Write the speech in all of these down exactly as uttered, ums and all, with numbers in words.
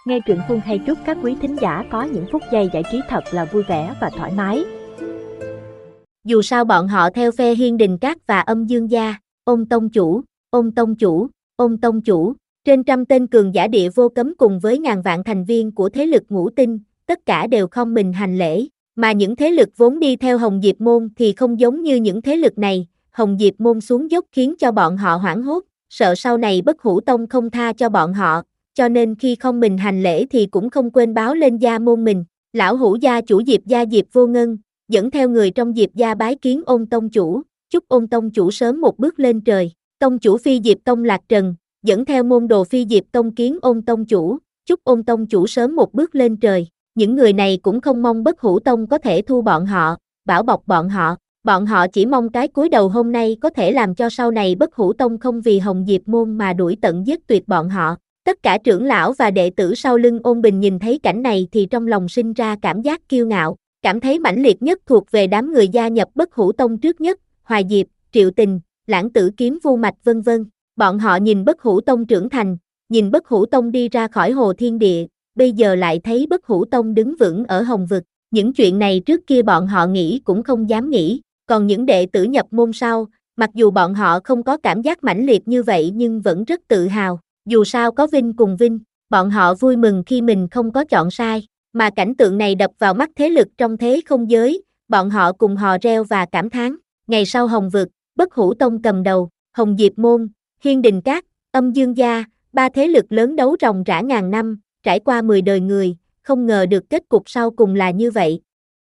Nghe truyện Phương hay chúc các quý thính giả có những phút giây giải trí thật là vui vẻ và thoải mái. Dù sao bọn họ theo phe Hiên Đình Các và Âm Dương Gia, Ôn Tông Chủ, Ôn Tông Chủ, Ôn Tông Chủ, trên trăm tên cường giả địa vô cấm cùng với ngàn vạn thành viên của thế lực ngũ tinh, tất cả đều khom mình hành lễ, mà những thế lực vốn đi theo Hồng Diệp Môn thì không giống như những thế lực này, Hồng Diệp Môn xuống dốc khiến cho bọn họ hoảng hốt, sợ sau này Bất Hủ Tông không tha cho bọn họ, cho nên khi không mình hành lễ thì cũng không quên báo lên gia môn mình. Lão hủ gia chủ Diệp gia Diệp Vô Ngân, dẫn theo người trong Diệp gia bái kiến Ôn Tông Chủ, chúc Ôn Tông Chủ sớm một bước lên trời. Tông chủ Phi Diệp Tông Lạc Trần, dẫn theo môn đồ Phi Diệp Tông kiến Ôn Tông Chủ, chúc Ôn Tông Chủ sớm một bước lên trời. Những người này cũng không mong Bất Hủ Tông có thể thu bọn họ, bảo bọc bọn họ, bọn họ chỉ mong cái cúi đầu hôm nay có thể làm cho sau này Bất Hủ Tông không vì Hồng Diệp Môn mà đuổi tận giết tuyệt bọn họ. Tất cả trưởng lão và đệ tử sau lưng Ôn Bình nhìn thấy cảnh này thì trong lòng sinh ra cảm giác kiêu ngạo, cảm thấy mãnh liệt nhất thuộc về đám người gia nhập Bất Hủ Tông trước nhất, Hoài Diệp, Triệu Tình, Lãng Tử Kiếm Vu Mạch vân vân. Bọn họ nhìn Bất Hủ Tông trưởng thành, nhìn Bất Hủ Tông đi ra khỏi Hồ Thiên Địa, bây giờ lại thấy Bất Hủ Tông đứng vững ở Hồng Vực. Những chuyện này trước kia bọn họ nghĩ cũng không dám nghĩ, còn những đệ tử nhập môn sau, mặc dù bọn họ không có cảm giác mãnh liệt như vậy nhưng vẫn rất tự hào. Dù sao có vinh cùng vinh, bọn họ vui mừng khi mình không có chọn sai, mà cảnh tượng này đập vào mắt thế lực trong thế không giới, bọn họ cùng hò reo và cảm thán. Ngày sau Hồng Vực, Bất Hủ Tông cầm đầu, Hồng Diệp Môn, Hiên Đình Các, Âm Dương Gia, ba thế lực lớn đấu ròng rã ngàn năm, trải qua mười đời người, không ngờ được kết cục sau cùng là như vậy.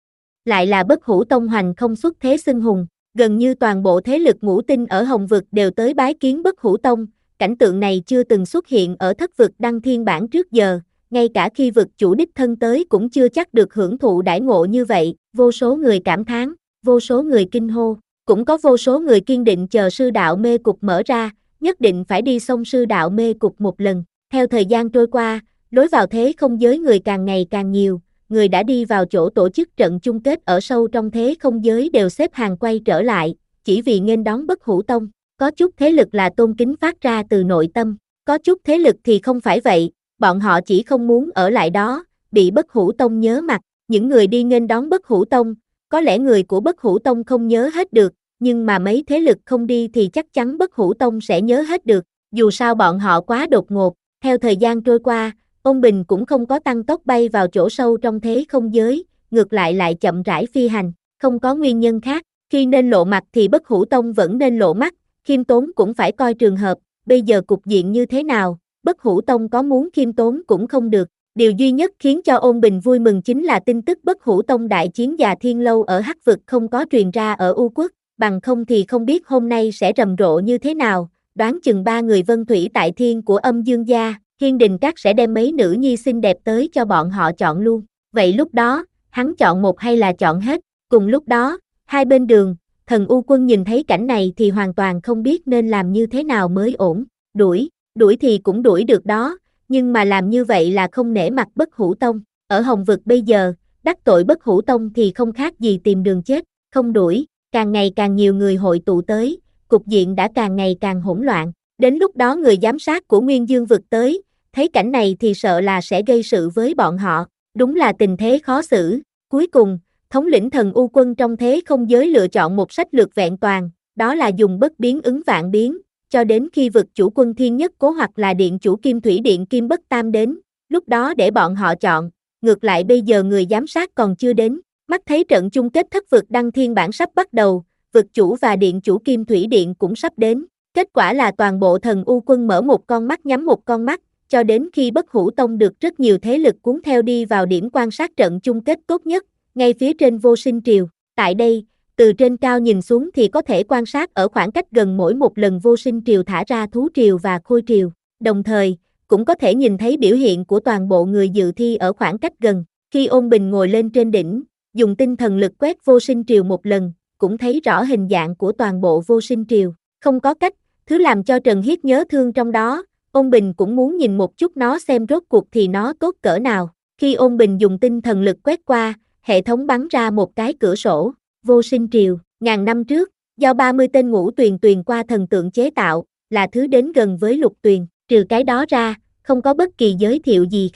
Lại là Bất Hủ Tông hoành không xuất thế xưng hùng, gần như toàn bộ thế lực ngũ tinh ở Hồng Vực đều tới bái kiến Bất Hủ Tông. Cảnh tượng này chưa từng xuất hiện ở thất vực đăng thiên bản trước giờ, ngay cả khi vực chủ đích thân tới cũng chưa chắc được hưởng thụ đãi ngộ như vậy, vô số người cảm thán, vô số người kinh hô, cũng có vô số người kiên định chờ sư đạo mê cục mở ra, nhất định phải đi xông sư đạo mê cục một lần. Theo thời gian trôi qua, lối vào thế không giới người càng ngày càng nhiều, người đã đi vào chỗ tổ chức trận chung kết ở sâu trong thế không giới đều xếp hàng quay trở lại, chỉ vì nghênh đón Bất Hủ Tông. Có chút thế lực là tôn kính phát ra từ nội tâm, có chút thế lực thì không phải vậy, bọn họ chỉ không muốn ở lại đó, bị Bất Hủ Tông nhớ mặt. Những người đi nghênh đón Bất Hủ Tông, có lẽ người của Bất Hủ Tông không nhớ hết được, nhưng mà mấy thế lực không đi thì chắc chắn Bất Hủ Tông sẽ nhớ hết được, dù sao bọn họ quá đột ngột. Theo thời gian trôi qua, Ôn Bình cũng không có tăng tốc bay vào chỗ sâu trong thế không giới, ngược lại lại chậm rãi phi hành, không có nguyên nhân khác, khi nên lộ mặt thì Bất Hủ Tông vẫn nên lộ mắt. Khiêm tốn cũng phải coi trường hợp, bây giờ cục diện như thế nào, Bất Hủ Tông có muốn khiêm tốn cũng không được. Điều duy nhất khiến cho Ôn Bình vui mừng chính là tin tức Bất Hủ Tông đại chiến Già Thiên Lâu ở Hắc Vực không có truyền ra ở U Quốc, bằng không thì không biết hôm nay sẽ rầm rộ như thế nào, đoán chừng ba người Vân Thủy tại Thiên của Âm Dương Gia, Hiên Đình Các sẽ đem mấy nữ nhi xinh đẹp tới cho bọn họ chọn luôn. Vậy lúc đó, hắn chọn một hay là chọn hết? Cùng lúc đó, hai bên đường, Thần U Quân nhìn thấy cảnh này thì hoàn toàn không biết nên làm như thế nào mới ổn, đuổi, đuổi thì cũng đuổi được đó, nhưng mà làm như vậy là không nể mặt Bất Hủ Tông. Ở Hồng Vực bây giờ, đắc tội Bất Hủ Tông thì không khác gì tìm đường chết, không đuổi, càng ngày càng nhiều người hội tụ tới, cục diện đã càng ngày càng hỗn loạn. Đến lúc đó người giám sát của Nguyên Dương Vực tới, thấy cảnh này thì sợ là sẽ gây sự với bọn họ, đúng là tình thế khó xử. Cuối cùng, thống lĩnh Thần U Quân trong thế không giới lựa chọn một sách lược vẹn toàn, đó là dùng bất biến ứng vạn biến, cho đến khi vực chủ Quân Thiên Nhất Cố hoặc là điện chủ Kim Thủy Điện Kim Bất Tam đến, lúc đó để bọn họ chọn. Ngược lại bây giờ người giám sát còn chưa đến, mắt thấy trận chung kết thất vực đăng thiên bản sắp bắt đầu, vực chủ và điện chủ Kim Thủy Điện cũng sắp đến. Kết quả là toàn bộ Thần U Quân mở một con mắt nhắm một con mắt, cho đến khi Bất Hủ Tông được rất nhiều thế lực cuốn theo đi vào điểm quan sát trận chung kết tốt nhất, ngay phía trên Vô Sinh Triều. Tại đây, từ trên cao nhìn xuống thì có thể quan sát ở khoảng cách gần mỗi một lần Vô Sinh Triều thả ra thú triều và khôi triều, đồng thời, cũng có thể nhìn thấy biểu hiện của toàn bộ người dự thi ở khoảng cách gần. Khi Ôn Bình ngồi lên trên đỉnh, dùng tinh thần lực quét Vô Sinh Triều một lần, cũng thấy rõ hình dạng của toàn bộ Vô Sinh Triều. Không có cách, thứ làm cho Trần Hiết nhớ thương trong đó, Ôn Bình cũng muốn nhìn một chút nó xem rốt cuộc thì nó tốt cỡ nào. Khi Ôn Bình dùng tinh thần lực quét qua, hệ thống bắn ra một cái cửa sổ, Vô Sinh Triều, ngàn năm trước, do ba mươi tên ngũ tuyền tuyền qua thần tượng chế tạo, là thứ đến gần với lục tuyền, trừ cái đó ra, không có bất kỳ giới thiệu gì khác.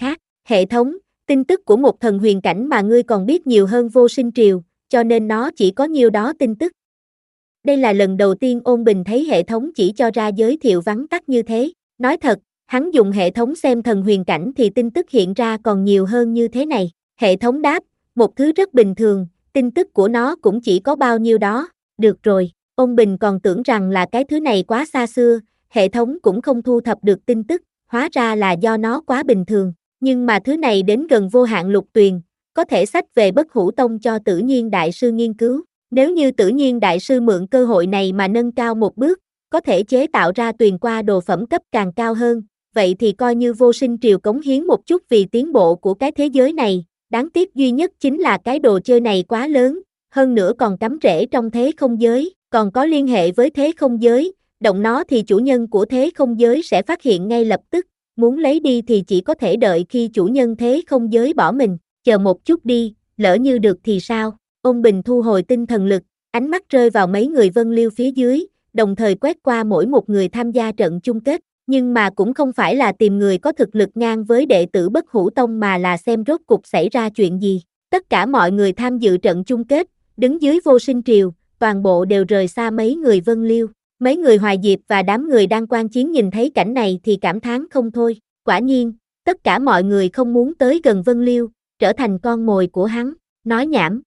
Hệ thống, tin tức của một thần huyền cảnh mà ngươi còn biết nhiều hơn Vô Sinh Triều, cho nên nó chỉ có nhiêu đó tin tức. Đây là lần đầu tiên Ôn Bình thấy hệ thống chỉ cho ra giới thiệu vắn tắt như thế. Nói thật, hắn dùng hệ thống xem thần huyền cảnh thì tin tức hiện ra còn nhiều hơn như thế này. Hệ thống đáp, một thứ rất bình thường, tin tức của nó cũng chỉ có bao nhiêu đó. Được rồi, Ôn Bình còn tưởng rằng là cái thứ này quá xa xưa, hệ thống cũng không thu thập được tin tức, hóa ra là do nó quá bình thường. Nhưng mà thứ này đến gần vô hạn lục tuyền, có thể xách về Bất Hủ Tông cho Tử Nhiên Đại Sư nghiên cứu. Nếu như Tử Nhiên Đại Sư mượn cơ hội này mà nâng cao một bước, có thể chế tạo ra tuyền qua đồ phẩm cấp càng cao hơn, vậy thì coi như Vô Sinh Triều cống hiến một chút vì tiến bộ của cái thế giới này. Đáng tiếc duy nhất chính là cái đồ chơi này quá lớn, hơn nữa còn cắm rễ trong thế không giới, còn có liên hệ với thế không giới, động nó thì chủ nhân của thế không giới sẽ phát hiện ngay lập tức, muốn lấy đi thì chỉ có thể đợi khi chủ nhân thế không giới bỏ mình, chờ một chút đi, lỡ như được thì sao? Ôn Bình thu hồi tinh thần lực, ánh mắt rơi vào mấy người Vân Liêu phía dưới, đồng thời quét qua mỗi một người tham gia trận chung kết, nhưng mà cũng không phải là tìm người có thực lực ngang với đệ tử Bất Hủ Tông mà là xem rốt cục xảy ra chuyện gì. Tất cả mọi người tham dự trận chung kết, đứng dưới Vô Sinh Triều, toàn bộ đều rời xa mấy người Vân Liêu. Mấy người Hoài Diệp và đám người đang quan chiến nhìn thấy cảnh này thì cảm thán không thôi. Quả nhiên, tất cả mọi người không muốn tới gần Vân Liêu, trở thành con mồi của hắn. Nói nhảm.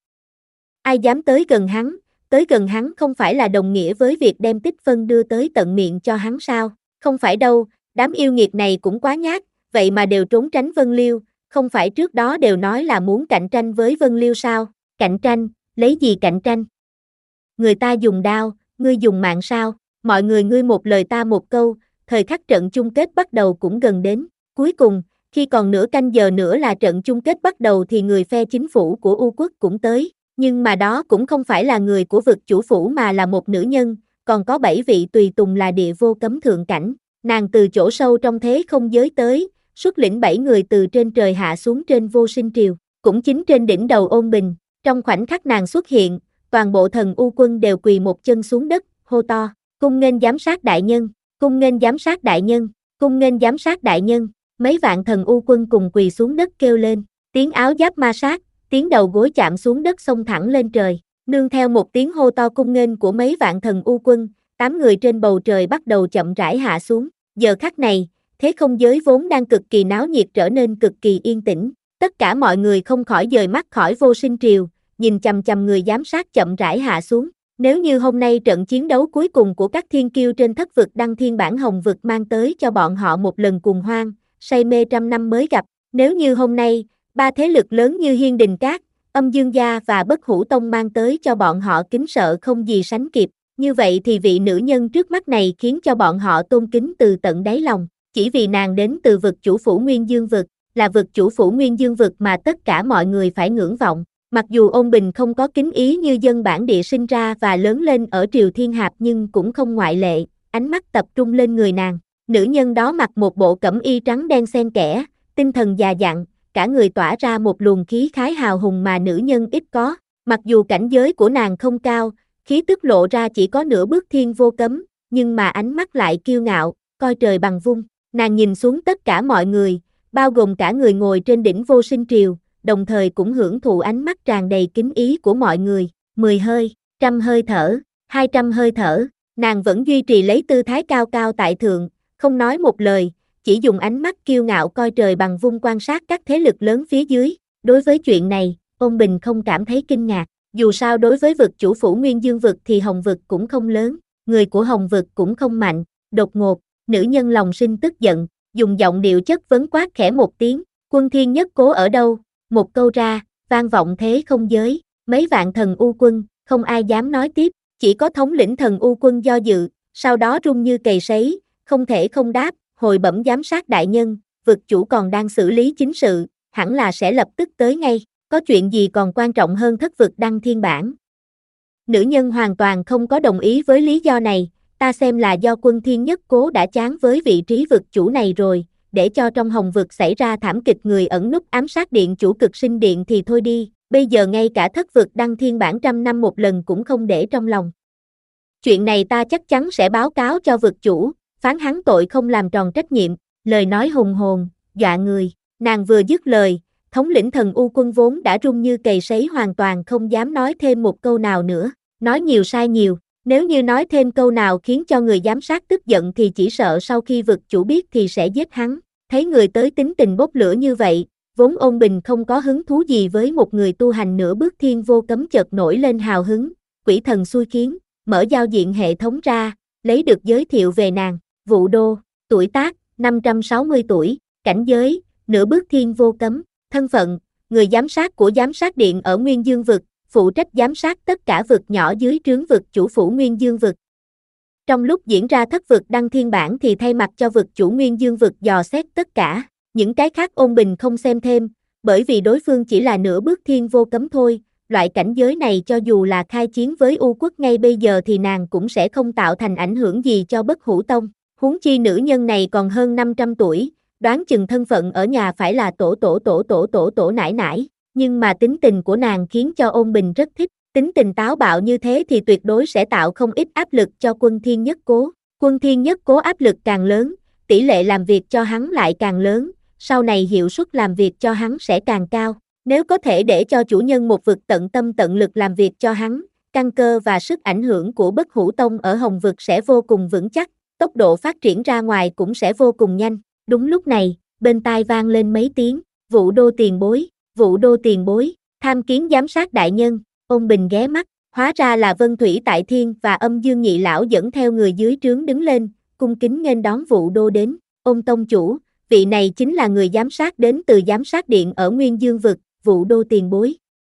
Ai dám tới gần hắn, tới gần hắn không phải là đồng nghĩa với việc đem tích phân đưa tới tận miệng cho hắn sao? Không phải đâu, đám yêu nghiệt này cũng quá nhát, vậy mà đều trốn tránh Vân Liêu, không phải trước đó đều nói là muốn cạnh tranh với Vân Liêu sao? Cạnh tranh, lấy gì cạnh tranh? Người ta dùng đao, ngươi dùng mạng sao? Mọi người ngươi một lời ta một câu, thời khắc trận chung kết bắt đầu cũng gần đến. Cuối cùng, khi còn nửa canh giờ nữa là trận chung kết bắt đầu thì người phe chính phủ của U quốc cũng tới. Nhưng mà đó cũng không phải là người của vực chủ phủ mà là một nữ nhân, còn có bảy vị tùy tùng là địa vô cấm thượng cảnh. Nàng từ chỗ sâu trong thế không giới tới, xuất lĩnh bảy người từ trên trời hạ xuống trên Vô Sinh Triều, cũng chính trên đỉnh đầu Ôn Bình. Trong khoảnh khắc nàng xuất hiện, toàn bộ thần U quân đều quỳ một chân xuống đất, hô to, cung nghênh giám sát đại nhân, cung nghênh giám sát đại nhân, cung nghênh giám sát đại nhân. Mấy vạn thần U quân cùng quỳ xuống đất kêu lên, tiếng áo giáp ma sát, tiếng đầu gối chạm xuống đất xông thẳng lên trời, nương theo một tiếng hô to cung nghênh của mấy vạn thần U quân, tám người trên bầu trời bắt đầu chậm rãi hạ xuống. Giờ khắc này, thế không giới vốn đang cực kỳ náo nhiệt trở nên cực kỳ yên tĩnh, tất cả mọi người không khỏi dời mắt khỏi Vô Sinh Triều, nhìn chằm chằm người giám sát chậm rãi hạ xuống. Nếu như hôm nay trận chiến đấu cuối cùng của các thiên kiêu trên thất vực đăng thiên bản hồng vực mang tới cho bọn họ một lần cuồng hoang, say mê trăm năm mới gặp, nếu như hôm nay, ba thế lực lớn như Hiên Đình Cát, Âm Dương Gia và Bất Hủ Tông mang tới cho bọn họ kính sợ không gì sánh kịp, như vậy thì vị nữ nhân trước mắt này khiến cho bọn họ tôn kính từ tận đáy lòng, chỉ vì nàng đến từ vực chủ phủ Nguyên Dương vực, là vực chủ phủ Nguyên Dương vực mà tất cả mọi người phải ngưỡng vọng. Mặc dù Ôn Bình không có kính ý như dân bản địa sinh ra và lớn lên ở Triều Thiên Hạp nhưng cũng không ngoại lệ, ánh mắt tập trung lên người nàng. Nữ nhân đó mặc một bộ cẩm y trắng đen xen kẽ, tinh thần già dặn, cả người tỏa ra một luồng khí khái hào hùng mà nữ nhân ít có. Mặc dù cảnh giới của nàng không cao, khí tức lộ ra chỉ có nửa bước thiên vô cấm, nhưng mà ánh mắt lại kiêu ngạo, coi trời bằng vung. Nàng nhìn xuống tất cả mọi người, bao gồm cả người ngồi trên đỉnh Vô Sinh Triều, đồng thời cũng hưởng thụ ánh mắt tràn đầy kính ý của mọi người. Mười hơi, trăm hơi thở, hai trăm hơi thở, nàng vẫn duy trì lấy tư thái cao cao tại thượng, không nói một lời, chỉ dùng ánh mắt kiêu ngạo coi trời bằng vung quan sát các thế lực lớn phía dưới. Đối với chuyện này, Ôn Bình không cảm thấy kinh ngạc, dù sao đối với vực chủ phủ Nguyên Dương vực thì Hồng vực cũng không lớn, người của Hồng vực cũng không mạnh. Đột ngột, nữ nhân lòng sinh tức giận, dùng giọng điệu chất vấn quát khẽ một tiếng, Quân Thiên Nhất Cố ở đâu? Một câu ra, vang vọng thế không giới, mấy vạn thần U quân, không ai dám nói tiếp, chỉ có thống lĩnh thần U quân do dự, sau đó run như cầy sấy, không thể không đáp, hồi bẩm giám sát đại nhân, vực chủ còn đang xử lý chính sự, hẳn là sẽ lập tức tới ngay, có chuyện gì còn quan trọng hơn thất vực đăng thiên bản. Nữ nhân hoàn toàn không có đồng ý với lý do này, ta xem là do Quân Thiên Nhất Cố đã chán với vị trí vực chủ này rồi, để cho trong Hồng vực xảy ra thảm kịch người ẩn núp ám sát điện chủ Cực Sinh Điện thì thôi đi, bây giờ ngay cả thất vực đăng thiên bản trăm năm một lần cũng không để trong lòng. Chuyện này ta chắc chắn sẽ báo cáo cho vực chủ, phán hắn tội không làm tròn trách nhiệm, lời nói hùng hồn, dọa người. Nàng vừa dứt lời, thống lĩnh thần U quân vốn đã run như cầy sấy hoàn toàn không dám nói thêm một câu nào nữa, nói nhiều sai nhiều, nếu như nói thêm câu nào khiến cho người giám sát tức giận thì chỉ sợ sau khi vực chủ biết thì sẽ giết hắn, thấy người tới tính tình bốc lửa như vậy, vốn Ôn Bình không có hứng thú gì với một người tu hành nửa bước thiên vô cấm chợt nổi lên hào hứng, quỷ thần xui khiến, mở giao diện hệ thống ra, lấy được giới thiệu về nàng, Vũ Đô, tuổi tác, năm trăm sáu mươi tuổi, cảnh giới, nửa bước thiên vô cấm, thân phận, người giám sát của giám sát điện ở Nguyên Dương vực, phụ trách giám sát tất cả vực nhỏ dưới trướng vực chủ phủ Nguyên Dương vực. Trong lúc diễn ra thất vực đăng thiên bản thì thay mặt cho vực chủ Nguyên Dương vực dò xét tất cả, những cái khác Ôn Bình không xem thêm, bởi vì đối phương chỉ là nửa bước thiên vô cấm thôi, loại cảnh giới này cho dù là khai chiến với U quốc ngay bây giờ thì nàng cũng sẽ không tạo thành ảnh hưởng gì cho Bất Hủ Tông, huống chi nữ nhân này còn hơn năm trăm tuổi, đoán chừng thân phận ở nhà phải là tổ tổ tổ tổ tổ tổ nải nải, nhưng mà tính tình của nàng khiến cho Ôn Bình rất thích, tính tình táo bạo như thế thì tuyệt đối sẽ tạo không ít áp lực cho Quân Thiên Nhất Cố, Quân Thiên Nhất Cố áp lực càng lớn, tỷ lệ làm việc cho hắn lại càng lớn, sau này hiệu suất làm việc cho hắn sẽ càng cao, nếu có thể để cho chủ nhân một vực tận tâm tận lực làm việc cho hắn, căn cơ và sức ảnh hưởng của Bất Hủ Tông ở Hồng vực sẽ vô cùng vững chắc, tốc độ phát triển ra ngoài cũng sẽ vô cùng nhanh. Đúng lúc này, bên tai vang lên mấy tiếng, Vũ Đô tiền bối, Vũ Đô tiền bối, tham kiến giám sát đại nhân, Ôn Bình ghé mắt, hóa ra là Vân Thủy Tại Thiên và Âm Dương Nhị Lão dẫn theo người dưới trướng đứng lên, cung kính nghênh đón Vũ Đô đến, Ôn tông chủ, vị này chính là người giám sát đến từ giám sát điện ở Nguyên Dương vực, Vũ Đô tiền bối.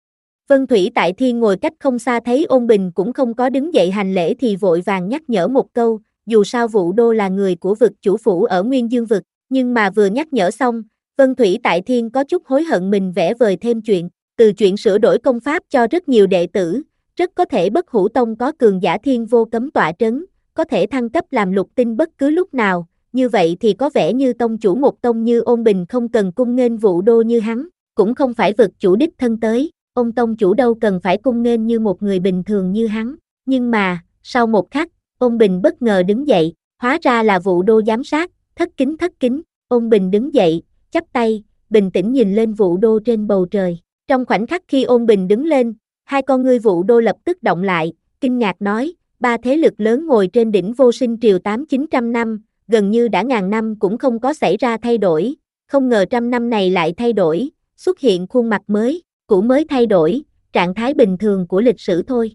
Vân Thủy Tại Thiên ngồi cách không xa thấy Ôn Bình cũng không có đứng dậy hành lễ thì vội vàng nhắc nhở một câu, dù sao Vũ Đô là người của vực chủ phủ ở Nguyên Dương vực, nhưng mà vừa nhắc nhở xong, Vân Thủy Tại Thiên có chút hối hận mình vẽ vời thêm chuyện, từ chuyện sửa đổi công pháp cho rất nhiều đệ tử, rất có thể Bất Hủ Tông có cường giả thiên vô cấm tọa trấn, có thể thăng cấp làm lục tinh bất cứ lúc nào, như vậy thì có vẻ như tông chủ một tông như Ôn Bình không cần cung nghênh Vũ Đô như hắn, cũng không phải vực chủ đích thân tới, ông tông chủ đâu cần phải cung nghênh như một người bình thường như hắn, nhưng mà, sau một khắc, Ôn Bình bất ngờ đứng dậy, hóa ra là Vũ Đô giám sát, thất kính thất kính, Ôn Bình đứng dậy, chắp tay, bình tĩnh nhìn lên Vũ Đô trên bầu trời. Trong khoảnh khắc khi Ôn Bình đứng lên, hai con ngươi Vũ Đô lập tức động lại, kinh ngạc nói, ba thế lực lớn ngồi trên đỉnh vô sinh triều tám chín trăm năm, gần như đã ngàn năm cũng không có xảy ra thay đổi, không ngờ trăm năm này lại thay đổi, xuất hiện khuôn mặt mới, cũ mới thay đổi, trạng thái bình thường của lịch sử thôi.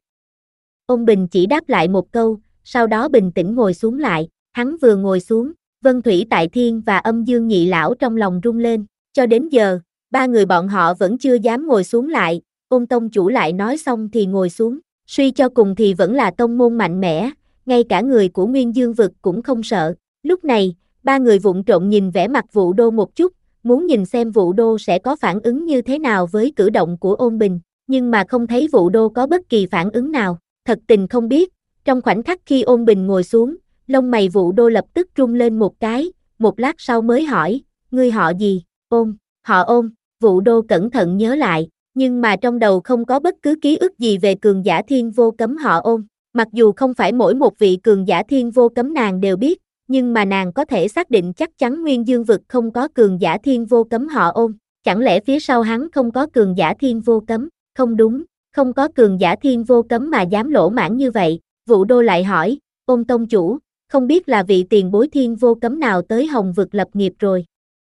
Ôn Bình chỉ đáp lại một câu, sau đó bình tĩnh ngồi xuống lại, hắn vừa ngồi xuống, Vân Thủy Tại Thiên và Âm Dương Nhị Lão trong lòng rung lên, cho đến giờ, ba người bọn họ vẫn chưa dám ngồi xuống lại, Ôn tông chủ lại nói xong thì ngồi xuống, suy cho cùng thì vẫn là tông môn mạnh mẽ, ngay cả người của Nguyên Dương vực cũng không sợ. Lúc này, ba người vụng trộn nhìn vẻ mặt Vũ Đô một chút, muốn nhìn xem Vũ Đô sẽ có phản ứng như thế nào với cử động của Ôn Bình, nhưng mà không thấy Vũ Đô có bất kỳ phản ứng nào, thật tình không biết, trong khoảnh khắc khi Ôn Bình ngồi xuống, lông mày Vũ Đô lập tức rung lên một cái, một lát sau mới hỏi, ngươi họ gì, Ôn, họ Ôn, Vũ Đô cẩn thận nhớ lại, nhưng mà trong đầu không có bất cứ ký ức gì về cường giả thiên vô cấm họ Ôn, mặc dù không phải mỗi một vị cường giả thiên vô cấm nàng đều biết, nhưng mà nàng có thể xác định chắc chắn Nguyên Dương vực không có cường giả thiên vô cấm họ Ôn, chẳng lẽ phía sau hắn không có cường giả thiên vô cấm, không đúng, không có cường giả thiên vô cấm mà dám lỗ mãn như vậy, Vũ Đô lại hỏi, Ôn tông chủ, không biết là vị tiền bối thiên vô cấm nào tới Hồng vực lập nghiệp rồi.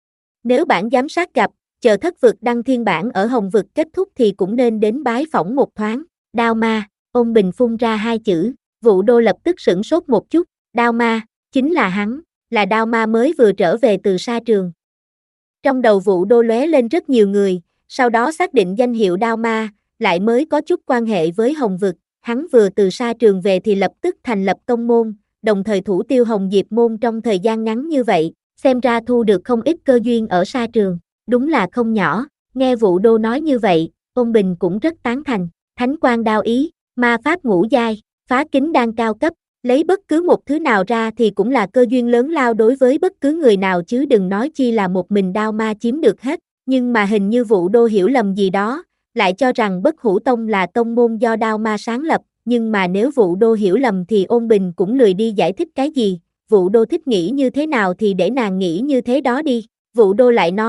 Nếu bản giám sát gặp, chờ thất vực đăng thiên bản ở Hồng vực kết thúc thì cũng nên đến bái phỏng một thoáng, Đao Ma, Ôn Bình phun ra hai chữ, Vũ Đô lập tức sửng sốt một chút, Đao Ma, chính là hắn, là Đao Ma mới vừa trở về từ sa trường. Trong đầu Vũ Đô lóe lên rất nhiều người, sau đó xác định danh hiệu Đao Ma, lại mới có chút quan hệ với Hồng vực, hắn vừa từ sa trường về thì lập tức thành lập tông môn, đồng thời thủ tiêu Hồng Diệp môn trong thời gian ngắn như vậy, xem ra thu được không ít cơ duyên ở sa trường, đúng là không nhỏ, nghe Vũ Đô nói như vậy, Ôn Bình cũng rất tán thành, thánh quang đao ý, ma pháp ngũ giai, phá kính đan cao cấp, lấy bất cứ một thứ nào ra thì cũng là cơ duyên lớn lao đối với bất cứ người nào chứ đừng nói chi là một mình Đao Ma chiếm được hết, nhưng mà hình như Vũ Đô hiểu lầm gì đó, lại cho rằng Bất Hủ Tông là tông môn do Đao Ma sáng lập, nhưng mà nếu Vũ Đô hiểu lầm thì Ôn Bình cũng lười đi giải thích cái gì, Vũ Đô thích nghĩ như thế nào thì để nàng nghĩ như thế đó đi, Vũ Đô lại nói,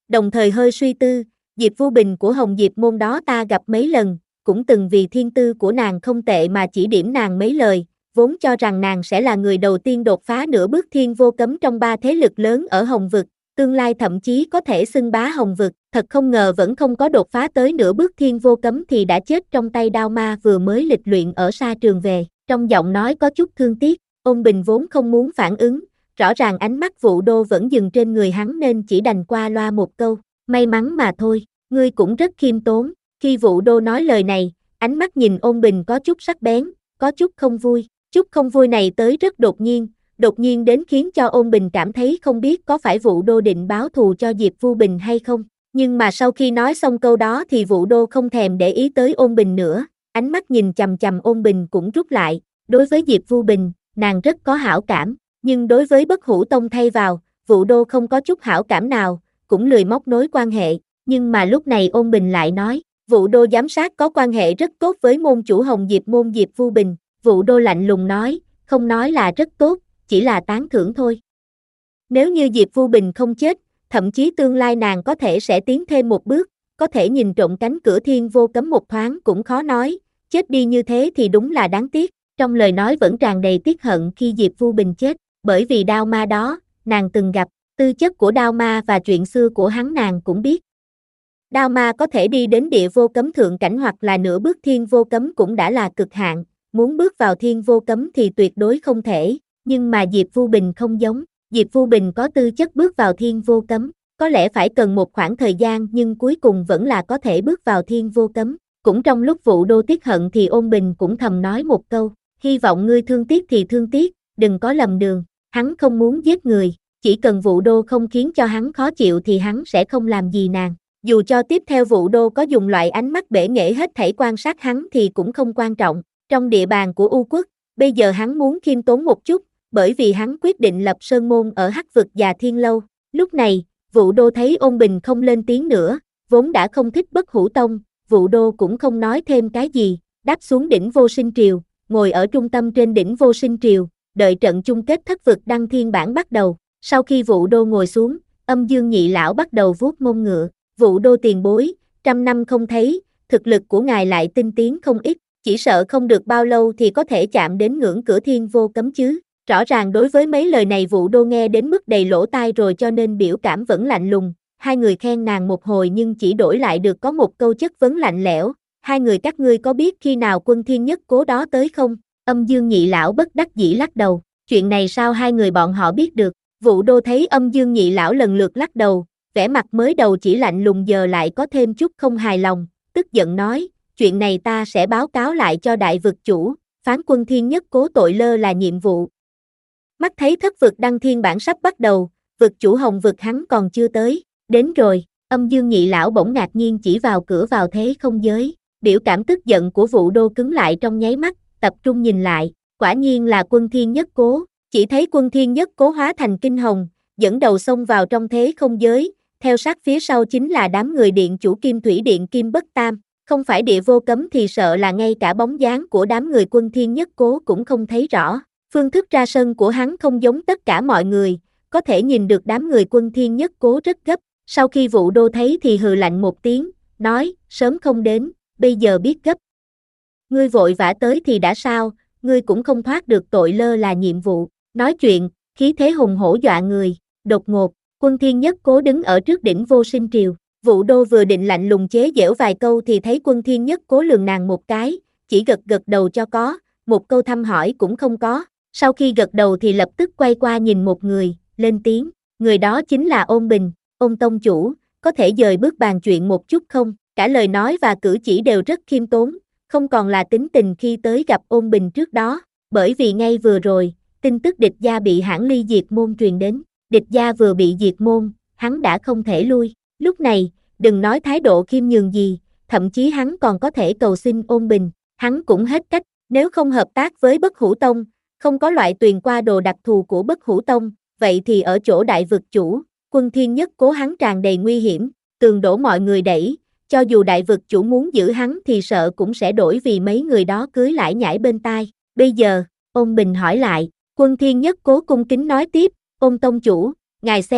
đồng thời hơi suy tư, Diệp Vu Bình của Hồng Diệp môn đó ta gặp mấy lần, cũng từng vì thiên tư của nàng không tệ mà chỉ điểm nàng mấy lời, vốn cho rằng nàng sẽ là người đầu tiên đột phá nửa bước thiên vô cấm trong ba thế lực lớn ở Hồng Vực, tương lai thậm chí có thể xưng bá Hồng Vực, thật không ngờ vẫn không có đột phá tới nửa bước thiên vô cấm thì đã chết trong tay đao ma vừa mới lịch luyện ở sa trường về, trong giọng nói có chút thương tiếc, Ôn Bình vốn không muốn phản ứng, rõ ràng ánh mắt Vũ Đô vẫn dừng trên người hắn nên chỉ đành qua loa một câu, may mắn mà thôi, ngươi cũng rất khiêm tốn, khi Vũ Đô nói lời này, ánh mắt nhìn Ôn Bình có chút sắc bén, có chút không vui, chút không vui này tới rất đột nhiên, đột nhiên đến khiến cho Ôn Bình cảm thấy không biết có phải Vũ Đô định báo thù cho Diệp Vu Bình hay không, nhưng mà sau khi nói xong câu đó thì Vũ Đô không thèm để ý tới Ôn Bình nữa, ánh mắt nhìn chằm chằm Ôn Bình cũng rút lại, đối với Diệp Vu Bình, nàng rất có hảo cảm, nhưng đối với Bất Hủ Tông thay vào, Vũ Đô không có chút hảo cảm nào, cũng lười móc nối quan hệ, nhưng mà lúc này Ôn Bình lại nói, Vũ Đô giám sát có quan hệ rất tốt với môn chủ Hồng Diệp môn Diệp Vu Bình, Vũ Đô lạnh lùng nói, không nói là rất tốt, chỉ là tán thưởng thôi. Nếu như Diệp Vu Bình không chết, thậm chí tương lai nàng có thể sẽ tiến thêm một bước, có thể nhìn trộm cánh cửa thiên vô cấm một thoáng cũng khó nói, chết đi như thế thì đúng là đáng tiếc, trong lời nói vẫn tràn đầy tiếc hận khi Diệp Vu Bình chết, bởi vì đao ma đó, nàng từng gặp, tư chất của đao ma và chuyện xưa của hắn nàng cũng biết. Đao ma có thể đi đến địa vô cấm thượng cảnh hoặc là nửa bước thiên vô cấm cũng đã là cực hạn, muốn bước vào thiên vô cấm thì tuyệt đối không thể, nhưng mà Diệp Vu Bình không giống, Diệp Vu Bình có tư chất bước vào thiên vô cấm, có lẽ phải cần một khoảng thời gian nhưng cuối cùng vẫn là có thể bước vào thiên vô cấm, cũng trong lúc Vũ Đô tiếc hận thì Ôn Bình cũng thầm nói một câu, hy vọng ngươi thương tiếc thì thương tiếc, đừng có lầm đường, hắn không muốn giết người, chỉ cần Vũ Đô không khiến cho hắn khó chịu thì hắn sẽ không làm gì nàng. Dù cho tiếp theo Vũ Đô có dùng loại ánh mắt bể nghệ hết thảy quan sát hắn thì cũng không quan trọng, trong địa bàn của U Quốc, bây giờ hắn muốn khiêm tốn một chút, bởi vì hắn quyết định lập sơn môn ở Hắc Vực và Thiên Lâu. Lúc này, Vũ Đô thấy Ôn Bình không lên tiếng nữa, vốn đã không thích Bất Hủ Tông, Vũ Đô cũng không nói thêm cái gì, đáp xuống đỉnh Vô Sinh Triều, ngồi ở trung tâm trên đỉnh Vô Sinh Triều, đợi trận chung kết Thất Vực Đăng Thiên Bản bắt đầu. Sau khi Vũ Đô ngồi xuống, Âm Dương Nhị lão bắt đầu vuốt mông ngựa, Vũ Đô tiền bối, trăm năm không thấy, thực lực của ngài lại tinh tiến không ít, chỉ sợ không được bao lâu thì có thể chạm đến ngưỡng cửa thiên vô cấm chứ. Rõ ràng đối với mấy lời này Vũ Đô nghe đến mức đầy lỗ tai rồi cho nên biểu cảm vẫn lạnh lùng, hai người khen nàng một hồi nhưng chỉ đổi lại được có một câu chất vấn lạnh lẽo, hai người các ngươi có biết khi nào Quân Thiên Nhất Cố đó tới không? Âm Dương Nhị lão bất đắc dĩ lắc đầu, chuyện này sao hai người bọn họ biết được? Vũ Đô thấy Âm Dương Nhị lão lần lượt lắc đầu, vẻ mặt mới đầu chỉ lạnh lùng giờ lại có thêm chút không hài lòng, tức giận nói, chuyện này ta sẽ báo cáo lại cho đại vực chủ, phán Quân Thiên Nhất Cố tội lơ là nhiệm vụ. Mắt thấy Thất Vực Đăng Thiên Bản sắp bắt đầu, vực chủ Hồng Vực hắn còn chưa tới, đến rồi, Âm Dương Nhị lão bỗng ngạc nhiên chỉ vào cửa vào thế không giới, biểu cảm tức giận của Vũ Đô cứng lại trong nháy mắt, tập trung nhìn lại, quả nhiên là Quân Thiên Nhất Cố, chỉ thấy Quân Thiên Nhất Cố hóa thành kinh hồng, dẫn đầu xông vào trong thế không giới, theo sát phía sau chính là đám người điện chủ Kim Thủy Điện Kim Bất Tam, không phải địa vô cấm thì sợ là ngay cả bóng dáng của đám người Quân Thiên Nhất Cố cũng không thấy rõ. Phương thức ra sân của hắn không giống tất cả mọi người, có thể nhìn được đám người Quân Thiên Nhất Cố rất gấp, sau khi Vũ Đô thấy thì hừ lạnh một tiếng, nói, sớm không đến, bây giờ biết gấp. Ngươi vội vã tới thì đã sao, ngươi cũng không thoát được tội lơ là nhiệm vụ, nói chuyện, khí thế hùng hổ dọa người, đột ngột, Quân Thiên Nhất Cố đứng ở trước đỉnh Vô Sinh Triều, Vũ Đô vừa định lạnh lùng chế giễu vài câu thì thấy Quân Thiên Nhất Cố lườm nàng một cái, chỉ gật gật đầu cho có, một câu thăm hỏi cũng không có. Sau khi gật đầu thì lập tức quay qua nhìn một người, lên tiếng, người đó chính là Ôn Bình, Ôn tông chủ, có thể dời bước bàn chuyện một chút không? Cả lời nói và cử chỉ đều rất khiêm tốn, không còn là tính tình khi tới gặp Ôn Bình trước đó, bởi vì ngay vừa rồi, tin tức địch gia bị hãn ly diệt môn truyền đến, địch gia vừa bị diệt môn, hắn đã không thể lui, lúc này, đừng nói thái độ khiêm nhường gì, thậm chí hắn còn có thể cầu xin Ôn Bình, hắn cũng hết cách, nếu không hợp tác với Bất Hủ Tông, không có loại tuyền qua đồ đặc thù của Bất Hủ Tông, vậy thì ở chỗ đại vực chủ, Quân Thiên Nhất Cố hắn tràn đầy nguy hiểm, tường đổ mọi người đẩy, cho dù đại vực chủ muốn giữ hắn thì sợ cũng sẽ đổi vì mấy người đó cưới lải nhải bên tai. Bây giờ, Ôn Bình hỏi lại, Quân Thiên Nhất Cố cung kính nói tiếp, Ôn tông chủ, ngài xem,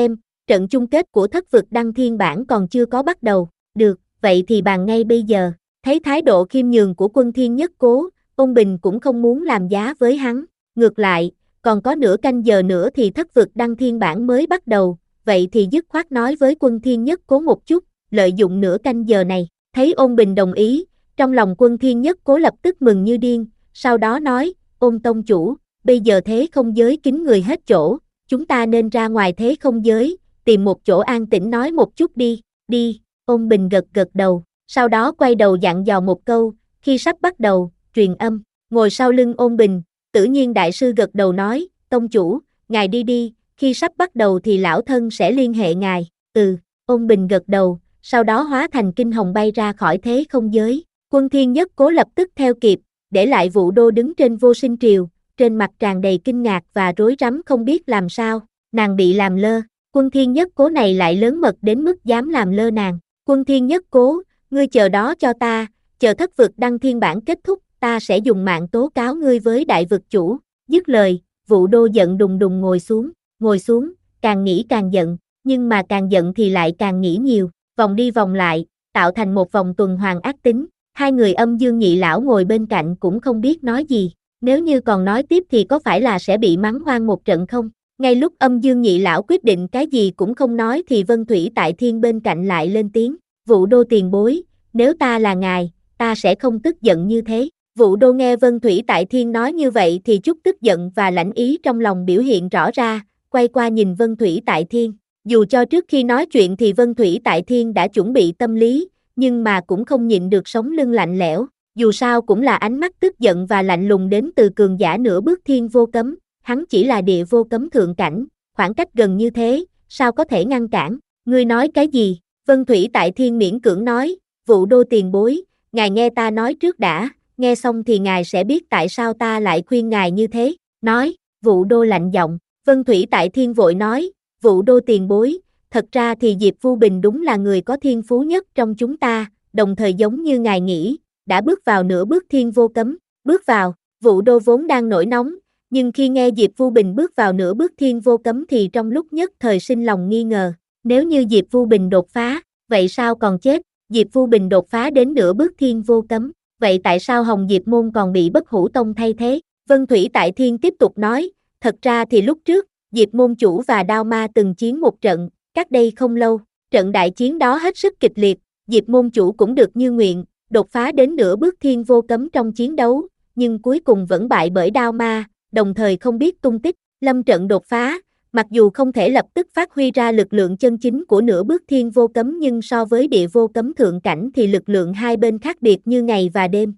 trận chung kết của thất vực đăng thiên bản còn chưa có bắt đầu, được, vậy thì bàn ngay bây giờ, thấy thái độ khiêm nhường của Quân Thiên Nhất Cố, Ôn Bình cũng không muốn làm giá với hắn, ngược lại, còn có nửa canh giờ nữa thì thất vực đăng thiên bản mới bắt đầu, vậy thì dứt khoát nói với Quân Thiên Nhất Cố một chút, lợi dụng nửa canh giờ này, thấy Ôn Bình đồng ý, trong lòng Quân Thiên Nhất Cố lập tức mừng như điên, sau đó nói, Ôn tông chủ, bây giờ thế không giới kín người hết chỗ, chúng ta nên ra ngoài thế không giới, tìm một chỗ an tĩnh nói một chút đi, đi, Ôn Bình gật gật đầu, sau đó quay đầu dặn dò một câu, khi sắp bắt đầu, truyền âm, ngồi sau lưng Ôn Bình, Tử Nhiên đại sư gật đầu nói, tông chủ, ngài đi đi, khi sắp bắt đầu thì lão thân sẽ liên hệ ngài, ừ, Ôn Bình gật đầu, sau đó hóa thành kinh hồng bay ra khỏi thế không giới, Quân Thiên Nhất Cố lập tức theo kịp, để lại Vũ Đô đứng trên Vô Sinh Triều, trên mặt tràn đầy kinh ngạc và rối rắm không biết làm sao, nàng bị làm lơ, Quân Thiên Nhất Cố này lại lớn mật đến mức dám làm lơ nàng, Quân Thiên Nhất Cố, ngươi chờ đó cho ta, chờ thất vực đăng thiên bản kết thúc, ta sẽ dùng mạng tố cáo ngươi với đại vực chủ, dứt lời, Vũ Đô giận đùng đùng ngồi xuống, ngồi xuống, càng nghĩ càng giận, nhưng mà càng giận thì lại càng nghĩ nhiều, vòng đi vòng lại, tạo thành một vòng tuần hoàn ác tính, hai người Âm Dương nhị lão ngồi bên cạnh cũng không biết nói gì, nếu như còn nói tiếp thì có phải là sẽ bị mắng hoang một trận không? Ngay lúc Âm Dương nhị lão quyết định cái gì cũng không nói thì Vân Thủy Tại Thiên bên cạnh lại lên tiếng, Vũ Đô tiền bối, nếu ta là ngài, ta sẽ không tức giận như thế. Vũ Đô nghe Vân Thủy Tại Thiên nói như vậy thì chút tức giận và lãnh ý trong lòng biểu hiện rõ ra, quay qua nhìn Vân Thủy Tại Thiên. Dù cho trước khi nói chuyện thì Vân Thủy Tại Thiên đã chuẩn bị tâm lý, nhưng mà cũng không nhịn được sống lưng lạnh lẽo, dù sao cũng là ánh mắt tức giận và lạnh lùng đến từ cường giả nửa bước thiên vô cấm, hắn chỉ là địa vô cấm thượng cảnh, khoảng cách gần như thế, sao có thể ngăn cản, ngươi nói cái gì? Vân Thủy Tại Thiên miễn cưỡng nói, Vũ Đô tiền bối, ngài nghe ta nói trước đã, nghe xong thì ngài sẽ biết tại sao ta lại khuyên ngài như thế, nói, Vũ Đô lạnh giọng, Vân Thủy Tại Thiên vội nói, Vũ Đô tiền bối, thật ra thì Diệp Vu Bình đúng là người có thiên phú nhất trong chúng ta, đồng thời giống như ngài nghĩ, đã bước vào nửa bước thiên vô cấm, bước vào, Vũ Đô vốn đang nổi nóng, nhưng khi nghe Diệp Vu Bình bước vào nửa bước thiên vô cấm thì trong lúc nhất thời sinh lòng nghi ngờ, nếu như Diệp Vu Bình đột phá, vậy sao còn chết, Diệp Vu Bình đột phá đến nửa bước thiên vô cấm, vậy tại sao Hồng Diệp Môn còn bị Bất Hủ Tông thay thế? Vân Thủy Tại Thiên tiếp tục nói, thật ra thì lúc trước, Diệp Môn chủ và Đao Ma từng chiến một trận, cách đây không lâu, trận đại chiến đó hết sức kịch liệt, Diệp Môn chủ cũng được như nguyện, đột phá đến nửa bước thiên vô cấm trong chiến đấu, nhưng cuối cùng vẫn bại bởi Đao Ma, đồng thời không biết tung tích, lâm trận đột phá, mặc dù không thể lập tức phát huy ra lực lượng chân chính của nửa bước thiên vô cấm nhưng so với địa vô cấm thượng cảnh thì lực lượng hai bên khác biệt như ngày và đêm.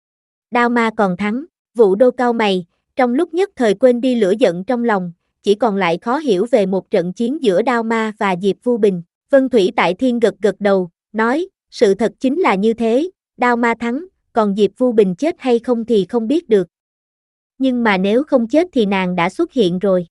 Đao Ma còn thắng, Vũ Đô cau mày, trong lúc nhất thời quên đi lửa giận trong lòng, chỉ còn lại khó hiểu về một trận chiến giữa Đao Ma và Diệp Vu Bình. Vân Thủy Tại Thiên gật gật đầu, nói, sự thật chính là như thế, Đao Ma thắng, còn Diệp Vu Bình chết hay không thì không biết được. Nhưng mà nếu không chết thì nàng đã xuất hiện rồi.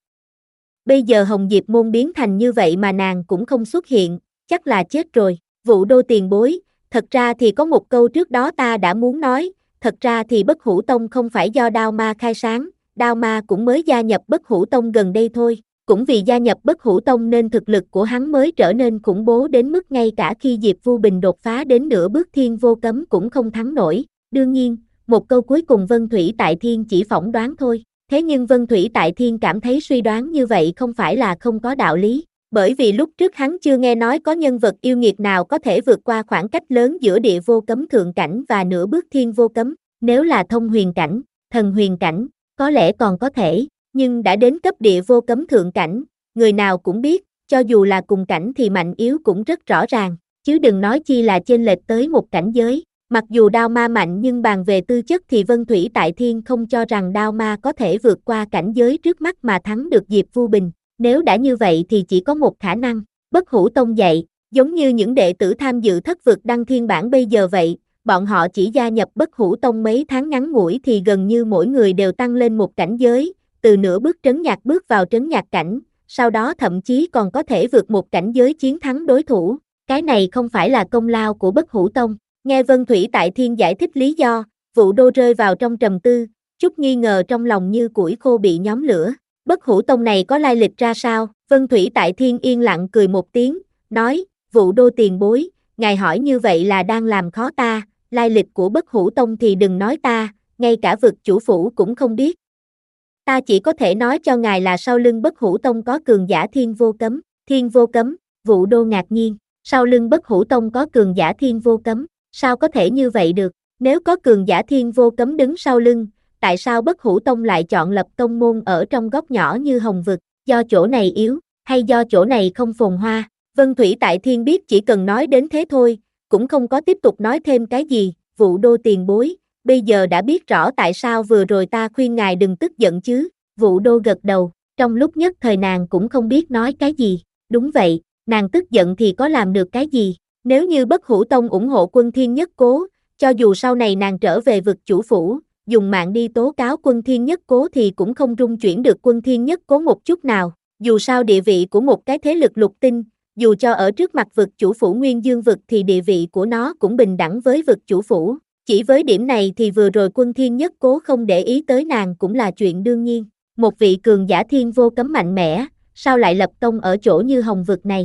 Bây giờ Hồng Diệp Môn biến thành như vậy mà nàng cũng không xuất hiện, chắc là chết rồi. Vũ Đô tiền bối, thật ra thì có một câu trước đó ta đã muốn nói, thật ra thì Bất Hủ Tông không phải do Đao Ma khai sáng, Đao Ma cũng mới gia nhập Bất Hủ Tông gần đây thôi, cũng vì gia nhập Bất Hủ Tông nên thực lực của hắn mới trở nên khủng bố đến mức ngay cả khi Diệp Vu Bình đột phá đến nửa bước thiên vô cấm cũng không thắng nổi. Đương nhiên, một câu cuối cùng Vân Thủy Tại Thiên chỉ phỏng đoán thôi, thế nhưng Vân Thủy Tại Thiên cảm thấy suy đoán như vậy không phải là không có đạo lý, bởi vì lúc trước hắn chưa nghe nói có nhân vật yêu nghiệt nào có thể vượt qua khoảng cách lớn giữa địa vô cấm thượng cảnh và nửa bước thiên vô cấm, nếu là thông huyền cảnh, thần huyền cảnh, có lẽ còn có thể, nhưng đã đến cấp địa vô cấm thượng cảnh, người nào cũng biết, cho dù là cùng cảnh thì mạnh yếu cũng rất rõ ràng, chứ đừng nói chi là chênh lệch tới một cảnh giới. Mặc dù Đao Ma mạnh nhưng bàn về tư chất thì Vân Thủy Tại Thiên không cho rằng Đao Ma có thể vượt qua cảnh giới trước mắt mà thắng được Diệp Vu Bình, nếu đã như vậy thì chỉ có một khả năng, Bất Hủ Tông dạy, giống như những đệ tử tham dự thất vực đăng thiên bản bây giờ vậy, bọn họ chỉ gia nhập Bất Hủ Tông mấy tháng ngắn ngủi thì gần như mỗi người đều tăng lên một cảnh giới, từ nửa bước trấn nhạc bước vào trấn nhạc cảnh, sau đó thậm chí còn có thể vượt một cảnh giới chiến thắng đối thủ, cái này không phải là công lao của Bất Hủ Tông. Nghe Vân Thủy Tại Thiên giải thích lý do, Vũ Đô rơi vào trong trầm tư, chút nghi ngờ trong lòng như củi khô bị nhóm lửa. Bất Hủ Tông này có lai lịch ra sao? Vân Thủy Tại Thiên yên lặng cười một tiếng, nói, Vụ Đô tiền bối, ngài hỏi như vậy là đang làm khó ta, lai lịch của Bất Hủ Tông thì đừng nói ta, ngay cả vực chủ phủ cũng không biết. Ta chỉ có thể nói cho ngài là sau lưng Bất Hủ Tông có cường giả Thiên Vô Cấm. Thiên Vô Cấm, Vụ Đô ngạc nhiên, sau lưng Bất Hủ Tông có cường giả Thiên Vô Cấm, sao có thể như vậy được, nếu có cường giả Thiên Vô Cấm đứng sau lưng, tại sao Bất Hủ Tông lại chọn lập tông môn ở trong góc nhỏ như Hồng Vực, do chỗ này yếu, hay do chỗ này không phồn hoa? Vân Thủy Tại Thiên biết chỉ cần nói đến thế thôi, cũng không có tiếp tục nói thêm cái gì. Vụ Đô tiền bối, bây giờ đã biết rõ tại sao vừa rồi ta khuyên ngài đừng tức giận chứ. Vụ Đô gật đầu, trong lúc nhất thời nàng cũng không biết nói cái gì. Đúng vậy, nàng tức giận thì có làm được cái gì, nếu như Bất Hủ Tông ủng hộ Quân Thiên Nhất Cố, cho dù sau này nàng trở về vực chủ phủ, dùng mạng đi tố cáo Quân Thiên Nhất Cố thì cũng không rung chuyển được Quân Thiên Nhất Cố một chút nào. Dù sao địa vị của một cái thế lực lục tinh, dù cho ở trước mặt vực chủ phủ Nguyên Dương vực thì địa vị của nó cũng bình đẳng với vực chủ phủ. Chỉ với điểm này thì vừa rồi Quân Thiên Nhất Cố không để ý tới nàng cũng là chuyện đương nhiên. Một vị cường giả Thiên Vô Cấm mạnh mẽ, sao lại lập tông ở chỗ như Hồng vực này?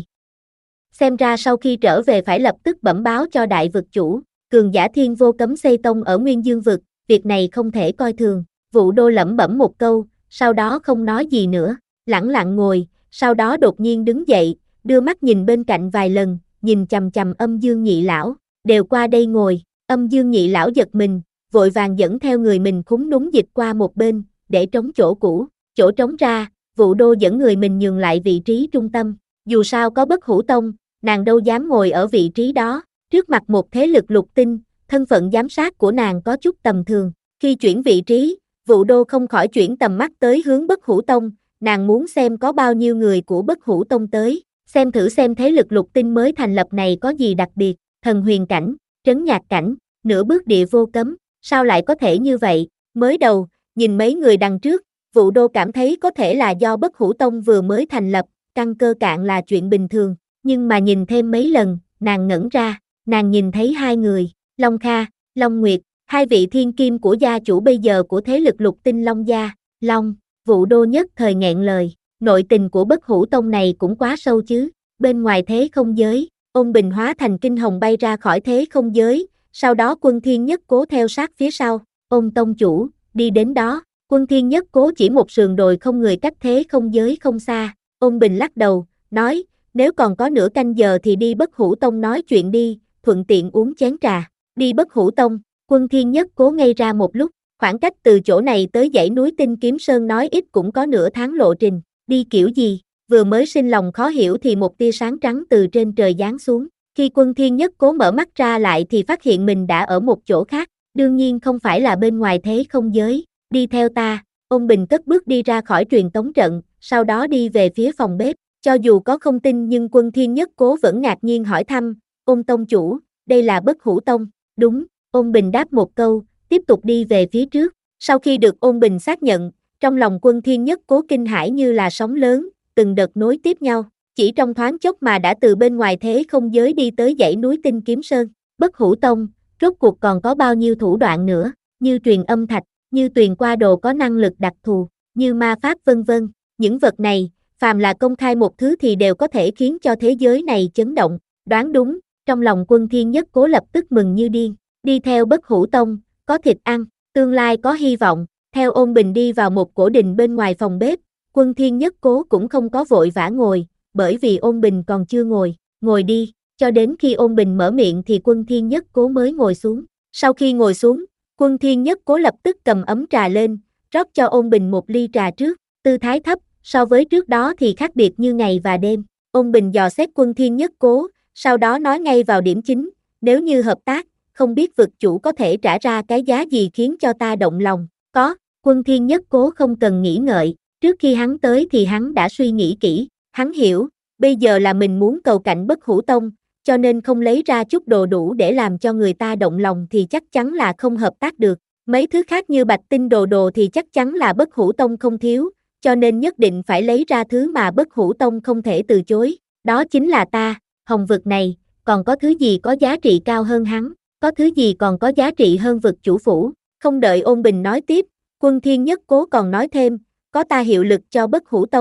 Xem ra sau khi trở về phải lập tức bẩm báo cho đại vực chủ, cường giả Thiên Vô Cấm xây tông ở Nguyên Dương vực, việc này không thể coi thường. Vụ Đô lẩm bẩm một câu, sau đó không nói gì nữa, lẳng lặng ngồi, sau đó đột nhiên đứng dậy, đưa mắt nhìn bên cạnh vài lần, nhìn chằm chằm Âm Dương Nhị lão, đều qua đây ngồi. Âm Dương Nhị lão giật mình, vội vàng dẫn theo người mình khúm núm dịch qua một bên, để trống chỗ cũ, chỗ trống ra, Vụ Đô dẫn người mình nhường lại vị trí trung tâm, dù sao có Bất Hủ Tông, nàng đâu dám ngồi ở vị trí đó, trước mặt một thế lực lục tinh, thân phận giám sát của nàng có chút tầm thường, khi chuyển vị trí, Vụ Đô không khỏi chuyển tầm mắt tới hướng Bất Hủ Tông, nàng muốn xem có bao nhiêu người của Bất Hủ Tông tới, xem thử xem thế lực lục tinh mới thành lập này có gì đặc biệt, thần huyền cảnh, trấn nhạc cảnh, nửa bước địa vô cấm, sao lại có thể như vậy, mới đầu, nhìn mấy người đằng trước, Vụ Đô cảm thấy có thể là do Bất Hủ Tông vừa mới thành lập, căn cơ cạn là chuyện bình thường, nhưng mà nhìn thêm mấy lần, nàng ngẩn ra, nàng nhìn thấy hai người, Long Kha, Long Nguyệt, hai vị thiên kim của gia chủ bây giờ của thế lực lục tinh Long gia, Long, Vụ Đô nhất thời nghẹn lời, nội tình của Bất Hủ Tông này cũng quá sâu chứ, bên ngoài thế không giới, Ôn Bình hóa thành kinh hồng bay ra khỏi thế không giới, sau đó Quân Thiên Nhất Cố theo sát phía sau, Ôn tông chủ, đi đến đó, Quân Thiên Nhất Cố chỉ một sườn đồi không người cách thế không giới không xa, Ôn Bình lắc đầu, nói, nếu còn có nửa canh giờ thì đi Bất Hủ Tông nói chuyện đi, thuận tiện uống chén trà, đi Bất Hủ Tông, Quân Thiên Nhất Cố ngây ra một lúc, khoảng cách từ chỗ này tới dãy núi Tinh Kiếm Sơn nói ít cũng có nửa tháng lộ trình, đi kiểu gì, vừa mới sinh lòng khó hiểu thì một tia sáng trắng từ trên trời giáng xuống, khi Quân Thiên Nhất Cố mở mắt ra lại thì phát hiện mình đã ở một chỗ khác, đương nhiên không phải là bên ngoài thế không giới, đi theo ta, Ôn Bình cất bước đi ra khỏi truyền tống trận, sau đó đi về phía phòng bếp, cho dù có không tin nhưng Quân Thiên Nhất Cố vẫn ngạc nhiên hỏi thăm, Ôn tông chủ, đây là Bất Hủ Tông, đúng, Ôn Bình đáp một câu, tiếp tục đi về phía trước, sau khi được Ôn Bình xác nhận, trong lòng Quân Thiên Nhất Cố kinh hãi như là sóng lớn, từng đợt nối tiếp nhau, chỉ trong thoáng chốc mà đã từ bên ngoài thế không giới đi tới dãy núi Tinh Kiếm Sơn, Bất Hủ Tông, rốt cuộc còn có bao nhiêu thủ đoạn nữa, như truyền âm thạch, như tuyền qua đồ có năng lực đặc thù, như ma pháp vân vân, những vật này, phàm là công khai một thứ thì đều có thể khiến cho thế giới này chấn động, đoán đúng, trong lòng Quân Thiên Nhất Cố lập tức mừng như điên, đi theo Bất Hủ Tông, có thịt ăn, tương lai có hy vọng, theo Ôn Bình đi vào một cổ đình bên ngoài phòng bếp, Quân Thiên Nhất Cố cũng không có vội vã ngồi, bởi vì Ôn Bình còn chưa ngồi, ngồi đi, cho đến khi Ôn Bình mở miệng thì Quân Thiên Nhất Cố mới ngồi xuống, sau khi ngồi xuống, Quân Thiên Nhất Cố lập tức cầm ấm trà lên, rót cho Ôn Bình một ly trà trước, tư thái thấp, so với trước đó thì khác biệt như ngày và đêm, Ôn Bình dò xét Quân Thiên Nhất Cố, sau đó nói ngay vào điểm chính, nếu như hợp tác, không biết vực chủ có thể trả ra cái giá gì khiến cho ta động lòng, có, Quân Thiên Nhất Cố không cần nghĩ ngợi, trước khi hắn tới thì hắn đã suy nghĩ kỹ, hắn hiểu, bây giờ là mình muốn cầu cạnh Bất Hủ Tông, cho nên không lấy ra chút đồ đủ để làm cho người ta động lòng thì chắc chắn là không hợp tác được, mấy thứ khác như bạch tinh đồ đồ thì chắc chắn là Bất Hủ Tông không thiếu, cho nên nhất định phải lấy ra thứ mà Bất Hủ Tông không thể từ chối, đó chính là ta, Hồng vực này, còn có thứ gì có giá trị cao hơn hắn, có thứ gì còn có giá trị hơn vực chủ phủ, không đợi Ôn Bình nói tiếp, Quân Thiên Nhất Cố còn nói thêm, có ta hiệu lực cho Bất Hủ Tông,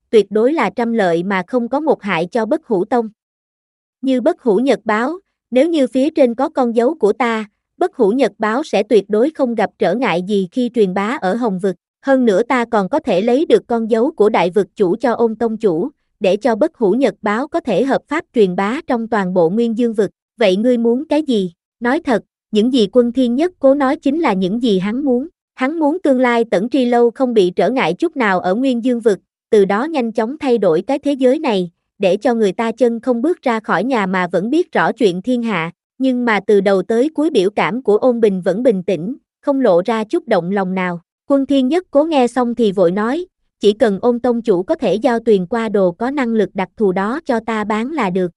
tuyệt đối là trăm lợi mà không có một hại cho Bất Hủ Tông. Như Bất Hủ Nhật Báo, nếu như phía trên có con dấu của ta, Bất Hủ Nhật Báo sẽ tuyệt đối không gặp trở ngại gì khi truyền bá ở Hồng Vực. Hơn nữa ta còn có thể lấy được con dấu của Đại Vực Chủ cho Ôn Tông Chủ, để cho Bất Hủ Nhật Báo có thể hợp pháp truyền bá trong toàn bộ Nguyên Dương Vực. Vậy ngươi muốn cái gì? Nói thật, những gì Quân Thiên Nhất Cố nói chính là những gì hắn muốn. Hắn muốn tương lai Tẩn Tri Lâu không bị trở ngại chút nào ở Nguyên Dương Vực, từ đó nhanh chóng thay đổi cái thế giới này, để cho người ta chân không bước ra khỏi nhà mà vẫn biết rõ chuyện thiên hạ. Nhưng mà từ đầu tới cuối biểu cảm của Ôn Bình vẫn bình tĩnh, không lộ ra chút động lòng nào. Quân Thiên Nhất Cố nghe xong thì vội nói, chỉ cần Ôn Tông Chủ có thể giao tuyền qua đồ có năng lực đặc thù đó cho ta bán là được.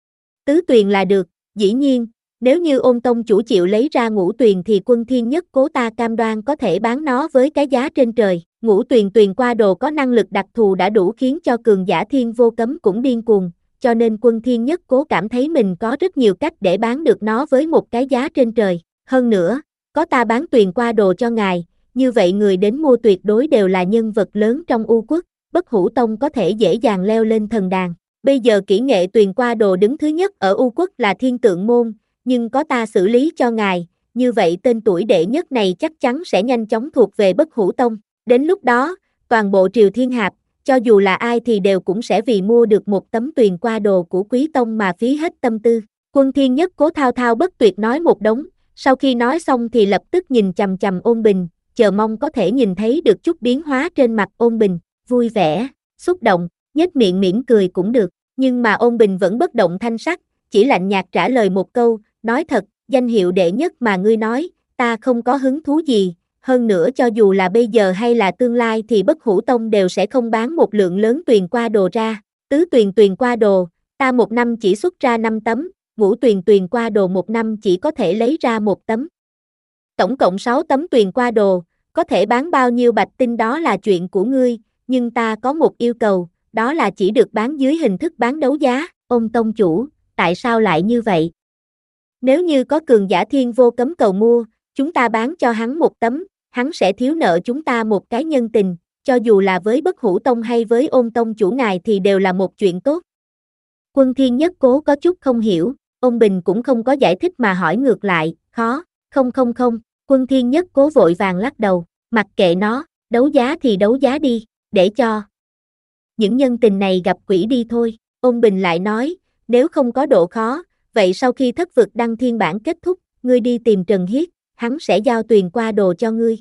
Tứ tuyền là được, dĩ nhiên, nếu như Ôn Tông Chủ chịu lấy ra ngũ tuyền thì Quân Thiên Nhất Cố ta cam đoan có thể bán nó với cái giá trên trời. Ngũ tuyền tuyền qua đồ có năng lực đặc thù đã đủ khiến cho cường giả Thiên Vô Cấm cũng điên cuồng, cho nên Quân Thiên Nhất Cố cảm thấy mình có rất nhiều cách để bán được nó với một cái giá trên trời. Hơn nữa, có ta bán tuyền qua đồ cho ngài, như vậy người đến mua tuyệt đối đều là nhân vật lớn trong U Quốc, Bất Hủ Tông có thể dễ dàng leo lên thần đàn. Bây giờ kỹ nghệ tuyền qua đồ đứng thứ nhất ở U Quốc là Thiên Tượng Môn, nhưng có ta xử lý cho ngài, như vậy tên tuổi đệ nhất này chắc chắn sẽ nhanh chóng thuộc về Bất Hủ Tông. Đến lúc đó, toàn bộ Triều Thiên Hạp, cho dù là ai thì đều cũng sẽ vì mua được một tấm tuyền qua đồ của Quý Tông mà phí hết tâm tư. Quân Thiên Nhất Cố thao thao bất tuyệt nói một đống, sau khi nói xong thì lập tức nhìn chằm chằm Ôn Bình, chờ mong có thể nhìn thấy được chút biến hóa trên mặt Ôn Bình, vui vẻ, xúc động, nhếch miệng mỉm cười cũng được, nhưng mà Ôn Bình vẫn bất động thanh sắc, chỉ lạnh nhạt trả lời một câu, nói thật, danh hiệu đệ nhất mà ngươi nói, ta không có hứng thú gì, hơn nữa cho dù là bây giờ hay là tương lai thì Bất Hủ Tông đều sẽ không bán một lượng lớn tuyền qua đồ ra, tứ tuyền tuyền qua đồ, ta một năm chỉ xuất ra năm tấm, ngũ tuyền tuyền qua đồ một năm chỉ có thể lấy ra một tấm. Tổng cộng sáu tấm tuyền qua đồ, có thể bán bao nhiêu bạch tinh đó là chuyện của ngươi, nhưng ta có một yêu cầu, đó là chỉ được bán dưới hình thức bán đấu giá. Ôn Tông Chủ, tại sao lại như vậy? Nếu như có cường giả Thiên Vô Cấm cầu mua, chúng ta bán cho hắn một tấm, hắn sẽ thiếu nợ chúng ta một cái nhân tình, cho dù là với Bất Hủ Tông hay với Ôn Tông Chủ ngài thì đều là một chuyện tốt. Quân Thiên Nhất Cố có chút không hiểu, Ôn Bình cũng không có giải thích mà hỏi ngược lại, khó, không không không, Quân Thiên Nhất Cố vội vàng lắc đầu, mặc kệ nó, đấu giá thì đấu giá đi, để cho những nhân tình này gặp quỷ đi thôi. Ôn Bình lại nói, nếu không có độ khó, vậy sau khi thất vực đăng thiên bản kết thúc, ngươi đi tìm Trần Hiết, hắn sẽ giao tuyền qua đồ cho ngươi.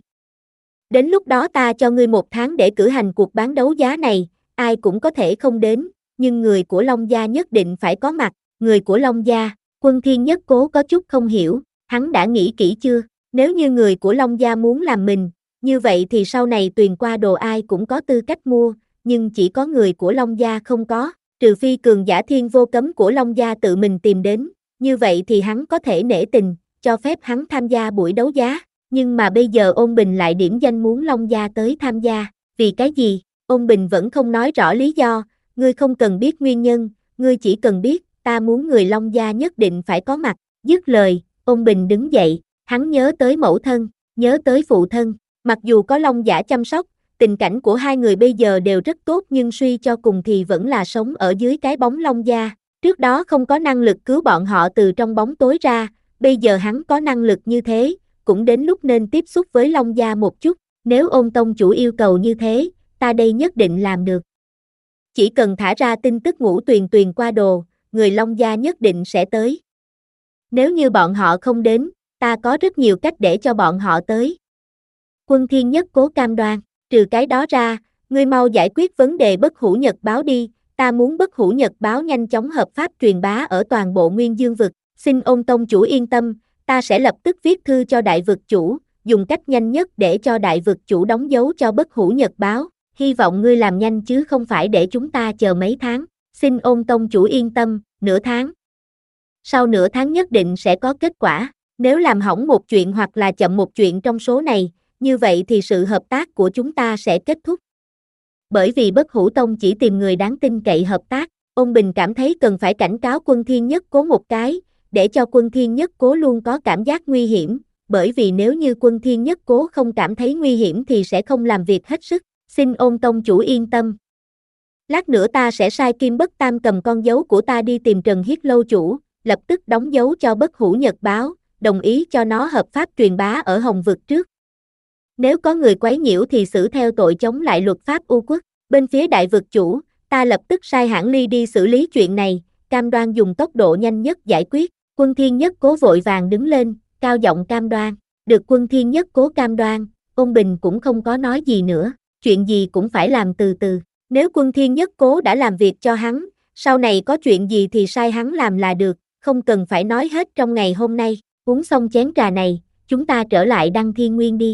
Đến lúc đó ta cho ngươi một tháng để cử hành cuộc bán đấu giá này, ai cũng có thể không đến, nhưng người của Long Gia nhất định phải có mặt, người của Long Gia. Quân Thiên Nhất Cố có chút không hiểu, hắn đã nghĩ kỹ chưa, nếu như người của Long Gia muốn làm mình, như vậy thì sau này tuyền qua đồ ai cũng có tư cách mua, nhưng chỉ có người của Long Gia không có, trừ phi cường giả Thiên Vô Cấm của Long Gia tự mình tìm đến, như vậy thì hắn có thể nể tình, cho phép hắn tham gia buổi đấu giá, nhưng mà bây giờ Ôn Bình lại điểm danh muốn Long Gia tới tham gia, vì cái gì? Ôn Bình vẫn không nói rõ lý do, ngươi không cần biết nguyên nhân, ngươi chỉ cần biết, ta muốn người Long Gia nhất định phải có mặt. Dứt lời, Ôn Bình đứng dậy, hắn nhớ tới mẫu thân, nhớ tới phụ thân, mặc dù có Long Giả chăm sóc, tình cảnh của hai người bây giờ đều rất tốt nhưng suy cho cùng thì vẫn là sống ở dưới cái bóng Long Gia, trước đó không có năng lực cứu bọn họ từ trong bóng tối ra, bây giờ hắn có năng lực như thế, cũng đến lúc nên tiếp xúc với Long Gia một chút, nếu Ôn Tông Chủ yêu cầu như thế, ta đây nhất định làm được. Chỉ cần thả ra tin tức ngũ tuyền tuyền qua đồ, người Long Gia nhất định sẽ tới. Nếu như bọn họ không đến, ta có rất nhiều cách để cho bọn họ tới. Quân Thiên Nhất Cố cam đoan, trừ cái đó ra, ngươi mau giải quyết vấn đề Bất Hủ Nhật Báo đi, ta muốn Bất Hủ Nhật Báo nhanh chóng hợp pháp truyền bá ở toàn bộ Nguyên Dương Vực, xin Ôn Tông Chủ yên tâm, ta sẽ lập tức viết thư cho Đại Vực Chủ, dùng cách nhanh nhất để cho Đại Vực Chủ đóng dấu cho Bất Hủ Nhật Báo, hy vọng ngươi làm nhanh chứ không phải để chúng ta chờ mấy tháng, xin Ôn Tông Chủ yên tâm, nửa tháng. Sau nửa tháng nhất định sẽ có kết quả, nếu làm hỏng một chuyện hoặc là chậm một chuyện trong số này, như vậy thì sự hợp tác của chúng ta sẽ kết thúc. Bởi vì Bất Hủ Tông chỉ tìm người đáng tin cậy hợp tác, Ôn Bình cảm thấy cần phải cảnh cáo Quân Thiên Nhất Cố một cái, để cho Quân Thiên Nhất Cố luôn có cảm giác nguy hiểm, bởi vì nếu như Quân Thiên Nhất Cố không cảm thấy nguy hiểm thì sẽ không làm việc hết sức, xin Ôn Tông Chủ yên tâm. Lát nữa ta sẽ sai Kim Bất Tam cầm con dấu của ta đi tìm Trần Hiết lâu chủ, lập tức đóng dấu cho Bất Hủ Nhật báo, đồng ý cho nó hợp pháp truyền bá ở Hồng Vực trước. Nếu có người quấy nhiễu thì xử theo tội chống lại luật pháp U Quốc. Bên phía đại vực chủ, ta lập tức sai Hãn Ly đi xử lý chuyện này, cam đoan dùng tốc độ nhanh nhất giải quyết. Quân Thiên Nhất Cố vội vàng đứng lên, cao giọng cam đoan. Được Quân Thiên Nhất Cố cam đoan, Ôn Bình cũng không có nói gì nữa, chuyện gì cũng phải làm từ từ. Nếu Quân Thiên Nhất Cố đã làm việc cho hắn, sau này có chuyện gì thì sai hắn làm là được, không cần phải nói hết trong ngày hôm nay. Uống xong chén trà này, chúng ta trở lại Đăng Thiên Nguyên đi.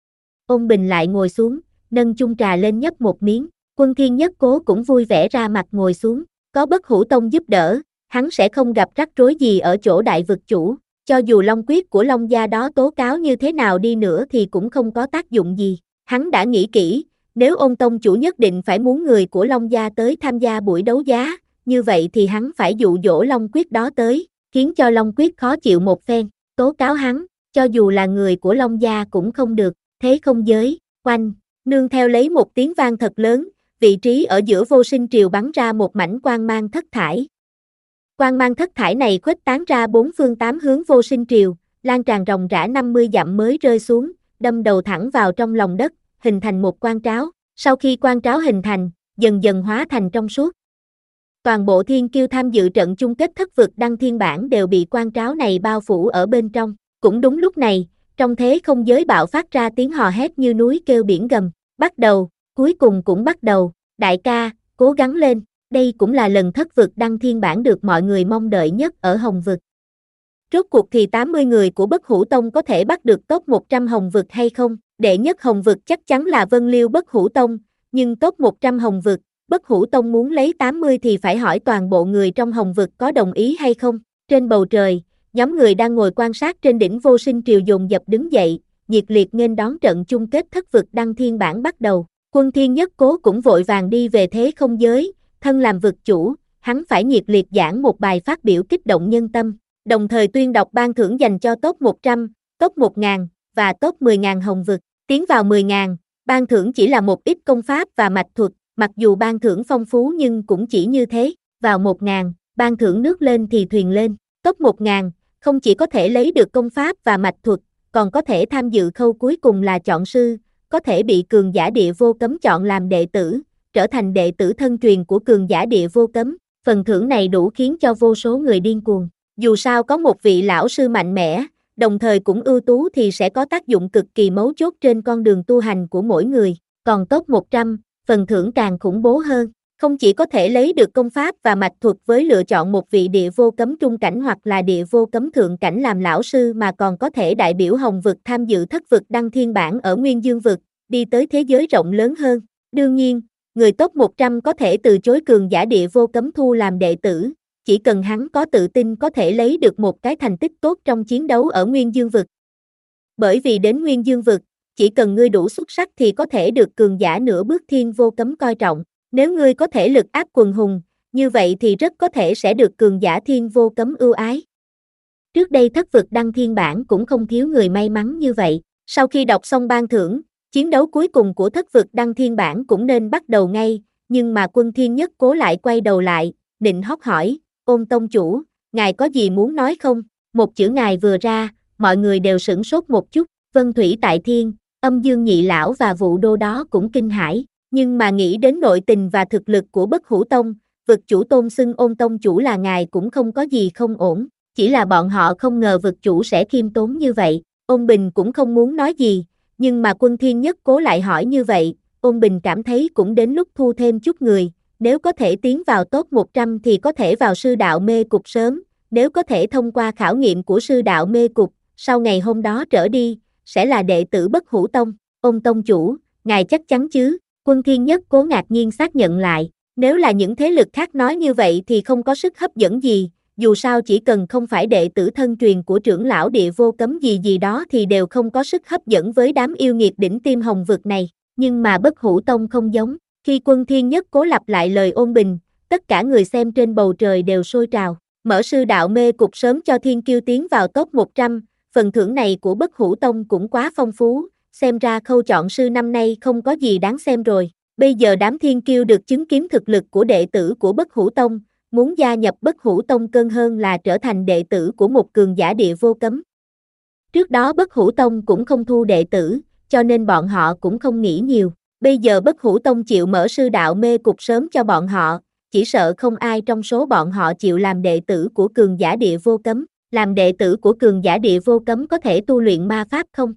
Ôn Bình lại ngồi xuống, nâng chung trà lên nhấp một miếng. Quân Thiên Nhất Cố cũng vui vẻ ra mặt ngồi xuống, có Bất Hủ Tông giúp đỡ, hắn sẽ không gặp rắc rối gì ở chỗ đại vực chủ, cho dù Long Quyết của Long gia đó tố cáo như thế nào đi nữa thì cũng không có tác dụng gì. Hắn đã nghĩ kỹ, nếu Ôn Tông chủ nhất định phải muốn người của Long gia tới tham gia buổi đấu giá, như vậy thì hắn phải dụ dỗ Long Quyết đó tới, khiến cho Long Quyết khó chịu một phen, tố cáo hắn, cho dù là người của Long gia cũng không được. Thế không giới, oanh, nương theo lấy một tiếng vang thật lớn, vị trí ở giữa Vô Sinh Triều bắn ra một mảnh quang mang thất thải. Quang mang thất thải này khuếch tán ra bốn phương tám hướng Vô Sinh Triều, lan tràn ròng rã năm mươi dặm mới rơi xuống, đâm đầu thẳng vào trong lòng đất, hình thành một quan tráo. Sau khi quan tráo hình thành, dần dần hóa thành trong suốt. Toàn bộ thiên kiêu tham dự trận chung kết thất vực đăng thiên bản đều bị quan tráo này bao phủ ở bên trong. Cũng đúng lúc này, trong thế không giới bạo phát ra tiếng hò hét như núi kêu biển gầm. Bắt đầu, cuối cùng cũng bắt đầu, đại ca, cố gắng lên, đây cũng là lần thất vực đăng thiên bản được mọi người mong đợi nhất ở Hồng Vực. Rốt cuộc thì tám mươi người của Bất Hủ Tông có thể bắt được top một trăm Hồng Vực hay không? Đệ nhất Hồng Vực chắc chắn là Vân Liêu Bất Hủ Tông, nhưng top một trăm Hồng Vực, Bất Hủ Tông muốn lấy tám mươi thì phải hỏi toàn bộ người trong Hồng Vực có đồng ý hay không. Trên bầu trời, nhóm người đang ngồi quan sát trên đỉnh Vô Sinh Triều dồn dập đứng dậy, nhiệt liệt nghênh đón trận chung kết thất vực đăng thiên bản bắt đầu. Quân Thiên Nhất Cố cũng vội vàng đi về thế không giới, thân làm vực chủ, hắn phải nhiệt liệt giảng một bài phát biểu kích động nhân tâm, đồng thời tuyên đọc ban thưởng dành cho top một trăm, top một nghìn và top mười nghìn Hồng Vực. Tiến vào mười nghìn, ban thưởng chỉ là một ít công pháp và mạch thuật, mặc dù ban thưởng phong phú nhưng cũng chỉ như thế. Vào một nghìn, ban thưởng nước lên thì thuyền lên. Top một nghìn, không chỉ có thể lấy được công pháp và mạch thuật, còn có thể tham dự khâu cuối cùng là chọn sư, có thể bị cường giả địa vô cấm chọn làm đệ tử, trở thành đệ tử thân truyền của cường giả địa vô cấm. Phần thưởng này đủ khiến cho vô số người điên cuồng. Dù sao có một vị lão sư mạnh mẽ, đồng thời cũng ưu tú thì sẽ có tác dụng cực kỳ mấu chốt trên con đường tu hành của mỗi người. Còn top một trăm, phần thưởng càng khủng bố hơn. Không chỉ có thể lấy được công pháp và mạch thuật với lựa chọn một vị địa vô cấm trung cảnh hoặc là địa vô cấm thượng cảnh làm lão sư mà còn có thể đại biểu Hồng Vực tham dự thất vực đăng thiên bản ở Nguyên Dương Vực, đi tới thế giới rộng lớn hơn. Đương nhiên, người top một trăm có thể từ chối cường giả địa vô cấm thu làm đệ tử, chỉ cần hắn có tự tin có thể lấy được một cái thành tích tốt trong chiến đấu ở Nguyên Dương Vực. Bởi vì đến Nguyên Dương Vực, chỉ cần ngươi đủ xuất sắc thì có thể được cường giả nửa bước thiên vô cấm coi trọng. Nếu ngươi có thể lực áp quần hùng, như vậy thì rất có thể sẽ được cường giả thiên vô cấm ưu ái. Trước đây thất vực đăng thiên bản cũng không thiếu người may mắn như vậy. Sau khi đọc xong ban thưởng, chiến đấu cuối cùng của thất vực đăng thiên bản cũng nên bắt đầu ngay, nhưng mà Quân Thiên Nhất Cố lại quay đầu lại, nịnh hót hỏi, Ôn tông chủ, ngài có gì muốn nói không? Một chữ ngài vừa ra, mọi người đều sửng sốt một chút. Vân Thủy Tại Thiên, Âm Dương Nhị Lão và Vụ Đô đó cũng kinh hãi, nhưng mà nghĩ đến nội tình và thực lực của Bất Hủ Tông, vực chủ tôn xưng Ôn tông chủ là ngài cũng không có gì không ổn, chỉ là bọn họ không ngờ vực chủ sẽ khiêm tốn như vậy. Ôn Bình cũng không muốn nói gì, nhưng mà Quân Thiên Nhất Cố lại hỏi như vậy, Ôn Bình cảm thấy cũng đến lúc thu thêm chút người, nếu có thể tiến vào top một trăm thì có thể vào sư đạo mê cục sớm, nếu có thể thông qua khảo nghiệm của sư đạo mê cục, sau ngày hôm đó trở đi, sẽ là đệ tử Bất Hủ Tông. Ôn tông chủ, ngài chắc chắn chứ? Quân Thiên Nhất Cố ngạc nhiên xác nhận lại, nếu là những thế lực khác nói như vậy thì không có sức hấp dẫn gì, dù sao chỉ cần không phải đệ tử thân truyền của trưởng lão địa vô cấm gì gì đó thì đều không có sức hấp dẫn với đám yêu nghiệt đỉnh tim Hồng Vực này, nhưng mà Bất Hủ Tông không giống. Khi Quân Thiên Nhất Cố lặp lại lời Ôn Bình, tất cả người xem trên bầu trời đều sôi trào, mở sư đạo mê cục sớm cho thiên kiêu tiến vào top một trăm, phần thưởng này của Bất Hủ Tông cũng quá phong phú, xem ra khâu chọn sư năm nay không có gì đáng xem rồi. Bây giờ đám thiên kiêu được chứng kiến thực lực của đệ tử của Bất Hủ Tông, muốn gia nhập Bất Hủ Tông cân hơn là trở thành đệ tử của một cường giả địa vô cấm. Trước đó Bất Hủ Tông cũng không thu đệ tử, cho nên bọn họ cũng không nghĩ nhiều. Bây giờ Bất Hủ Tông chịu mở sư đạo mê cục sớm cho bọn họ, chỉ sợ không ai trong số bọn họ chịu làm đệ tử của cường giả địa vô cấm. Làm đệ tử của cường giả địa vô cấm có thể tu luyện ma pháp không?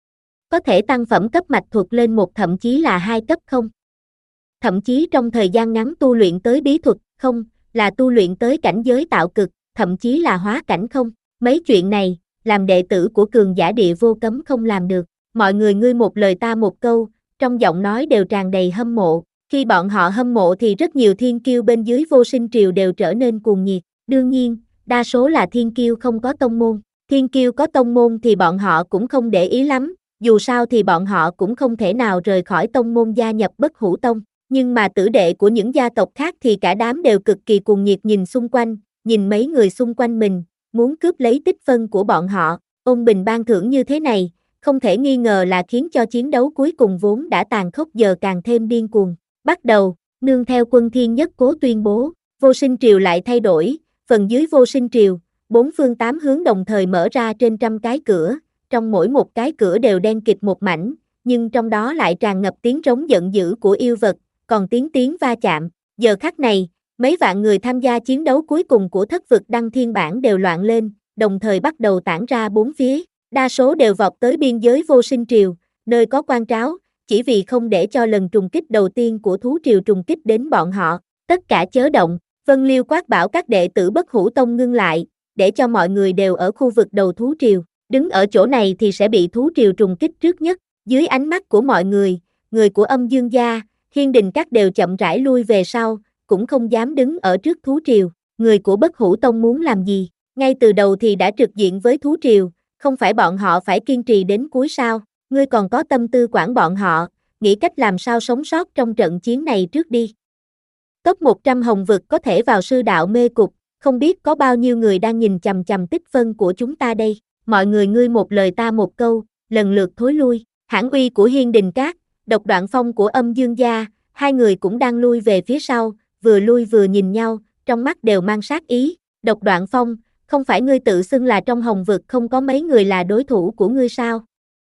Có thể tăng phẩm cấp mạch thuật lên một thậm chí là hai cấp không? Thậm chí trong thời gian ngắn tu luyện tới bí thuật không? Là tu luyện tới cảnh giới tạo cực, thậm chí là hóa cảnh không? Mấy chuyện này, làm đệ tử của cường giả địa vô cấm không làm được. Mọi người ngươi một lời ta một câu, trong giọng nói đều tràn đầy hâm mộ. Khi bọn họ hâm mộ thì rất nhiều thiên kiêu bên dưới Vô Sinh Triều đều trở nên cuồng nhiệt. Đương nhiên, đa số là thiên kiêu không có tông môn. Thiên kiêu có tông môn thì bọn họ cũng không để ý lắm, dù sao thì bọn họ cũng không thể nào rời khỏi tông môn gia nhập Bất Hủ Tông. Nhưng mà tử đệ của những gia tộc khác thì cả đám đều cực kỳ cuồng nhiệt nhìn xung quanh, nhìn mấy người xung quanh mình, muốn cướp lấy tích phân của bọn họ. Ôn bình ban thưởng như thế này, không thể nghi ngờ là khiến cho chiến đấu cuối cùng vốn đã tàn khốc giờ càng thêm điên cuồng. Bắt đầu, nương theo Quân Thiên Nhất Cố tuyên bố, Vô Sinh Triều lại thay đổi, phần dưới Vô Sinh Triều, bốn phương tám hướng đồng thời mở ra trên trăm cái cửa, trong mỗi một cái cửa đều đen kịt một mảnh, nhưng trong đó lại tràn ngập tiếng rống giận dữ của yêu vật, còn tiếng tiếng va chạm. Giờ khắc này, mấy vạn người tham gia chiến đấu cuối cùng của thất vực đăng thiên bản đều loạn lên, đồng thời bắt đầu tản ra bốn phía, đa số đều vọt tới biên giới Vô Sinh Triều, nơi có quan tráo, chỉ vì không để cho lần trùng kích đầu tiên của thú triều trùng kích đến bọn họ. Tất cả chớ động, Vân Liêu quát bảo các đệ tử Bất Hủ Tông ngưng lại, để cho mọi người đều ở khu vực đầu thú triều, đứng ở chỗ này thì sẽ bị thú triều trùng kích trước nhất. Dưới ánh mắt của mọi người, người của Âm Dương gia, Hiên Đình các đều chậm rãi lui về sau, cũng không dám đứng ở trước thú triều. Người của Bất Hủ Tông muốn làm gì? Ngay từ đầu thì đã trực diện với thú triều, không phải bọn họ phải kiên trì đến cuối sao? Ngươi còn có tâm tư quản bọn họ, nghĩ cách làm sao sống sót trong trận chiến này trước đi. Top một trăm hồng vực có thể vào sư đạo mê cục, không biết có bao nhiêu người đang nhìn chằm chằm tích phân của chúng ta đây. Mọi người ngươi một lời ta một câu, lần lượt thối lui. Hãn Uy của Hiên Đình Các, Độc Đoạn Phong của Âm Dương gia, hai người cũng đang lui về phía sau, vừa lui vừa nhìn nhau, trong mắt đều mang sát ý. Độc Đoạn Phong, không phải ngươi tự xưng là trong hồng vực không có mấy người là đối thủ của ngươi sao?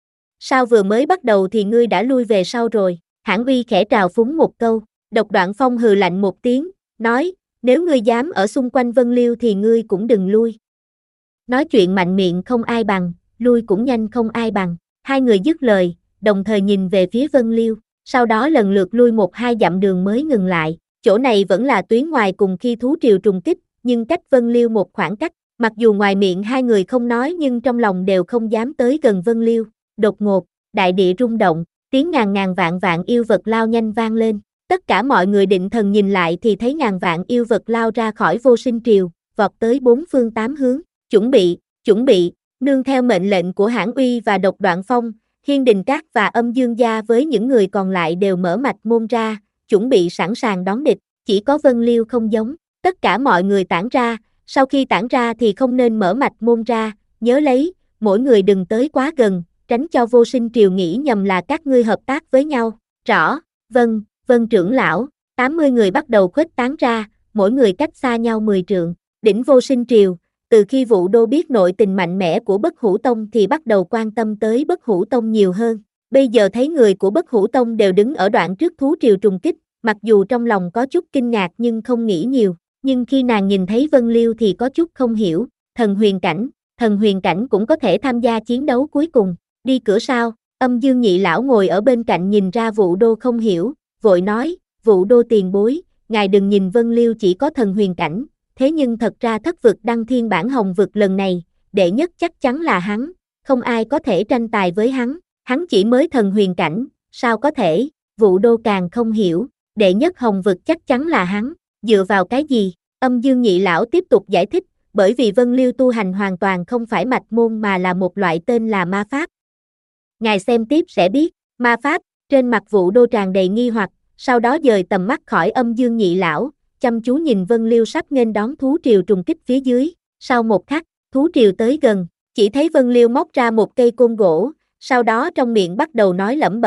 Sao vừa mới bắt đầu thì ngươi đã lui về sau rồi? Hãn Uy khẽ trào phúng một câu. Độc Đoạn Phong hừ lạnh một tiếng, nói, nếu ngươi dám ở xung quanh Vân Liêu thì ngươi cũng đừng lui. Nói chuyện mạnh miệng không ai bằng, lui cũng nhanh không ai bằng. Hai người dứt lời, đồng thời nhìn về phía Vân Liêu, sau đó lần lượt lui một hai dặm đường mới ngừng lại. Chỗ này vẫn là tuyến ngoài cùng khi thú triều trùng kích, nhưng cách Vân Liêu một khoảng cách. Mặc dù ngoài miệng hai người không nói nhưng trong lòng đều không dám tới gần Vân Liêu. Đột ngột, đại địa rung động, tiếng ngàn ngàn vạn vạn yêu vật lao nhanh vang lên. Tất cả mọi người định thần nhìn lại thì thấy ngàn vạn yêu vật lao ra khỏi Vô Sinh Triều, vọt tới bốn phương tám hướng. Chuẩn bị, chuẩn bị, nương theo mệnh lệnh của Hãn Uy và Độc Đoạn Phong, Hiên Đình Các và Âm Dương gia với những người còn lại đều mở mạch môn ra, chuẩn bị sẵn sàng đón địch. Chỉ có Vân Liêu không giống, tất cả mọi người tản ra, sau khi tản ra thì không nên mở mạch môn ra, nhớ lấy, mỗi người đừng tới quá gần, tránh cho Vô Sinh Triều nghĩ nhầm là các ngươi hợp tác với nhau. Rõ, vâng, vâng trưởng lão. tám mươi người bắt đầu khuếch tán ra, mỗi người cách xa nhau mười trượng. Đỉnh Vô Sinh Triều, từ khi Vũ Đô biết nội tình mạnh mẽ của Bất Hủ Tông thì bắt đầu quan tâm tới Bất Hủ Tông nhiều hơn. Bây giờ thấy người của Bất Hủ Tông đều đứng ở đoạn trước thú triều trùng kích, mặc dù trong lòng có chút kinh ngạc nhưng không nghĩ nhiều. Nhưng khi nàng nhìn thấy Vân Liêu thì có chút không hiểu, thần huyền cảnh, thần huyền cảnh cũng có thể tham gia chiến đấu cuối cùng. Đi cửa sau, Âm Dương nhị lão ngồi ở bên cạnh nhìn ra Vũ Đô không hiểu, vội nói, Vũ Đô tiền bối, ngài đừng nhìn Vân Liêu chỉ có thần huyền cảnh, thế nhưng thật ra thất vực đăng thiên bản hồng vực lần này, đệ nhất chắc chắn là hắn, không ai có thể tranh tài với hắn, hắn chỉ mới thần huyền cảnh, sao có thể? Vũ Đô càng không hiểu, đệ nhất hồng vực chắc chắn là hắn, dựa vào cái gì? Âm Dương nhị lão tiếp tục giải thích, bởi vì Vân Liêu tu hành hoàn toàn không phải mạch môn mà là một loại tên là ma pháp. Ngài xem tiếp sẽ biết, ma pháp, trên mặt Vũ Đô tràn đầy nghi hoặc, sau đó dời tầm mắt khỏi Âm Dương nhị lão, chăm chú nhìn Vân Liêu sắp nghênh đón thú triều trùng kích phía dưới. Sau một khắc, thú triều tới gần, chỉ thấy Vân Liêu móc ra một cây côn gỗ, sau đó trong miệng bắt đầu nói lẩm bẩm,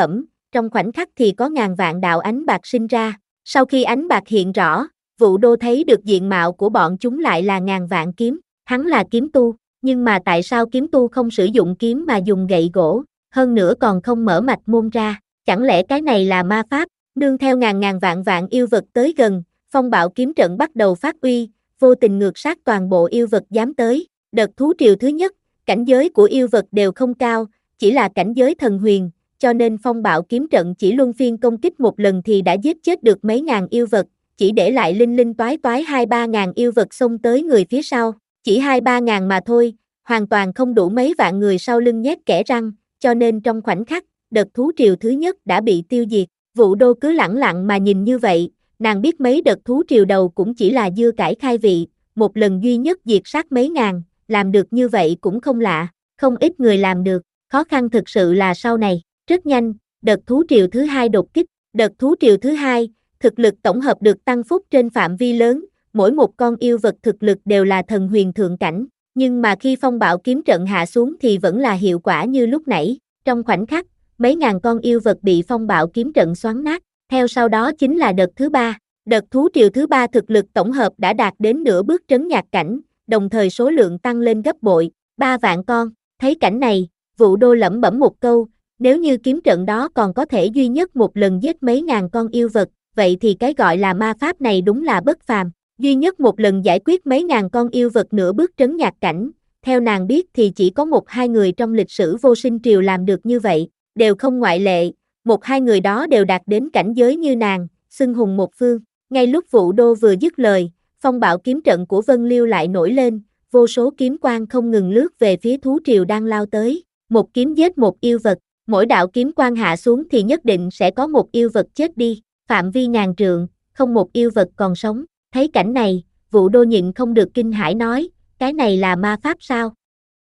trong khoảnh khắc thì có ngàn vạn đạo ánh bạc sinh ra. Sau khi ánh bạc hiện rõ, Vũ Đô thấy được diện mạo của bọn chúng lại là ngàn vạn kiếm. Hắn là kiếm tu, nhưng mà tại sao kiếm tu không sử dụng kiếm mà dùng gậy gỗ, hơn nữa còn không mở mạch môn ra? Chẳng lẽ cái này là ma pháp? Nương theo ngàn ngàn vạn vạn yêu vật tới gần, phong bạo kiếm trận bắt đầu phát uy, vô tình ngược sát toàn bộ yêu vật dám tới. Đợt thú triều thứ nhất, cảnh giới của yêu vật đều không cao, chỉ là cảnh giới thần huyền, cho nên phong bạo kiếm trận chỉ luân phiên công kích một lần thì đã giết chết được mấy ngàn yêu vật, chỉ để lại linh linh toái toái hai ba ngàn yêu vật xông tới người phía sau. Chỉ hai ba ngàn mà thôi, hoàn toàn không đủ mấy vạn người sau lưng nhét kẽ răng, cho nên trong khoảnh khắc, đợt thú triều thứ nhất đã bị tiêu diệt. Vũ Đô cứ lẳng lặng mà nhìn như vậy, nàng biết mấy đợt thú triều đầu cũng chỉ là dưa cải khai vị, một lần duy nhất diệt sát mấy ngàn, làm được như vậy cũng không lạ, không ít người làm được, khó khăn thực sự là sau này. Rất nhanh, đợt thú triều thứ hai đột kích, đợt thú triều thứ hai, thực lực tổng hợp được tăng phúc trên phạm vi lớn, mỗi một con yêu vật thực lực đều là thần huyền thượng cảnh, nhưng mà khi phong bạo kiếm trận hạ xuống thì vẫn là hiệu quả như lúc nãy, trong khoảnh khắc, mấy ngàn con yêu vật bị phong bạo kiếm trận xoắn nát, theo sau đó chính là đợt thứ ba, đợt thú triều thứ ba thực lực tổng hợp đã đạt đến nửa bước trấn nhạc cảnh, đồng thời số lượng tăng lên gấp bội, ba vạn con, thấy cảnh này, Vũ Đô lẩm bẩm một câu, nếu như kiếm trận đó còn có thể duy nhất một lần giết mấy ngàn con yêu vật, vậy thì cái gọi là ma pháp này đúng là bất phàm. Duy nhất một lần giải quyết mấy ngàn con yêu vật nửa bước trấn nhạc cảnh, theo nàng biết thì chỉ có một hai người trong lịch sử vô sinh triều làm được như vậy, đều không ngoại lệ, một hai người đó đều đạt đến cảnh giới như nàng, xưng hùng một phương. Ngay lúc Vũ Đô vừa dứt lời, phong bạo kiếm trận của Vân Liêu lại nổi lên, vô số kiếm quang không ngừng lướt về phía thú triều đang lao tới, một kiếm giết một yêu vật, mỗi đạo kiếm quang hạ xuống thì nhất định sẽ có một yêu vật chết đi, phạm vi ngàn trượng, không một yêu vật còn sống. Thấy cảnh này, Vũ Đô nhịn không được kinh hãi nói, cái này là ma pháp sao?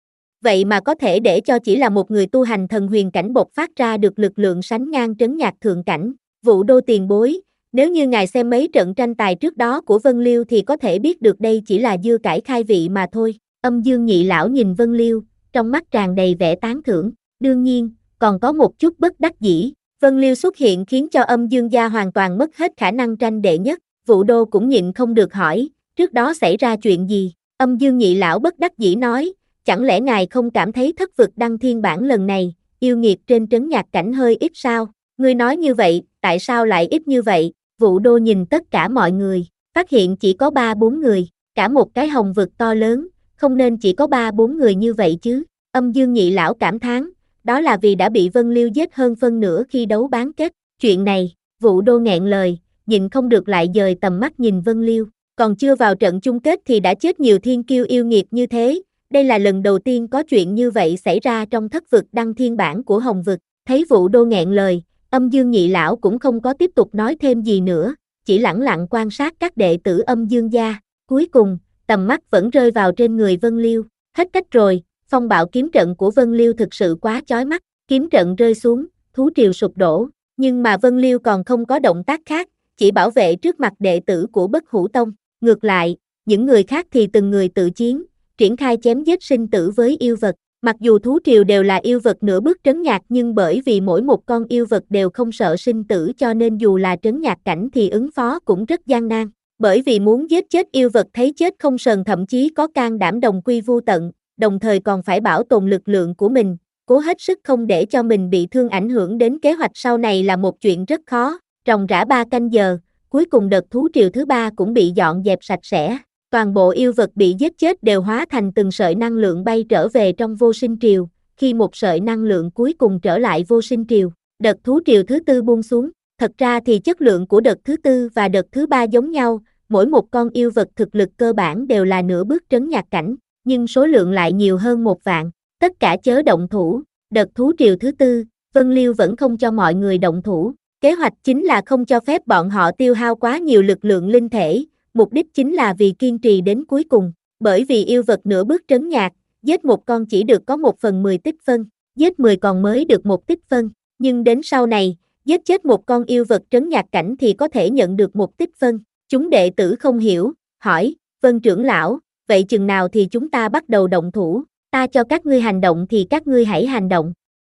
Vậy mà có thể để cho chỉ là một người tu hành thần huyền cảnh bộc phát ra được lực lượng sánh ngang trấn nhạc thượng cảnh. Vũ Đô tiền bối, nếu như ngài xem mấy trận tranh tài trước đó của Vân Liêu thì có thể biết được đây chỉ là dưa cải khai vị mà thôi. Âm Dương Nhị Lão nhìn Vân Liêu, trong mắt tràn đầy vẻ tán thưởng, đương nhiên, còn có một chút bất đắc dĩ. Vân Liêu xuất hiện khiến cho Âm Dương gia hoàn toàn mất hết khả năng tranh đệ nhất. Vũ Đô cũng nhịn không được hỏi, trước đó xảy ra chuyện gì? Âm Dương Nhị Lão bất đắc dĩ nói, chẳng lẽ ngài không cảm thấy thất vực đăng thiên bản lần này, yêu nghiệt trên trấn nhạc cảnh hơi ít sao? Ngươi nói như vậy, tại sao lại ít như vậy? Vũ Đô nhìn tất cả mọi người, phát hiện chỉ có ba bốn người, cả một cái hồng vực to lớn, không nên chỉ có ba bốn người như vậy chứ. Âm Dương Nhị Lão cảm thán, đó là vì đã bị Vân Liêu giết hơn phân nửa khi đấu bán kết. Chuyện này, Vũ Đô nghẹn lời, nhịn không được lại dời tầm mắt nhìn Vân Liêu, còn chưa vào trận chung kết thì đã chết nhiều thiên kiêu yêu nghiệt như thế, đây là lần đầu tiên có chuyện như vậy xảy ra trong thất vực đăng thiên bản của Hồng vực. Thấy Vũ Đô nghẹn lời, Âm Dương Nhị Lão cũng không có tiếp tục nói thêm gì nữa, chỉ lẳng lặng quan sát các đệ tử Âm Dương gia, cuối cùng, tầm mắt vẫn rơi vào trên người Vân Liêu, hết cách rồi, phong bạo kiếm trận của Vân Liêu thực sự quá chói mắt, kiếm trận rơi xuống, thú triều sụp đổ, nhưng mà Vân Liêu còn không có động tác khác, chỉ bảo vệ trước mặt đệ tử của Bất Hủ Tông. Ngược lại, những người khác thì từng người tự chiến, triển khai chém giết sinh tử với yêu vật. Mặc dù thú triều đều là yêu vật nửa bước trấn nhạc nhưng bởi vì mỗi một con yêu vật đều không sợ sinh tử cho nên dù là trấn nhạc cảnh thì ứng phó cũng rất gian nan. Bởi vì muốn giết chết yêu vật thấy chết không sờn, thậm chí có can đảm đồng quy vu tận, đồng thời còn phải bảo tồn lực lượng của mình, cố hết sức không để cho mình bị thương ảnh hưởng đến kế hoạch sau này là một chuyện rất khó. Ròng rã ba canh giờ, cuối cùng đợt thú triều thứ ba cũng bị dọn dẹp sạch sẽ. Toàn bộ yêu vật bị giết chết đều hóa thành từng sợi năng lượng bay trở về trong vô sinh triều, khi một sợi năng lượng cuối cùng trở lại vô sinh triều, đợt thú triều thứ tư buông xuống. Thật ra thì chất lượng của đợt thứ tư và đợt thứ ba giống nhau, mỗi một con yêu vật thực lực cơ bản đều là nửa bước trấn nhạc cảnh, nhưng số lượng lại nhiều hơn một vạn. Tất cả chớ động thủ, đợt thú triều thứ tư, Vân Liêu vẫn không cho mọi người động thủ. Kế hoạch chính là không cho phép bọn họ tiêu hao quá nhiều lực lượng linh thể, mục đích chính là vì kiên trì đến cuối cùng. Bởi vì yêu vật nửa bước trấn nhạc, giết một con chỉ được có một phần mười tích phân, giết mười con mới được một tích phân, nhưng đến sau này, giết chết một con yêu vật trấn nhạc cảnh thì có thể nhận được một tích phân. Chúng đệ tử không hiểu, hỏi, Vân trưởng lão, vậy chừng nào thì chúng ta bắt đầu động thủ, ta cho các ngươi hành động thì các ngươi hãy hành động.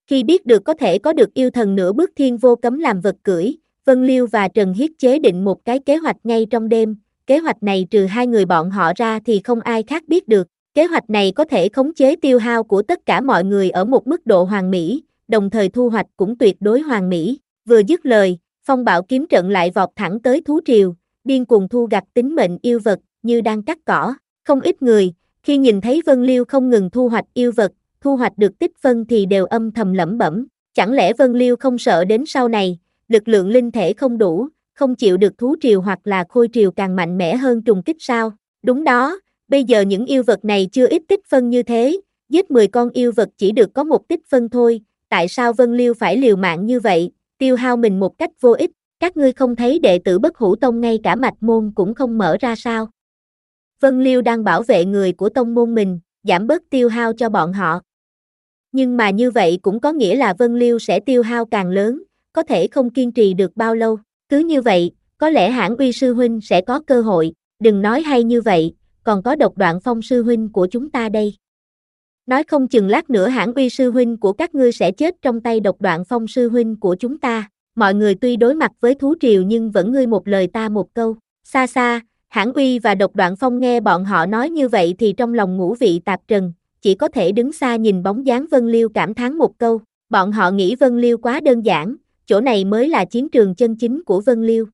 Khi biết được có thể có được yêu thần nửa bước thiên vô cấm làm vật cưỡi, Vân Liêu và Trần Hiết chế định một cái kế hoạch ngay trong đêm, kế hoạch này trừ hai người bọn họ ra thì không ai khác biết được. Kế hoạch này có thể khống chế tiêu hao của tất cả mọi người ở một mức độ hoàn mỹ, đồng thời thu hoạch cũng tuyệt đối hoàn mỹ. Vừa dứt lời, phong bạo kiếm trận lại vọt thẳng tới thú triều, điên cuồng thu gặt tính mệnh yêu vật, như đang cắt cỏ. Không ít người, khi nhìn thấy Vân Liêu không ngừng thu hoạch yêu vật, thu hoạch được tích phân thì đều âm thầm lẩm bẩm. Chẳng lẽ Vân Liêu không sợ đến sau này, lực lượng linh thể không đủ, không chịu được thú triều hoặc là khôi triều càng mạnh mẽ hơn trùng kích sao? Đúng đó. Bây giờ những yêu vật này chưa ít tích phân như thế, giết mười con yêu vật chỉ được có một tích phân thôi, tại sao Vân Liêu phải liều mạng như vậy, tiêu hao mình một cách vô ích, các ngươi không thấy đệ tử Bất Hủ Tông ngay cả mạch môn cũng không mở ra sao? Vân Liêu đang bảo vệ người của tông môn mình, giảm bớt tiêu hao cho bọn họ. Nhưng mà như vậy cũng có nghĩa là Vân Liêu sẽ tiêu hao càng lớn, có thể không kiên trì được bao lâu, cứ như vậy, có lẽ Hãn Uy sư huynh sẽ có cơ hội, đừng nói hay như vậy. Còn có Độc Đoạn Phong sư huynh của chúng ta đây. Nói không chừng lát nữa Hãn Uy sư huynh của các ngươi sẽ chết trong tay Độc Đoạn Phong sư huynh của chúng ta. Mọi người tuy đối mặt với thú triều nhưng vẫn ngươi một lời ta một câu. Xa xa, Hãn Uy và Độc Đoạn Phong nghe bọn họ nói như vậy thì trong lòng ngũ vị tạp trần, chỉ có thể đứng xa nhìn bóng dáng Vân Liêu cảm thán một câu. Bọn họ nghĩ Vân Liêu quá đơn giản, chỗ này mới là chiến trường chân chính của Vân Liêu.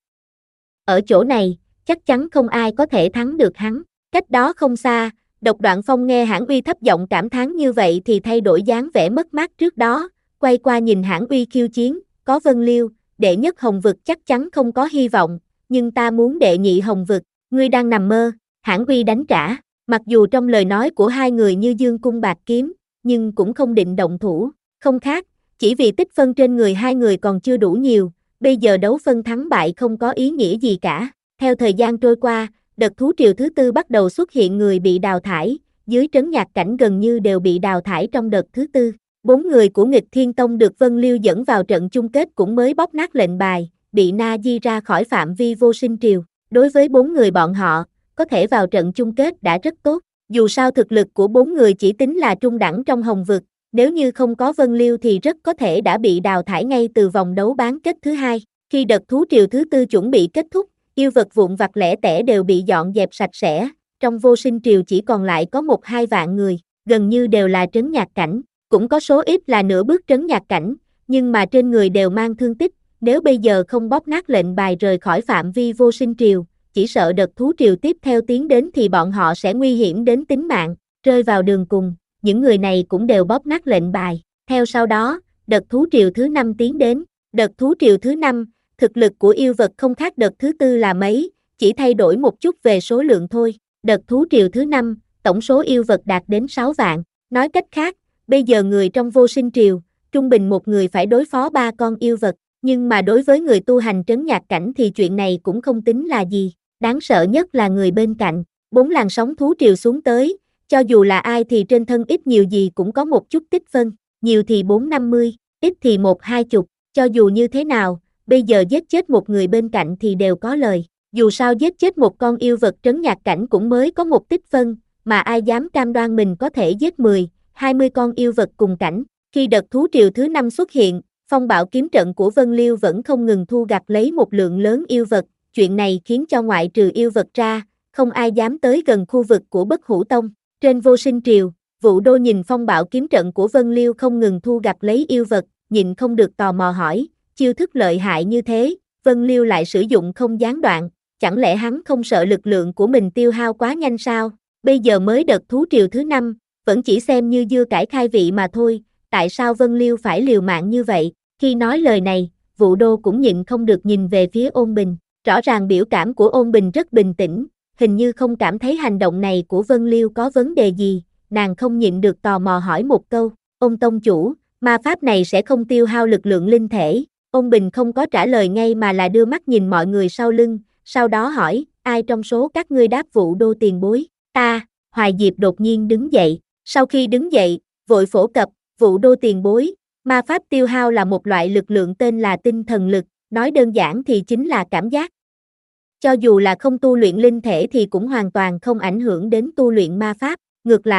Ở chỗ này, chắc chắn không ai có thể thắng được hắn. Cách đó không xa, Độc Đoạn Phong nghe Hãn Uy thấp giọng cảm thán như vậy thì thay đổi dáng vẻ mất mát trước đó, quay qua nhìn Hãn Uy khiêu chiến, có Vân Liêu, đệ nhất hồng vực chắc chắn không có hy vọng, nhưng ta muốn đệ nhị hồng vực, ngươi đang nằm mơ, Hãn Uy đánh trả, mặc dù trong lời nói của hai người như dương cung bạc kiếm, nhưng cũng không định động thủ, không khác, chỉ vì tích phân trên người hai người còn chưa đủ nhiều, bây giờ đấu phân thắng bại không có ý nghĩa gì cả, theo thời gian trôi qua, đợt thú triều thứ tư bắt đầu xuất hiện người bị đào thải, dưới trấn nhạc cảnh gần như đều bị đào thải trong đợt thứ tư. Bốn người của Nghịch Thiên Tông được Vân Liêu dẫn vào trận chung kết cũng mới bóp nát lệnh bài, bị Na Di ra khỏi phạm vi vô sinh triều. Đối với bốn người bọn họ, có thể vào trận chung kết đã rất tốt. Dù sao thực lực của bốn người chỉ tính là trung đẳng trong hồng vực, nếu như không có Vân Liêu thì rất có thể đã bị đào thải ngay từ vòng đấu bán kết thứ hai. Khi đợt thú triều thứ tư chuẩn bị kết thúc, yêu vật vụn vặt lẻ tẻ đều bị dọn dẹp sạch sẽ, trong vô sinh triều chỉ còn lại có một hai vạn người, gần như đều là trấn nhạc cảnh, cũng có số ít là nửa bước trấn nhạc cảnh, nhưng mà trên người đều mang thương tích, nếu bây giờ không bóp nát lệnh bài rời khỏi phạm vi vô sinh triều, chỉ sợ đợt thú triều tiếp theo tiến đến thì bọn họ sẽ nguy hiểm đến tính mạng, rơi vào đường cùng, những người này cũng đều bóp nát lệnh bài, theo sau đó, đợt thú triều thứ năm tiến đến, đợt thú triều thứ năm, thực lực của yêu vật không khác đợt thứ tư là mấy, chỉ thay đổi một chút về số lượng thôi. Đợt thú triều thứ năm, tổng số yêu vật đạt đến sáu vạn. Nói cách khác, bây giờ người trong vô sinh triều, trung bình một người phải đối phó ba con yêu vật. Nhưng mà đối với người tu hành trấn nhạc cảnh thì chuyện này cũng không tính là gì. Đáng sợ nhất là người bên cạnh. Bốn làn sóng thú triều xuống tới, cho dù là ai thì trên thân ít nhiều gì cũng có một chút tích phân. Nhiều thì bốn năm mươi, ít thì một hai chục. Cho dù như thế nào, bây giờ giết chết một người bên cạnh thì đều có lời. Dù sao giết chết một con yêu vật trấn nhạc cảnh cũng mới có một tích phân, mà ai dám cam đoan mình có thể giết mười, hai mươi con yêu vật cùng cảnh. Khi đợt thú triều thứ năm xuất hiện, phong bạo kiếm trận của Vân Liêu vẫn không ngừng thu gặt lấy một lượng lớn yêu vật. Chuyện này khiến cho ngoại trừ yêu vật ra, không ai dám tới gần khu vực của Bất Hủ Tông. Trên vô sinh triều, Vũ Đô nhìn phong bạo kiếm trận của Vân Liêu không ngừng thu gặt lấy yêu vật, nhịn không được tò mò hỏi, chiêu thức lợi hại như thế, Vân Liêu lại sử dụng không gián đoạn, chẳng lẽ hắn không sợ lực lượng của mình tiêu hao quá nhanh sao? Bây giờ mới đợt thú triều thứ năm, vẫn chỉ xem như dưa cải khai vị mà thôi, tại sao Vân Liêu phải liều mạng như vậy? Khi nói lời này, Vũ Đô cũng nhịn không được nhìn về phía Ôn Bình, rõ ràng biểu cảm của Ôn Bình rất bình tĩnh, hình như không cảm thấy hành động này của Vân Liêu có vấn đề gì, nàng không nhịn được tò mò hỏi một câu, Ôn tông chủ, ma pháp này sẽ không tiêu hao lực lượng linh thể. Ôn Bình không có trả lời ngay mà là đưa mắt nhìn mọi người sau lưng, sau đó hỏi, ai trong số các ngươi đáp Vũ Đô tiền bối? Ta, Hoài Diệp đột nhiên đứng dậy, sau khi đứng dậy, vội phổ cập, Vũ Đô tiền bối, ma pháp tiêu hao là một loại lực lượng tên là tinh thần lực, nói đơn giản thì chính là cảm giác. Cho dù là không tu luyện linh thể thì cũng hoàn toàn không ảnh hưởng đến tu luyện ma pháp, ngược lại,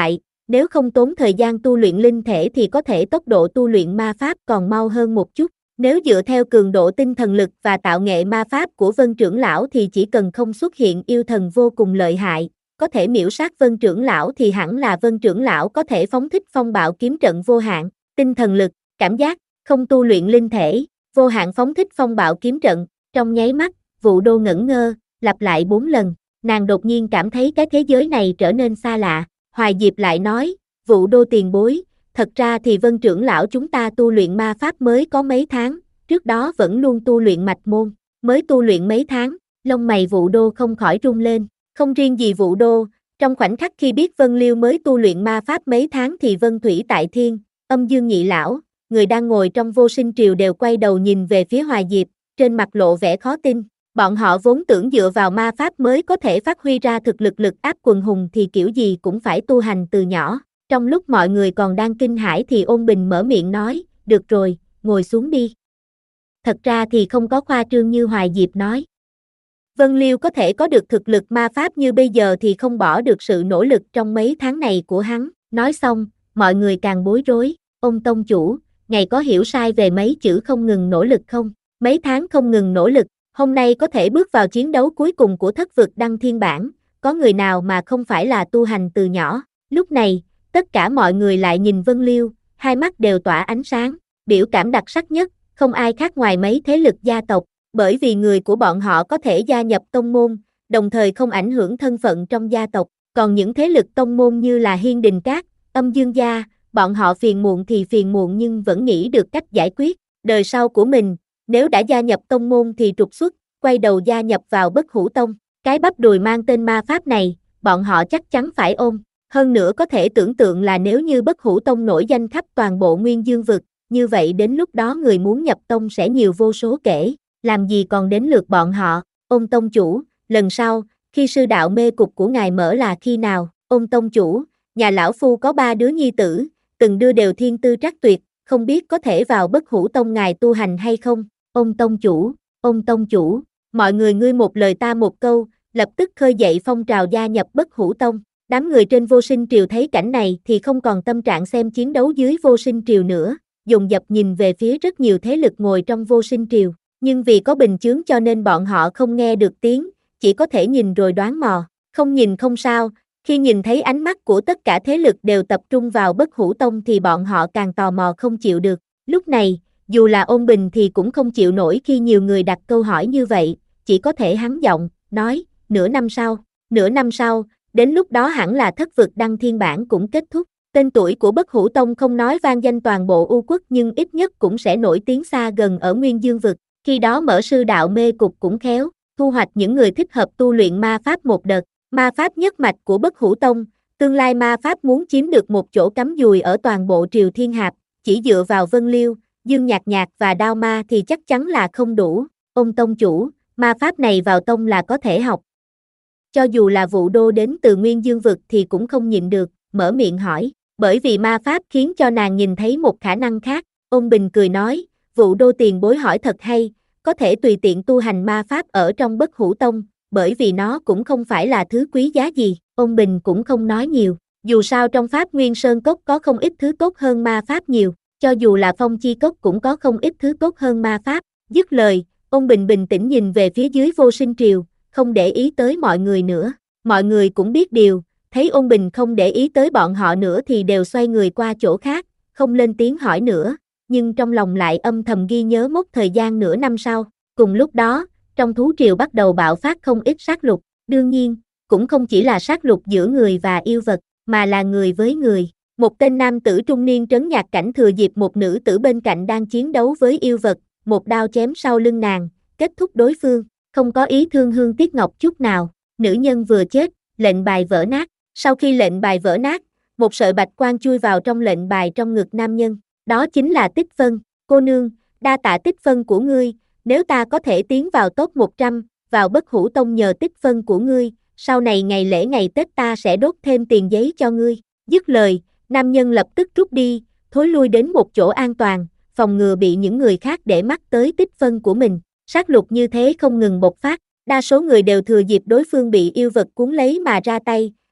nếu không tốn thời gian tu luyện linh thể thì có thể tốc độ tu luyện ma pháp còn mau hơn một chút. Nếu dựa theo cường độ tinh thần lực và tạo nghệ ma pháp của Vân trưởng lão thì chỉ cần không xuất hiện yêu thần vô cùng lợi hại, có thể miễu sát Vân trưởng lão thì hẳn là Vân trưởng lão có thể phóng thích phong bạo kiếm trận vô hạn, tinh thần lực, cảm giác, không tu luyện linh thể, vô hạn phóng thích phong bạo kiếm trận, trong nháy mắt, Vụ Đô ngẩn ngơ, lặp lại bốn lần, nàng đột nhiên cảm thấy cái thế giới này trở nên xa lạ, Hoài Diệp lại nói, Vụ Đô tiền bối, thật ra thì Vân trưởng lão chúng ta tu luyện ma pháp mới có mấy tháng, trước đó vẫn luôn tu luyện mạch môn, mới tu luyện mấy tháng, lông mày Vụ Đô không khỏi rung lên, không riêng gì Vụ Đô, trong khoảnh khắc khi biết Vân Liêu mới tu luyện ma pháp mấy tháng thì Vân Thủy Tại Thiên, Âm Dương Nhị lão, người đang ngồi trong Vô Sinh Triều đều quay đầu nhìn về phía Hoài Diệp, trên mặt lộ vẻ khó tin, bọn họ vốn tưởng dựa vào ma pháp mới có thể phát huy ra thực lực lực áp quần hùng thì kiểu gì cũng phải tu hành từ nhỏ. Trong lúc mọi người còn đang kinh hãi thì Ôn Bình mở miệng nói, được rồi, ngồi xuống đi. Thật ra thì không có khoa trương như Hoài Diệp nói. Vân Liêu có thể có được thực lực ma pháp như bây giờ thì không bỏ được sự nỗ lực trong mấy tháng này của hắn. Nói xong, mọi người càng bối rối, ông tông chủ, ngài có hiểu sai về mấy chữ không ngừng nỗ lực không? Mấy tháng không ngừng nỗ lực, hôm nay có thể bước vào chiến đấu cuối cùng của thất vực đăng thiên bản, có người nào mà không phải là tu hành từ nhỏ. Lúc này, tất cả mọi người lại nhìn Vân Liêu, hai mắt đều tỏa ánh sáng, biểu cảm đặc sắc nhất, không ai khác ngoài mấy thế lực gia tộc, bởi vì người của bọn họ có thể gia nhập tông môn, đồng thời không ảnh hưởng thân phận trong gia tộc, còn những thế lực tông môn như là Hiên Đình Các, Âm Dương Gia, bọn họ phiền muộn thì phiền muộn nhưng vẫn nghĩ được cách giải quyết, đời sau của mình, nếu đã gia nhập tông môn thì trục xuất, quay đầu gia nhập vào Bất Hủ Tông, cái bắp đùi mang tên ma pháp này, bọn họ chắc chắn phải ôm. Hơn nữa có thể tưởng tượng là nếu như Bất Hủ Tông nổi danh khắp toàn bộ Nguyên Dương vực, như vậy đến lúc đó người muốn nhập tông sẽ nhiều vô số kể, làm gì còn đến lượt bọn họ. Ôn tông chủ, lần sau, khi sư đạo mê cục của ngài mở là khi nào? Ôn tông chủ, nhà lão phu có ba đứa nhi tử, từng đưa đều thiên tư trắc tuyệt, không biết có thể vào Bất Hủ Tông ngài tu hành hay không? Ôn tông chủ, ôn tông chủ, mọi người ngươi một lời ta một câu, lập tức khơi dậy phong trào gia nhập Bất Hủ Tông. Đám người trên Vô Sinh Triều thấy cảnh này thì không còn tâm trạng xem chiến đấu dưới Vô Sinh Triều nữa, dồn dập nhìn về phía rất nhiều thế lực ngồi trong Vô Sinh Triều, nhưng vì có bình chướng cho nên bọn họ không nghe được tiếng, chỉ có thể nhìn rồi đoán mò, không nhìn không sao, khi nhìn thấy ánh mắt của tất cả thế lực đều tập trung vào Bất Hủ Tông thì bọn họ càng tò mò không chịu được. Lúc này, dù là Ôn Bình thì cũng không chịu nổi khi nhiều người đặt câu hỏi như vậy, chỉ có thể hắn giọng, nói, nửa năm sau, nửa năm sau, đến lúc đó hẳn là thất vực đăng thiên bản cũng kết thúc. Tên tuổi của Bất Hủ Tông không nói vang danh toàn bộ U quốc nhưng ít nhất cũng sẽ nổi tiếng xa gần ở Nguyên Dương vực. Khi đó mở sư đạo mê cục cũng khéo, thu hoạch những người thích hợp tu luyện ma pháp một đợt. Ma pháp nhất mạch của Bất Hủ Tông, tương lai ma pháp muốn chiếm được một chỗ cắm dùi ở toàn bộ Triều Thiên Hạp, chỉ dựa vào Vân Liêu, Dương Nhạc Nhạc và Đao Ma thì chắc chắn là không đủ. Ông tông chủ, ma pháp này vào tông là có thể học. Cho dù là Vụ Đô đến từ Nguyên Dương vực thì cũng không nhịn được, mở miệng hỏi, bởi vì ma pháp khiến cho nàng nhìn thấy một khả năng khác. Ôn Bình cười nói, Vụ Đô tiền bối hỏi thật hay, có thể tùy tiện tu hành ma pháp ở trong Bất Hủ Tông, bởi vì nó cũng không phải là thứ quý giá gì. Ôn Bình cũng không nói nhiều, dù sao trong Pháp Nguyên Sơn Cốc có không ít thứ tốt hơn ma pháp nhiều, cho dù là Phong Chi Cốc cũng có không ít thứ tốt hơn ma pháp. Dứt lời, Ôn Bình bình tĩnh nhìn về phía dưới Vô Sinh Triều, không để ý tới mọi người nữa. Mọi người cũng biết điều, thấy Ôn Bình không để ý tới bọn họ nữa thì đều xoay người qua chỗ khác, không lên tiếng hỏi nữa, nhưng trong lòng lại âm thầm ghi nhớ mốc thời gian nửa năm sau. Cùng lúc đó, trong thú triều bắt đầu bạo phát không ít sát lục, đương nhiên, cũng không chỉ là sát lục giữa người và yêu vật, mà là người với người. Một tên nam tử trung niên trấn nhạc cảnh thừa dịp một nữ tử bên cạnh đang chiến đấu với yêu vật, một đao chém sau lưng nàng, kết thúc đối phương, không có ý thương hương tiếc ngọc chút nào. Nữ nhân vừa chết, lệnh bài vỡ nát. Sau khi lệnh bài vỡ nát, một sợi bạch quang chui vào trong lệnh bài trong ngực nam nhân, đó chính là Tích Phân. Cô nương, đa tạ Tích Phân của ngươi, nếu ta có thể tiến vào top một trăm, vào Bất Hủ Tông nhờ Tích Phân của ngươi, sau này ngày lễ ngày Tết ta sẽ đốt thêm tiền giấy cho ngươi. Dứt lời, nam nhân lập tức rút đi, thối lui đến một chỗ an toàn, phòng ngừa bị những người khác để mắt tới Tích Phân của mình. Sát lục như thế không ngừng bộc phát, đa số người đều thừa dịp đối phương bị yêu vật cuốn lấy mà ra tay,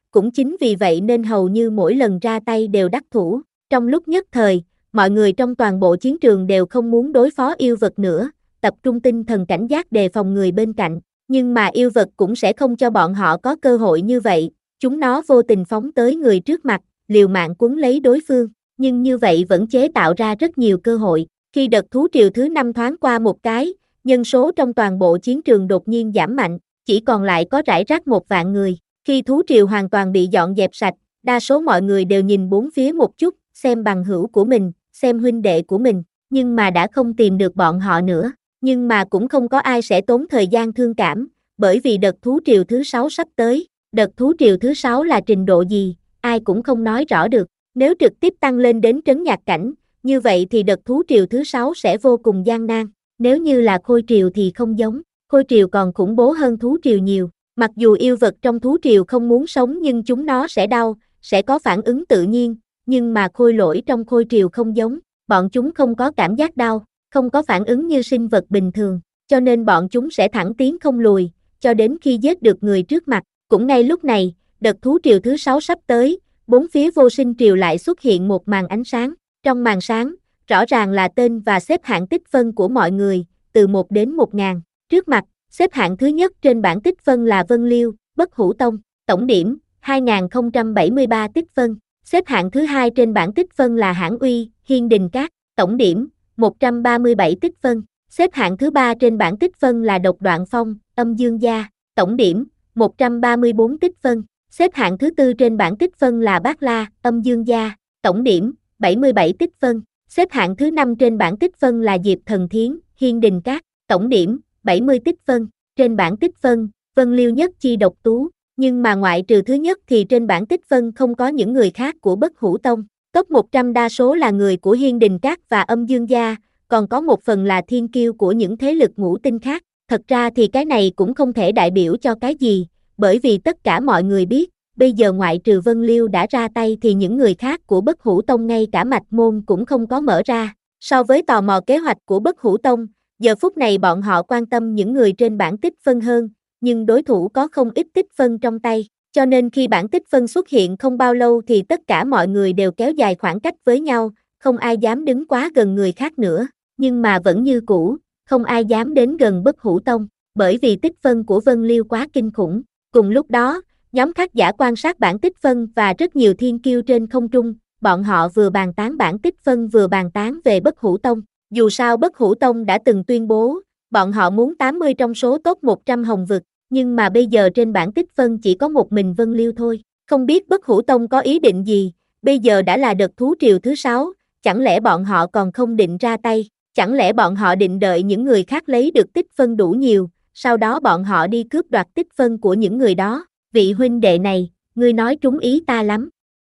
cũng chính vì vậy nên hầu như mỗi lần ra tay đều đắc thủ. Trong lúc nhất thời, mọi người trong toàn bộ chiến trường đều không muốn đối phó yêu vật nữa, tập trung tinh thần cảnh giác đề phòng người bên cạnh. Nhưng mà yêu vật cũng sẽ không cho bọn họ có cơ hội như vậy, chúng nó vô tình phóng tới người trước mặt, liều mạng quấn lấy đối phương, nhưng như vậy vẫn chế tạo ra rất nhiều cơ hội. Khi đợt thú triều thứ năm thoáng qua một cái, nhân số trong toàn bộ chiến trường đột nhiên giảm mạnh, chỉ còn lại có rải rác một vạn người. Khi thú triều hoàn toàn bị dọn dẹp sạch, đa số mọi người đều nhìn bốn phía một chút, xem bằng hữu của mình, xem huynh đệ của mình, nhưng mà đã không tìm được bọn họ nữa. Nhưng mà cũng không có ai sẽ tốn thời gian thương cảm, bởi vì đợt thú triều thứ sáu sắp tới. Đợt thú triều thứ sáu là trình độ gì, ai cũng không nói rõ được. Nếu trực tiếp tăng lên đến trấn nhạc cảnh, như vậy thì đợt thú triều thứ sáu sẽ vô cùng gian nan. Nếu như là khôi triều thì không giống, khôi triều còn khủng bố hơn thú triều nhiều. Mặc dù yêu vật trong thú triều không muốn sống nhưng chúng nó sẽ đau, sẽ có phản ứng tự nhiên, nhưng mà khôi lỗi trong khôi triều không giống, bọn chúng không có cảm giác đau, không có phản ứng như sinh vật bình thường, cho nên bọn chúng sẽ thẳng tiến không lùi, cho đến khi giết được người trước mặt. Cũng ngay lúc này, đợt thú triều thứ sáu sắp tới, bốn phía vô sinh triều lại xuất hiện một màn ánh sáng. Trong màn sáng, rõ ràng là tên và xếp hạng tích phân của mọi người, từ một đến một ngàn. Trước mặt, xếp hạng thứ nhất trên bảng tích phân là Vân Liêu, Bất Hủ Tông, tổng điểm hai nghìn không trăm bảy mươi ba tích phân. Xếp hạng thứ hai trên bảng tích phân là Hãn Uy, Hiên Đình Cát, tổng điểm một trăm ba mươi bảy tích phân. Xếp hạng thứ ba trên bảng tích phân là Độc Đoạn Phong, Âm Dương Gia, tổng điểm một trăm ba mươi bốn tích phân. Xếp hạng thứ tư trên bảng tích phân là Bát La, Âm Dương Gia, tổng điểm bảy mươi bảy tích phân. Xếp hạng thứ năm trên bảng tích phân là Diệp Thần Thiến, Hiên Đình Cát, tổng điểm bảy mươi tích phân. Trên bảng tích phân, Vân Liêu nhất chi độc tú, nhưng mà ngoại trừ thứ nhất thì trên bảng tích phân không có những người khác của Bất Hủ Tông. Top một trăm đa số là người của Hiên Đình Cát và Âm Dương Gia, còn có một phần là thiên kiêu của những thế lực ngũ tinh khác. Thật ra thì cái này cũng không thể đại biểu cho cái gì, bởi vì tất cả mọi người biết, bây giờ ngoại trừ Vân Liêu đã ra tay thì những người khác của Bất Hủ Tông ngay cả mạch môn cũng không có mở ra. So với tò mò kế hoạch của Bất Hủ Tông, giờ phút này bọn họ quan tâm những người trên bảng tích phân hơn, nhưng đối thủ có không ít tích phân trong tay, cho nên khi bảng tích phân xuất hiện không bao lâu thì tất cả mọi người đều kéo dài khoảng cách với nhau, không ai dám đứng quá gần người khác nữa, nhưng mà vẫn như cũ, không ai dám đến gần Bất Hủ Tông, bởi vì tích phân của Vân Liêu quá kinh khủng. Cùng lúc đó, nhóm khắc giả quan sát bảng tích phân và rất nhiều thiên kiêu trên không trung, bọn họ vừa bàn tán bảng tích phân vừa bàn tán về Bất Hủ Tông. Dù sao Bất Hủ Tông đã từng tuyên bố, bọn họ muốn tám mươi trong số top một trăm hồng vực, nhưng mà bây giờ trên bảng tích phân chỉ có một mình Vân Liêu thôi. Không biết Bất Hủ Tông có ý định gì, bây giờ đã là đợt thú triều thứ sáu, chẳng lẽ bọn họ còn không định ra tay, chẳng lẽ bọn họ định đợi những người khác lấy được tích phân đủ nhiều, sau đó bọn họ đi cướp đoạt tích phân của những người đó. Vị huynh đệ này, ngươi nói trúng ý ta lắm.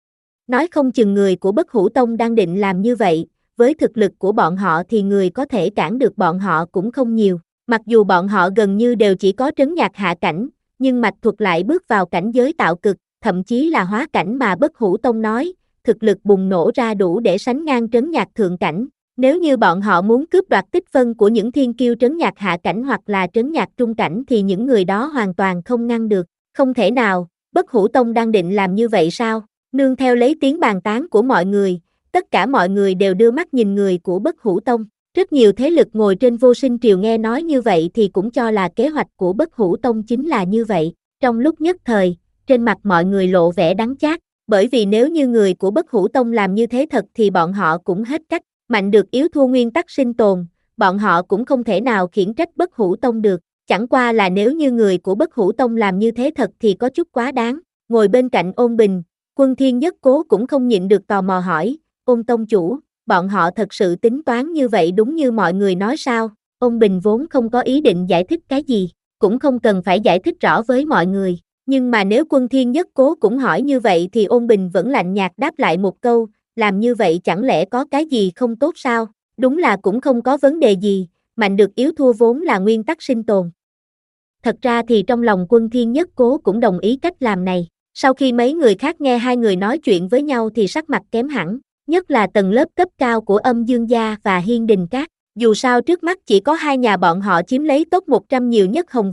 Nói không chừng người của Bất Hủ Tông đang định làm như vậy, với thực lực của bọn họ thì người có thể cản được bọn họ cũng không nhiều. Mặc dù bọn họ gần như đều chỉ có trấn nhạc hạ cảnh, nhưng mạch thuật lại bước vào cảnh giới tạo cực, thậm chí là hóa cảnh mà Bất Hủ Tông nói, thực lực bùng nổ ra đủ để sánh ngang trấn nhạc thượng cảnh. Nếu như bọn họ muốn cướp đoạt tích phân của những thiên kiêu trấn nhạc hạ cảnh hoặc là trấn nhạc trung cảnh thì những người đó hoàn toàn không ngăn được. Không thể nào, Bất Hủ Tông đang định làm như vậy sao? Nương theo lấy tiếng bàn tán của mọi người, tất cả mọi người đều đưa mắt nhìn người của Bất Hủ Tông. Rất nhiều thế lực ngồi trên vô sinh triều nghe nói như vậy thì cũng cho là kế hoạch của Bất Hủ Tông chính là như vậy. Trong lúc nhất thời, trên mặt mọi người lộ vẻ đắng chát, bởi vì nếu như người của Bất Hủ Tông làm như thế thật thì bọn họ cũng hết cách, mạnh được yếu thua nguyên tắc sinh tồn, bọn họ cũng không thể nào khiển trách Bất Hủ Tông được. Chẳng qua là nếu như người của Bất Hủ Tông làm như thế thật thì có chút quá đáng. Ngồi bên cạnh Ôn Bình, Quân Thiên Nhất Cố cũng không nhịn được tò mò hỏi, Ôn Tông chủ, bọn họ thật sự tính toán như vậy đúng như mọi người nói sao? Ôn Bình vốn không có ý định giải thích cái gì, cũng không cần phải giải thích rõ với mọi người. Nhưng mà nếu Quân Thiên Nhất Cố cũng hỏi như vậy thì Ôn Bình vẫn lạnh nhạt đáp lại một câu, làm như vậy chẳng lẽ có cái gì không tốt sao? Đúng là cũng không có vấn đề gì, mạnh được yếu thua vốn là nguyên tắc sinh tồn. Thật ra thì trong lòng Quân Thiên Nhất Cố cũng đồng ý cách làm này. Sau khi mấy người khác nghe hai người nói chuyện với nhau thì sắc mặt kém hẳn, nhất là tầng lớp cấp cao của Âm Dương Gia và Hiên Đình Cát. Dù sao trước mắt chỉ có hai nhà bọn họ chiếm lấy top một trăm nhiều nhất hồng vực,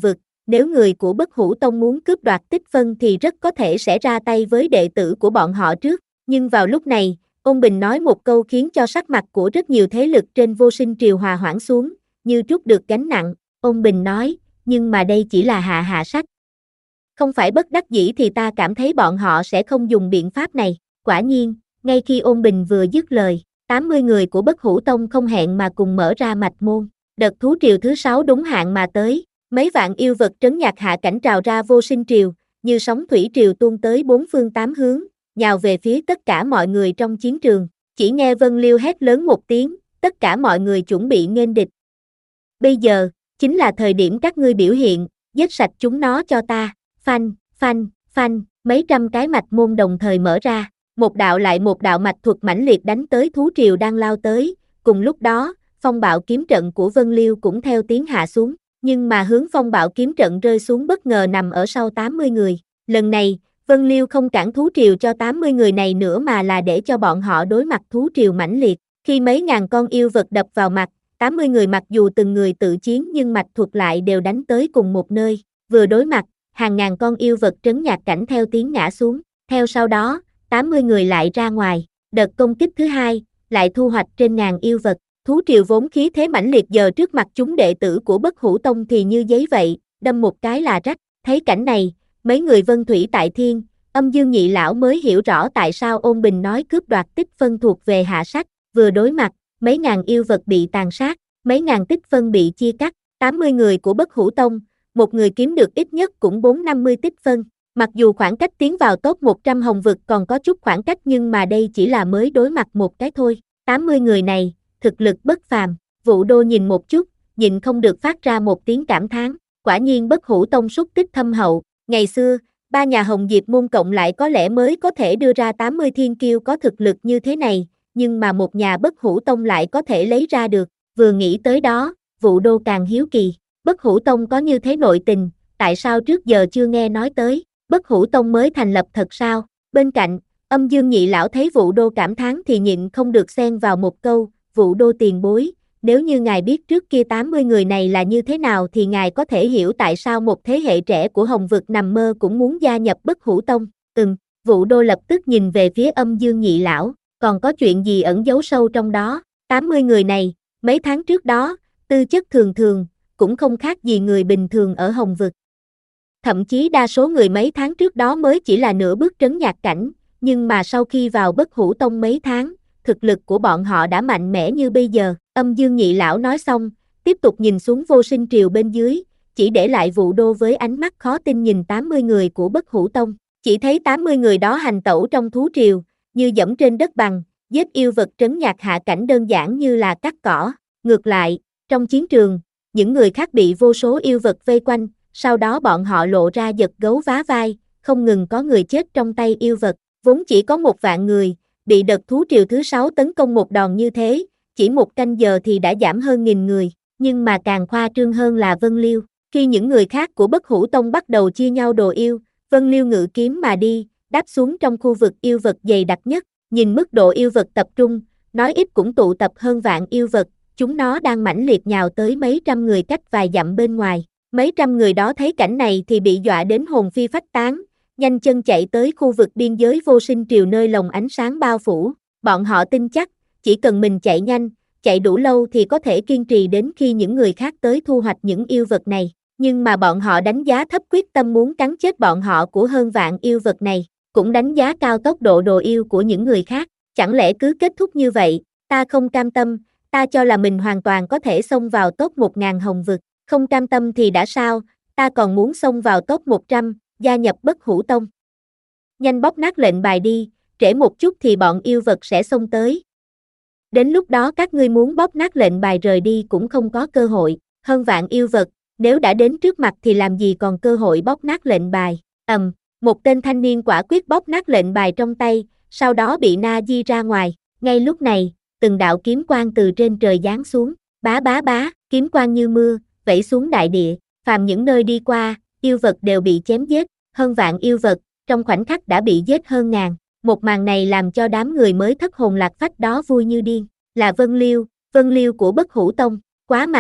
nếu người của Bất Hủ Tông muốn cướp đoạt tích phân thì rất có thể sẽ ra tay với đệ tử của bọn họ trước, nhưng vào lúc này, Ôn Bình nói một câu khiến cho sắc mặt của rất nhiều thế lực trên Vô Sinh Triều hòa hoãn xuống, như trút được gánh nặng. Ôn Bình nói, nhưng mà đây chỉ là hạ hạ sách. Không phải bất đắc dĩ thì ta cảm thấy bọn họ sẽ không dùng biện pháp này. Quả nhiên, ngay khi Ôn Bình vừa dứt lời, tám mươi người của Bất Hủ Tông không hẹn mà cùng mở ra mạch môn. Đợt thú triều thứ sáu đúng hạn mà tới, mấy vạn yêu vật trấn nhạc hạ cảnh trào ra Vô Sinh Triều, như sóng thủy triều tuôn tới bốn phương tám hướng, nhào về phía tất cả mọi người trong chiến trường. Chỉ nghe Vân Liêu hét lớn một tiếng, tất cả mọi người chuẩn bị nghênh địch. Bây giờ, chính là thời điểm các ngươi biểu hiện, giết sạch chúng nó cho ta. Phanh, phanh, phanh, mấy trăm cái mạch môn đồng thời mở ra, một đạo lại một đạo mạch thuật mãnh liệt đánh tới thú triều đang lao tới, cùng lúc đó, phong bạo kiếm trận của Vân Liêu cũng theo tiếng hạ xuống, nhưng mà hướng phong bạo kiếm trận rơi xuống bất ngờ nằm ở sau tám mươi người. Lần này, Vân Liêu không cản thú triều cho tám mươi người này nữa mà là để cho bọn họ đối mặt thú triều mãnh liệt. Khi mấy ngàn con yêu vật đập vào mặt, tám mươi người mặc dù từng người tự chiến nhưng mạch thuật lại đều đánh tới cùng một nơi, vừa đối mặt, hàng ngàn con yêu vật trấn nhạc cảnh theo tiếng ngã xuống, theo sau đó, tám mươi người lại ra ngoài, đợt công kích thứ hai, lại thu hoạch trên ngàn yêu vật, thú triều vốn khí thế mãnh liệt giờ trước mặt chúng đệ tử của Bất Hủ Tông thì như giấy vậy, đâm một cái là rách, thấy cảnh này, mấy người Vân Thủy Tại Thiên, Âm Dương Nhị Lão mới hiểu rõ tại sao Ôn Bình nói cướp đoạt tích phân thuộc về hạ sách, vừa đối mặt, mấy ngàn yêu vật bị tàn sát, mấy ngàn tích phân bị chia cắt, tám mươi người của Bất Hủ Tông, một người kiếm được ít nhất cũng bốn năm mươi tích phân. Mặc dù khoảng cách tiến vào top một trăm hồng vực còn có chút khoảng cách nhưng mà đây chỉ là mới đối mặt một cái thôi. tám mươi người này, thực lực bất phàm. Vũ Đô nhìn một chút, nhịn không được phát ra một tiếng cảm thán. Quả nhiên Bất Hủ Tông xúc tích thâm hậu. Ngày xưa, ba nhà Hồng Diệp môn cộng lại có lẽ mới có thể đưa ra tám mươi thiên kiêu có thực lực như thế này, nhưng mà một nhà Bất Hủ Tông lại có thể lấy ra được. Vừa nghĩ tới đó, Vũ Đô càng hiếu kỳ. Bất Hủ Tông có như thế nội tình, tại sao trước giờ chưa nghe nói tới? Bất Hủ Tông mới thành lập thật sao? Bên cạnh, Âm Dương Nhị Lão thấy Vũ Đô cảm thán thì nhịn không được xen vào một câu, Vũ Đô tiền bối, nếu như ngài biết trước kia tám mươi người này là như thế nào thì ngài có thể hiểu tại sao một thế hệ trẻ của Hồng Vực nằm mơ cũng muốn gia nhập Bất Hủ Tông. Ừm, Vũ Đô lập tức nhìn về phía Âm Dương Nhị Lão, còn có chuyện gì ẩn giấu sâu trong đó? tám mươi người này, mấy tháng trước đó, tư chất thường thường, cũng không khác gì người bình thường ở Hồng Vực. Thậm chí đa số người mấy tháng trước đó mới chỉ là nửa bước trấn nhạc cảnh, nhưng mà sau khi vào Bất Hủ Tông mấy tháng, thực lực của bọn họ đã mạnh mẽ như bây giờ. Âm Dương Nhị Lão nói xong, tiếp tục nhìn xuống Vô Sinh Triều bên dưới, chỉ để lại Vũ Đô với ánh mắt khó tin nhìn tám mươi người của Bất Hủ Tông. Chỉ thấy tám mươi người đó hành tẩu trong thú triều, như dẫm trên đất bằng, giết yêu vật trấn nhạc hạ cảnh đơn giản như là cắt cỏ. Ngược lại, trong chiến trường, những người khác bị vô số yêu vật vây quanh, sau đó bọn họ lộ ra giật gấu vá vai, không ngừng có người chết trong tay yêu vật, vốn chỉ có một vạn người, bị đợt thú triều thứ sáu tấn công một đòn như thế, chỉ một canh giờ thì đã giảm hơn nghìn người, nhưng mà càng khoa trương hơn là Vân Liêu, khi những người khác của Bất Hủ Tông bắt đầu chia nhau đồ yêu, Vân Liêu ngự kiếm mà đi, đáp xuống trong khu vực yêu vật dày đặc nhất, nhìn mức độ yêu vật tập trung, nói ít cũng tụ tập hơn vạn yêu vật, chúng nó đang mãnh liệt nhào tới mấy trăm người cách vài dặm bên ngoài. Mấy trăm người đó thấy cảnh này thì bị dọa đến hồn phi phách tán, nhanh chân chạy tới khu vực biên giới Vô Sinh Triều nơi lồng ánh sáng bao phủ. Bọn họ tin chắc, chỉ cần mình chạy nhanh, chạy đủ lâu thì có thể kiên trì đến khi những người khác tới thu hoạch những yêu vật này. Nhưng mà bọn họ đánh giá thấp quyết tâm muốn cắn chết bọn họ của hơn vạn yêu vật này, cũng đánh giá cao tốc độ đồ yêu của những người khác. Chẳng lẽ cứ kết thúc như vậy, ta không cam tâm, ta cho là mình hoàn toàn có thể xông vào top một ngàn hồng vực. Không cam tâm thì đã sao, ta còn muốn xông vào top một trăm, gia nhập Bất Hủ Tông. Nhanh bóp nát lệnh bài đi, trễ một chút thì bọn yêu vật sẽ xông tới. Đến lúc đó các ngươi muốn bóp nát lệnh bài rời đi cũng không có cơ hội, hơn vạn yêu vật, nếu đã đến trước mặt thì làm gì còn cơ hội bóp nát lệnh bài. Ầm, um, một tên thanh niên quả quyết bóp nát lệnh bài trong tay, sau đó bị Na Di ra ngoài. Ngay lúc này, từng đạo kiếm quang từ trên trời giáng xuống, bá bá bá, kiếm quang như mưa, vẩy xuống đại địa, phàm những nơi đi qua, yêu vật đều bị chém giết, hơn vạn yêu vật, trong khoảnh khắc đã bị giết hơn ngàn. Một màn này làm cho đám người mới thất hồn lạc phách đó vui như điên, là Vân Liêu, Vân Liêu của Bất Hủ Tông, quá mạnh,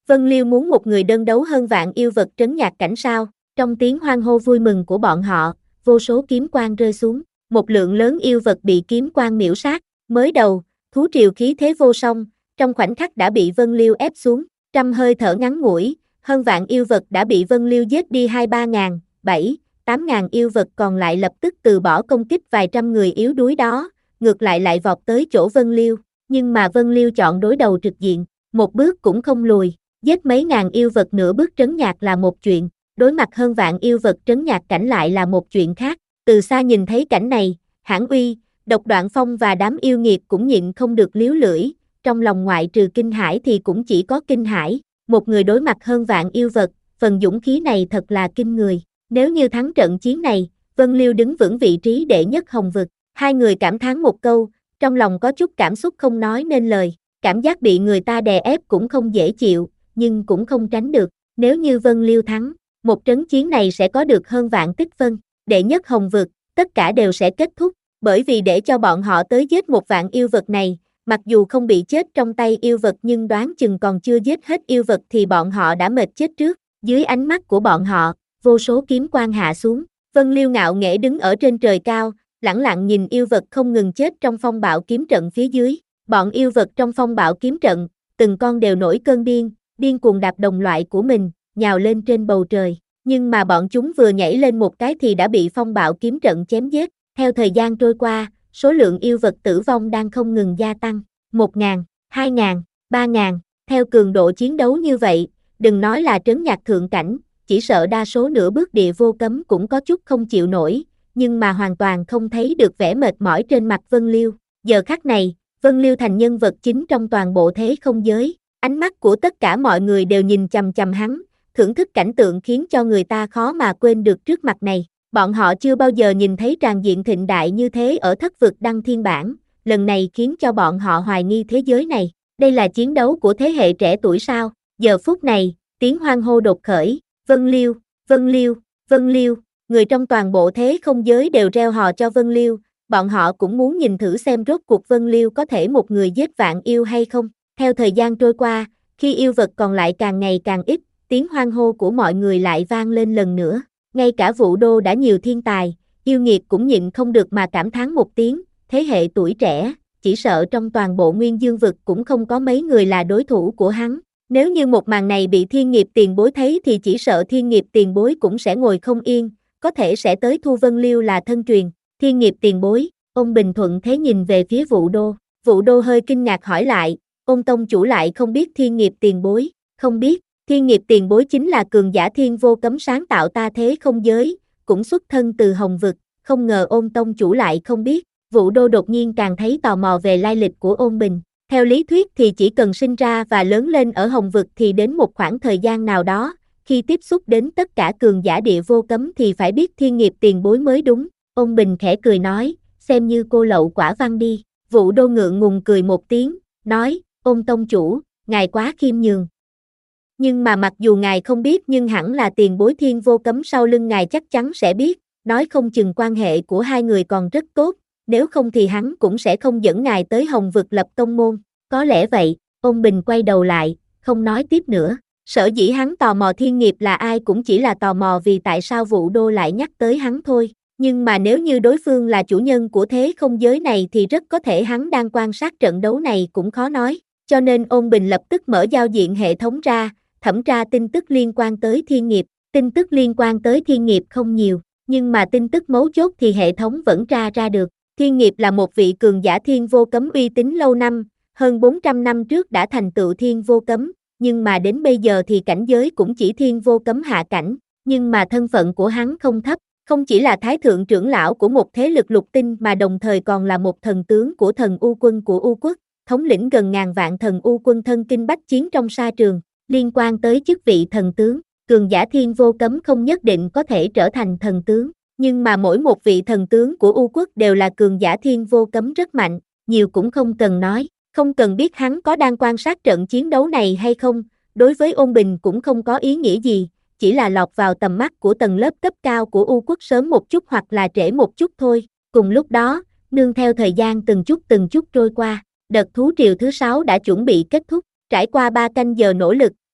Vân Liêu muốn một người đơn đấu hơn vạn yêu vật trấn nhạc cảnh sao? Trong tiếng hoan hô vui mừng của bọn họ, vô số kiếm quang rơi xuống, một lượng lớn yêu vật bị kiếm quang miểu sát. Mới đầu, thú triều khí thế vô song, trong khoảnh khắc đã bị Vân Liêu ép xuống, trăm hơi thở ngắn ngủi, hơn vạn yêu vật đã bị Vân Liêu giết đi hai ba ngàn, bảy, tám ngàn yêu vật còn lại lập tức từ bỏ công kích vài trăm người yếu đuối đó, ngược lại lại vọt tới chỗ Vân Liêu, nhưng mà Vân Liêu chọn đối đầu trực diện, một bước cũng không lùi, giết mấy ngàn yêu vật nửa bước trấn nhạc là một chuyện, đối mặt hơn vạn yêu vật trấn nhạc cảnh lại là một chuyện khác, từ xa nhìn thấy cảnh này, Hãn Uy, Độc Đoạn Phong và đám yêu nghiệt cũng nhịn không được liếu lưỡi, trong lòng ngoại trừ kinh hãi thì cũng chỉ có kinh hãi, một người đối mặt hơn vạn yêu vật, phần dũng khí này thật là kinh người, nếu như thắng trận chiến này, Vân Liêu đứng vững vị trí đệ nhất hồng vực, hai người cảm thán một câu, trong lòng có chút cảm xúc không nói nên lời, cảm giác bị người ta đè ép cũng không dễ chịu, nhưng cũng không tránh được, nếu như Vân Liêu thắng, một trấn chiến này sẽ có được hơn vạn tích phân, đệ nhất hồng vực, tất cả đều sẽ kết thúc, bởi vì để cho bọn họ tới giết một vạn yêu vật này, mặc dù không bị chết trong tay yêu vật nhưng đoán chừng còn chưa giết hết yêu vật thì bọn họ đã mệt chết trước, dưới ánh mắt của bọn họ, vô số kiếm quang hạ xuống, Vân Liêu ngạo nghễ đứng ở trên trời cao, lẳng lặng nhìn yêu vật không ngừng chết trong phong bạo kiếm trận phía dưới, bọn yêu vật trong phong bạo kiếm trận, từng con đều nổi cơn điên, điên cuồng đạp đồng loại của mình, nhào lên trên bầu trời, nhưng mà bọn chúng vừa nhảy lên một cái thì đã bị phong bạo kiếm trận chém giết, theo thời gian trôi qua, số lượng yêu vật tử vong đang không ngừng gia tăng, một ngàn, hai ngàn, ba ngàn, theo cường độ chiến đấu như vậy, đừng nói là trấn nhạc thượng cảnh, chỉ sợ đa số nửa bước địa vô cấm cũng có chút không chịu nổi, nhưng mà hoàn toàn không thấy được vẻ mệt mỏi trên mặt Vân Liêu, giờ khắc này, Vân Liêu thành nhân vật chính trong toàn bộ thế không giới, ánh mắt của tất cả mọi người đều nhìn chằm chằm hắn, thưởng thức cảnh tượng khiến cho người ta khó mà quên được trước mặt này. Bọn họ chưa bao giờ nhìn thấy tràn diện thịnh đại như thế ở thất vực đăng thiên bản, lần này khiến cho bọn họ hoài nghi thế giới này. Đây là chiến đấu của thế hệ trẻ tuổi sao? Giờ phút này, tiếng hoan hô đột khởi, Vân Liêu, Vân Liêu, Vân Liêu, người trong toàn bộ thế không giới đều reo hò cho Vân Liêu, bọn họ cũng muốn nhìn thử xem rốt cuộc Vân Liêu có thể một người giết vạn yêu hay không. Theo thời gian trôi qua, khi yêu vật còn lại càng ngày càng ít, tiếng hoan hô của mọi người lại vang lên lần nữa. Ngay cả Vũ Đô đã nhiều thiên tài, yêu nghiệt cũng nhịn không được mà cảm thán một tiếng, thế hệ tuổi trẻ, chỉ sợ trong toàn bộ Nguyên Dương vực cũng không có mấy người là đối thủ của hắn. Nếu như một màn này bị Thiên Nghiệp Tiền Bối thấy thì chỉ sợ Thiên Nghiệp Tiền Bối cũng sẽ ngồi không yên, có thể sẽ tới thu Vân Liêu là thân truyền. Thiên Nghiệp Tiền Bối, ông bình thuận thế nhìn về phía Vũ Đô, Vũ Đô hơi kinh ngạc hỏi lại, ông tông chủ lại không biết Thiên Nghiệp Tiền Bối, không biết. Thiên Nghiệp Tiền Bối chính là cường giả thiên vô cấm sáng tạo ta thế không giới, cũng xuất thân từ Hồng Vực, không ngờ Ôn tông chủ lại không biết. Vũ Đô đột nhiên càng thấy tò mò về lai lịch của Ôn Bình. Theo lý thuyết thì chỉ cần sinh ra và lớn lên ở Hồng Vực thì đến một khoảng thời gian nào đó, khi tiếp xúc đến tất cả cường giả địa vô cấm thì phải biết Thiên Nghiệp Tiền Bối mới đúng. Ôn Bình khẽ cười nói, xem như cô lậu quả văn đi. Vũ Đô ngượng ngùng cười một tiếng, nói, Ôn tông chủ, ngài quá khiêm nhường. Nhưng mà mặc dù ngài không biết nhưng hẳn là tiền bối thiên vô cấm sau lưng ngài chắc chắn sẽ biết, nói không chừng quan hệ của hai người còn rất tốt, nếu không thì hắn cũng sẽ không dẫn ngài tới Hồng Vực lập tông môn, có lẽ vậy. Ôn Bình quay đầu lại, không nói tiếp nữa, sở dĩ hắn tò mò Thiên Nghiệp là ai cũng chỉ là tò mò vì tại sao Vũ Đô lại nhắc tới hắn thôi, nhưng mà nếu như đối phương là chủ nhân của thế không giới này thì rất có thể hắn đang quan sát trận đấu này cũng khó nói, cho nên Ôn Bình lập tức mở giao diện hệ thống ra, thẩm tra tin tức liên quan tới Thiên Nghiệp, tin tức liên quan tới Thiên Nghiệp không nhiều, nhưng mà tin tức mấu chốt thì hệ thống vẫn tra ra được. Thiên Nghiệp là một vị cường giả thiên vô cấm uy tín lâu năm, hơn bốn trăm năm trước đã thành tựu thiên vô cấm, nhưng mà đến bây giờ thì cảnh giới cũng chỉ thiên vô cấm hạ cảnh, nhưng mà thân phận của hắn không thấp, không chỉ là thái thượng trưởng lão của một thế lực lục tinh mà đồng thời còn là một thần tướng của thần U quân của U quốc, thống lĩnh gần ngàn vạn thần U quân thân kinh bách chiến trong sa trường. Liên quan tới chức vị thần tướng, cường giả thiên vô cấm không nhất định có thể trở thành thần tướng, nhưng mà mỗi một vị thần tướng của U quốc đều là cường giả thiên vô cấm rất mạnh, nhiều cũng không cần nói, không cần biết hắn có đang quan sát trận chiến đấu này hay không, đối với Ôn Bình cũng không có ý nghĩa gì, chỉ là lọt vào tầm mắt của tầng lớp cấp cao của U quốc sớm một chút hoặc là trễ một chút thôi. Cùng lúc đó, nương theo thời gian từng chút từng chút trôi qua, đợt thú triều thứ sáu đã chuẩn bị kết thúc, trải qua ba canh giờ nỗ lực,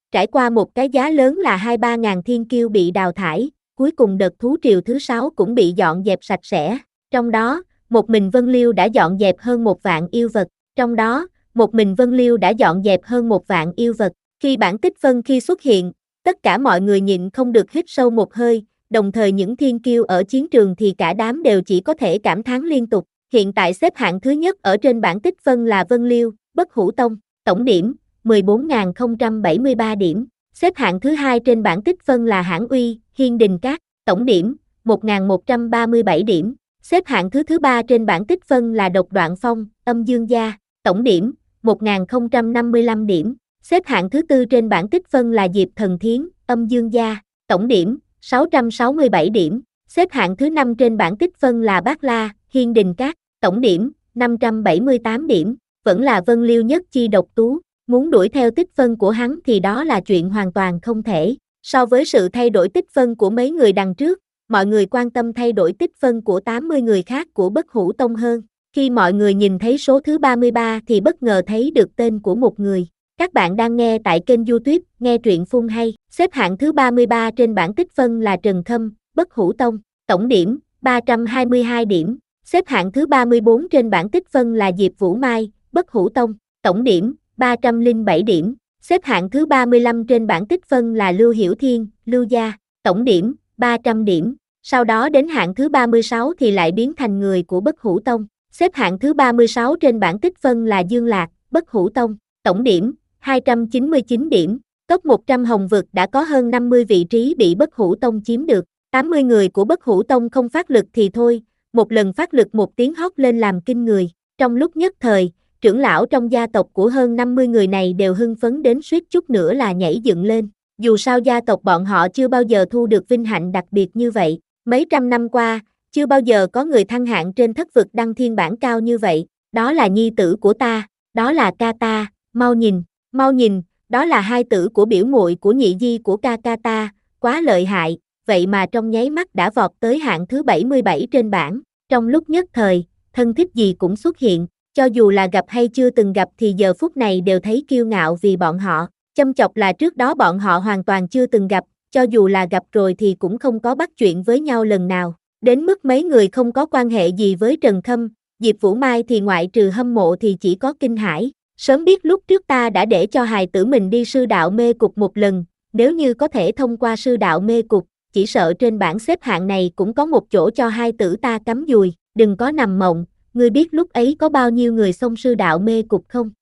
Trải qua một cái giá lớn là hai ba ngàn thiên kiêu bị đào thải, cuối cùng đợt thú triều thứ sáu cũng bị dọn dẹp sạch sẽ. Trong đó, một mình Vân Liêu đã dọn dẹp hơn một vạn yêu vật. Trong đó, một mình Vân Liêu đã dọn dẹp hơn một vạn yêu vật. Khi bản tích phân khi xuất hiện, tất cả mọi người nhịn không được hít sâu một hơi, đồng thời những thiên kiêu ở chiến trường thì cả đám đều chỉ có thể cảm thán liên tục. Hiện tại xếp hạng thứ nhất ở trên bảng tích phân là Vân Liêu, Bất Hủ Tông, tổng điểm mười bốn nghìn không trăm bảy mươi ba điểm. Xếp hạng thứ hai trên bảng tích phân là Hãn Uy, Hiên Đình Cát, tổng điểm một nghìn một trăm ba mươi bảy điểm. Xếp hạng thứ thứ ba trên bảng tích phân là Độc Đoạn Phong, Âm Dương Gia, tổng điểm một nghìn không trăm năm mươi lăm điểm. Xếp hạng thứ tư trên bảng tích phân là Diệp Thần Thiến, Âm Dương Gia, tổng điểm sáu trăm sáu mươi bảy điểm. Xếp hạng thứ năm trên bảng tích phân là Bát La, Hiên Đình Cát, tổng điểm năm trăm bảy mươi tám điểm. Vẫn là Vân Liêu nhất chi độc tú, muốn đuổi theo tích phân của hắn thì đó là chuyện hoàn toàn không thể. So với sự thay đổi tích phân của mấy người đằng trước, mọi người quan tâm thay đổi tích phân của tám mươi người khác của Bất Hủ Tông hơn. Khi mọi người nhìn thấy số thứ ba mươi ba thì bất ngờ thấy được tên của một người. Các bạn đang nghe tại kênh YouTube Nghe Truyện Phun Hay. Xếp hạng thứ ba mươi ba trên bảng tích phân là Trần Khâm, Bất Hủ Tông, tổng điểm ba trăm hai mươi hai điểm. Xếp hạng thứ ba mươi bốn trên bảng tích phân là Diệp Vũ Mai, Bất Hủ Tông, tổng điểm ba trăm lẻ bảy điểm. Xếp hạng thứ ba mươi lăm trên bảng tích phân là Lưu Hiểu Thiên, Lưu Gia, tổng điểm ba trăm điểm. Sau đó đến hạng thứ ba mươi sáu thì lại biến thành người của Bất Hủ Tông. Xếp hạng thứ ba mươi sáu trên bảng tích phân là Dương Lạc, Bất Hủ Tông, tổng điểm hai trăm chín mươi chín điểm. Top một trăm hồng vực đã có hơn năm mươi vị trí bị Bất Hủ Tông chiếm được. tám mươi người của Bất Hủ Tông không phát lực thì thôi, một lần phát lực một tiếng hót lên làm kinh người. Trong lúc nhất thời, trưởng lão trong gia tộc của hơn năm mươi người này đều hưng phấn đến suýt chút nữa là nhảy dựng lên. Dù sao gia tộc bọn họ chưa bao giờ thu được vinh hạnh đặc biệt như vậy. Mấy trăm năm qua, chưa bao giờ có người thăng hạng trên thất vực đăng thiên bảng cao như vậy. Đó là nhi tử của ta, đó là ca ta, mau nhìn, mau nhìn, đó là hai tử của biểu muội của nhị di của ca ca ta, quá lợi hại, vậy mà trong nháy mắt đã vọt tới hạng thứ bảy mươi bảy trên bảng. Trong lúc nhất thời, thân thích gì cũng xuất hiện, cho dù là gặp hay chưa từng gặp thì giờ phút này đều thấy kiêu ngạo vì bọn họ. Châm chọc là trước đó bọn họ hoàn toàn chưa từng gặp, cho dù là gặp rồi thì cũng không có bắt chuyện với nhau lần nào. Đến mức mấy người không có quan hệ gì với Trần Khâm, Diệp Vũ Mai thì ngoại trừ hâm mộ thì chỉ có kinh hãi. Sớm biết lúc trước ta đã để cho hài tử mình đi sư đạo mê cục một lần, nếu như có thể thông qua sư đạo mê cục, chỉ sợ trên bảng xếp hạng này cũng có một chỗ cho hai tử ta cắm dùi. Đừng có nằm mộng, ngươi biết lúc ấy có bao nhiêu người xông sư đạo mê cục không?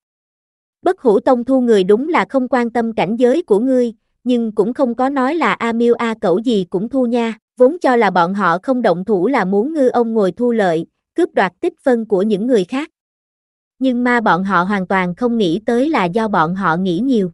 Bất Hủ Tông thu người đúng là không quan tâm cảnh giới của ngươi, nhưng cũng không có nói là a miêu a cẩu gì cũng thu nha, vốn cho là bọn họ không động thủ là muốn ngư ông ngồi thu lợi, cướp đoạt tích phân của những người khác. Nhưng mà bọn họ hoàn toàn không nghĩ tới là do bọn họ nghĩ nhiều.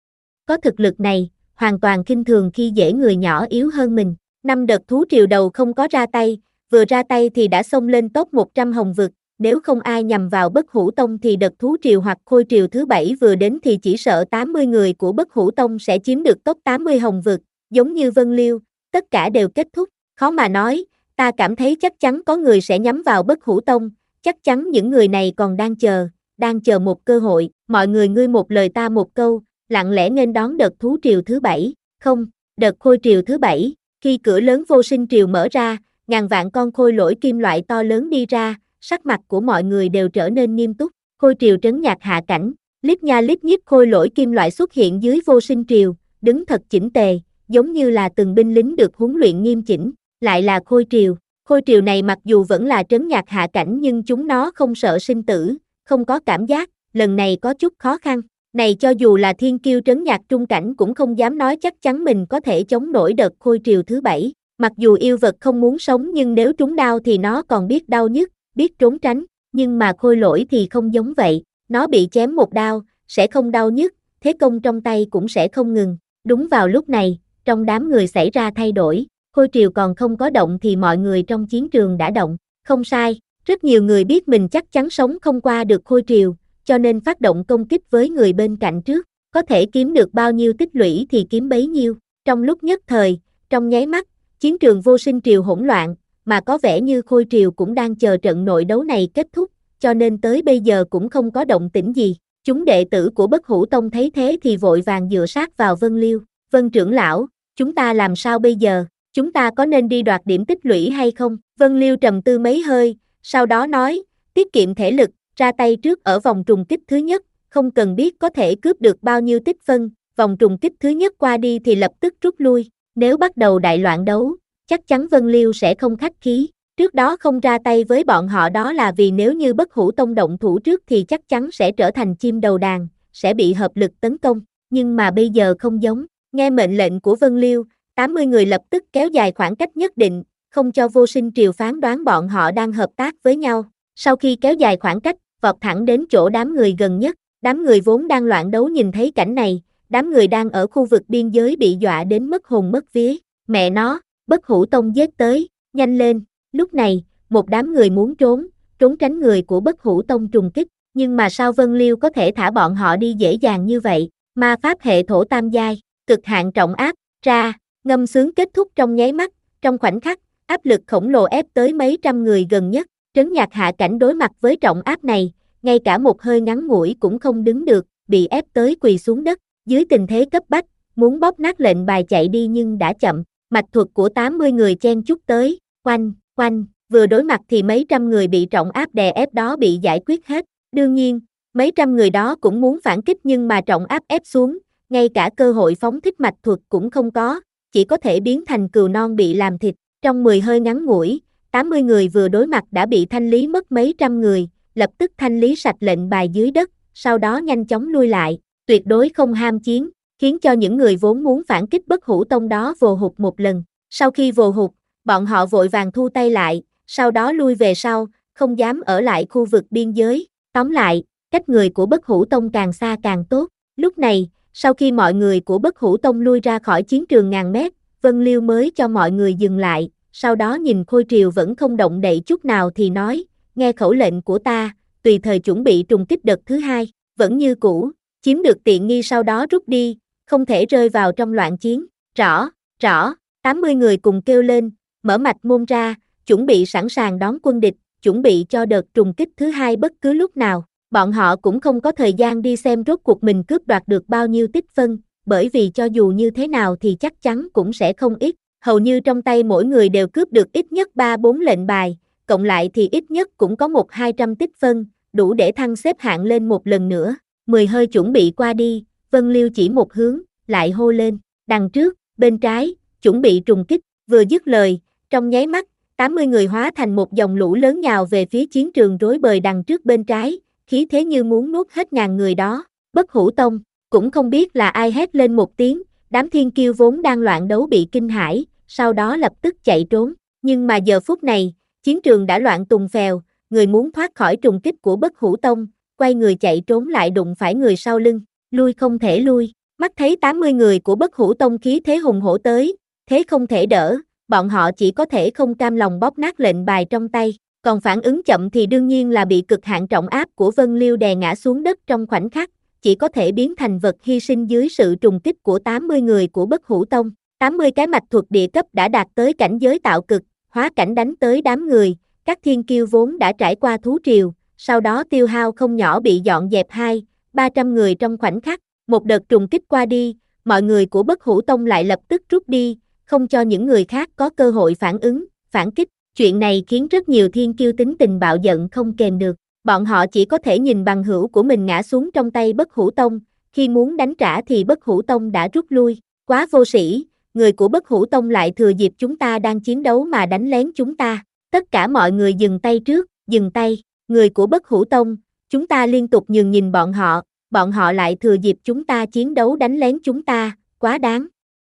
Có thực lực này, hoàn toàn khinh thường khi dễ người nhỏ yếu hơn mình. Năm đợt thú triều đầu không có ra tay, vừa ra tay thì đã xông lên top một trăm hồng vực, nếu không ai nhằm vào Bất Hủ Tông thì đợt thú triều hoặc khôi triều thứ bảy vừa đến thì chỉ sợ tám mươi người của Bất Hủ Tông sẽ chiếm được top tám mươi hồng vực, giống như Vân Liêu, tất cả đều kết thúc. Khó mà nói, ta cảm thấy chắc chắn có người sẽ nhắm vào Bất Hủ Tông, chắc chắn những người này còn đang chờ, đang chờ một cơ hội. Mọi người ngươi một lời ta một câu, lặng lẽ nghênh đón đợt thú triều thứ bảy, không, đợt khôi triều thứ bảy. Khi cửa lớn vô sinh triều mở ra, ngàn vạn con khôi lỗi kim loại to lớn đi ra, sắc mặt của mọi người đều trở nên nghiêm túc. Khôi triều trấn nhạc hạ cảnh, lít nha lít nhít khôi lỗi kim loại xuất hiện dưới vô sinh triều, đứng thật chỉnh tề, giống như là từng binh lính được huấn luyện nghiêm chỉnh. Lại là khôi triều. Khôi triều này mặc dù vẫn là trấn nhạc hạ cảnh nhưng chúng nó không sợ sinh tử, không có cảm giác, lần này có chút khó khăn. Này cho dù là thiên kiêu trấn nhạc trung cảnh cũng không dám nói chắc chắn mình có thể chống nổi đợt khôi triều thứ bảy. Mặc dù yêu vật không muốn sống nhưng nếu trúng đao thì nó còn biết đau nhức, biết trốn tránh. Nhưng mà khôi lỗi thì không giống vậy, nó bị chém một đao, sẽ không đau nhức, thế công trong tay cũng sẽ không ngừng. Đúng vào lúc này, trong đám người xảy ra thay đổi, khôi triều còn không có động thì mọi người trong chiến trường đã động. Không sai, rất nhiều người biết mình chắc chắn sống không qua được khôi triều, cho nên phát động công kích với người bên cạnh trước, có thể kiếm được bao nhiêu tích lũy thì kiếm bấy nhiêu. Trong lúc nhất thời, trong nháy mắt, chiến trường vô sinh triều hỗn loạn, mà có vẻ như khôi triều cũng đang chờ trận nội đấu này kết thúc, cho nên tới bây giờ cũng không có động tĩnh gì. Chúng đệ tử của Bất Hủ Tông thấy thế thì vội vàng dựa sát vào Vân Liêu. Vân trưởng lão, chúng ta làm sao bây giờ? Chúng ta có nên đi đoạt điểm tích lũy hay không? Vân Liêu trầm tư mấy hơi, sau đó nói, tiết kiệm thể lực, ra tay trước ở vòng trùng kích thứ nhất, không cần biết có thể cướp được bao nhiêu tích phân, vòng trùng kích thứ nhất qua đi thì lập tức rút lui. Nếu bắt đầu đại loạn đấu, chắc chắn Vân Liêu sẽ không khách khí. Trước đó không ra tay với bọn họ đó là vì nếu như Bất Hủ Tông động thủ trước thì chắc chắn sẽ trở thành chim đầu đàn, sẽ bị hợp lực tấn công. Nhưng mà bây giờ không giống, nghe mệnh lệnh của Vân Liêu, tám mươi người lập tức kéo dài khoảng cách nhất định, không cho Vô Sinh Triều phán đoán bọn họ đang hợp tác với nhau. Sau khi kéo dài khoảng cách, vọt thẳng đến chỗ đám người gần nhất, đám người vốn đang loạn đấu nhìn thấy cảnh này, đám người đang ở khu vực biên giới bị dọa đến mất hồn mất vía. Mẹ nó, Bất Hủ Tông giết tới, nhanh lên. Lúc này, một đám người muốn trốn, trốn tránh người của Bất Hủ Tông trùng kích, nhưng mà sao Vân Liêu có thể thả bọn họ đi dễ dàng như vậy? Ma pháp hệ thổ tam giai, cực hạn trọng áp, ra, ngâm sướng kết thúc trong nháy mắt, trong khoảnh khắc, áp lực khổng lồ ép tới mấy trăm người gần nhất, Trấn Nhạc hạ cảnh đối mặt với trọng áp này, ngay cả một hơi ngắn ngủi cũng không đứng được, bị ép tới quỳ xuống đất, dưới tình thế cấp bách, muốn bóp nát lệnh bài chạy đi nhưng đã chậm, mạch thuật của tám mươi người chen chúc tới, quanh, quanh, vừa đối mặt thì mấy trăm người bị trọng áp đè ép đó bị giải quyết hết, đương nhiên, mấy trăm người đó cũng muốn phản kích nhưng mà trọng áp ép xuống, ngay cả cơ hội phóng thích mạch thuật cũng không có, chỉ có thể biến thành cừu non bị làm thịt, trong mười hơi ngắn ngủi, tám mươi người vừa đối mặt đã bị thanh lý mất mấy trăm người, lập tức thanh lý sạch lệnh bài dưới đất, sau đó nhanh chóng lui lại, tuyệt đối không ham chiến, khiến cho những người vốn muốn phản kích Bất Hủ Tông đó vồ hụt một lần. Sau khi vồ hụt, bọn họ vội vàng thu tay lại, sau đó lui về sau, không dám ở lại khu vực biên giới. Tóm lại, cách người của Bất Hủ Tông càng xa càng tốt. Lúc này, sau khi mọi người của Bất Hủ Tông lui ra khỏi chiến trường ngàn mét, Vân Liêu mới cho mọi người dừng lại, sau đó nhìn Khôi Triều vẫn không động đậy chút nào thì nói, nghe khẩu lệnh của ta, tùy thời chuẩn bị trùng kích đợt thứ hai, vẫn như cũ, chiếm được tiện nghi sau đó rút đi, không thể rơi vào trong loạn chiến. Rõ, rõ, tám mươi người cùng kêu lên, mở mạch môn ra, chuẩn bị sẵn sàng đón quân địch, chuẩn bị cho đợt trùng kích thứ hai bất cứ lúc nào. Bọn họ cũng không có thời gian đi xem rốt cuộc mình cướp đoạt được bao nhiêu tích phân, bởi vì cho dù như thế nào thì chắc chắn cũng sẽ không ít. Hầu như trong tay mỗi người đều cướp được ít nhất ba bốn lệnh bài, cộng lại thì ít nhất cũng có một hai trăm tích phân, đủ để thăng xếp hạng lên một lần nữa. Mười hơi chuẩn bị qua đi, Vân Liêu chỉ một hướng, lại hô lên, đằng trước, bên trái, chuẩn bị trùng kích, vừa dứt lời, trong nháy mắt, tám mươi người hóa thành một dòng lũ lớn nhào về phía chiến trường rối bời đằng trước bên trái, khí thế như muốn nuốt hết ngàn người đó. Bất Hủ Tông, cũng không biết là ai hét lên một tiếng, đám thiên kiêu vốn đang loạn đấu bị kinh hãi, sau đó lập tức chạy trốn. Nhưng mà giờ phút này, chiến trường đã loạn tùng phèo, người muốn thoát khỏi trùng kích của Bất Hủ Tông, quay người chạy trốn lại đụng phải người sau lưng, lui không thể lui. Mắt thấy tám mươi người của Bất Hủ Tông khí thế hùng hổ tới, thế không thể đỡ, bọn họ chỉ có thể không cam lòng bóp nát lệnh bài trong tay, còn phản ứng chậm thì đương nhiên là bị cực hạn trọng áp của Vân Liêu đè ngã xuống đất trong khoảnh khắc, chỉ có thể biến thành vật hy sinh dưới sự trùng kích của tám mươi người của Bất Hủ Tông. tám mươi cái mạch thuật địa cấp đã đạt tới cảnh giới tạo cực, hóa cảnh đánh tới đám người, các thiên kiêu vốn đã trải qua thú triều, sau đó tiêu hao không nhỏ bị dọn dẹp hai, ba trăm người trong khoảnh khắc, một đợt trùng kích qua đi, mọi người của Bất Hủ Tông lại lập tức rút đi, không cho những người khác có cơ hội phản ứng, phản kích. Chuyện này khiến rất nhiều thiên kiêu tính tình bạo giận không kềm được, bọn họ chỉ có thể nhìn bằng hữu của mình ngã xuống trong tay Bất Hủ Tông, khi muốn đánh trả thì Bất Hủ Tông đã rút lui, quá vô sĩ, người của Bất Hủ Tông lại thừa dịp chúng ta đang chiến đấu mà đánh lén chúng ta. Tất cả mọi người dừng tay trước, dừng tay, người của Bất Hủ Tông, chúng ta liên tục nhường nhìn bọn họ, bọn họ lại thừa dịp chúng ta chiến đấu đánh lén chúng ta, quá đáng.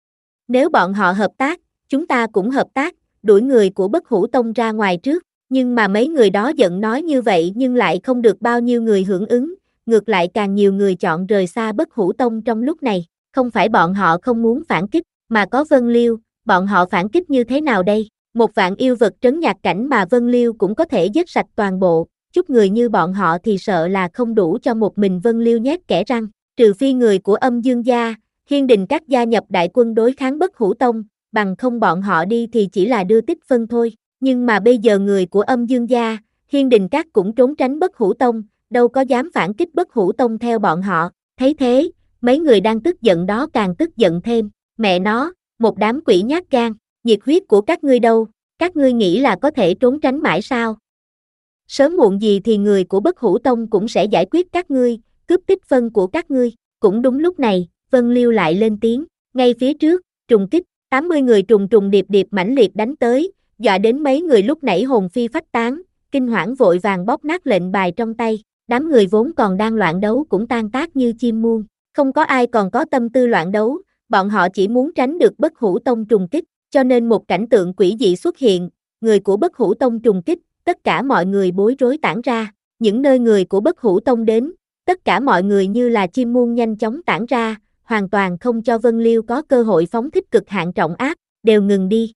Nếu bọn họ hợp tác, chúng ta cũng hợp tác, đuổi người của Bất Hủ Tông ra ngoài trước, nhưng mà mấy người đó giận nói như vậy nhưng lại không được bao nhiêu người hưởng ứng, ngược lại càng nhiều người chọn rời xa Bất Hủ Tông trong lúc này, không phải bọn họ không muốn phản kích, mà có Vân Liêu, bọn họ phản kích như thế nào đây? Một vạn yêu vật trấn nhạc cảnh mà Vân Liêu cũng có thể giết sạch toàn bộ, chút người như bọn họ thì sợ là không đủ cho một mình Vân Liêu nhét kẽ răng, trừ phi người của Âm Dương gia, Hiên Đình Các gia nhập đại quân đối kháng Bất Hủ Tông, bằng không bọn họ đi thì chỉ là đưa tích phân thôi, nhưng mà bây giờ người của Âm Dương gia, Hiên Đình Các cũng trốn tránh Bất Hủ Tông, đâu có dám phản kích Bất Hủ Tông theo bọn họ, thấy thế, mấy người đang tức giận đó càng tức giận thêm, mẹ nó, một đám quỷ nhát gan, nhiệt huyết của các ngươi đâu, các ngươi nghĩ là có thể trốn tránh mãi sao? Sớm muộn gì thì người của Bất Hủ Tông cũng sẽ giải quyết các ngươi, cướp tích phân của các ngươi, cũng đúng lúc này, Vân Liêu lại lên tiếng, ngay phía trước, trùng kích, tám mươi người trùng trùng điệp điệp mãnh liệt đánh tới, dọa đến mấy người lúc nãy hồn phi phách tán, kinh hoảng vội vàng bóp nát lệnh bài trong tay, đám người vốn còn đang loạn đấu cũng tan tác như chim muông, không có ai còn có tâm tư loạn đấu, bọn họ chỉ muốn tránh được Bất Hủ Tông trùng kích, cho nên một cảnh tượng quỷ dị xuất hiện, người của Bất Hủ Tông trùng kích, tất cả mọi người bối rối tản ra, những nơi người của Bất Hủ Tông đến, tất cả mọi người như là chim muông nhanh chóng tản ra, hoàn toàn không cho Vân Liêu có cơ hội phóng thích cực hạn trọng áp, đều ngừng đi.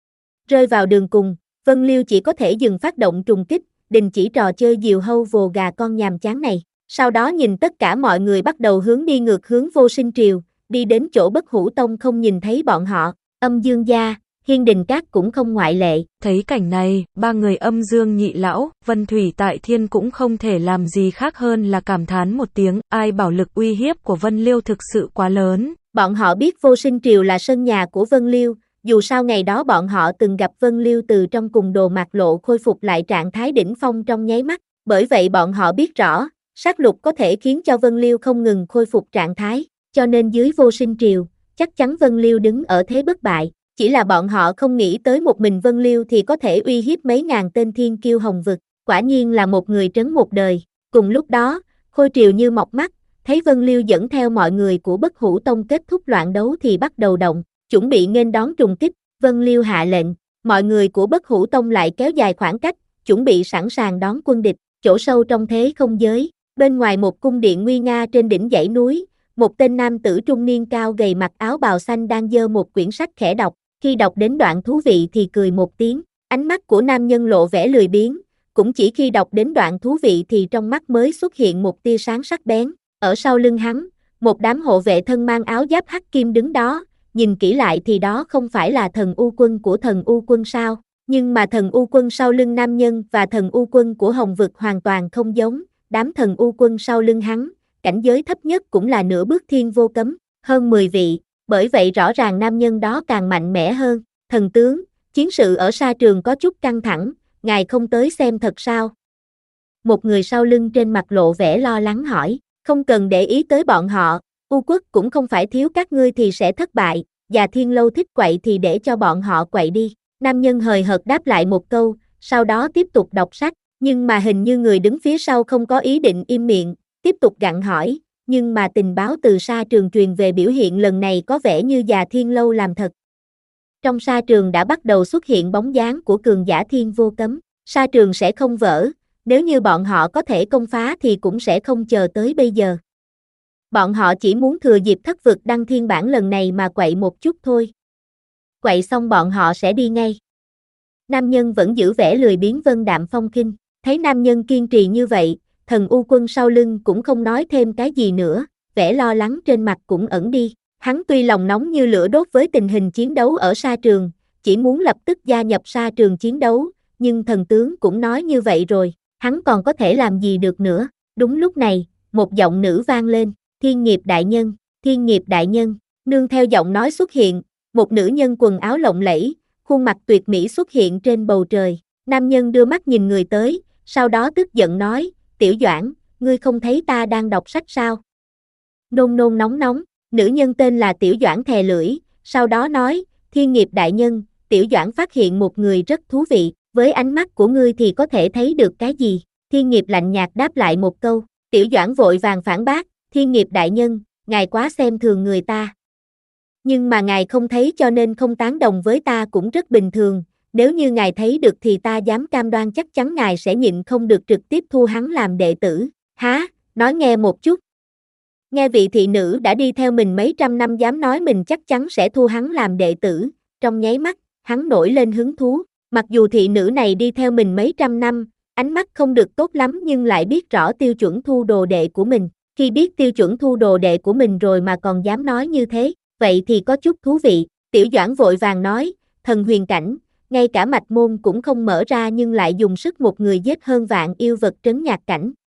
Rơi vào đường cùng, Vân Liêu chỉ có thể dừng phát động trùng kích, đình chỉ trò chơi diều hâu vồ gà con nhàm chán này. Sau đó nhìn tất cả mọi người bắt đầu hướng đi ngược hướng Vô Sinh Triều, đi đến chỗ Bất Hủ Tông không nhìn thấy bọn họ, Âm Dương gia, Hiên Đình Các cũng không ngoại lệ. Thấy cảnh này, ba người Âm Dương nhị lão, Vân Thủy Tại Thiên cũng không thể làm gì khác hơn là cảm thán một tiếng, ai bảo lực uy hiếp của Vân Liêu thực sự quá lớn. Bọn họ biết Vô Sinh Triều là sân nhà của Vân Liêu, dù sao ngày đó bọn họ từng gặp Vân Liêu từ trong cùng đồ mạc lộ khôi phục lại trạng thái đỉnh phong trong nháy mắt, bởi vậy bọn họ biết rõ, sát lục có thể khiến cho Vân Liêu không ngừng khôi phục trạng thái, cho nên dưới Vô Sinh Triều, chắc chắn Vân Liêu đứng ở thế bất bại, chỉ là bọn họ không nghĩ tới một mình Vân Liêu thì có thể uy hiếp mấy ngàn tên thiên kiêu hồng vực, quả nhiên là một người trấn một đời. Cùng lúc đó, Khôi Triều như mọc mắt, thấy Vân Liêu dẫn theo mọi người của Bất Hủ Tông kết thúc loạn đấu thì bắt đầu động, chuẩn bị nghênh đón trùng kích, Vân Liêu hạ lệnh, mọi người của Bất Hủ Tông lại kéo dài khoảng cách, chuẩn bị sẵn sàng đón quân địch, chỗ sâu trong thế không giới, bên ngoài một cung điện nguy nga trên đỉnh dãy núi, một tên nam tử trung niên cao gầy mặc áo bào xanh đang giơ một quyển sách khẽ đọc, khi đọc đến đoạn thú vị thì cười một tiếng, ánh mắt của nam nhân lộ vẻ lười biếng, cũng chỉ khi đọc đến đoạn thú vị thì trong mắt mới xuất hiện một tia sáng sắc bén, ở sau lưng hắn, một đám hộ vệ thân mang áo giáp hắc kim đứng đó, nhìn kỹ lại thì đó không phải là thần U quân của thần U quân sao, nhưng mà thần U quân sau lưng nam nhân và thần U quân của Hồng vực hoàn toàn không giống, đám thần U quân sau lưng hắn, cảnh giới thấp nhất cũng là nửa bước thiên vô cấm, hơn mười vị, bởi vậy rõ ràng nam nhân đó càng mạnh mẽ hơn, thần tướng, chiến sự ở sa trường có chút căng thẳng, ngài không tới xem thật sao? Một người sau lưng trên mặt lộ vẻ lo lắng hỏi, không cần để ý tới bọn họ, U quốc cũng không phải thiếu các ngươi thì sẽ thất bại, và Thiên Lâu thích quậy thì để cho bọn họ quậy đi. Nam nhân hời hợt đáp lại một câu, sau đó tiếp tục đọc sách, nhưng mà hình như người đứng phía sau không có ý định im miệng, tiếp tục gặng hỏi, nhưng mà tình báo từ sa trường truyền về biểu hiện lần này có vẻ như già Thiên Lâu làm thật. Trong sa trường đã bắt đầu xuất hiện bóng dáng của cường giả thiên vô cấm, sa trường sẽ không vỡ, nếu như bọn họ có thể công phá thì cũng sẽ không chờ tới bây giờ. Bọn họ chỉ muốn thừa dịp thất vực đăng thiên bản lần này mà quậy một chút thôi. Quậy xong bọn họ sẽ đi ngay. Nam nhân vẫn giữ vẻ lười biếng vân đạm phong khinh, thấy nam nhân kiên trì như vậy, thần U quân sau lưng cũng không nói thêm cái gì nữa, vẻ lo lắng trên mặt cũng ẩn đi. Hắn tuy lòng nóng như lửa đốt với tình hình chiến đấu ở sa trường, chỉ muốn lập tức gia nhập sa trường chiến đấu, nhưng thần tướng cũng nói như vậy rồi, hắn còn có thể làm gì được nữa. Đúng lúc này, một giọng nữ vang lên, Thiên Nghiệp đại nhân, Thiên Nghiệp đại nhân, nương theo giọng nói xuất hiện, một nữ nhân quần áo lộng lẫy, khuôn mặt tuyệt mỹ xuất hiện trên bầu trời. Nam nhân đưa mắt nhìn người tới, sau đó tức giận nói, Tiểu Doãn, ngươi không thấy ta đang đọc sách sao? Nôn nôn nóng nóng, nữ nhân tên là Tiểu Doãn thè lưỡi, sau đó nói, Thiên Nghiệp đại nhân, Tiểu Doãn phát hiện một người rất thú vị, với ánh mắt của ngươi thì có thể thấy được cái gì? Thiên Nghiệp lạnh nhạt đáp lại một câu, Tiểu Doãn vội vàng phản bác, Thiên Nghiệp đại nhân, ngài quá xem thường người ta. Nhưng mà ngài không thấy cho nên không tán đồng với ta cũng rất bình thường, nếu như ngài thấy được thì ta dám cam đoan chắc chắn ngài sẽ nhịn không được trực tiếp thu hắn làm đệ tử. Há, nói nghe một chút. Nghe vị thị nữ đã đi theo mình mấy trăm năm dám nói mình chắc chắn sẽ thu hắn làm đệ tử, trong nháy mắt, hắn nổi lên hứng thú, mặc dù thị nữ này đi theo mình mấy trăm năm, ánh mắt không được tốt lắm nhưng lại biết rõ tiêu chuẩn thu đồ đệ của mình, khi biết tiêu chuẩn thu đồ đệ của mình rồi mà còn dám nói như thế, vậy thì có chút thú vị. Tiểu Doãn vội vàng nói, thần huyền cảnh, ngay cả mạch môn cũng không mở ra nhưng lại dùng sức một người giết hơn vạn yêu vật trấn nhạc cảnh, ừ,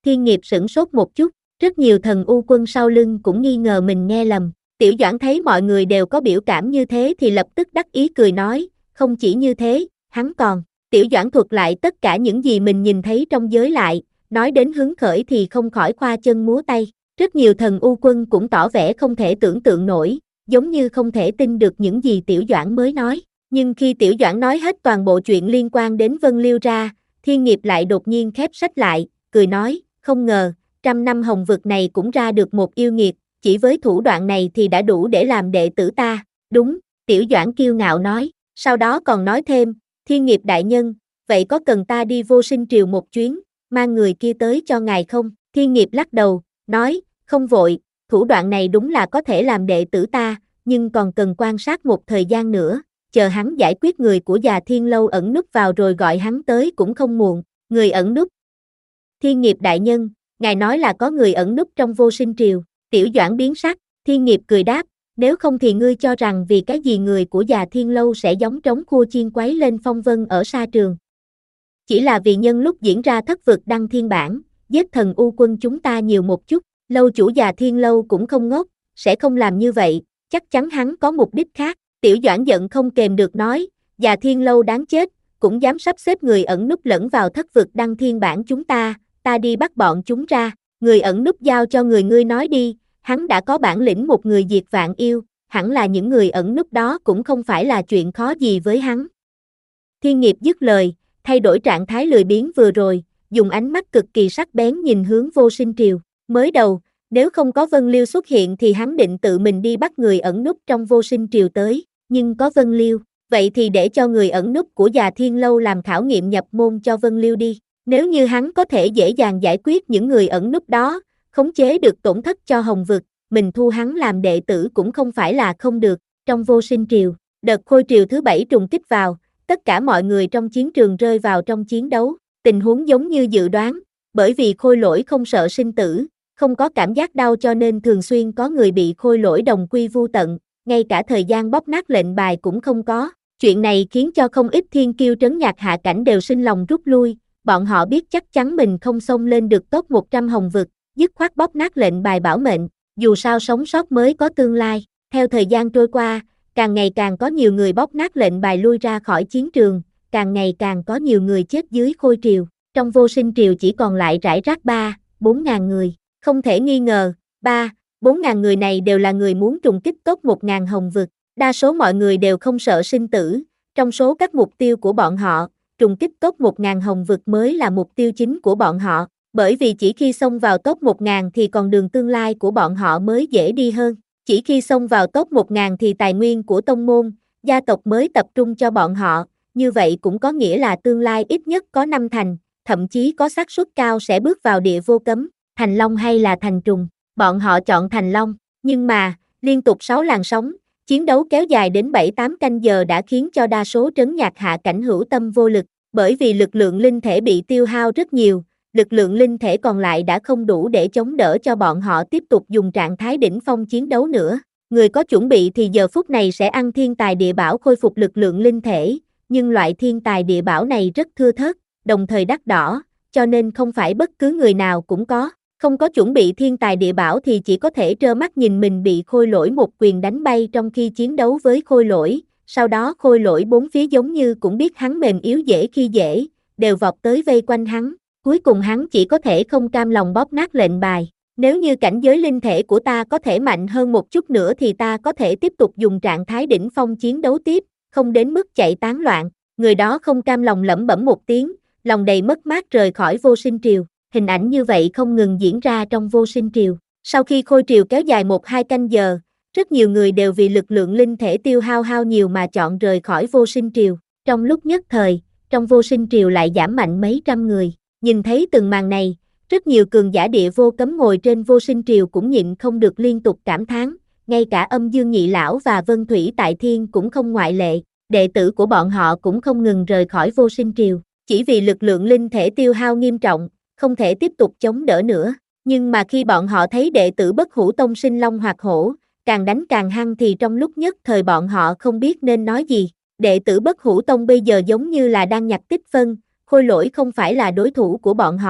Thiên Nghiệp sửng sốt một chút, rất nhiều thần u quân sau lưng cũng nghi ngờ mình nghe lầm. Tiểu Doãn thấy mọi người đều có biểu cảm như thế thì lập tức đắc ý cười nói, không chỉ như thế, hắn còn. Tiểu Doãn thuật lại tất cả những gì mình nhìn thấy trong giới lại, nói đến hứng khởi thì không khỏi khoa chân múa tay. Rất nhiều thần u quân cũng tỏ vẻ không thể tưởng tượng nổi, giống như không thể tin được những gì Tiểu Doãn mới nói. Nhưng khi Tiểu Doãn nói hết toàn bộ chuyện liên quan đến Vân Liêu ra, Thiên Nghiệp lại đột nhiên khép sách lại, cười nói, không ngờ, trăm năm hồng vực này cũng ra được một yêu nghiệt, chỉ với thủ đoạn này thì đã đủ để làm đệ tử ta. Đúng, Tiểu Doãn kiêu ngạo nói, sau đó còn nói thêm, Thiên Nghiệp đại nhân, vậy có cần ta đi Vô Sinh Triều một chuyến, mang người kia tới cho ngài không? Thiên Nghiệp lắc đầu, nói, không vội, thủ đoạn này đúng là có thể làm đệ tử ta, nhưng còn cần quan sát một thời gian nữa, chờ hắn giải quyết người của già Thiên Lâu ẩn núp vào rồi gọi hắn tới cũng không muộn. Người ẩn núp? Thiên Nghiệp đại nhân, ngài nói là có người ẩn núp trong Vô Sinh Triều. Tiểu Doãn biến sắc, Thiên Nghiệp cười đáp, nếu không thì ngươi cho rằng vì cái gì người của già Thiên Lâu sẽ giống trống khua chiên quấy lên phong vân ở sa trường. Chỉ là vì nhân lúc diễn ra thất vực đăng thiên bản, giết thần u quân chúng ta nhiều một chút, lâu chủ già Thiên Lâu cũng không ngốc, sẽ không làm như vậy, chắc chắn hắn có mục đích khác. Tiểu Doãn giận không kềm được nói, già Thiên Lâu đáng chết, cũng dám sắp xếp người ẩn núp lẫn vào thất vực đăng thiên bản chúng ta, ta đi bắt bọn chúng ra. Người ẩn núp giao cho người ngươi nói đi, hắn đã có bản lĩnh một người diệt vạn yêu, hẳn là những người ẩn núp đó cũng không phải là chuyện khó gì với hắn. Thiên Nghiệp dứt lời, thay đổi trạng thái lười biếng vừa rồi, dùng ánh mắt cực kỳ sắc bén nhìn hướng Vô Sinh Triều. Mới đầu, nếu không có Vân Liêu xuất hiện thì hắn định tự mình đi bắt người ẩn núp trong Vô Sinh Triều tới, nhưng có Vân Liêu, vậy thì để cho người ẩn núp của già Thiên Lâu làm khảo nghiệm nhập môn cho Vân Liêu đi. Nếu như hắn có thể dễ dàng giải quyết những người ẩn núp đó, khống chế được tổn thất cho Hồng Vực, mình thu hắn làm đệ tử cũng không phải là không được. Trong Vô Sinh Triều, đợt khôi triều thứ bảy trùng kích vào, tất cả mọi người trong chiến trường rơi vào trong chiến đấu, tình huống giống như dự đoán, bởi vì khôi lỗi không sợ sinh tử, không có cảm giác đau cho nên thường xuyên có người bị khôi lỗi đồng quy vu tận, ngay cả thời gian bóp nát lệnh bài cũng không có. Chuyện này khiến cho không ít thiên kiêu trấn nhạc hạ cảnh đều sinh lòng rút lui, bọn họ biết chắc chắn mình không xông lên được top một trăm hồng vực, dứt khoát bóp nát lệnh bài bảo mệnh, dù sao sống sót mới có tương lai. Theo thời gian trôi qua, càng ngày càng có nhiều người bóp nát lệnh bài lui ra khỏi chiến trường, càng ngày càng có nhiều người chết dưới khôi triều. Trong Vô Sinh Triều chỉ còn lại rải rác ba, bốn ngàn người. Không thể nghi ngờ, ba, bốn ngàn người này đều là người muốn trùng kích top một ngàn hồng vực. Đa số mọi người đều không sợ sinh tử, trong số các mục tiêu của bọn họ, trùng kích top một ngàn hồng vực mới là mục tiêu chính của bọn họ, bởi vì chỉ khi xông vào top một ngàn thì con đường tương lai của bọn họ mới dễ đi hơn. Chỉ khi xông vào top một ngàn thì tài nguyên của tông môn, gia tộc mới tập trung cho bọn họ, như vậy cũng có nghĩa là tương lai ít nhất có năm thành, thậm chí có xác suất cao sẽ bước vào địa vô cấm, thành long hay là thành trùng. Bọn họ chọn thành long, nhưng mà, liên tục sáu làn sóng, chiến đấu kéo dài đến bảy tám canh giờ đã khiến cho đa số trấn nhạc hạ cảnh hữu tâm vô lực, bởi vì lực lượng linh thể bị tiêu hao rất nhiều, lực lượng linh thể còn lại đã không đủ để chống đỡ cho bọn họ tiếp tục dùng trạng thái đỉnh phong chiến đấu nữa. Người có chuẩn bị thì giờ phút này sẽ ăn thiên tài địa bảo khôi phục lực lượng linh thể, nhưng loại thiên tài địa bảo này rất thưa thớt, đồng thời đắt đỏ, cho nên không phải bất cứ người nào cũng có. Không có chuẩn bị thiên tài địa bảo thì chỉ có thể trơ mắt nhìn mình bị khôi lỗi một quyền đánh bay trong khi chiến đấu với khôi lỗi, sau đó khôi lỗi bốn phía giống như cũng biết hắn mềm yếu dễ khi dễ, đều vọt tới vây quanh hắn, cuối cùng hắn chỉ có thể không cam lòng bóp nát lệnh bài. Nếu như cảnh giới linh thể của ta có thể mạnh hơn một chút nữa thì ta có thể tiếp tục dùng trạng thái đỉnh phong chiến đấu tiếp, không đến mức chạy tán loạn. Người đó không cam lòng lẩm bẩm một tiếng, lòng đầy mất mát rời khỏi Vô Sinh Triều. Hình ảnh như vậy không ngừng diễn ra trong Vô Sinh Triều. Sau khi khôi triều kéo dài một hai canh giờ, rất nhiều người đều vì lực lượng linh thể tiêu hao hao nhiều mà chọn rời khỏi Vô Sinh Triều. Trong lúc nhất thời, trong Vô Sinh Triều lại giảm mạnh mấy trăm người. Nhìn thấy từng màn này, rất nhiều cường giả địa vô cấm ngồi trên Vô Sinh Triều cũng nhịn không được liên tục cảm thán, ngay cả Âm Dương Nhị Lão và Vân Thủy Tại Thiên cũng không ngoại lệ, đệ tử của bọn họ cũng không ngừng rời khỏi Vô Sinh Triều, chỉ vì lực lượng linh thể tiêu hao nghiêm trọng, không thể tiếp tục chống đỡ nữa. Nhưng mà khi bọn họ thấy đệ tử Bất Hủ Tông sinh long hoạt hổ, càng đánh càng hăng thì trong lúc nhất thời bọn họ không biết nên nói gì. Đệ tử Bất Hủ Tông bây giờ giống như là đang nhặt tích phân, khôi lỗi không phải là đối thủ của bọn họ,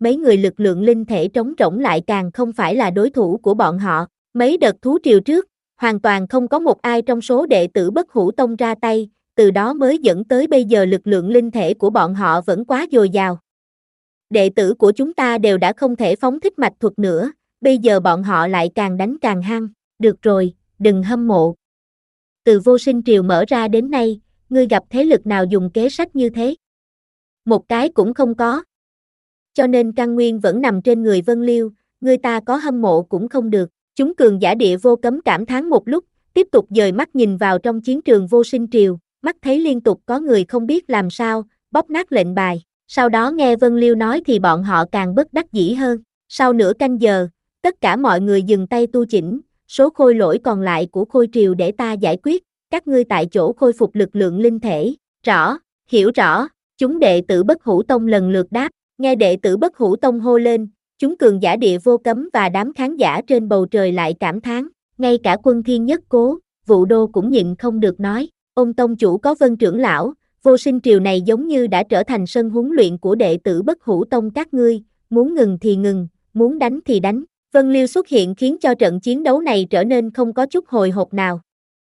mấy người lực lượng linh thể trống rỗng lại càng không phải là đối thủ của bọn họ. Mấy đợt thú triều trước, hoàn toàn không có một ai trong số đệ tử Bất Hủ Tông ra tay, từ đó mới dẫn tới bây giờ lực lượng linh thể của bọn họ vẫn quá dồi dào. Đệ tử của chúng ta đều đã không thể phóng thích mạch thuật nữa, bây giờ bọn họ lại càng đánh càng hăng. Được rồi, đừng hâm mộ. Từ vô sinh triều mở ra đến nay, ngươi gặp thế lực nào dùng kế sách như thế? Một cái cũng không có. Cho nên căn nguyên vẫn nằm trên người Vân Liêu, người ta có hâm mộ cũng không được. Chúng cường giả địa vô cấm cảm thán một lúc, tiếp tục dời mắt nhìn vào trong chiến trường vô sinh triều, mắt thấy liên tục có người không biết làm sao, bóp nát lệnh bài. Sau đó nghe Vân Liêu nói thì bọn họ càng bất đắc dĩ hơn. Sau nửa canh giờ, tất cả mọi người dừng tay tu chỉnh, số khôi lỗi còn lại của khôi triều để ta giải quyết, các ngươi tại chỗ khôi phục lực lượng linh thể. Rõ, hiểu rõ, chúng đệ tử Bất Hủ Tông lần lượt đáp, nghe đệ tử Bất Hủ Tông hô lên, chúng cường giả địa vô cấm và đám khán giả trên bầu trời lại cảm thán, ngay cả Quân Thiên Nhất Cố, Vụ Đô cũng nhịn không được nói, ông tông chủ có Vân trưởng lão, vô sinh triều này giống như đã trở thành sân huấn luyện của đệ tử Bất Hủ Tông các ngươi, muốn ngừng thì ngừng, muốn đánh thì đánh. Vân Liêu xuất hiện khiến cho trận chiến đấu này trở nên không có chút hồi hộp nào.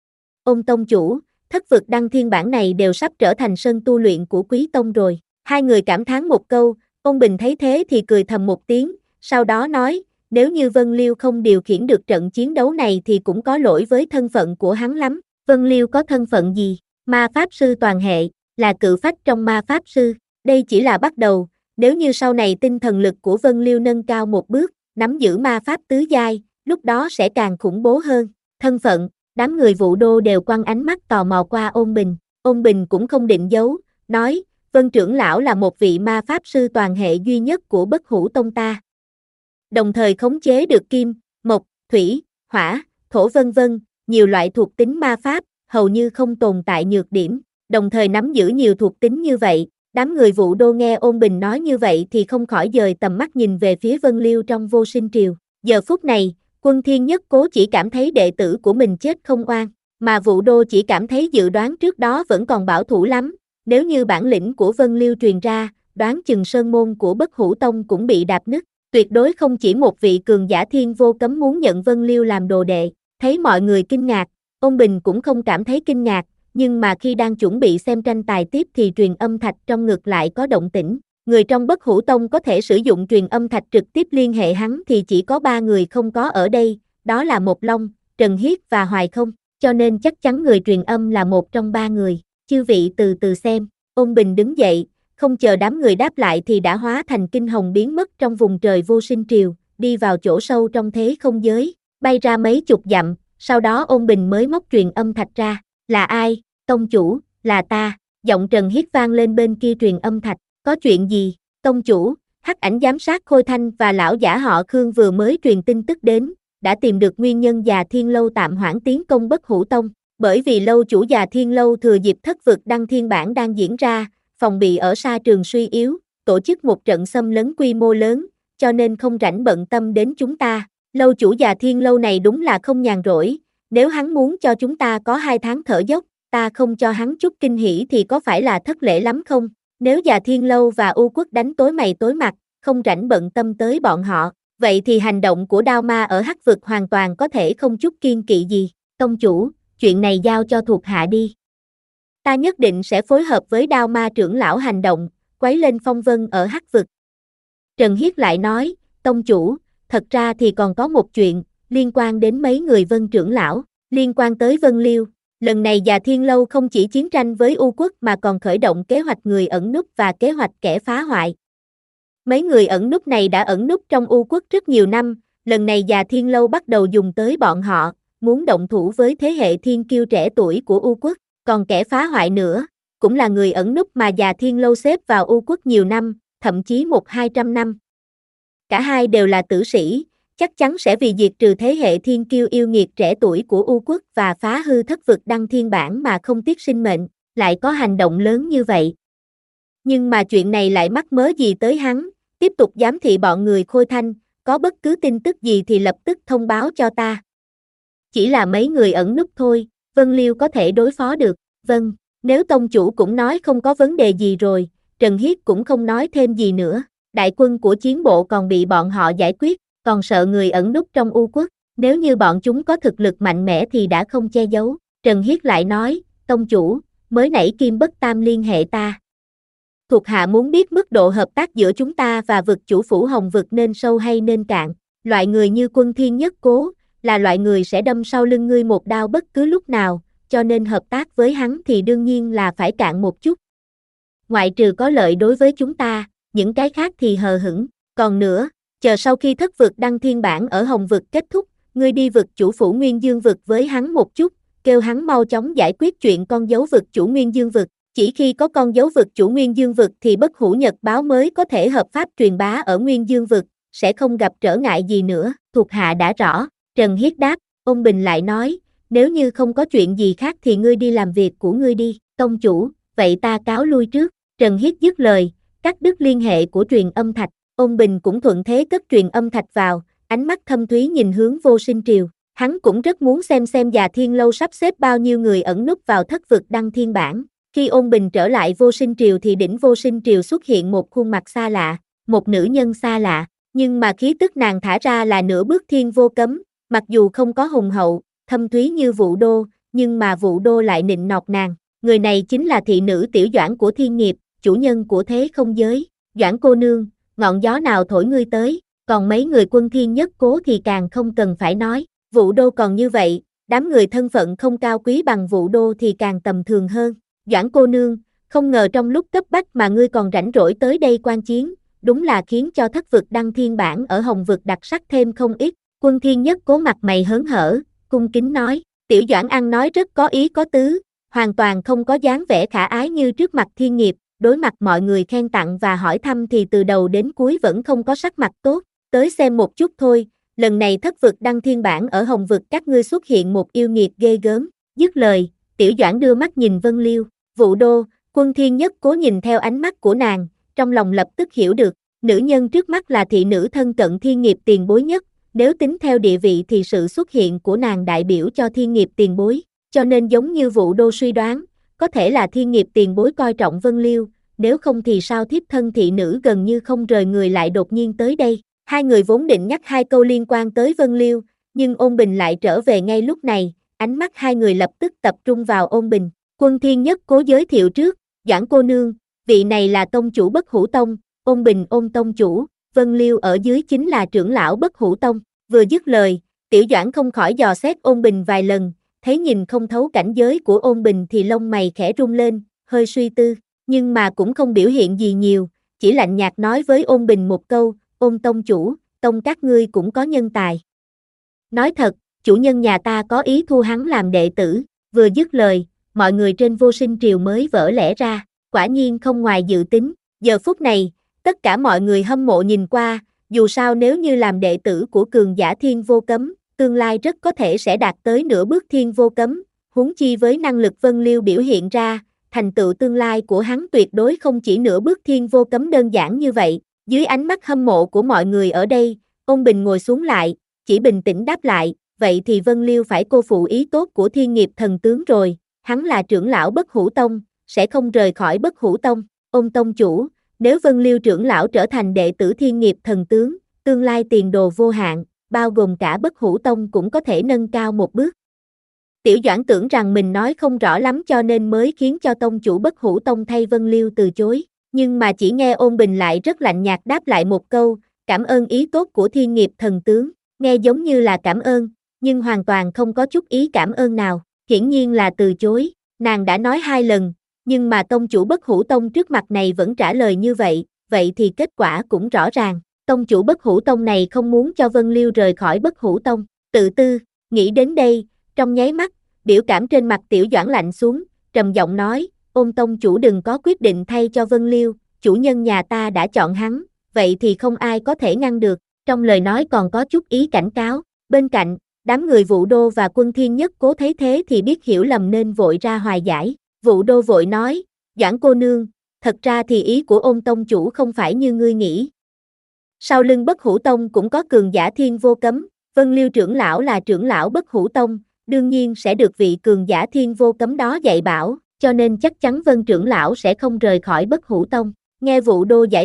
Ông tông chủ, thất vực đăng thiên bản này đều sắp trở thành sân tu luyện của quý tông rồi. Hai người cảm thán một câu, ông Bình thấy thế thì cười thầm một tiếng, sau đó nói, nếu như Vân Liêu không điều khiển được trận chiến đấu này thì cũng có lỗi với thân phận của hắn lắm. Vân Liêu có thân phận gì? Ma Pháp Sư toàn hệ, là cự phách trong Ma Pháp Sư. Đây chỉ là bắt đầu, nếu như sau này tinh thần lực của Vân Liêu nâng cao một bước, nắm giữ ma pháp tứ giai, lúc đó sẽ càng khủng bố hơn. Thân phận, đám người Vụ Đô đều quăng ánh mắt tò mò qua Ôn Bình. Ôn Bình cũng không định giấu, nói, Vân trưởng lão là một vị ma pháp sư toàn hệ duy nhất của Bất Hủ Tông ta. Đồng thời khống chế được kim, mộc, thủy, hỏa, thổ vân vân, nhiều loại thuộc tính ma pháp, hầu như không tồn tại nhược điểm, đồng thời nắm giữ nhiều thuộc tính như vậy. Đám người Vụ Đô nghe Ôn Bình nói như vậy thì không khỏi dời tầm mắt nhìn về phía Vân Liêu trong vô sinh triều. Giờ phút này, Quân Thiên Nhất Cố chỉ cảm thấy đệ tử của mình chết không oan, mà Vụ Đô chỉ cảm thấy dự đoán trước đó vẫn còn bảo thủ lắm. Nếu như bản lĩnh của Vân Liêu truyền ra, đoán chừng sơn môn của Bất Hủ Tông cũng bị đạp nứt. Tuyệt đối không chỉ một vị cường giả thiên vô cấm muốn nhận Vân Liêu làm đồ đệ. Thấy mọi người kinh ngạc, Ôn Bình cũng không cảm thấy kinh ngạc, nhưng mà khi đang chuẩn bị xem tranh tài tiếp thì truyền âm thạch trong ngực lại có động tĩnh. Người trong Bất Hủ Tông có thể sử dụng truyền âm thạch trực tiếp liên hệ hắn thì chỉ có ba người không có ở đây, đó là Một Long, Trần Hiết và Hoài Không, cho nên chắc chắn người truyền âm là một trong ba người. Chư vị từ từ xem. Ôn Bình đứng dậy, không chờ đám người đáp lại thì đã hóa thành kinh hồng biến mất trong vùng trời vô sinh triều, đi vào chỗ sâu trong thế không giới, bay ra mấy chục dặm, sau đó Ôn Bình mới móc truyền âm thạch ra. Là ai? Tông chủ, là ta. Giọng Trần Hiết vang lên bên kia truyền âm thạch. Có chuyện gì? Tông chủ, Hắc Ảnh giám sát Khôi Thanh và lão giả họ Khương vừa mới truyền tin tức đến, đã tìm được nguyên nhân Già Thiên Lâu tạm hoãn tiến công Bất Hủ Tông. Bởi vì lâu chủ Già Thiên Lâu thừa dịp thất vực đăng thiên bản đang diễn ra, phòng bị ở sa trường suy yếu, tổ chức một trận xâm lấn quy mô lớn, cho nên không rảnh bận tâm đến chúng ta. Lâu chủ Già Thiên Lâu này đúng là không nhàn rỗi, nếu hắn muốn cho chúng ta có hai tháng thở dốc, ta không cho hắn chút kinh hỉ thì có phải là thất lễ lắm không? Nếu Già Thiên Lâu và U Quốc đánh tối mày tối mặt, không rảnh bận tâm tới bọn họ, vậy thì hành động của Đao Ma ở Hắc vực hoàn toàn có thể không chút kiêng kỵ gì. Tông chủ, chuyện này giao cho thuộc hạ đi. Ta nhất định sẽ phối hợp với Đao Ma trưởng lão hành động, quấy lên phong vân ở Hắc vực. Trần Hiết lại nói, tông chủ, thật ra thì còn có một chuyện, liên quan đến mấy người Vân trưởng lão, liên quan tới Vân Liêu. Lần này Già Thiên Lâu không chỉ chiến tranh với U Quốc mà còn khởi động kế hoạch người ẩn núp và kế hoạch kẻ phá hoại. Mấy người ẩn núp này đã ẩn núp trong U Quốc rất nhiều năm, lần này Già Thiên Lâu bắt đầu dùng tới bọn họ, muốn động thủ với thế hệ thiên kiêu trẻ tuổi của U Quốc, còn kẻ phá hoại nữa, cũng là người ẩn núp mà Già Thiên Lâu xếp vào U Quốc nhiều năm, thậm chí một hai trăm năm. Cả hai đều là tử sĩ, chắc chắn sẽ vì diệt trừ thế hệ thiên kiêu yêu nghiệt trẻ tuổi của U Quốc và phá hư thất vực đăng thiên bản mà không tiếc sinh mệnh, lại có hành động lớn như vậy. Nhưng mà chuyện này lại mắc mớ gì tới hắn, tiếp tục giám thị bọn người Khôi Thanh, có bất cứ tin tức gì thì lập tức thông báo cho ta. Chỉ là mấy người ẩn núp thôi, Vân Liêu có thể đối phó được. Vâng, nếu tông chủ cũng nói không có vấn đề gì rồi, Trần Hiết cũng không nói thêm gì nữa. Đại quân của chiến bộ còn bị bọn họ giải quyết, còn sợ người ẩn núp trong U quốc, nếu như bọn chúng có thực lực mạnh mẽ thì đã không che giấu. Trần Hiết lại nói, tông chủ, mới nãy Kim Bất Tam liên hệ ta. Thuộc hạ muốn biết mức độ hợp tác giữa chúng ta và vực chủ phủ Hồng vực nên sâu hay nên cạn. Loại người như Quân Thiên Nhất Cố, là loại người sẽ đâm sau lưng ngươi một đao bất cứ lúc nào, cho nên hợp tác với hắn thì đương nhiên là phải cạn một chút. Ngoại trừ có lợi đối với chúng ta, những cái khác thì hờ hững. Còn nữa, chờ sau khi thất vực đăng thiên bản ở Hồng vực kết thúc, ngươi đi vực chủ phủ Nguyên Dương vực với hắn một chút, kêu hắn mau chóng giải quyết chuyện con dấu vực chủ Nguyên Dương vực. Chỉ khi có con dấu vực chủ Nguyên Dương vực thì Bất Hủ Nhật báo mới có thể hợp pháp truyền bá ở Nguyên Dương vực, sẽ không gặp trở ngại gì nữa. Thuộc hạ đã rõ. Trần Hiết đáp. Ôn Bình lại nói, nếu như không có chuyện gì khác thì ngươi đi làm việc của ngươi đi. Tông chủ, vậy ta cáo lui trước. Trần Hiết dứt lời, cắt đứt liên hệ của truyền âm thạch. Ôn Bình cũng thuận thế cất truyền âm thạch vào, ánh mắt thâm thúy nhìn hướng Vô Sinh Triều. Hắn cũng rất muốn xem xem Già Thiên Lâu sắp xếp bao nhiêu người ẩn núp vào thất vực đăng thiên bản. Khi Ôn Bình trở lại Vô Sinh Triều thì đỉnh Vô Sinh Triều xuất hiện một khuôn mặt xa lạ, một nữ nhân xa lạ, nhưng mà khí tức nàng thả ra là nửa bước thiên vô cấm, mặc dù không có hùng hậu, thâm thúy như Vũ Đô, nhưng mà Vũ Đô lại nịnh nọt nàng. Người này chính là thị nữ Tiểu Doãn của Thiên Nghiệp, chủ nhân của Thế Không Giới. Doãn cô nương, ngọn gió nào thổi ngươi tới, còn mấy người Quân Thiên Nhất Cố thì càng không cần phải nói. Vũ Đô còn như vậy, đám người thân phận không cao quý bằng Vũ Đô thì càng tầm thường hơn. Doãn cô nương, không ngờ trong lúc cấp bách mà ngươi còn rảnh rỗi tới đây quan chiến, đúng là khiến cho thất vực đăng thiên bản ở Hồng vực đặc sắc thêm không ít. Quân Thiên Nhất Cố mặt mày hớn hở, cung kính nói, Tiểu Doãn ăn nói rất có ý có tứ, hoàn toàn không có dáng vẻ khả ái như trước mặt Thiên Nghiệp, đối mặt mọi người khen tặng và hỏi thăm thì từ đầu đến cuối vẫn không có sắc mặt tốt, tới xem một chút thôi, lần này thất vực đăng thiên bản ở Hồng vực các ngươi xuất hiện một yêu nghiệt ghê gớm. Dứt lời, Tiểu Doãn đưa mắt nhìn Vân Liêu. Vũ Đô, Quân Thiên Nhất Cố nhìn theo ánh mắt của nàng, trong lòng lập tức hiểu được, nữ nhân trước mắt là thị nữ thân cận Thiên Nghiệp tiền bối nhất, nếu tính theo địa vị thì sự xuất hiện của nàng đại biểu cho Thiên Nghiệp tiền bối, cho nên giống như Vũ Đô suy đoán, có thể là Thiên Nghiệp tiền bối coi trọng Vân Liêu, nếu không thì sao thiếp thân thị nữ gần như không rời người lại đột nhiên tới đây. Hai người vốn định nhắc hai câu liên quan tới Vân Liêu, nhưng Ôn Bình lại trở về ngay lúc này, ánh mắt hai người lập tức tập trung vào Ôn Bình. Quân Thiên Nhất Cố giới thiệu trước, Doãn cô nương, vị này là tông chủ Bất Hủ Tông, Ôn Bình Ôn tông chủ, Vân Liêu ở dưới chính là trưởng lão Bất Hủ Tông. Vừa dứt lời, Tiểu Doãn không khỏi dò xét Ôn Bình vài lần, thấy nhìn không thấu cảnh giới của Ôn Bình thì lông mày khẽ rung lên, hơi suy tư, nhưng mà cũng không biểu hiện gì nhiều, chỉ lạnh nhạt nói với Ôn Bình một câu, Ôn tông chủ, tông các ngươi cũng có nhân tài. Nói thật, chủ nhân nhà ta có ý thu hắn làm đệ tử. Vừa dứt lời, mọi người trên Vô Sinh Triều mới vỡ lẽ ra, quả nhiên không ngoài dự tính. Giờ phút này, tất cả mọi người hâm mộ nhìn qua, dù sao nếu như làm đệ tử của cường giả thiên vô cấm, tương lai rất có thể sẽ đạt tới nửa bước thiên vô cấm, huống chi với năng lực Vân Liêu biểu hiện ra, thành tựu tương lai của hắn tuyệt đối không chỉ nửa bước thiên vô cấm đơn giản như vậy. Dưới ánh mắt hâm mộ của mọi người ở đây, Ôn Bình ngồi xuống lại, chỉ bình tĩnh đáp lại, vậy thì Vân Liêu phải cô phụ ý tốt của Thiên Nghiệp thần tướng rồi, hắn là trưởng lão Bất Hủ Tông, sẽ không rời khỏi Bất Hủ Tông. Ôn tông chủ, nếu Vân Liêu trưởng lão trở thành đệ tử Thiên Nghiệp thần tướng, tương lai tiền đồ vô hạn, bao gồm cả Bất Hủ Tông cũng có thể nâng cao một bước. Tiểu Doãn tưởng rằng mình nói không rõ lắm cho nên mới khiến cho tông chủ Bất Hủ Tông thay Vân Liêu từ chối, nhưng mà chỉ nghe Ôn Bình lại rất lạnh nhạt đáp lại một câu, cảm ơn ý tốt của Thiên Nghiệp thần tướng, nghe giống như là cảm ơn, nhưng hoàn toàn không có chút ý cảm ơn nào, hiển nhiên là từ chối. Nàng đã nói hai lần, nhưng mà tông chủ Bất Hủ Tông trước mặt này vẫn trả lời như vậy, vậy thì kết quả cũng rõ ràng, tông chủ Bất Hủ Tông này không muốn cho Vân Liêu rời khỏi Bất Hủ Tông. Tự tư, nghĩ đến đây, trong nháy mắt, biểu cảm trên mặt Tiểu Doãn lạnh xuống, trầm giọng nói, Ôn tông chủ đừng có quyết định thay cho Vân Liêu, chủ nhân nhà ta đã chọn hắn, vậy thì không ai có thể ngăn được. Trong lời nói còn có chút ý cảnh cáo. Bên cạnh, đám người Vũ Đô và Quân Thiên Nhất Cố thấy thế thì biết hiểu lầm nên vội ra hòa giải. Vũ Đô vội nói, Doãn cô nương, thật ra thì ý của Ôn tông chủ không phải như ngươi nghĩ. Sau lưng Bất Hủ Tông cũng có cường giả thiên vô cấm, Vân Liêu trưởng lão là trưởng lão Bất Hủ Tông, đương nhiên sẽ được vị cường giả thiên vô cấm đó dạy bảo, cho nên chắc chắn Vân trưởng lão sẽ không rời khỏi Bất Hủ Tông. Nghe Vũ Đô giải thích,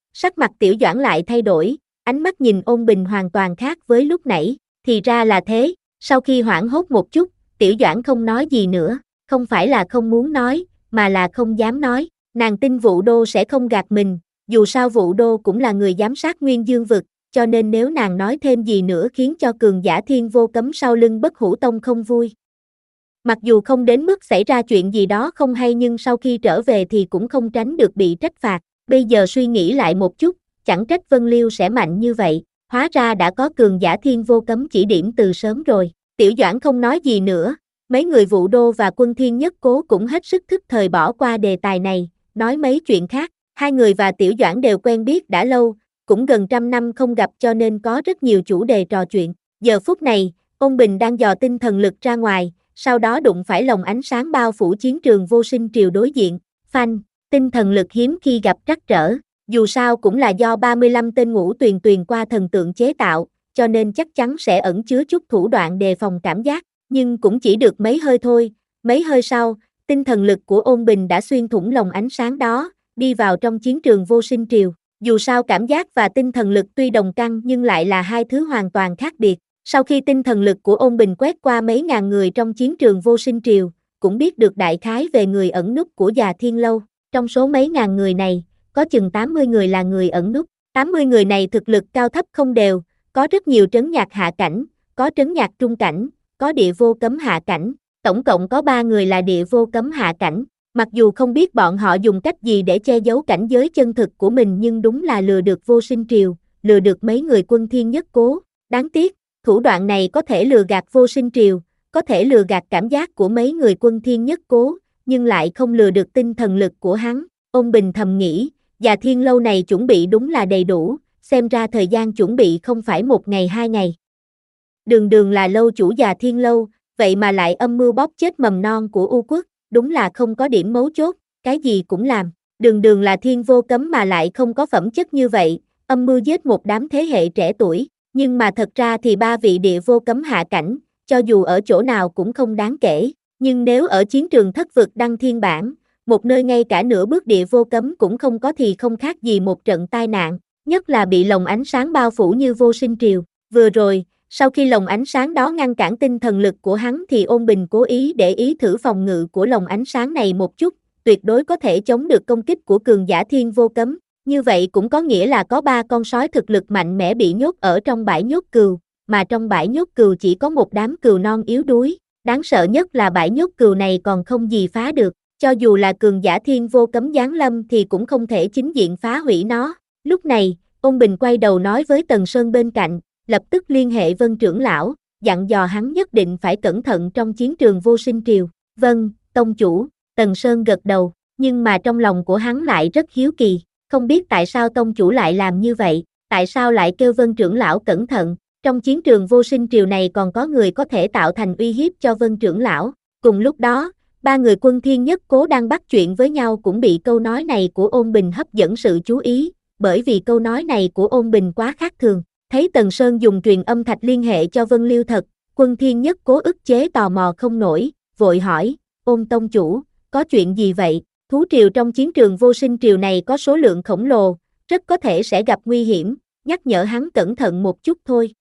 Sắc mặt Tiểu Doãn lại thay đổi, ánh mắt nhìn Ôn Bình hoàn toàn khác với lúc nãy, thì ra là thế, sau khi hoảng hốt một chút, Tiểu Doãn không nói gì nữa, không phải là không muốn nói, mà là không dám nói, nàng tin Vũ Đô sẽ không gạt mình, dù sao Vũ Đô cũng là người giám sát Nguyên Dương vực, cho nên nếu nàng nói thêm gì nữa khiến cho cường giả Thiên Vô Cấm sau lưng Bất Hủ Tông không vui. Mặc dù không đến mức xảy ra chuyện gì đó không hay nhưng sau khi trở về thì cũng không tránh được bị trách phạt, bây giờ suy nghĩ lại một chút, chẳng trách Vân Liêu sẽ mạnh như vậy, hóa ra đã có cường giả Thiên Vô Cấm chỉ điểm từ sớm rồi. Tiểu Doãn không nói gì nữa, mấy người Vũ Đô và Quân Thiên Nhất Cố cũng hết sức thức thời bỏ qua đề tài này, nói mấy chuyện khác, hai người và Tiểu Doãn đều quen biết đã lâu, cũng gần trăm năm không gặp cho nên có rất nhiều chủ đề trò chuyện. Giờ phút này, Ôn Bình đang dò tinh thần lực ra ngoài, sau đó đụng phải lồng ánh sáng bao phủ chiến trường Vô Sinh Triều đối diện, phanh, tinh thần lực hiếm khi gặp trắc trở, dù sao cũng là do ba mươi lăm tên ngũ tuyền tuyền qua thần tượng chế tạo, cho nên chắc chắn sẽ ẩn chứa chút thủ đoạn đề phòng cảm giác, nhưng cũng chỉ được mấy hơi thôi, mấy hơi sau, tinh thần lực của Ôn Bình đã xuyên thủng lồng ánh sáng đó, đi vào trong chiến trường Vô Sinh Triều. Dù sao cảm giác và tinh thần lực tuy đồng căn nhưng lại là hai thứ hoàn toàn khác biệt. Sau khi tinh thần lực của Ôn Bình quét qua mấy ngàn người trong chiến trường Vô Sinh Triều, cũng biết được đại khái về người ẩn núp của Già Thiên Lâu. Trong số mấy ngàn người này, có chừng tám mươi người là người ẩn núp. tám mươi người này thực lực cao thấp không đều, có rất nhiều trấn nhạc hạ cảnh, có trấn nhạc trung cảnh, có địa vô cấm hạ cảnh, tổng cộng có ba người là địa vô cấm hạ cảnh. Mặc dù không biết bọn họ dùng cách gì để che giấu cảnh giới chân thực của mình nhưng đúng là lừa được Vô Sinh Triều, lừa được mấy người Quân Thiên Nhất Cố. Đáng tiếc, thủ đoạn này có thể lừa gạt Vô Sinh Triều, có thể lừa gạt cảm giác của mấy người Quân Thiên Nhất Cố, nhưng lại không lừa được tinh thần lực của hắn. Ôn Bình thầm nghĩ, Già Thiên Lâu này chuẩn bị đúng là đầy đủ, xem ra thời gian chuẩn bị không phải một ngày hai ngày. Đường đường là lâu chủ Già Thiên Lâu, vậy mà lại âm mưu bóp chết mầm non của U Quốc, đúng là không có điểm mấu chốt, cái gì cũng làm. Đường đường là Thiên Vô Cấm mà lại không có phẩm chất như vậy, âm mưu giết một đám thế hệ trẻ tuổi, nhưng mà thật ra thì ba vị địa vô cấm hạ cảnh, cho dù ở chỗ nào cũng không đáng kể, nhưng nếu ở chiến trường thất vực đăng thiên bản, một nơi ngay cả nửa bước địa vô cấm cũng không có thì không khác gì một trận tai nạn, nhất là bị lồng ánh sáng bao phủ như Vô Sinh Triều. Vừa rồi, sau khi lồng ánh sáng đó ngăn cản tinh thần lực của hắn thì Ôn Bình cố ý để ý thử phòng ngự của lồng ánh sáng này một chút, tuyệt đối có thể chống được công kích của cường giả Thiên Vô Cấm. Như vậy cũng có nghĩa là có ba con sói thực lực mạnh mẽ bị nhốt ở trong bãi nhốt cừu, mà trong bãi nhốt cừu chỉ có một đám cừu non yếu đuối. Đáng sợ nhất là bãi nhốt cừu này còn không gì phá được, cho dù là cường giả Thiên Vô Cấm giáng lâm thì cũng không thể chính diện phá hủy nó. Lúc này, Ôn Bình quay đầu nói với Tần Sơn bên cạnh, lập tức liên hệ Vân trưởng lão, dặn dò hắn nhất định phải cẩn thận trong chiến trường Vô Sinh Triều. Vâng, tông chủ, Tần Sơn gật đầu, nhưng mà trong lòng của hắn lại rất hiếu kỳ, không biết tại sao tông chủ lại làm như vậy, tại sao lại kêu Vân trưởng lão cẩn thận, trong chiến trường Vô Sinh Triều này còn có người có thể tạo thành uy hiếp cho Vân trưởng lão. Cùng lúc đó, ba người Quân Thiên Nhất Cố đang bắt chuyện với nhau cũng bị câu nói này của Ôn Bình hấp dẫn sự chú ý, bởi vì câu nói này của Ôn Bình quá khác thường. Thấy Tần Sơn dùng truyền âm thạch liên hệ cho Vân Liêu thật, Quân Thiên Nhất Cố ức chế tò mò không nổi, vội hỏi, Ôn tông chủ, có chuyện gì vậy? Thú triều trong chiến trường Vô Sinh Triều này có số lượng khổng lồ, rất có thể sẽ gặp nguy hiểm, nhắc nhở hắn cẩn thận một chút thôi.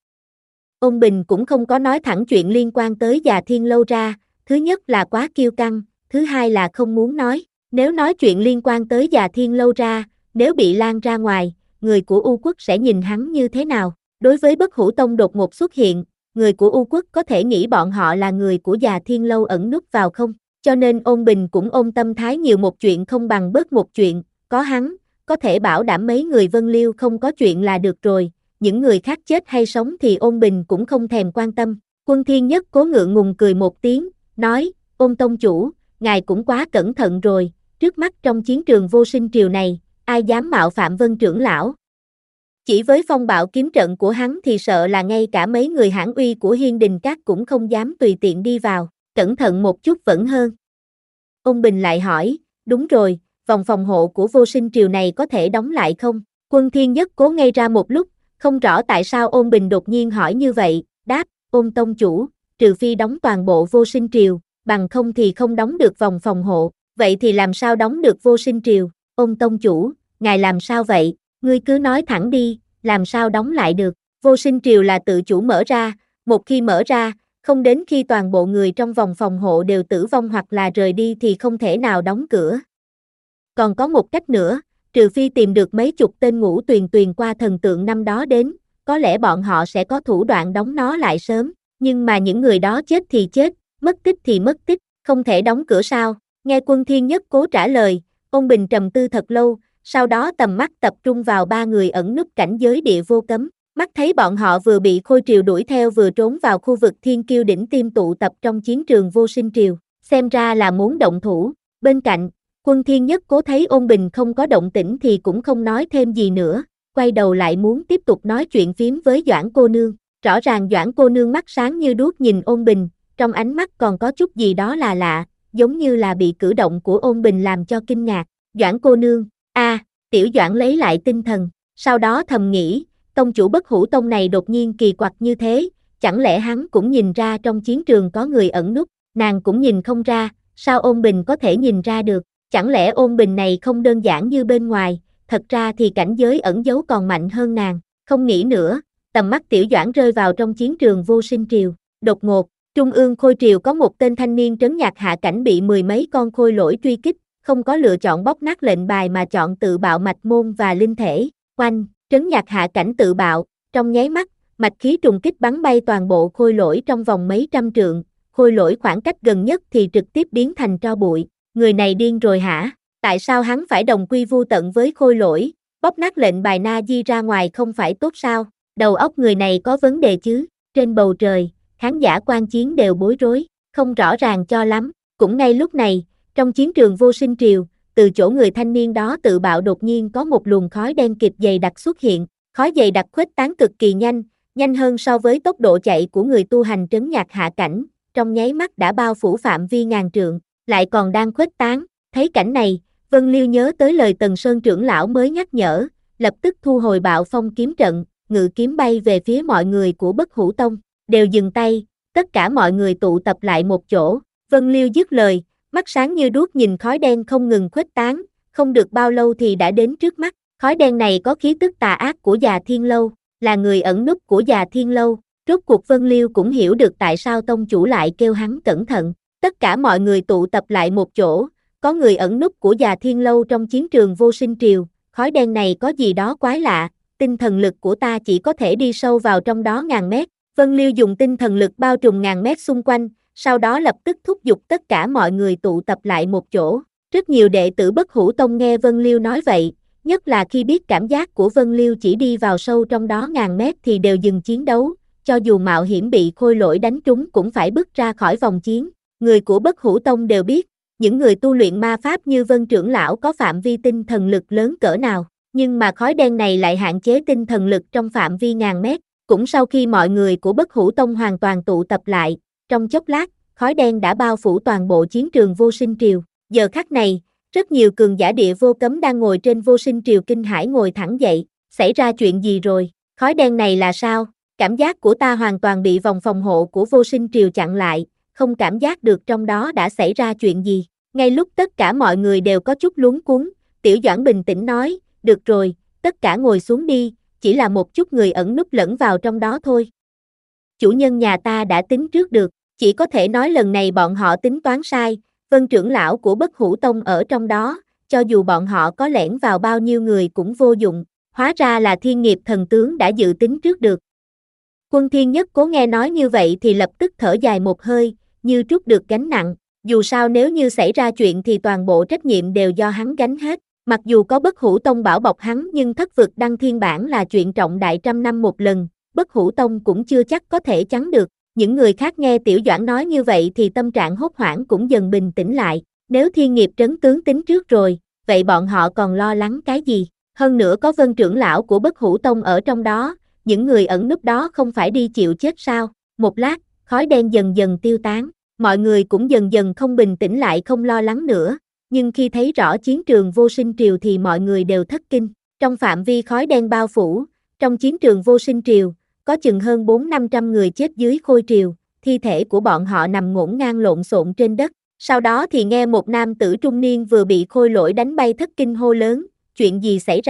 Ôn Bình cũng không có nói thẳng chuyện liên quan tới Già Thiên Lâu ra, thứ nhất là quá kiêu căng, thứ hai là không muốn nói, nếu nói chuyện liên quan tới Già Thiên Lâu ra, nếu bị lan ra ngoài, người của U Quốc sẽ nhìn hắn như thế nào? Đối với Bất Hủ Tông đột ngột xuất hiện, người của U Quốc có thể nghĩ bọn họ là người của Già Thiên Lâu ẩn núp vào không? Cho nên Ôn Bình cũng ôm tâm thái nhiều một chuyện không bằng bớt một chuyện, có hắn, có thể bảo đảm mấy người Vân Liêu không có chuyện là được rồi, những người khác chết hay sống thì Ôn Bình cũng không thèm quan tâm. Quân Thiên Nhất Cố ngượng ngùng cười một tiếng, nói, Ôn tông chủ, ngài cũng quá cẩn thận rồi, trước mắt trong chiến trường Vô Sinh Triều này, ai dám mạo phạm Vân trưởng lão? Chỉ với phong bạo kiếm trận của hắn thì sợ là ngay cả mấy người hãn uy của Hiên Đình Các cũng không dám tùy tiện đi vào, cẩn thận một chút vẫn hơn. Ôn Bình lại hỏi, đúng rồi, vòng phòng hộ của Vô Sinh Triều này có thể đóng lại không? Quân Thiên Nhất Cố ngây ra một lúc, không rõ tại sao Ôn Bình đột nhiên hỏi như vậy, đáp, Ôn tông chủ, trừ phi đóng toàn bộ Vô Sinh Triều, bằng không thì không đóng được vòng phòng hộ, vậy thì làm sao đóng được Vô Sinh Triều? Ôn tông chủ, ngài làm sao vậy? Ngươi cứ nói thẳng đi, làm sao đóng lại được, vô sinh triều là tự chủ mở ra, một khi mở ra, không đến khi toàn bộ người trong vòng phòng hộ đều tử vong hoặc là rời đi thì không thể nào đóng cửa. Còn có một cách nữa, trừ phi tìm được mấy chục tên ngũ tuyền tuyền qua thần tượng năm đó đến, có lẽ bọn họ sẽ có thủ đoạn đóng nó lại sớm, nhưng mà những người đó chết thì chết, mất tích thì mất tích, không thể đóng cửa sao? Nghe Quân Thiên Nhất Cố trả lời, Ôn Bình trầm tư thật lâu, sau đó tầm mắt tập trung vào ba người ẩn núp cảnh giới địa vô cấm, mắt thấy bọn họ vừa bị Khôi Triều đuổi theo vừa trốn vào khu vực Thiên Kiêu đỉnh tiêm tụ tập trong chiến trường Vô Sinh Triều, xem ra là muốn động thủ. Bên cạnh, Quân Thiên Nhất Cố thấy Ôn Bình không có động tĩnh thì cũng không nói thêm gì nữa, quay đầu lại muốn tiếp tục nói chuyện phím với Doãn cô nương. Rõ ràng Doãn cô nương mắt sáng như đuốc nhìn Ôn Bình, trong ánh mắt còn có chút gì đó là lạ, giống như là bị cử động của Ôn Bình làm cho kinh ngạc. Doãn cô nương, a, Tiểu Doãn lấy lại tinh thần, sau đó thầm nghĩ, tông chủ Bất Hủ Tông này đột nhiên kỳ quặc như thế, chẳng lẽ hắn cũng nhìn ra trong chiến trường có người ẩn núp, nàng cũng nhìn không ra, sao Ôn Bình có thể nhìn ra được, chẳng lẽ Ôn Bình này không đơn giản như bên ngoài, thật ra thì cảnh giới ẩn giấu còn mạnh hơn nàng, không nghĩ nữa, tầm mắt Tiểu Doãn rơi vào trong chiến trường Vô Sinh Triều, đột ngột, Trung ương Khôi Triều có một tên thanh niên trấn nhạc hạ cảnh bị mười mấy con khôi lỗi truy kích, không có lựa chọn bóc nát lệnh bài mà chọn tự bạo mạch môn và linh thể, oanh, trấn nhạc hạ cảnh tự bạo, trong nháy mắt, mạch khí trùng kích bắn bay toàn bộ khôi lỗi trong vòng mấy trăm trượng, khôi lỗi khoảng cách gần nhất thì trực tiếp biến thành tro bụi, người này điên rồi hả, tại sao hắn phải đồng quy vu tận với khôi lỗi, bóc nát lệnh bài Na Di ra ngoài không phải tốt sao, đầu óc người này có vấn đề chứ, trên bầu trời, khán giả quan chiến đều bối rối, không rõ ràng cho lắm, cũng ngay lúc này, trong chiến trường Vô Sinh Triều, từ chỗ người thanh niên đó tự bạo đột nhiên có một luồng khói đen kịt dày đặc xuất hiện, khói dày đặc khuếch tán cực kỳ nhanh, nhanh hơn so với tốc độ chạy của người tu hành trấn nhạc hạ cảnh, trong nháy mắt đã bao phủ phạm vi ngàn trượng, lại còn đang khuếch tán, thấy cảnh này, Vân Liêu nhớ tới lời Tần Sơn trưởng lão mới nhắc nhở, lập tức thu hồi bạo phong kiếm trận, ngự kiếm bay về phía mọi người của Bất Hủ Tông, đều dừng tay, tất cả mọi người tụ tập lại một chỗ, Vân Liêu dứt lời, mắt sáng như đuốc nhìn khói đen không ngừng khuếch tán, không được bao lâu thì đã đến trước mắt, khói đen này có khí tức tà ác của Già Thiên Lâu, là người ẩn núp của Già Thiên Lâu, rốt cuộc Vân Liêu cũng hiểu được tại sao tông chủ lại kêu hắn cẩn thận, tất cả mọi người tụ tập lại một chỗ, có người ẩn núp của Già Thiên Lâu trong chiến trường Vô Sinh Triều, khói đen này có gì đó quái lạ, tinh thần lực của ta chỉ có thể đi sâu vào trong đó ngàn mét, Vân Liêu dùng tinh thần lực bao trùm ngàn mét xung quanh, sau đó lập tức thúc giục tất cả mọi người tụ tập lại một chỗ. Rất nhiều đệ tử Bất Hủ Tông nghe Vân Liêu nói vậy, nhất là khi biết cảm giác của Vân Liêu chỉ đi vào sâu trong đó ngàn mét thì đều dừng chiến đấu, cho dù mạo hiểm bị khôi lỗi đánh trúng cũng phải bước ra khỏi vòng chiến. Người của Bất Hủ Tông đều biết, những người tu luyện ma pháp như Vân trưởng lão có phạm vi tinh thần lực lớn cỡ nào, nhưng mà khói đen này lại hạn chế tinh thần lực trong phạm vi ngàn mét. Cũng sau khi mọi người của Bất Hủ Tông hoàn toàn tụ tập lại, trong chốc lát, khói đen đã bao phủ toàn bộ chiến trường Vô Sinh Triều. Giờ khắc này, rất nhiều cường giả địa vô cấm đang ngồi trên Vô Sinh Triều kinh hãi ngồi thẳng dậy, xảy ra chuyện gì rồi, khói đen này là sao? Cảm giác của ta hoàn toàn bị vòng phòng hộ của Vô Sinh Triều chặn lại, không cảm giác được trong đó đã xảy ra chuyện gì. Ngay lúc tất cả mọi người đều có chút luống cuống, Tiểu Doãn bình tĩnh nói, được rồi, tất cả ngồi xuống đi, chỉ là một chút người ẩn núp lẫn vào trong đó thôi. Chủ nhân nhà ta đã tính trước được, chỉ có thể nói lần này bọn họ tính toán sai, Vân trưởng lão của Bất Hủ Tông ở trong đó, cho dù bọn họ có lẻn vào bao nhiêu người cũng vô dụng, hóa ra là Thiên Nghiệp thần tướng đã dự tính trước được. Quân Thiên Nhất Cố nghe nói như vậy thì lập tức thở dài một hơi, như trút được gánh nặng, dù sao nếu như xảy ra chuyện thì toàn bộ trách nhiệm đều do hắn gánh hết. Mặc dù có Bất Hủ Tông bảo bọc hắn nhưng thất vực đăng thiên bản là chuyện trọng đại trăm năm một lần, Bất Hủ Tông cũng chưa chắc có thể chắn được. Những người khác nghe Tiểu Doãn nói như vậy thì tâm trạng hốt hoảng cũng dần bình tĩnh lại, nếu Thiên Nghiệp trấn tướng tính trước rồi, vậy bọn họ còn lo lắng cái gì? Hơn nữa có Vân trưởng lão của Bất Hủ Tông ở trong đó, những người ẩn núp đó không phải đi chịu chết sao? Một lát, khói đen dần dần tiêu tán, mọi người cũng dần dần không bình tĩnh lại không lo lắng nữa. Nhưng khi thấy rõ chiến trường Vô Sinh Triều thì mọi người đều thất kinh, trong phạm vi khói đen bao phủ, trong chiến trường Vô Sinh Triều, có chừng hơn bốn năm trăm người chết dưới Khôi Triều, thi thể của bọn họ nằm ngổn ngang lộn xộn trên đất, sau đó thì nghe một nam tử trung niên vừa bị khôi lỗi đánh bay thất kinh hô lớn, chuyện gì xảy ra,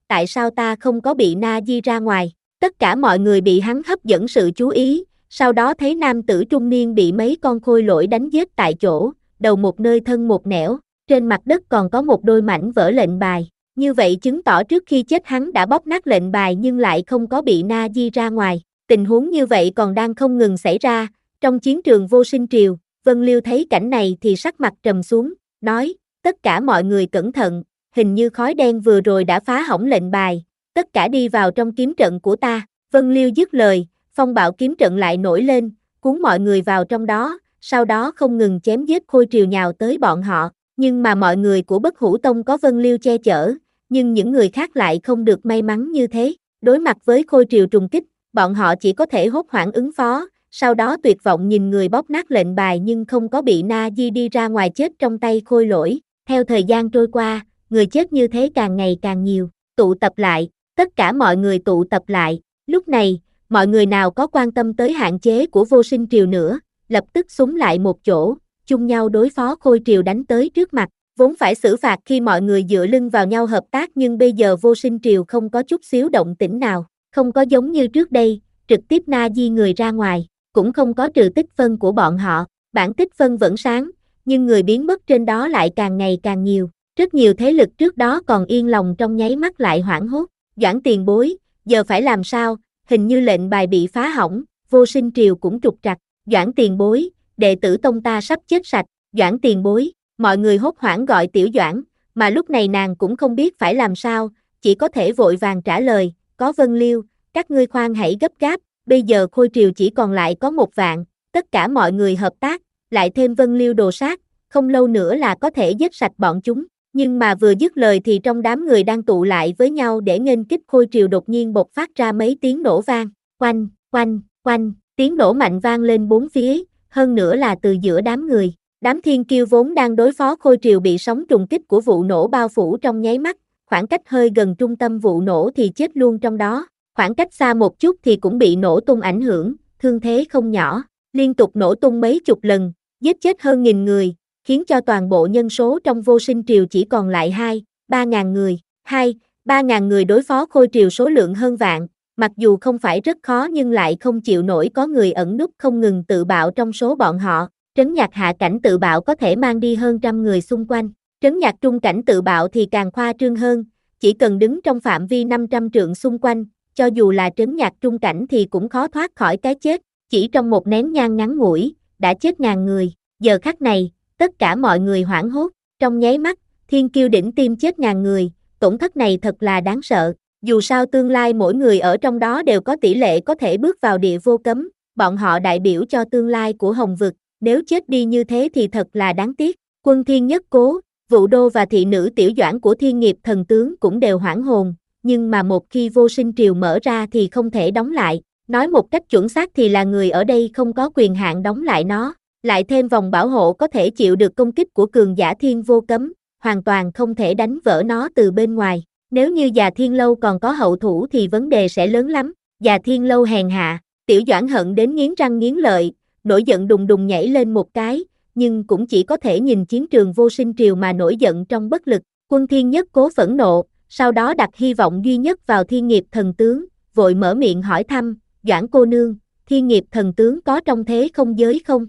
tại sao ta không có bị na di ra ngoài? Tất cả mọi người bị hắn hấp dẫn sự chú ý, sau đó thấy nam tử trung niên bị mấy con khôi lỗi đánh giết tại chỗ, đầu một nơi thân một nẻo, trên mặt đất còn có một đôi mảnh vỡ lệnh bài. Như vậy chứng tỏ trước khi chết hắn đã bóp nát lệnh bài nhưng lại không có bị na di ra ngoài. Tình huống như vậy còn đang không ngừng xảy ra, trong chiến trường Vô Sinh Triều. Vân Liêu thấy cảnh này thì sắc mặt trầm xuống, nói, tất cả mọi người cẩn thận, hình như khói đen vừa rồi đã phá hỏng lệnh bài, tất cả đi vào trong kiếm trận của ta. Vân Liêu dứt lời, phong bạo kiếm trận lại nổi lên, cuốn mọi người vào trong đó, sau đó không ngừng chém giết Khôi Triều nhào tới bọn họ, nhưng mà mọi người của Bất Hủ Tông có Vân Liêu che chở, nhưng những người khác lại không được may mắn như thế, đối mặt với Khôi Triều trùng kích, bọn họ chỉ có thể hốt hoảng ứng phó. Sau đó tuyệt vọng nhìn người bóp nát lệnh bài nhưng không có bị na di đi ra ngoài chết trong tay khôi lỗi. Theo thời gian trôi qua, người chết như thế càng ngày càng nhiều, tụ tập lại, tất cả mọi người tụ tập lại. Lúc này, mọi người nào có quan tâm tới hạn chế của Vô Sinh Triều nữa, lập tức xúm lại một chỗ, chung nhau đối phó Khôi Triều đánh tới trước mặt. Vốn phải xử phạt khi mọi người dựa lưng vào nhau hợp tác nhưng bây giờ Vô Sinh Triều không có chút xíu động tĩnh nào, không có giống như trước đây, trực tiếp na di người ra ngoài. Cũng không có trừ tích phân của bọn họ, bản tích phân vẫn sáng, nhưng người biến mất trên đó lại càng ngày càng nhiều. Rất nhiều thế lực trước đó còn yên lòng trong nháy mắt lại hoảng hốt. Doãn tiền bối, giờ phải làm sao? Hình như lệnh bài bị phá hỏng, Vô Sinh Triều cũng trục trặc. Doãn tiền bối, đệ tử tông ta sắp chết sạch. Doãn tiền bối, mọi người hốt hoảng gọi Tiểu Doãn, mà lúc này nàng cũng không biết phải làm sao, chỉ có thể vội vàng trả lời, có Vân Liêu, các ngươi khoan hãy gấp gáp. Bây giờ Khôi Triều chỉ còn lại có một vạn, tất cả mọi người hợp tác, lại thêm Vân Liêu đồ sát, không lâu nữa là có thể giết sạch bọn chúng. Nhưng mà vừa dứt lời thì trong đám người đang tụ lại với nhau để nghênh kích Khôi Triều đột nhiên bộc phát ra mấy tiếng nổ vang, oanh, oanh, oanh, tiếng nổ mạnh vang lên bốn phía, hơn nữa là từ giữa đám người. Đám thiên kiêu vốn đang đối phó Khôi Triều bị sóng trùng kích của vụ nổ bao phủ trong nháy mắt, khoảng cách hơi gần trung tâm vụ nổ thì chết luôn trong đó. Khoảng cách xa một chút thì cũng bị nổ tung ảnh hưởng, thương thế không nhỏ, liên tục nổ tung mấy chục lần, giết chết hơn nghìn người, khiến cho toàn bộ nhân số trong Vô Sinh Triều chỉ còn lại hai, ba ngàn người, hai, ba ngàn người đối phó Khôi Triều số lượng hơn vạn, mặc dù không phải rất khó nhưng lại không chịu nổi có người ẩn núp không ngừng tự bạo trong số bọn họ. Trấn nhạc hạ cảnh tự bạo có thể mang đi hơn trăm người xung quanh, trấn nhạc trung cảnh tự bạo thì càng khoa trương hơn, chỉ cần đứng trong phạm vi năm trăm trượng xung quanh, cho dù là trấn nhạc trung cảnh thì cũng khó thoát khỏi cái chết, chỉ trong một nén nhang ngắn ngủi, đã chết ngàn người. Giờ khắc này, tất cả mọi người hoảng hốt, trong nháy mắt, thiên kiêu đỉnh tim chết ngàn người, tổn thất này thật là đáng sợ. Dù sao tương lai mỗi người ở trong đó đều có tỷ lệ có thể bước vào địa vô cấm, bọn họ đại biểu cho tương lai của Hồng Vực, nếu chết đi như thế thì thật là đáng tiếc. Quân Thiên Nhất Cố, Vũ Đô và thị nữ Tiểu Doãn của Thiên Nghiệp Thần Tướng cũng đều hoảng hồn. Nhưng mà một khi Vô Sinh Triều mở ra thì không thể đóng lại, nói một cách chuẩn xác thì là người ở đây không có quyền hạn đóng lại nó, lại thêm vòng bảo hộ có thể chịu được công kích của cường giả thiên vô cấm, hoàn toàn không thể đánh vỡ nó từ bên ngoài. Nếu như Già Thiên Lâu còn có hậu thủ thì vấn đề sẽ lớn lắm. Già Thiên Lâu hèn hạ, Tiểu Doãn hận đến nghiến răng nghiến lợi, nổi giận đùng đùng nhảy lên một cái, nhưng cũng chỉ có thể nhìn chiến trường Vô Sinh Triều mà nổi giận trong bất lực. Quân Thiên Nhất Cố phẫn nộ, sau đó đặt hy vọng duy nhất vào Thiên Nghiệp Thần Tướng, vội mở miệng hỏi thăm, Doãn cô nương, Thiên Nghiệp Thần Tướng có trong thế không giới không?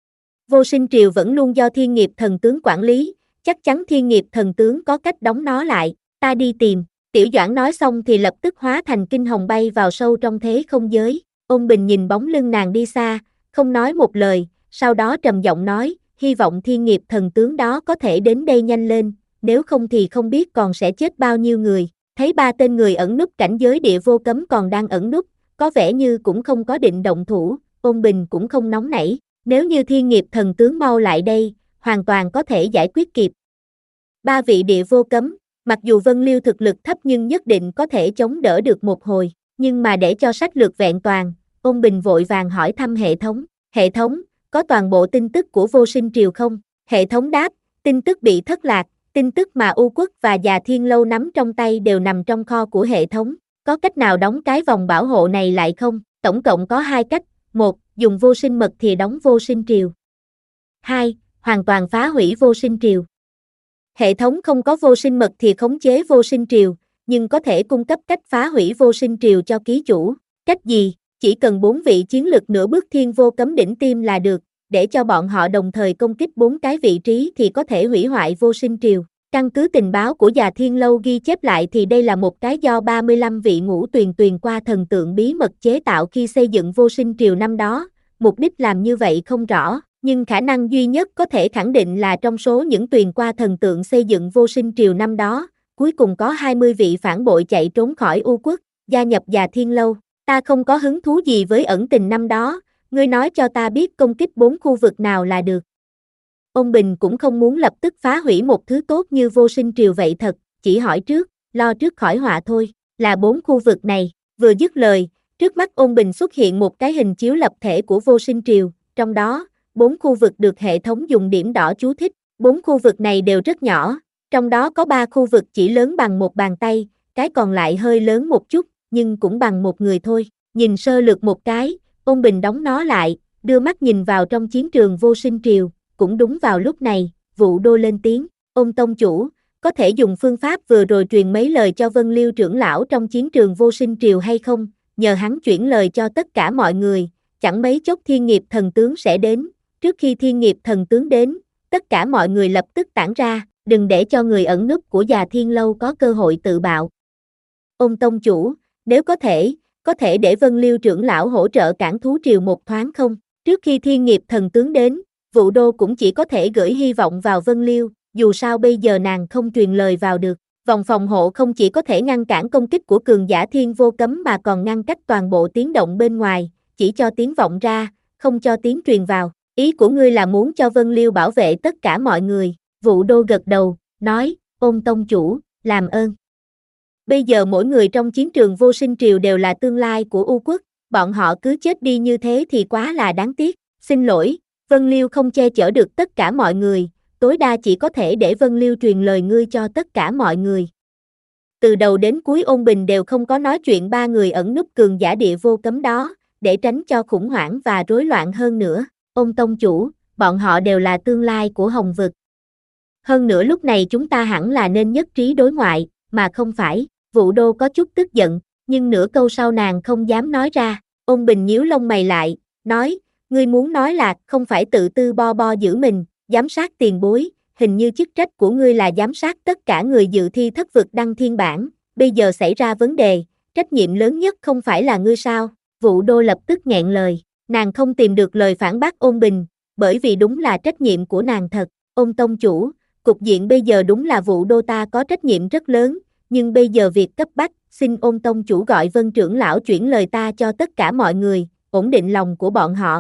Vô Sinh Triều vẫn luôn do Thiên Nghiệp Thần Tướng quản lý, chắc chắn Thiên Nghiệp Thần Tướng có cách đóng nó lại, ta đi tìm. Tiểu Doãn nói xong thì lập tức hóa thành kinh hồng bay vào sâu trong thế không giới. Ôn Bình nhìn bóng lưng nàng đi xa, không nói một lời, sau đó trầm giọng nói, hy vọng Thiên Nghiệp Thần Tướng đó có thể đến đây nhanh lên, nếu không thì không biết còn sẽ chết bao nhiêu người. Thấy ba tên người ẩn núp cảnh giới địa vô cấm còn đang ẩn núp, có vẻ như cũng không có định động thủ, Ôn Bình cũng không nóng nảy, nếu như Thiên Nghiệp Thần Tướng mau lại đây, hoàn toàn có thể giải quyết kịp. Ba vị địa vô cấm, mặc dù Vân Liêu thực lực thấp nhưng nhất định có thể chống đỡ được một hồi, nhưng mà để cho sách lược vẹn toàn, Ôn Bình vội vàng hỏi thăm hệ thống, hệ thống, có toàn bộ tin tức của Vô Sinh Triều không? Hệ thống đáp, tin tức bị thất lạc, tin tức mà U Quốc và Già Thiên Lâu nắm trong tay đều nằm trong kho của hệ thống, có cách nào đóng cái vòng bảo hộ này lại không? Tổng cộng có hai cách, một, dùng vô sinh mật thìa đóng Vô Sinh Triều. Hai, hoàn toàn phá hủy Vô Sinh Triều. Hệ thống không có vô sinh mật thì khống chế Vô Sinh Triều, nhưng có thể cung cấp cách phá hủy vô sinh triều cho ký chủ. Cách gì? Chỉ cần bốn vị chiến lực nửa bước thiên vô cấm đỉnh tim là được, để cho bọn họ đồng thời công kích bốn cái vị trí thì có thể hủy hoại vô sinh triều. Căn cứ tình báo của Già Thiên Lâu ghi chép lại thì đây là một cái do ba mươi lăm vị ngũ tuyền tuyền qua thần tượng bí mật chế tạo khi xây dựng vô sinh triều năm đó, mục đích làm như vậy không rõ, nhưng khả năng duy nhất có thể khẳng định là trong số những tuyền qua thần tượng xây dựng vô sinh triều năm đó, cuối cùng có hai mươi vị phản bội chạy trốn khỏi U quốc, gia nhập Già Thiên Lâu. Ta không có hứng thú gì với ẩn tình năm đó, ngươi nói cho ta biết công kích bốn khu vực nào là được. Ông Bình cũng không muốn lập tức phá hủy một thứ tốt như vô sinh triều vậy thật, chỉ hỏi trước, lo trước khỏi họa thôi, là bốn khu vực này. Vừa dứt lời, trước mắt ông Bình xuất hiện một cái hình chiếu lập thể của vô sinh triều, trong đó, bốn khu vực được hệ thống dùng điểm đỏ chú thích, bốn khu vực này đều rất nhỏ, trong đó có ba khu vực chỉ lớn bằng một bàn tay, cái còn lại hơi lớn một chút, nhưng cũng bằng một người thôi. Nhìn sơ lược một cái, ông Bình đóng nó lại, đưa mắt nhìn vào trong chiến trường vô sinh triều. Cũng đúng vào lúc này, Vũ Đô lên tiếng, ông tông chủ, có thể dùng phương pháp vừa rồi truyền mấy lời cho Vân Liêu trưởng lão trong chiến trường vô sinh triều hay không, nhờ hắn chuyển lời cho tất cả mọi người, chẳng mấy chốc thiên nghiệp thần tướng sẽ đến, trước khi thiên nghiệp thần tướng đến, tất cả mọi người lập tức tản ra, đừng để cho người ẩn núp của Già Thiên Lâu có cơ hội tự bạo. Ông tông chủ, nếu có thể, có thể để Vân Liêu trưởng lão hỗ trợ cản thú triều một thoáng không, trước khi thiên nghiệp thần tướng đến, Vũ Đô cũng chỉ có thể gửi hy vọng vào Vân Liêu, dù sao bây giờ nàng không truyền lời vào được. Vòng phòng hộ không chỉ có thể ngăn cản công kích của cường giả thiên vô cấm mà còn ngăn cách toàn bộ tiếng động bên ngoài, chỉ cho tiếng vọng ra, không cho tiếng truyền vào. Ý của ngươi là muốn cho Vân Liêu bảo vệ tất cả mọi người. Vũ Đô gật đầu, nói, ôn tông chủ, làm ơn. Bây giờ mỗi người trong chiến trường vô sinh triều đều là tương lai của U quốc, bọn họ cứ chết đi như thế thì quá là đáng tiếc. Xin lỗi, Vân Liêu không che chở được tất cả mọi người, tối đa chỉ có thể để Vân Liêu truyền lời ngươi cho tất cả mọi người. Từ đầu đến cuối Ôn Bình đều không có nói chuyện ba người ẩn núp cường giả địa vô cấm đó, để tránh cho khủng hoảng và rối loạn hơn nữa. Ôn tông chủ, bọn họ đều là tương lai của Hồng vực. Hơn nữa lúc này chúng ta hẳn là nên nhất trí đối ngoại, mà không phải. Vũ Đô có chút tức giận, nhưng nửa câu sau nàng không dám nói ra. Ôn Bình nhíu lông mày lại, nói, ngươi muốn nói là không phải tự tư bo bo giữ mình, giám sát tiền bối, hình như chức trách của ngươi là giám sát tất cả người dự thi thất vực đăng thiên bản, bây giờ xảy ra vấn đề, trách nhiệm lớn nhất không phải là ngươi sao? Vũ Đô lập tức nghẹn lời, nàng không tìm được lời phản bác Ôn Bình, bởi vì đúng là trách nhiệm của nàng thật. Ôn tông chủ, cục diện bây giờ đúng là Vũ Đô ta có trách nhiệm rất lớn, nhưng bây giờ việc cấp bách, xin Ôn tông chủ gọi Vân trưởng lão chuyển lời ta cho tất cả mọi người, ổn định lòng của bọn họ.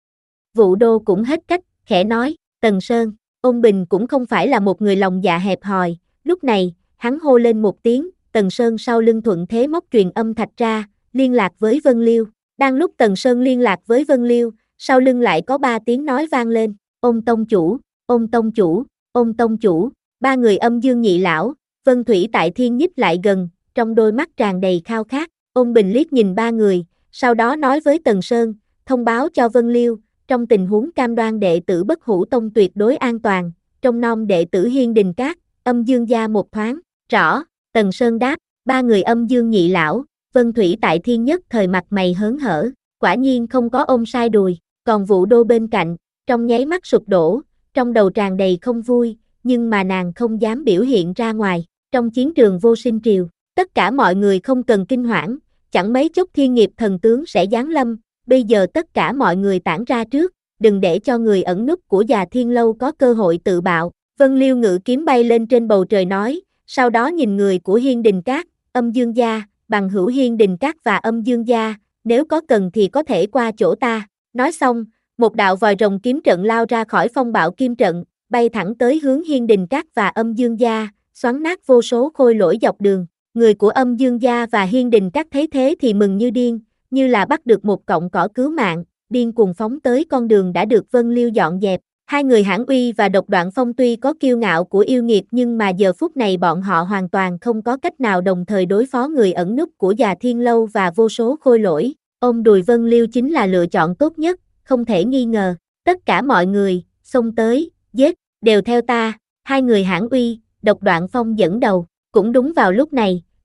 Vũ Đô cũng hết cách, khẽ nói, Tần Sơn, Ôn Bình cũng không phải là một người lòng dạ hẹp hòi, lúc này, hắn hô lên một tiếng, Tần Sơn sau lưng thuận thế móc truyền âm thạch ra, liên lạc với Vân Liêu. Đang lúc Tần Sơn liên lạc với Vân Liêu, sau lưng lại có ba tiếng nói vang lên, Ôn tông chủ, Ôn tông chủ, Ôn tông chủ, ba người âm dương nhị lão, Vân Thủy Tại Thiên nhích lại gần, trong đôi mắt tràn đầy khao khát. Ôn Bình liếc nhìn ba người, sau đó nói với Tần Sơn, thông báo cho Vân Liêu, trong tình huống cam đoan đệ tử Bất Hủ Tông tuyệt đối an toàn, trong nom đệ tử Hiên Đình Các, âm dương gia một thoáng. Rõ, Tần Sơn đáp, ba người âm dương nhị lão, Vân Thủy Tại Thiên nhất thời mặt mày hớn hở, quả nhiên không có ôm sai đùi, còn Vũ Đô bên cạnh, trong nháy mắt sụp đổ, trong đầu tràn đầy không vui, nhưng mà nàng không dám biểu hiện ra ngoài. Trong chiến trường vô sinh triều, tất cả mọi người không cần kinh hoảng, chẳng mấy chốc thiên nghiệp thần tướng sẽ giáng lâm, bây giờ tất cả mọi người tản ra trước, đừng để cho người ẩn núp của Già Thiên Lâu có cơ hội tự bạo. Vân Liêu ngự kiếm bay lên trên bầu trời nói, sau đó nhìn người của Hiên Đình Các, âm dương gia, bằng hữu Hiên Đình Các và âm dương gia, nếu có cần thì có thể qua chỗ ta. Nói xong, một đạo vòi rồng kiếm trận lao ra khỏi phong bạo kim trận, bay thẳng tới hướng Hiên Đình Các và âm dương gia, xoắn nát vô số khôi lỗi dọc đường. Người của âm dương gia và Hiên Đình Các thấy thế thì mừng như điên, như là bắt được một cọng cỏ cứu mạng, điên cuồng phóng tới con đường đã được Vân Liêu dọn dẹp. Hai người Hãn Uy và Độc Đoạn Phong tuy có kiêu ngạo của yêu nghiệt nhưng mà giờ phút này bọn họ hoàn toàn không có cách nào đồng thời đối phó người ẩn núp của Già Thiên Lâu và vô số khôi lỗi. Ôm đùi Vân Liêu chính là lựa chọn tốt nhất, không thể nghi ngờ. Tất cả mọi người, xông tới, giết, đều theo ta. Hai người Hãn Uy, Độc Đoạn Phong dẫn đầu. Cũng đúng vào lúc này,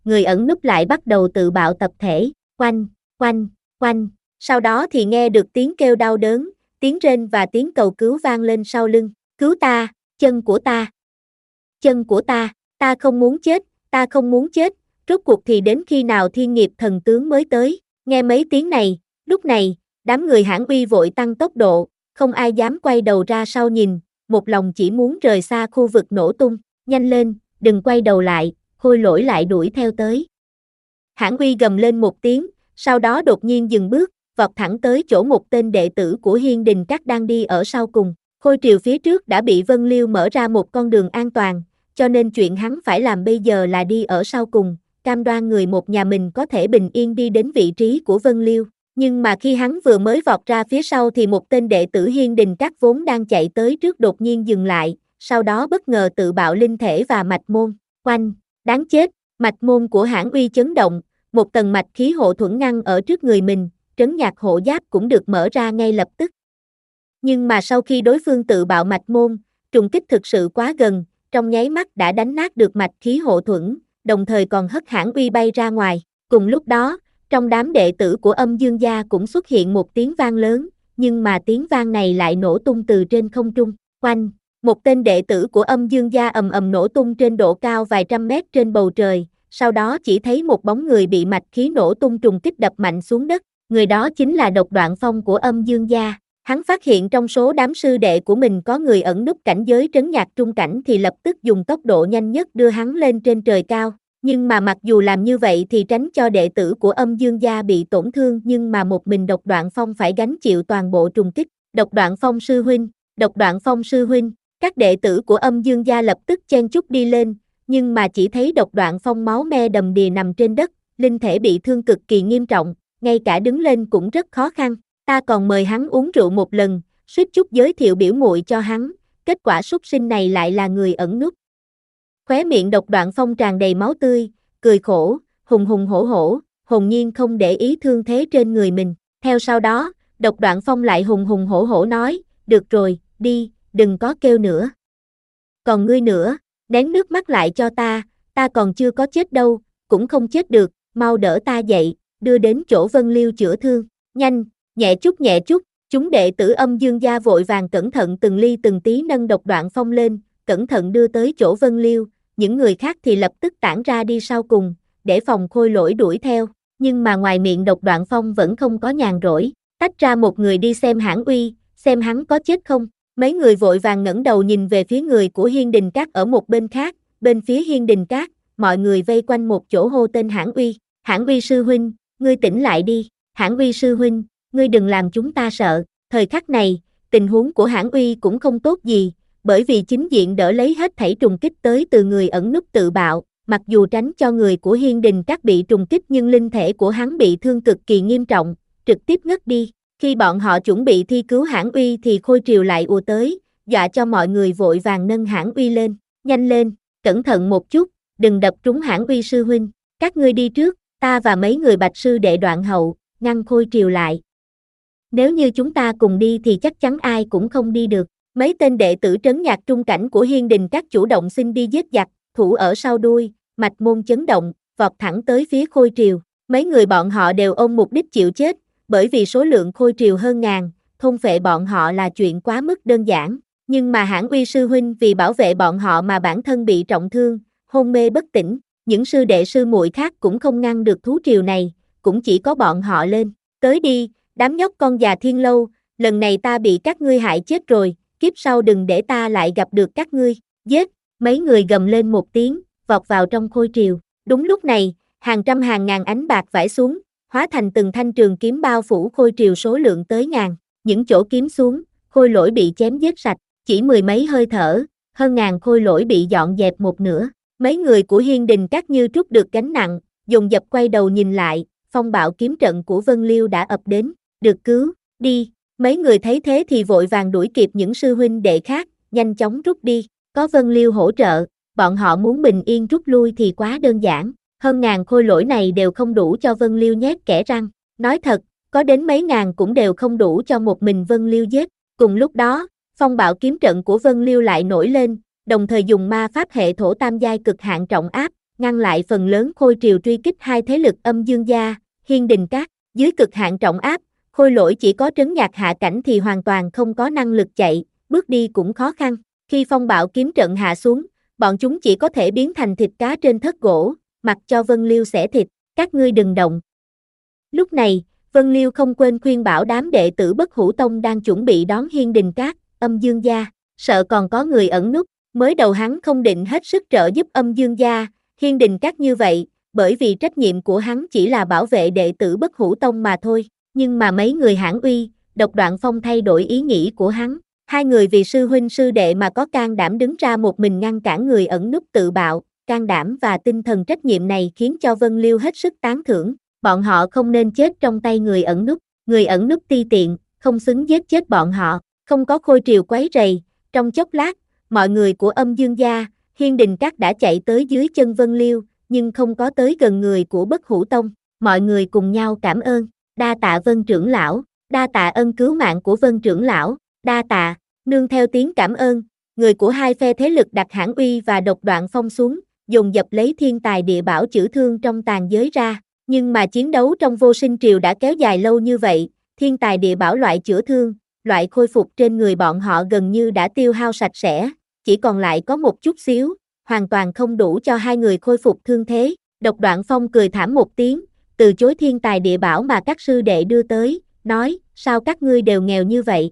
người ẩn núp lại bắt đầu tự bạo tập thể, quanh, quanh, quanh, sau đó thì nghe được tiếng kêu đau đớn, tiếng rên và tiếng cầu cứu vang lên sau lưng, cứu ta, chân của ta, chân của ta, ta không muốn chết, ta không muốn chết, rốt cuộc thì đến khi nào thiên nghiệp thần tướng mới tới, nghe mấy tiếng này, lúc này, đám người Hãn Uy vội tăng tốc độ, không ai dám quay đầu ra sau nhìn, một lòng chỉ muốn rời xa khu vực nổ tung, nhanh lên, đừng quay đầu lại, Khôi Lỗi lại đuổi theo tới. Hãn Uy gầm lên một tiếng, sau đó đột nhiên dừng bước, vọt thẳng tới chỗ một tên đệ tử của Hiên Đình Các đang đi ở sau cùng. Khôi Triều phía trước đã bị Vân Liêu mở ra một con đường an toàn, cho nên chuyện hắn phải làm bây giờ là đi ở sau cùng, cam đoan người một nhà mình có thể bình yên đi đến vị trí của Vân Liêu. Nhưng mà khi hắn vừa mới vọt ra phía sau thì một tên đệ tử Hiên Đình Các vốn đang chạy tới trước đột nhiên dừng lại, sau đó bất ngờ tự bạo linh thể và mạch môn. Oanh, đáng chết, mạch môn của Hãn Uy chấn động, một tầng mạch khí hộ thuẫn ngăn ở trước người mình, trấn nhạc hộ giáp cũng được mở ra ngay lập tức. Nhưng mà sau khi đối phương tự bạo mạch môn, trùng kích thực sự quá gần, trong nháy mắt đã đánh nát được mạch khí hộ thuẫn, đồng thời còn hất Hãn Uy bay ra ngoài. Cùng lúc đó, trong đám đệ tử của Âm Dương gia cũng xuất hiện một tiếng vang lớn, nhưng mà tiếng vang này lại nổ tung từ trên không trung. Oanh, một tên đệ tử của Âm Dương gia ầm ầm nổ tung trên độ cao vài trăm mét trên bầu trời, sau đó chỉ thấy một bóng người bị mạch khí nổ tung trùng kích đập mạnh xuống đất, người đó chính là Độc Đoạn Phong của Âm Dương gia. Hắn phát hiện trong số đám sư đệ của mình có người ẩn núp cảnh giới trấn nhạc trung cảnh thì lập tức dùng tốc độ nhanh nhất đưa hắn lên trên trời cao. Nhưng mà mặc dù làm như vậy thì tránh cho đệ tử của Âm Dương gia bị tổn thương, nhưng mà một mình Độc Đoạn Phong phải gánh chịu toàn bộ trùng kích. Độc Đoạn Phong sư huynh, Độc Đoạn Phong sư huynh, các đệ tử của Âm Dương gia lập tức chen chúc đi lên, nhưng mà chỉ thấy Độc Đoạn Phong máu me đầm đìa nằm trên đất, linh thể bị thương cực kỳ nghiêm trọng, ngay cả đứng lên cũng rất khó khăn. Ta còn mời hắn uống rượu một lần, suýt chút giới thiệu biểu muội cho hắn, kết quả súc sinh này lại là người ẩn núp. Khóe miệng Độc Đoạn Phong tràn đầy máu tươi, cười khổ, hùng hùng hổ hổ, hồn nhiên không để ý thương thế trên người mình. Theo sau đó, Độc Đoạn Phong lại hùng hùng hổ hổ nói, được rồi, đi, đừng có kêu nữa. Còn ngươi nữa, nén nước mắt lại cho ta, ta còn chưa có chết đâu, cũng không chết được, mau đỡ ta dậy, đưa đến chỗ Vân Liêu chữa thương, nhanh, nhẹ chút nhẹ chút. Chúng đệ tử Âm Dương gia vội vàng cẩn thận từng ly từng tí nâng Độc Đoạn Phong lên, cẩn thận đưa tới chỗ Vân Liêu, những người khác thì lập tức tản ra đi sau cùng, để phòng Khôi Lỗi đuổi theo, nhưng mà ngoài miệng Độc Đoạn Phong vẫn không có nhàn rỗi, tách ra một người đi xem Hãn Uy, xem hắn có chết không. Mấy người vội vàng ngẩng đầu nhìn về phía người của Hiên Đình Các ở một bên khác, bên phía Hiên Đình Các, mọi người vây quanh một chỗ hô tên Hãn Uy. Hãn Uy sư huynh, ngươi tỉnh lại đi, Hãn Uy sư huynh, ngươi đừng làm chúng ta sợ. Thời khắc này, tình huống của Hãn Uy cũng không tốt gì, bởi vì chính diện đỡ lấy hết thảy trùng kích tới từ người ẩn núp tự bạo, mặc dù tránh cho người của Hiên Đình Các bị trùng kích nhưng linh thể của hắn bị thương cực kỳ nghiêm trọng, trực tiếp ngất đi. Khi bọn họ chuẩn bị thi cứu Hãn Uy thì Khôi Triều lại ùa tới, dọa cho mọi người vội vàng nâng Hãn Uy lên, nhanh lên, cẩn thận một chút, đừng đập trúng Hãn Uy sư huynh, các ngươi đi trước, ta và mấy người Bạch sư đệ đoạn hậu, ngăn Khôi Triều lại. Nếu như chúng ta cùng đi thì chắc chắn ai cũng không đi được. Mấy tên đệ tử trấn nhạc trung cảnh của Hiên Đình Các chủ động xin đi giết giặc, thủ ở sau đuôi, mạch môn chấn động, vọt thẳng tới phía Khôi Triều. Mấy người bọn họ đều ôm mục đích chịu chết, bởi vì số lượng Khôi Triều hơn ngàn, thôn phệ bọn họ là chuyện quá mức đơn giản. Nhưng mà Hãn Uy sư huynh vì bảo vệ bọn họ mà bản thân bị trọng thương, hôn mê bất tỉnh, những sư đệ sư muội khác cũng không ngăn được thú triều này, cũng chỉ có bọn họ lên. Tới đi, đám nhóc con già Thiên Lâu, lần này ta bị các ngươi hại chết rồi, kiếp sau đừng để ta lại gặp được các ngươi, giết, mấy người gầm lên một tiếng, vọt vào trong Khôi Triều. Đúng lúc này, hàng trăm hàng ngàn ánh bạc vãi xuống, hóa thành từng thanh trường kiếm bao phủ Khôi Triều số lượng tới ngàn, những chỗ kiếm xuống, Khôi Lỗi bị chém giết sạch, chỉ mười mấy hơi thở, hơn ngàn Khôi Lỗi bị dọn dẹp một nửa. Mấy người của Hiên Đình Các như trút được gánh nặng, dồn dập quay đầu nhìn lại, phong bạo kiếm trận của Vân Liêu đã ập đến, được cứu, đi. Mấy người thấy thế thì vội vàng đuổi kịp những sư huynh đệ khác, nhanh chóng rút đi, có Vân Liêu hỗ trợ, bọn họ muốn bình yên rút lui thì quá đơn giản, hơn ngàn Khôi Lỗi này đều không đủ cho Vân Liêu nhét kẽ răng, nói thật, có đến mấy ngàn cũng đều không đủ cho một mình Vân Liêu giết. Cùng lúc đó, phong bạo kiếm trận của Vân Liêu lại nổi lên, đồng thời dùng ma pháp hệ thổ tam giai cực hạn trọng áp, ngăn lại phần lớn Khôi Triều truy kích hai thế lực Âm Dương Gia, Hiên Đình Các. Dưới cực hạn trọng áp, Khôi Lỗi chỉ có trấn nhạc hạ cảnh thì hoàn toàn không có năng lực chạy, bước đi cũng khó khăn. Khi phong bạo kiếm trận hạ xuống, bọn chúng chỉ có thể biến thành thịt cá trên thớt gỗ, mặc cho Vân Liêu xẻ thịt, các ngươi đừng động. Lúc này, Vân Liêu không quên khuyên bảo đám đệ tử Bất Hủ Tông đang chuẩn bị đón Hiên Đình Các, Âm Dương Gia, sợ còn có người ẩn núp, mới đầu hắn không định hết sức trợ giúp Âm Dương Gia, Hiên Đình Các như vậy, bởi vì trách nhiệm của hắn chỉ là bảo vệ đệ tử Bất Hủ Tông mà thôi, nhưng mà mấy người Hãn Uy, Độc Đoạn Phong thay đổi ý nghĩ của hắn, hai người vì sư huynh sư đệ mà có can đảm đứng ra một mình ngăn cản người ẩn núp tự bạo, can đảm và tinh thần trách nhiệm này khiến cho Vân Liêu hết sức tán thưởng, bọn họ không nên chết trong tay người ẩn núp, người ẩn núp ti tiện, không xứng giết chết bọn họ, không có Khôi Triều quấy rầy, trong chốc lát, mọi người của Âm Dương Gia, Hiên Đình Các đã chạy tới dưới chân Vân Liêu, nhưng không có tới gần người của Bất Hủ Tông, mọi người cùng nhau cảm ơn, đa tạ Vân trưởng lão, đa tạ ân cứu mạng của Vân trưởng lão, đa tạ, nương theo tiếng cảm ơn, người của hai phe thế lực đặt Hãn Uy và Độc Đoạn Phong xuống, dồn dập lấy thiên tài địa bảo chữa thương trong tàn giới ra, nhưng mà chiến đấu trong Vô Sinh Triều đã kéo dài lâu như vậy, thiên tài địa bảo loại chữa thương, loại khôi phục trên người bọn họ gần như đã tiêu hao sạch sẽ, chỉ còn lại có một chút xíu, hoàn toàn không đủ cho hai người khôi phục thương thế. Độc Đoạn Phong cười thảm một tiếng, từ chối thiên tài địa bảo mà các sư đệ đưa tới, nói, sao các ngươi đều nghèo như vậy?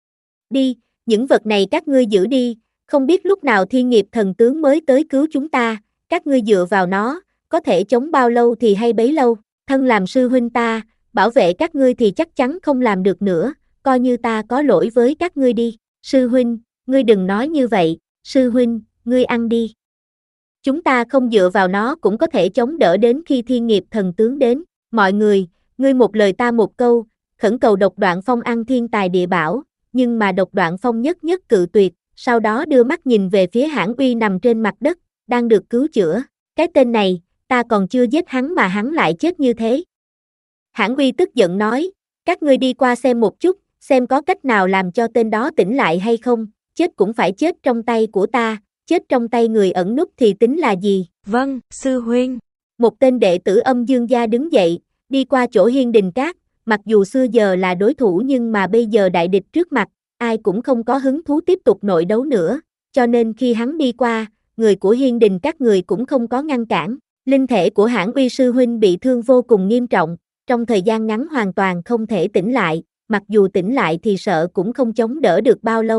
Đi, những vật này các ngươi giữ đi, không biết lúc nào thiên nghiệp thần tướng mới tới cứu chúng ta, các ngươi dựa vào nó, có thể chống bao lâu thì hay bấy lâu, thân làm sư huynh ta, bảo vệ các ngươi thì chắc chắn không làm được nữa, coi như ta có lỗi với các ngươi đi, sư huynh, ngươi đừng nói như vậy, sư huynh, ngươi ăn đi. Chúng ta không dựa vào nó cũng có thể chống đỡ đến khi thiên nghiệp thần tướng đến, mọi người, ngươi một lời ta một câu, khẩn cầu Độc Đoạn Phong ăn thiên tài địa bảo, nhưng mà Độc Đoạn Phong nhất nhất cự tuyệt, sau đó đưa mắt nhìn về phía Hãn Uy nằm trên mặt đất, đang được cứu chữa, cái tên này, ta còn chưa giết hắn mà hắn lại chết như thế. Hãn Uy tức giận nói, các ngươi đi qua xem một chút, xem có cách nào làm cho tên đó tỉnh lại hay không, chết cũng phải chết trong tay của ta, chết trong tay người ẩn núp thì tính là gì? Vâng, sư huynh. Một tên đệ tử Âm Dương Gia đứng dậy, đi qua chỗ Hiên Đình Các, mặc dù xưa giờ là đối thủ nhưng mà bây giờ đại địch trước mặt, ai cũng không có hứng thú tiếp tục nội đấu nữa, cho nên khi hắn đi qua, người của Hiên Đình Các người cũng không có ngăn cản. Linh thể của Hãn Uy sư huynh bị thương vô cùng nghiêm trọng, trong thời gian ngắn hoàn toàn không thể tỉnh lại, mặc dù tỉnh lại thì sợ cũng không chống đỡ được bao lâu.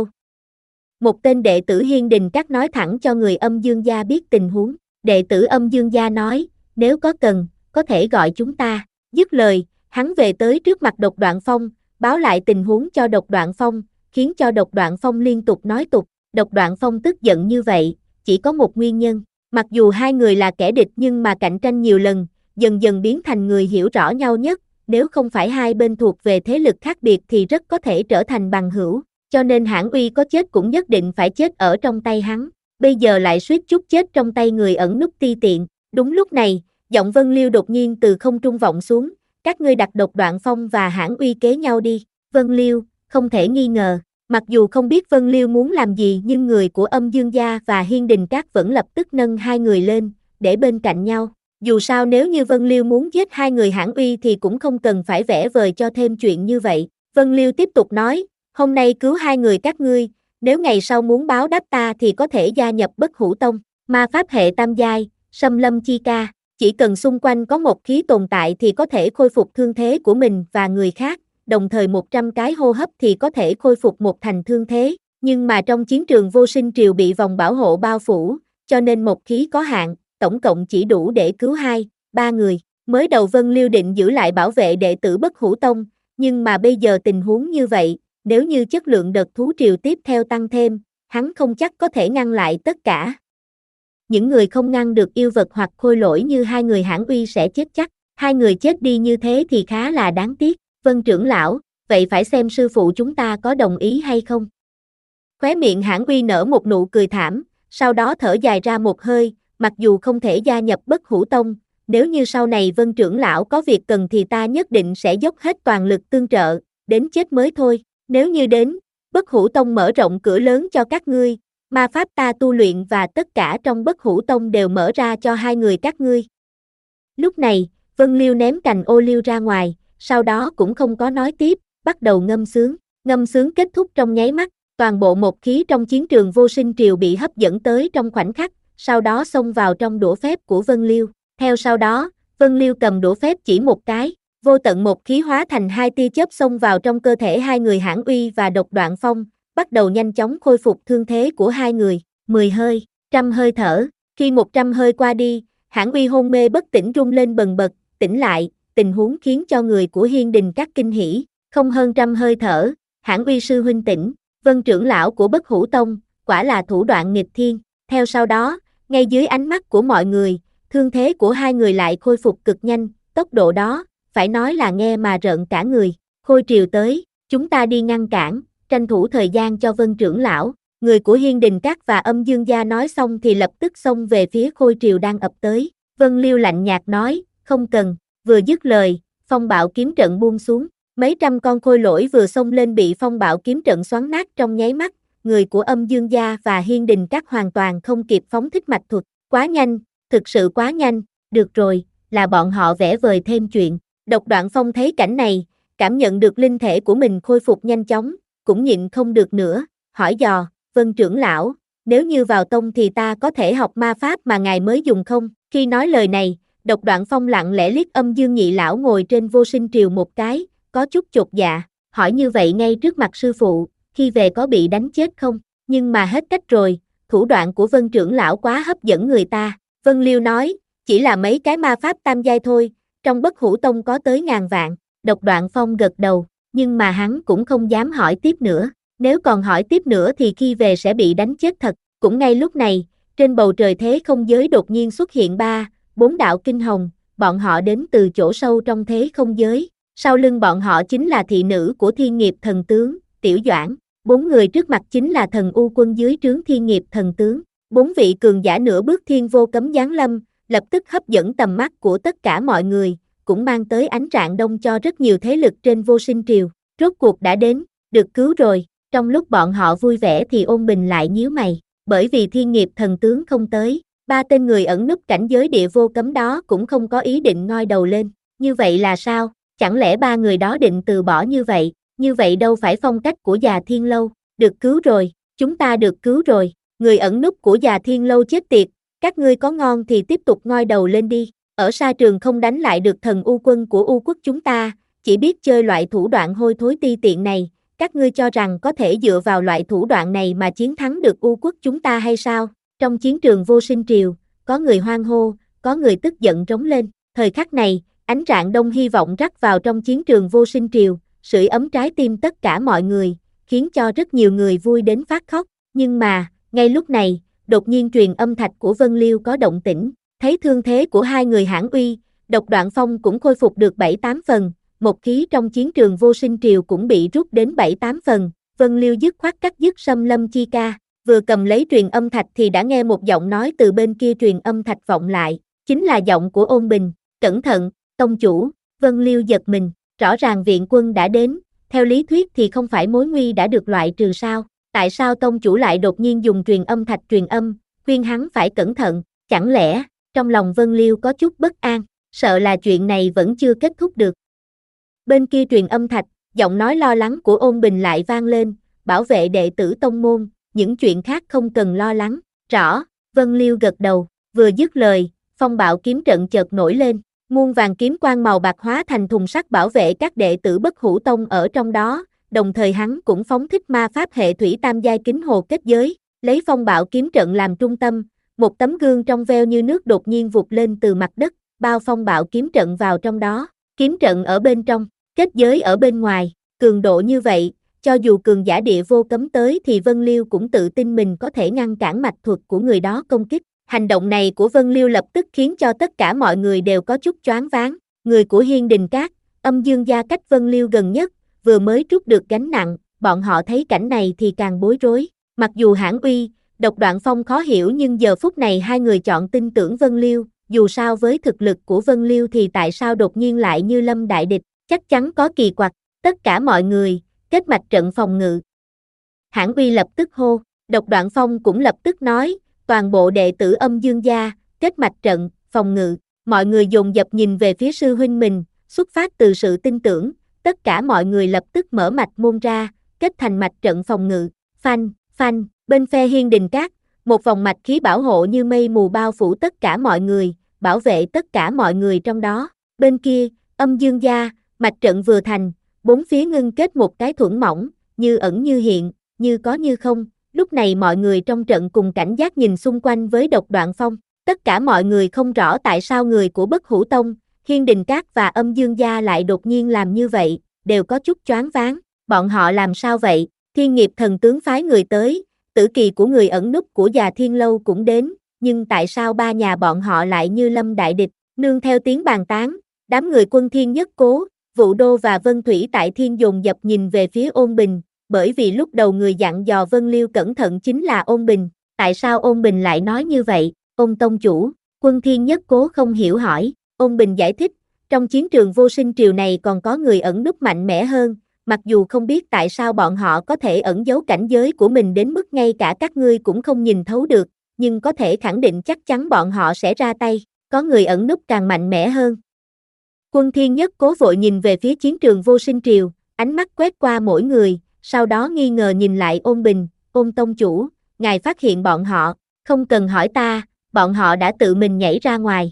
Một tên đệ tử Hiên Đình Các nói thẳng cho người Âm Dương Gia biết tình huống, đệ tử Âm Dương Gia nói, nếu có cần, có thể gọi chúng ta, dứt lời, hắn về tới trước mặt Độc Đoạn Phong, báo lại tình huống cho Độc Đoạn Phong, khiến cho Độc Đoạn Phong liên tục nói tục, Độc Đoạn Phong tức giận như vậy, chỉ có một nguyên nhân, mặc dù hai người là kẻ địch nhưng mà cạnh tranh nhiều lần, dần dần biến thành người hiểu rõ nhau nhất, nếu không phải hai bên thuộc về thế lực khác biệt thì rất có thể trở thành bằng hữu, cho nên Hãn Uy có chết cũng nhất định phải chết ở trong tay hắn, bây giờ lại suýt chút chết trong tay người ẩn núp ti tiện. Đúng lúc này, giọng Vân Liêu đột nhiên từ không trung vọng xuống, các ngươi đặt Độc Đoạn Phong và Hãn Uy kế nhau đi. Vân Liêu, không thể nghi ngờ, mặc dù không biết Vân Liêu muốn làm gì nhưng người của Âm Dương Gia và Hiên Đình Các vẫn lập tức nâng hai người lên, để bên cạnh nhau. Dù sao nếu như Vân Liêu muốn giết hai người Hãn Uy thì cũng không cần phải vẽ vời cho thêm chuyện như vậy. Vân Liêu tiếp tục nói, hôm nay cứu hai người các ngươi, nếu ngày sau muốn báo đáp ta thì có thể gia nhập Bất Hủ Tông, ma pháp hệ tam giai, Xâm Lâm Chi Ca, chỉ cần xung quanh có một khí tồn tại thì có thể khôi phục thương thế của mình và người khác, đồng thời một trăm cái hô hấp thì có thể khôi phục một thành thương thế, nhưng mà trong chiến trường Vô Sinh Triều bị vòng bảo hộ bao phủ, cho nên một khí có hạn, tổng cộng chỉ đủ để cứu hai, ba người. Mới đầu Vân Liêu định giữ lại bảo vệ đệ tử Bất Hủ Tông, nhưng mà bây giờ tình huống như vậy, nếu như chất lượng đợt thú triều tiếp theo tăng thêm, hắn không chắc có thể ngăn lại tất cả. Những người không ngăn được yêu vật hoặc khôi lỗi như hai người Hãn Uy sẽ chết chắc, hai người chết đi như thế thì khá là đáng tiếc. Vân trưởng lão, vậy phải xem sư phụ chúng ta có đồng ý hay không? Khóe miệng Hãn Uy nở một nụ cười thảm, sau đó thở dài ra một hơi, mặc dù không thể gia nhập Bất Hủ Tông, nếu như sau này Vân trưởng lão có việc cần thì ta nhất định sẽ dốc hết toàn lực tương trợ, đến chết mới thôi. Nếu như đến, Bất Hủ Tông mở rộng cửa lớn cho các ngươi, ma pháp ta tu luyện và tất cả trong Bất Hủ Tông đều mở ra cho hai người các ngươi. Lúc này, Vân Liêu ném cành ô liu ra ngoài, sau đó cũng không có nói tiếp, bắt đầu ngâm sướng. Ngâm sướng kết thúc trong nháy mắt, toàn bộ một khí trong chiến trường vô sinh triều bị hấp dẫn tới trong khoảnh khắc, sau đó xông vào trong đũa phép của Vân Liêu. Theo sau đó, Vân Liêu cầm đũa phép chỉ một cái, vô tận một khí hóa thành hai tia chớp xông vào trong cơ thể hai người Hãn Uy và Độc Đoạn Phong, bắt đầu nhanh chóng khôi phục thương thế của hai người. Mười hơi, trăm hơi thở, khi một trăm hơi qua đi, Hãn Uy hôn mê bất tỉnh rung lên bần bật, tỉnh lại, tình huống khiến cho người của Hiên Đình Các kinh hỉ. Không hơn trăm hơi thở, Hãn Uy sư huynh tỉnh, Vân trưởng lão của Bất Hủ Tông, quả là thủ đoạn nghịch thiên. Theo sau đó, ngay dưới ánh mắt của mọi người, thương thế của hai người lại khôi phục cực nhanh, tốc độ đó, phải nói là nghe mà rợn cả người. Khôi triều tới, chúng ta đi ngăn cản, tranh thủ thời gian cho Vân trưởng lão. Người của Hiên Đình Các và Âm Dương gia nói xong thì lập tức xông về phía Khôi triều đang ập tới. Vân Liêu lạnh nhạt nói, không cần, vừa dứt lời, phong bạo kiếm trận buông xuống. Mấy trăm con khôi lỗi vừa xông lên bị phong bạo kiếm trận xoắn nát trong nháy mắt, người của Âm Dương gia và Hiên Đình Các hoàn toàn không kịp phóng thích mạch thuật. Quá nhanh, thực sự quá nhanh, được rồi, là bọn họ vẽ vời thêm chuyện. Độc Đoạn Phong thấy cảnh này, cảm nhận được linh thể của mình khôi phục nhanh chóng, cũng nhịn không được nữa, hỏi dò, Vân trưởng lão, nếu như vào tông thì ta có thể học ma pháp mà ngài mới dùng không? Khi nói lời này, Độc Đoạn Phong lặng lẽ liếc Âm Dương nhị lão ngồi trên vô sinh triều một cái, có chút chột dạ, hỏi như vậy ngay trước mặt sư phụ, khi về có bị đánh chết không? Nhưng mà hết cách rồi, thủ đoạn của Vân trưởng lão quá hấp dẫn người ta. Vân Liêu nói, chỉ là mấy cái ma pháp tam giai thôi, trong Bất Hủ Tông có tới ngàn vạn. Độc Đoạn Phong gật đầu, nhưng mà hắn cũng không dám hỏi tiếp nữa, nếu còn hỏi tiếp nữa thì khi về sẽ bị đánh chết thật. Cũng ngay lúc này, trên bầu trời thế không giới đột nhiên xuất hiện ba, bốn đạo kinh hồng, bọn họ đến từ chỗ sâu trong thế không giới. Sau lưng bọn họ chính là thị nữ của Thiên Nghiệp Thần Tướng, Tiểu Doãn. Bốn người trước mặt chính là thần U quân dưới trướng Thiên Nghiệp Thần Tướng. Bốn vị cường giả nửa bước thiên vô cấm giáng lâm, lập tức hấp dẫn tầm mắt của tất cả mọi người, cũng mang tới ánh rạng đông cho rất nhiều thế lực trên vô sinh triều. Rốt cuộc đã đến, được cứu rồi. Trong lúc bọn họ vui vẻ thì Ôn Bình lại nhíu mày, bởi vì Thiên Nghiệp Thần Tướng không tới, ba tên người ẩn núp cảnh giới địa vô cấm đó cũng không có ý định ngoi đầu lên. Như vậy là sao? Chẳng lẽ ba người đó định từ bỏ như vậy? Như vậy đâu phải phong cách của Già Thiên Lâu. Được cứu rồi, chúng ta được cứu rồi. Người ẩn núp của Già Thiên Lâu chết tiệt, các ngươi có ngon thì tiếp tục ngoi đầu lên đi. Ở sa trường không đánh lại được thần U quân của U quốc chúng ta, chỉ biết chơi loại thủ đoạn hôi thối ti tiện này. Các ngươi cho rằng có thể dựa vào loại thủ đoạn này mà chiến thắng được U quốc chúng ta hay sao? Trong chiến trường vô sinh triều, có người hoan hô, có người tức giận trống lên. Thời khắc này, ánh rạng đông hy vọng rắc vào trong chiến trường vô sinh triều, sưởi ấm trái tim tất cả mọi người, khiến cho rất nhiều người vui đến phát khóc. Nhưng mà, ngay lúc này, đột nhiên truyền âm thạch của Vân Liêu có động tĩnh, thấy thương thế của hai người Hãn Uy, Độc Đoạn Phong cũng khôi phục được bảy tám phần, một khí trong chiến trường vô sinh triều cũng bị rút đến bảy tám phần. Vân Liêu dứt khoát cắt dứt Sâm Lâm chi ca, vừa cầm lấy truyền âm thạch thì đã nghe một giọng nói từ bên kia truyền âm thạch vọng lại, chính là giọng của Ôn Bình. Cẩn thận, tông chủ. Vân Liêu giật mình, rõ ràng viện quân đã đến, theo lý thuyết thì không phải mối nguy đã được loại trừ sao? Tại sao tông chủ lại đột nhiên dùng truyền âm thạch truyền âm, khuyên hắn phải cẩn thận? Chẳng lẽ, trong lòng Vân Liêu có chút bất an, sợ là chuyện này vẫn chưa kết thúc được. Bên kia truyền âm thạch, giọng nói lo lắng của Ôn Bình lại vang lên, bảo vệ đệ tử tông môn, những chuyện khác không cần lo lắng. Rõ. Vân Liêu gật đầu, vừa dứt lời, phong bạo kiếm trận chợt nổi lên, muôn vàng kiếm quang màu bạc hóa thành thùng sắt bảo vệ các đệ tử Bất Hủ Tông ở trong đó, đồng thời hắn cũng phóng thích ma pháp hệ thủy tam giai kính hồ kết giới, lấy phong bạo kiếm trận làm trung tâm, một tấm gương trong veo như nước đột nhiên vụt lên từ mặt đất, bao phong bạo kiếm trận vào trong đó, kiếm trận ở bên trong, kết giới ở bên ngoài, cường độ như vậy, cho dù cường giả địa vô cấm tới thì Vân Liêu cũng tự tin mình có thể ngăn cản mạch thuật của người đó công kích. Hành động này của Vân Liêu lập tức khiến cho tất cả mọi người đều có chút choáng váng. Người của Hiên Đình Các, Âm Dương gia cách Vân Liêu gần nhất, vừa mới trút được gánh nặng, bọn họ thấy cảnh này thì càng bối rối. Mặc dù Hãn Uy, Độc Đoạn Phong khó hiểu nhưng giờ phút này hai người chọn tin tưởng Vân Liêu, dù sao với thực lực của Vân Liêu thì tại sao đột nhiên lại như lâm đại địch, chắc chắn có kỳ quặc. Tất cả mọi người, kết mạch trận phòng ngự. Hãn Uy lập tức hô, Độc Đoạn Phong cũng lập tức nói, toàn bộ đệ tử Âm Dương gia, kết mạch trận, phòng ngự, mọi người dồn dập nhìn về phía sư huynh mình, xuất phát từ sự tin tưởng, tất cả mọi người lập tức mở mạch môn ra, kết thành mạch trận phòng ngự, phanh, phanh, bên phe Hiên Đình Các, một vòng mạch khí bảo hộ như mây mù bao phủ tất cả mọi người, bảo vệ tất cả mọi người trong đó, bên kia, Âm Dương gia, mạch trận vừa thành, bốn phía ngưng kết một cái thuẫn mỏng, như ẩn như hiện, như có như không, lúc này mọi người trong trận cùng cảnh giác nhìn xung quanh với Độc Đoạn Phong, tất cả mọi người không rõ tại sao người của Bất Hủ Tông, Hiên Đình Các và Âm Dương gia lại đột nhiên làm như vậy, đều có chút choáng váng, bọn họ làm sao vậy, Thiên Nghiệp Thần tướng phái người tới, tử kỳ của người ẩn núp của Già Thiên Lâu cũng đến, nhưng tại sao ba nhà bọn họ lại như lâm đại địch, nương theo tiếng bàn tán, đám người Quân Thiên Nhất Cố, Vũ Đô và Vân Thủy tại Thiên dồn dập nhìn về phía Ôn Bình, bởi vì lúc đầu người dặn dò Vân Liêu cẩn thận chính là Ôn Bình, tại sao Ôn Bình lại nói như vậy, Ôn tông chủ, Quân Thiên Nhất Cố không hiểu hỏi, Ôn Bình giải thích, trong chiến trường vô sinh triều này còn có người ẩn núp mạnh mẽ hơn, mặc dù không biết tại sao bọn họ có thể ẩn giấu cảnh giới của mình đến mức ngay cả các ngươi cũng không nhìn thấu được, nhưng có thể khẳng định chắc chắn bọn họ sẽ ra tay, có người ẩn núp càng mạnh mẽ hơn. Quân Thiên Nhất Cố vội nhìn về phía chiến trường vô sinh triều, ánh mắt quét qua mỗi người, sau đó nghi ngờ nhìn lại Ôn Bình, Ôn tông chủ, ngài phát hiện bọn họ, không cần hỏi ta, bọn họ đã tự mình nhảy ra ngoài.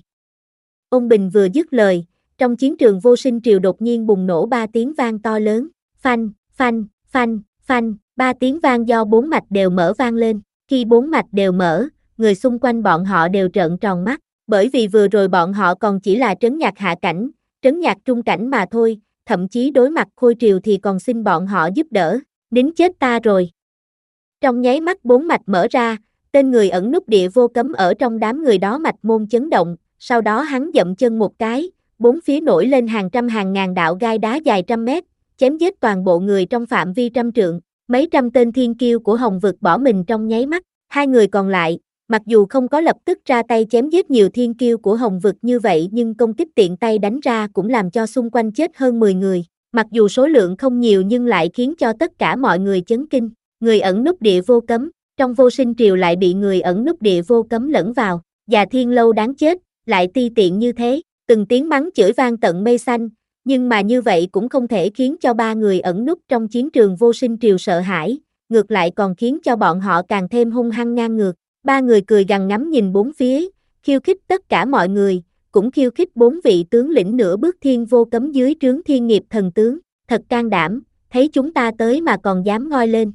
Ôn Bình vừa dứt lời, trong chiến trường vô sinh triều đột nhiên bùng nổ ba tiếng vang to lớn, phanh, phanh, phanh, phanh, ba tiếng vang do bốn mạch đều mở vang lên, khi bốn mạch đều mở, người xung quanh bọn họ đều trợn tròn mắt, bởi vì vừa rồi bọn họ còn chỉ là trấn nhạc hạ cảnh, trấn nhạc trung cảnh mà thôi, thậm chí đối mặt Khôi Triều thì còn xin bọn họ giúp đỡ, nín chết ta rồi. Trong nháy mắt bốn mạch mở ra, tên người ẩn núp địa vô cấm ở trong đám người đó mạch môn chấn động, sau đó hắn dậm chân một cái, bốn phía nổi lên hàng trăm hàng ngàn đạo gai đá dài trăm mét, chém giết toàn bộ người trong phạm vi trăm trượng, mấy trăm tên thiên kiêu của Hồng Vực bỏ mình trong nháy mắt, hai người còn lại, mặc dù không có lập tức ra tay chém giết nhiều thiên kiêu của Hồng Vực như vậy nhưng công kích tiện tay đánh ra cũng làm cho xung quanh chết hơn mười người, mặc dù số lượng không nhiều nhưng lại khiến cho tất cả mọi người chấn kinh, người ẩn núp địa vô cấm, trong vô sinh triều lại bị người ẩn núp địa vô cấm lẫn vào, Già Thiên Lâu đáng chết, lại ti tiện như thế, từng tiếng mắng chửi vang tận mây xanh, nhưng mà như vậy cũng không thể khiến cho ba người ẩn núp trong chiến trường vô sinh triều sợ hãi, ngược lại còn khiến cho bọn họ càng thêm hung hăng ngang ngược, ba người cười gằn ngắm nhìn bốn phía, khiêu khích tất cả mọi người, cũng khiêu khích bốn vị tướng lĩnh nửa bước thiên vô cấm dưới trướng Thiên Nghiệp Thần tướng, thật can đảm, thấy chúng ta tới mà còn dám ngoi lên.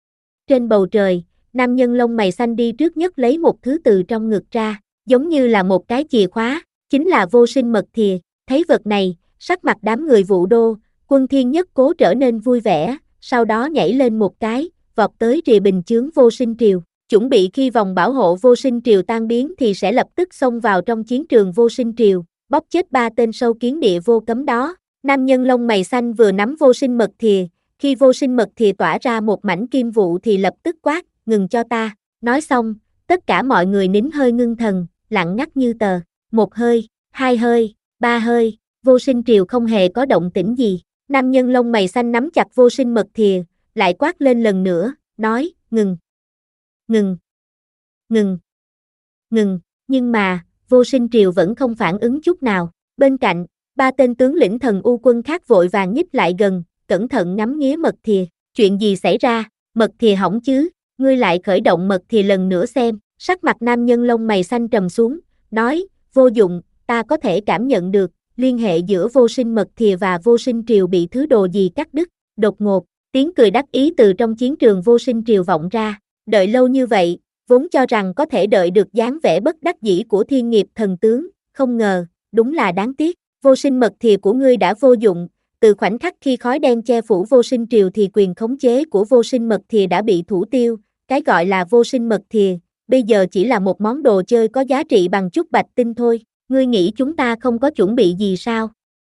Trên bầu trời, nam nhân lông mày xanh đi trước nhất lấy một thứ từ trong ngực ra, giống như là một cái chìa khóa, chính là vô sinh mật thìa, thấy vật này, sắc mặt đám người Vũ Đô, Quân Thiên Nhất Cố trở nên vui vẻ, sau đó nhảy lên một cái, vọt tới rìa bình chướng vô sinh triều, chuẩn bị khi vòng bảo hộ vô sinh triều tan biến thì sẽ lập tức xông vào trong chiến trường vô sinh triều, bóp chết ba tên sâu kiến địa vô cấm đó. Nam nhân lông mày xanh vừa nắm vô sinh mật thìa, khi vô sinh mật thìa tỏa ra một mảnh kim vụ thì lập tức quát, ngừng cho ta, nói xong, tất cả mọi người nín hơi ngưng thần, lặng ngắt như tờ, một hơi, hai hơi, ba hơi, vô sinh triều không hề có động tĩnh gì, nam nhân lông mày xanh nắm chặt vô sinh mật thìa, lại quát lên lần nữa, nói, ngừng, ngừng, ngừng, ngừng, nhưng mà, vô sinh triều vẫn không phản ứng chút nào, bên cạnh, ba tên tướng lĩnh thần u quân khác vội vàng nhích lại gần, cẩn thận ngắm nghía mật thìa, chuyện gì xảy ra, mật thìa hỏng chứ, ngươi lại khởi động mật thìa lần nữa xem, sắc mặt nam nhân lông mày xanh trầm xuống, nói, vô dụng, ta có thể cảm nhận được, liên hệ giữa vô sinh mật thìa và vô sinh triều bị thứ đồ gì cắt đứt, đột ngột, tiếng cười đắc ý từ trong chiến trường vô sinh triều vọng ra, đợi lâu như vậy, vốn cho rằng có thể đợi được dáng vẻ bất đắc dĩ của Thiên Nghiệp Thần tướng, không ngờ, đúng là đáng tiếc, vô sinh mật thìa của ngươi đã vô dụng, từ khoảnh khắc khi khói đen che phủ vô sinh triều thì quyền khống chế của vô sinh mật thìa đã bị thủ tiêu, cái gọi là vô sinh mật thìa, bây giờ chỉ là một món đồ chơi có giá trị bằng chút bạch tinh thôi, ngươi nghĩ chúng ta không có chuẩn bị gì sao?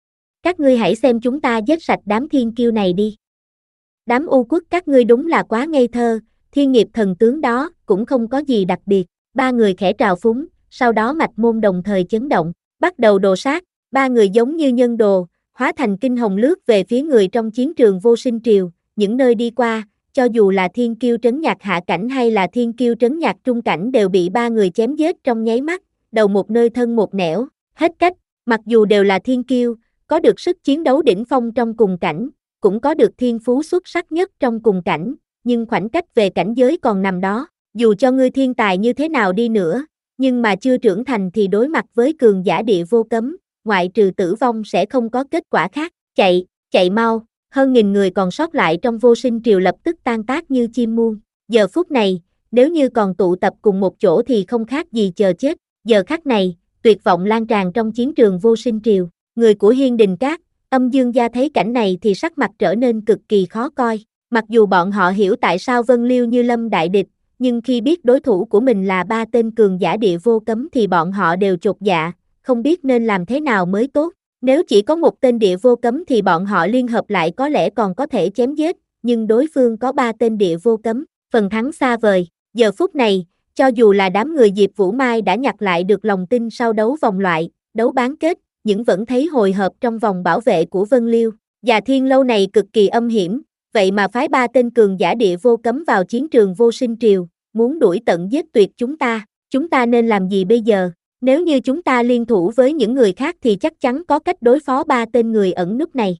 Các ngươi hãy xem chúng ta giết sạch đám thiên kiêu này đi. Đám u quốc các ngươi đúng là quá ngây thơ, Thiên Nghiệp Thần tướng đó cũng không có gì đặc biệt, ba người khẽ trào phúng, sau đó mạch môn đồng thời chấn động, bắt đầu đồ sát, ba người giống như nhân đồ, hóa thành kinh hồng lướt về phía người trong chiến trường vô sinh triều, những nơi đi qua, cho dù là thiên kiêu trấn nhạc hạ cảnh hay là thiên kiêu trấn nhạc trung cảnh đều bị ba người chém giết trong nháy mắt, đầu một nơi thân một nẻo, hết cách, mặc dù đều là thiên kiêu, có được sức chiến đấu đỉnh phong trong cùng cảnh, cũng có được thiên phú xuất sắc nhất trong cùng cảnh, nhưng khoảng cách về cảnh giới còn nằm đó, dù cho ngươi thiên tài như thế nào đi nữa, nhưng mà chưa trưởng thành thì đối mặt với cường giả địa vô cấm, ngoại trừ tử vong sẽ không có kết quả khác, chạy, chạy mau, hơn nghìn người còn sót lại trong vô sinh triều lập tức tan tác như chim muôn, giờ phút này, nếu như còn tụ tập cùng một chỗ thì không khác gì chờ chết, giờ khắc này, tuyệt vọng lan tràn trong chiến trường vô sinh triều, người của Hiên Đình Các, Âm Dương gia thấy cảnh này thì sắc mặt trở nên cực kỳ khó coi, mặc dù bọn họ hiểu tại sao Vân Liêu như lâm đại địch, nhưng khi biết đối thủ của mình là ba tên cường giả địa vô cấm thì bọn họ đều chột dạ, không biết nên làm thế nào mới tốt. Nếu chỉ có một tên địa vô cấm thì bọn họ liên hợp lại có lẽ còn có thể chém giết, nhưng đối phương có ba tên địa vô cấm, phần thắng xa vời. Giờ phút này, cho dù là đám người Diệp Vũ Mai đã nhặt lại được lòng tin sau đấu vòng loại, đấu bán kết, nhưng vẫn thấy hồi hộp trong vòng bảo vệ của Vân Liêu. Và Thiên Lâu này cực kỳ âm hiểm, vậy mà phái ba tên cường giả địa vô cấm vào chiến trường vô sinh triều, muốn đuổi tận giết tuyệt chúng ta, chúng ta nên làm gì bây giờ? Nếu như chúng ta liên thủ với những người khác thì chắc chắn có cách đối phó ba tên người ẩn núp này.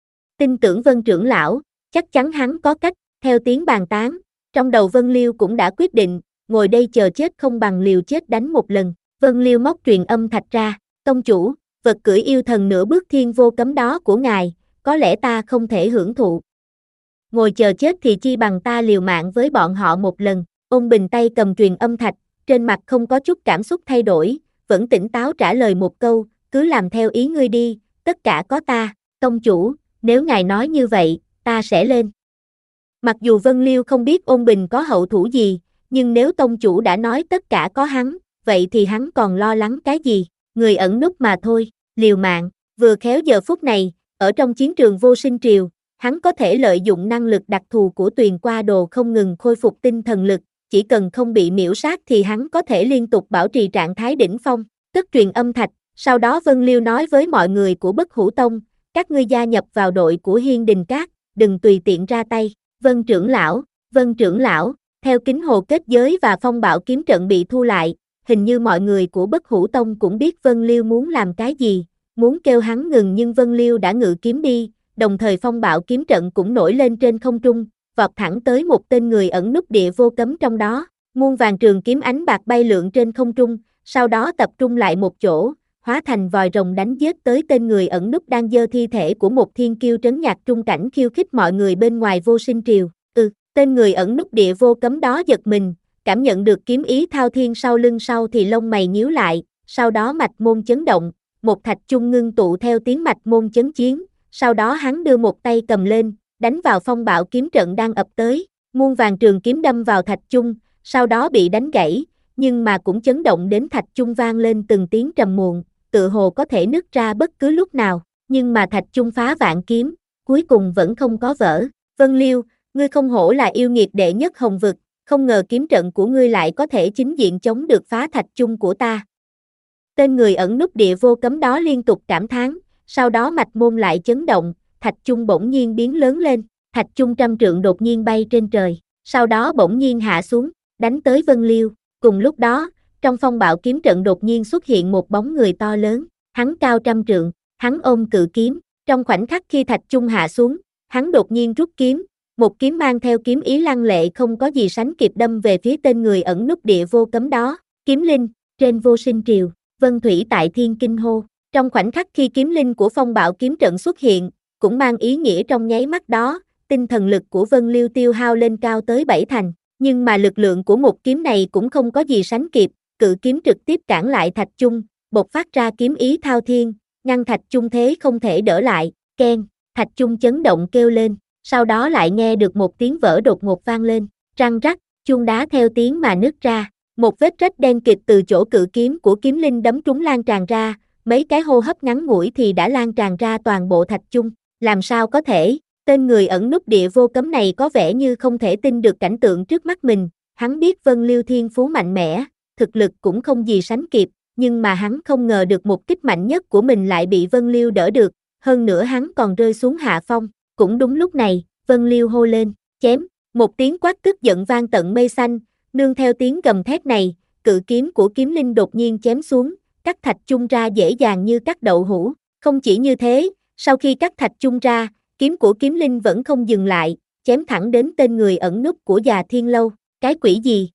Tin tưởng Vân trưởng lão, chắc chắn hắn có cách, theo tiếng bàn tán, trong đầu Vân Liêu cũng đã quyết định, ngồi đây chờ chết không bằng liều chết đánh một lần. Vân Liêu móc truyền âm thạch ra, tông chủ, vật cưỡi yêu thần nửa bước thiên vô cấm đó của ngài, có lẽ ta không thể hưởng thụ. Ngồi chờ chết thì chi bằng ta liều mạng với bọn họ một lần. Ôn Bình tay cầm truyền âm thạch, trên mặt không có chút cảm xúc thay đổi, vẫn tỉnh táo trả lời một câu, cứ làm theo ý ngươi đi, tất cả có ta, tông chủ, nếu ngài nói như vậy, ta sẽ lên. Mặc dù Vân Liêu không biết Ôn Bình có hậu thủ gì, nhưng nếu tông chủ đã nói tất cả có hắn, vậy thì hắn còn lo lắng cái gì, người ẩn núp mà thôi, liều mạng, vừa khéo giờ phút này, ở trong chiến trường vô sinh triều, hắn có thể lợi dụng năng lực đặc thù của Tuyền Qua Đồ không ngừng khôi phục tinh thần lực, chỉ cần không bị miễu sát thì hắn có thể liên tục bảo trì trạng thái đỉnh phong, tức truyền âm thạch, sau đó Vân Liêu nói với mọi người của Bất Hủ Tông, các ngươi gia nhập vào đội của Hiên Đình Các, đừng tùy tiện ra tay, Vân trưởng lão, Vân trưởng lão, theo kính hồ kết giới và phong bạo kiếm trận bị thu lại, hình như mọi người của Bất Hủ Tông cũng biết Vân Liêu muốn làm cái gì, muốn kêu hắn ngừng nhưng Vân Liêu đã ngự kiếm đi, đồng thời phong bạo kiếm trận cũng nổi lên trên không trung, vọt thẳng tới một tên người ẩn núp địa vô cấm trong đó, muôn vàng trường kiếm ánh bạc bay lượn trên không trung, sau đó tập trung lại một chỗ, hóa thành vòi rồng đánh giết tới tên người ẩn núp đang giơ thi thể của một thiên kiêu trấn nhạc trung cảnh khiêu khích mọi người bên ngoài vô sinh triều. Ừ, tên người ẩn núp địa vô cấm đó giật mình, cảm nhận được kiếm ý thao thiên sau lưng sau thì lông mày nhíu lại, sau đó mạch môn chấn động, một thạch chung ngưng tụ theo tiếng mạch môn chấn chiến, sau đó hắn đưa một tay cầm lên, đánh vào phong bạo kiếm trận đang ập tới, muôn vàng trường kiếm đâm vào thạch chung, sau đó bị đánh gãy, nhưng mà cũng chấn động đến thạch chung vang lên từng tiếng trầm muộn, tự hồ có thể nứt ra bất cứ lúc nào, nhưng mà thạch chung phá vạn kiếm, cuối cùng vẫn không có vỡ. Vân Liêu, ngươi không hổ là yêu nghiệt đệ nhất hồng vực, không ngờ kiếm trận của ngươi lại có thể chính diện chống được phá thạch chung của ta. Tên người ẩn núp địa vô cấm đó liên tục cảm thán, sau đó mạch môn lại chấn động, thạch chung bỗng nhiên biến lớn lên, thạch chung trăm trượng đột nhiên bay trên trời, sau đó bỗng nhiên hạ xuống, đánh tới Vân Liêu. Cùng lúc đó, trong phong bạo kiếm trận đột nhiên xuất hiện một bóng người to lớn, hắn cao trăm trượng, hắn ôm cự kiếm, trong khoảnh khắc khi thạch chung hạ xuống, hắn đột nhiên rút kiếm, một kiếm mang theo kiếm ý lăng lệ không có gì sánh kịp đâm về phía tên người ẩn núp địa vô cấm đó, kiếm linh, trên vô sinh triều, Vân Thủy tại thiên kinh hô, trong khoảnh khắc khi kiếm linh của phong bạo kiếm trận xuất hiện, cũng mang ý nghĩa trong nháy mắt đó, tinh thần lực của Vân Liêu tiêu hao lên cao tới bảy thành, nhưng mà lực lượng của một kiếm này cũng không có gì sánh kịp, cự kiếm trực tiếp cản lại thạch chung, bộc phát ra kiếm ý thao thiên, ngăn thạch chung thế không thể đỡ lại, keng, thạch chung chấn động kêu lên, sau đó lại nghe được một tiếng vỡ đột ngột vang lên, răng rắc, chuông đá theo tiếng mà nứt ra, một vết rách đen kịt từ chỗ cự kiếm của kiếm linh đấm trúng lan tràn ra, mấy cái hô hấp ngắn ngủi thì đã lan tràn ra toàn bộ thạch chung, làm sao có thể, tên người ẩn núp địa vô cấm này có vẻ như không thể tin được cảnh tượng trước mắt mình, hắn biết Vân Liêu thiên phú mạnh mẽ, thực lực cũng không gì sánh kịp, nhưng mà hắn không ngờ được một kích mạnh nhất của mình lại bị Vân Liêu đỡ được, hơn nữa hắn còn rơi xuống hạ phong, cũng đúng lúc này, Vân Liêu hô lên, chém, Một tiếng quát tức giận vang tận mây xanh, nương theo tiếng gầm thét này, cự kiếm của kiếm linh đột nhiên chém xuống, cắt thạch chung ra dễ dàng như cắt đậu hũ. Không chỉ như thế, sau khi cắt thạch chung ra, kiếm của kiếm linh vẫn không dừng lại, chém thẳng đến tên người ẩn núp của già Thiên Lâu. Cái quỷ gì?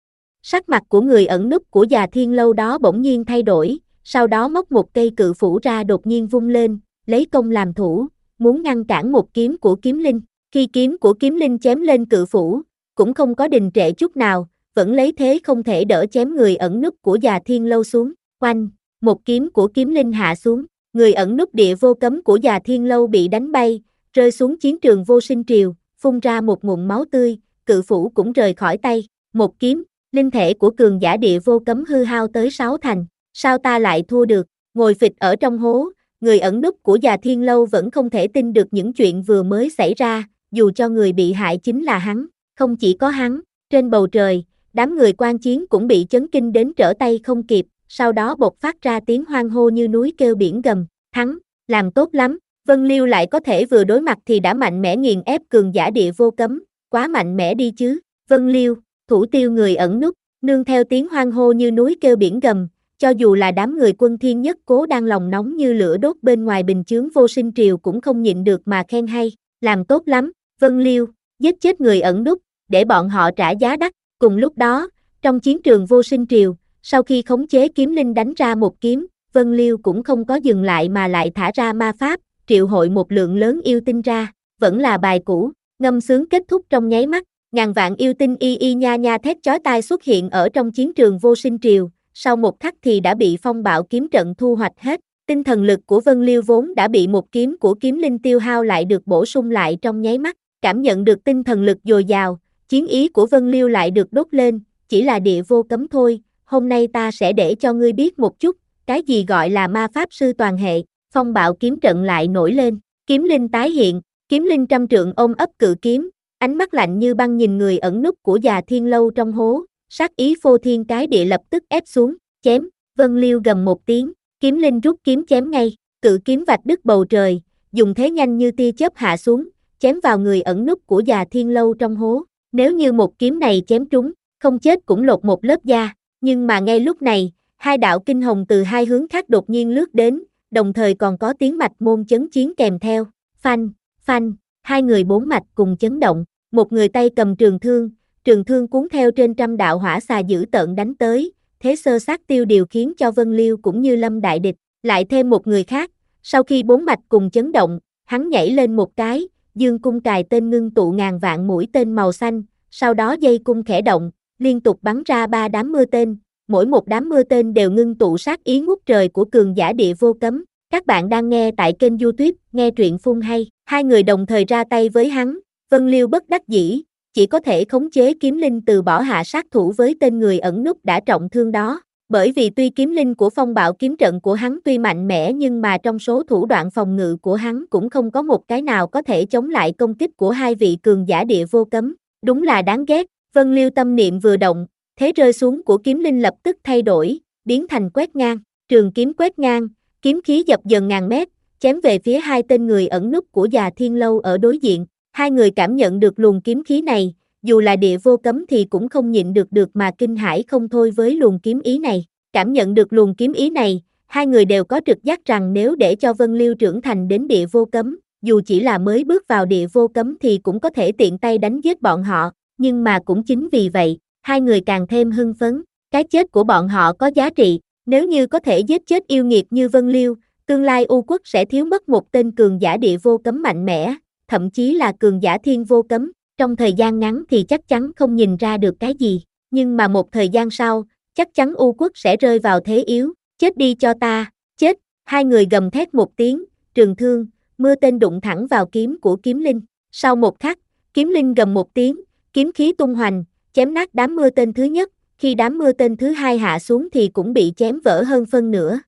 Sắc mặt của người ẩn núp của già Thiên Lâu đó bỗng nhiên thay đổi, sau đó móc một cây cự phủ ra đột nhiên vung lên, lấy công làm thủ, muốn ngăn cản một kiếm của kiếm linh. Khi kiếm của kiếm linh chém lên cự phủ, cũng không có đình trệ chút nào, vẫn lấy thế không thể đỡ chém người ẩn núp của già Thiên Lâu xuống. Oanh, một kiếm của kiếm linh hạ xuống, người ẩn núp địa vô cấm của già Thiên Lâu bị đánh bay, rơi xuống chiến trường vô sinh triều, phun ra một ngụm máu tươi, cự phủ cũng rời khỏi tay. Một kiếm, linh thể của cường giả địa vô cấm hư hao tới sáu thành. Sao ta lại thua được? Ngồi phịch ở trong hố, người ẩn núp của già Thiên Lâu vẫn không thể tin được những chuyện vừa mới xảy ra, dù cho người bị hại chính là hắn. Không chỉ có hắn, trên bầu trời, đám người quan chiến cũng bị chấn kinh đến trở tay không kịp, sau đó bộc phát ra tiếng hoan hô như núi kêu biển gầm. Thắng, làm tốt lắm, Vân Liêu lại có thể vừa đối mặt thì đã mạnh mẽ nghiền ép cường giả địa vô cấm, quá mạnh mẽ đi chứ. Vân Liêu, thủ tiêu người ẩn núp, nương theo tiếng hoan hô như núi kêu biển gầm, cho dù là đám người quân thiên nhất cố đang lòng nóng như lửa đốt bên ngoài bình chướng vô sinh triều cũng không nhịn được mà khen hay. Làm tốt lắm, Vân Liêu, giết chết người ẩn núp, để bọn họ trả giá đắt. Cùng lúc đó, trong chiến trường vô sinh triều, sau khi khống chế kiếm linh đánh ra một kiếm, Vân Liêu cũng không có dừng lại mà lại thả ra ma pháp, triệu hội một lượng lớn yêu tinh ra, vẫn là bài cũ, ngâm sướng kết thúc trong nháy mắt, ngàn vạn yêu tinh y y nha nha thét chói tai xuất hiện ở trong chiến trường vô sinh triều, sau một khắc thì đã bị phong bạo kiếm trận thu hoạch hết. Tinh thần lực của Vân Liêu vốn đã bị một kiếm của kiếm linh tiêu hao lại được bổ sung lại trong nháy mắt, cảm nhận được tinh thần lực dồi dào, chiến ý của Vân Liêu lại được đốt lên, chỉ là địa vô cấm thôi, hôm nay ta sẽ để cho ngươi biết một chút, cái gì gọi là ma pháp sư toàn hệ. Phong bạo kiếm trận lại nổi lên, kiếm linh tái hiện, kiếm linh trăm trượng ôm ấp cự kiếm, ánh mắt lạnh như băng nhìn người ẩn núp của già Thiên Lâu trong hố, sát ý phô thiên cái địa lập tức ép xuống, chém. Vân Liêu gầm một tiếng, kiếm linh rút kiếm chém ngay, cự kiếm vạch đứt bầu trời, dùng thế nhanh như tia chớp hạ xuống, chém vào người ẩn núp của già Thiên Lâu trong hố. Nếu như một kiếm này chém trúng, không chết cũng lột một lớp da, nhưng mà ngay lúc này, hai đạo kinh hồng từ hai hướng khác đột nhiên lướt đến, đồng thời còn có tiếng mạch môn chấn chiến kèm theo. Phanh, phanh, hai người bốn mạch cùng chấn động, một người tay cầm trường thương, trường thương cuốn theo trên trăm đạo hỏa xà dữ tợn đánh tới, thế sơ sát tiêu điều khiến cho Vân Liêu cũng như lâm đại địch. Lại thêm một người khác, sau khi bốn mạch cùng chấn động, hắn nhảy lên một cái, dương cung cài tên ngưng tụ ngàn vạn mũi tên màu xanh, sau đó dây cung khẽ động, liên tục bắn ra ba đám mưa tên, mỗi một đám mưa tên đều ngưng tụ sát ý ngút trời của cường giả địa vô cấm. Các bạn đang nghe tại kênh YouTube, nghe truyện phun hay, hai người đồng thời ra tay với hắn, Vân Liêu bất đắc dĩ, chỉ có thể khống chế kiếm linh từ bỏ hạ sát thủ với tên người ẩn núp đã trọng thương đó. Bởi vì tuy kiếm linh của phong bạo kiếm trận của hắn tuy mạnh mẽ nhưng mà trong số thủ đoạn phòng ngự của hắn cũng không có một cái nào có thể chống lại công kích của hai vị cường giả địa vô cấm. Đúng là đáng ghét. Vân Liêu tâm niệm vừa động, thế rơi xuống của kiếm linh lập tức thay đổi, biến thành quét ngang, trường kiếm quét ngang, kiếm khí dập dần ngàn mét, chém về phía hai tên người ẩn núp của già Thiên Lâu ở đối diện. Hai người cảm nhận được luồng kiếm khí này, dù là địa vô cấm thì cũng không nhịn được được mà kinh hãi không thôi với luồng kiếm ý này. Cảm nhận được luồng kiếm ý này, hai người đều có trực giác rằng nếu để cho Vân Liêu trưởng thành đến địa vô cấm, dù chỉ là mới bước vào địa vô cấm thì cũng có thể tiện tay đánh giết bọn họ, nhưng mà cũng chính vì vậy, hai người càng thêm hưng phấn, cái chết của bọn họ có giá trị, nếu như có thể giết chết yêu nghiệt như Vân Liêu, tương lai U quốc sẽ thiếu mất một tên cường giả địa vô cấm mạnh mẽ, thậm chí là cường giả thiên vô cấm, trong thời gian ngắn thì chắc chắn không nhìn ra được cái gì, nhưng mà một thời gian sau, chắc chắn U quốc sẽ rơi vào thế yếu, chết đi cho ta, chết, hai người gầm thét một tiếng, trường thương, mưa tên đụng thẳng vào kiếm của kiếm linh, sau một khắc, kiếm linh gầm một tiếng, kiếm khí tung hoành, chém nát đám mưa tên thứ nhất, khi đám mưa tên thứ hai hạ xuống thì cũng bị chém vỡ hơn phân nửa.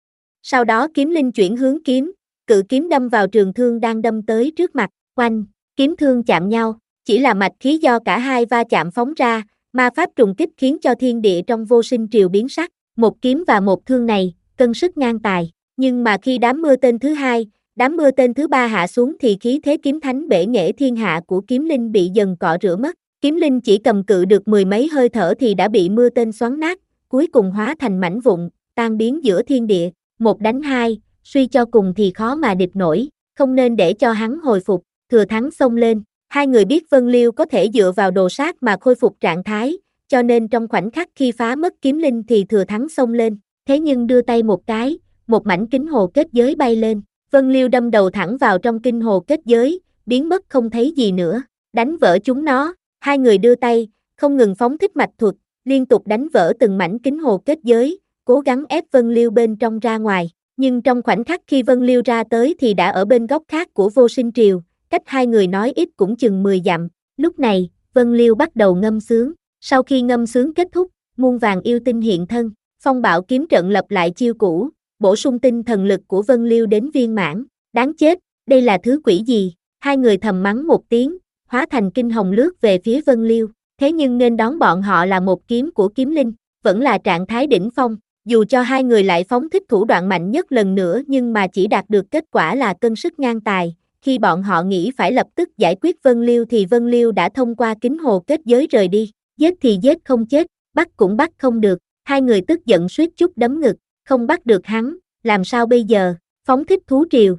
Sau đó kiếm linh chuyển hướng kiếm, cự kiếm đâm vào trường thương đang đâm tới trước mặt, oanh, kiếm thương chạm nhau, chỉ là mạch khí do cả hai va chạm phóng ra, ma pháp trùng kích khiến cho thiên địa trong vô sinh triều biến sắc, một kiếm và một thương này, cân sức ngang tài, nhưng mà khi đám mưa tên thứ hai, Đám mưa tên thứ ba hạ xuống thì khí thế kiếm thánh bể nghệ thiên hạ của kiếm linh bị dần cọ rửa mất. Kiếm linh chỉ cầm cự được mười mấy hơi thở thì đã bị mưa tên xoắn nát, cuối cùng hóa thành mảnh vụn, tan biến giữa thiên địa. Một đánh hai, suy cho cùng thì khó mà địch nổi, không nên để cho hắn hồi phục. Thừa Thắng xông lên, hai người biết Vân Liêu có thể dựa vào đồ sát mà khôi phục trạng thái, cho nên trong khoảnh khắc khi phá mất kiếm linh thì Thừa Thắng xông lên, thế nhưng đưa tay một cái, một mảnh kính hồ kết giới bay lên, Vân Liêu đâm đầu thẳng vào trong kinh hồ kết giới, biến mất không thấy gì nữa, đánh vỡ chúng nó, hai người đưa tay, không ngừng phóng thích mạch thuật, liên tục đánh vỡ từng mảnh kính hồ kết giới, cố gắng ép Vân Liêu bên trong ra ngoài, nhưng trong khoảnh khắc khi Vân Liêu ra tới thì đã ở bên góc khác của Vô Sinh Triều, cách hai người nói ít cũng chừng mười dặm, lúc này, Vân Liêu bắt đầu ngâm sướng, sau khi ngâm sướng kết thúc, muôn vàng yêu tinh hiện thân, phong bạo kiếm trận lập lại chiêu cũ, bổ sung tinh thần lực của Vân Liêu đến viên mãn, đáng chết, đây là thứ quỷ gì, hai người thầm mắng một tiếng, hóa thành kinh hồng lướt về phía Vân Liêu, thế nhưng nên đón bọn họ là một kiếm của kiếm linh, vẫn là trạng thái đỉnh phong, dù cho hai người lại phóng thích thủ đoạn mạnh nhất lần nữa nhưng mà chỉ đạt được kết quả là cân sức ngang tài, khi bọn họ nghĩ phải lập tức giải quyết Vân Liêu thì Vân Liêu đã thông qua kính hồ kết giới rời đi, giết thì giết không chết, bắt cũng bắt không được, hai người tức giận suýt chút đấm ngực, không bắt được hắn, làm sao bây giờ, phóng thích thú triều.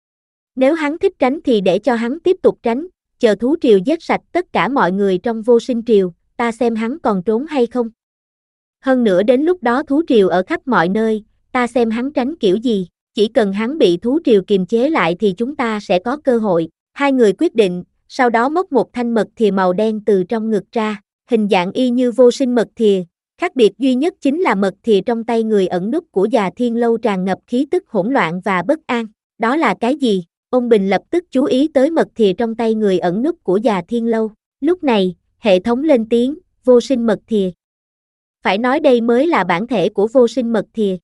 Nếu hắn thích tránh thì để cho hắn tiếp tục tránh, chờ thú triều giết sạch tất cả mọi người trong Vô Sinh Triều, ta xem hắn còn trốn hay không. Hơn nữa đến lúc đó thú triều ở khắp mọi nơi, ta xem hắn tránh kiểu gì, chỉ cần hắn bị thú triều kiềm chế lại thì chúng ta sẽ có cơ hội. Hai người quyết định, sau đó móc một thanh mật thìa màu đen từ trong ngực ra, hình dạng y như vô sinh mật thìa, khác biệt duy nhất chính là mật thìa trong tay người ẩn núp của Già Thiên Lâu tràn ngập khí tức hỗn loạn và bất an. Đó là cái gì? Ông Bình lập tức chú ý tới mật thìa trong tay người ẩn núp của Già Thiên Lâu. Lúc này, hệ thống lên tiếng, vô sinh mật thìa. Phải nói đây mới là bản thể của vô sinh mật thìa.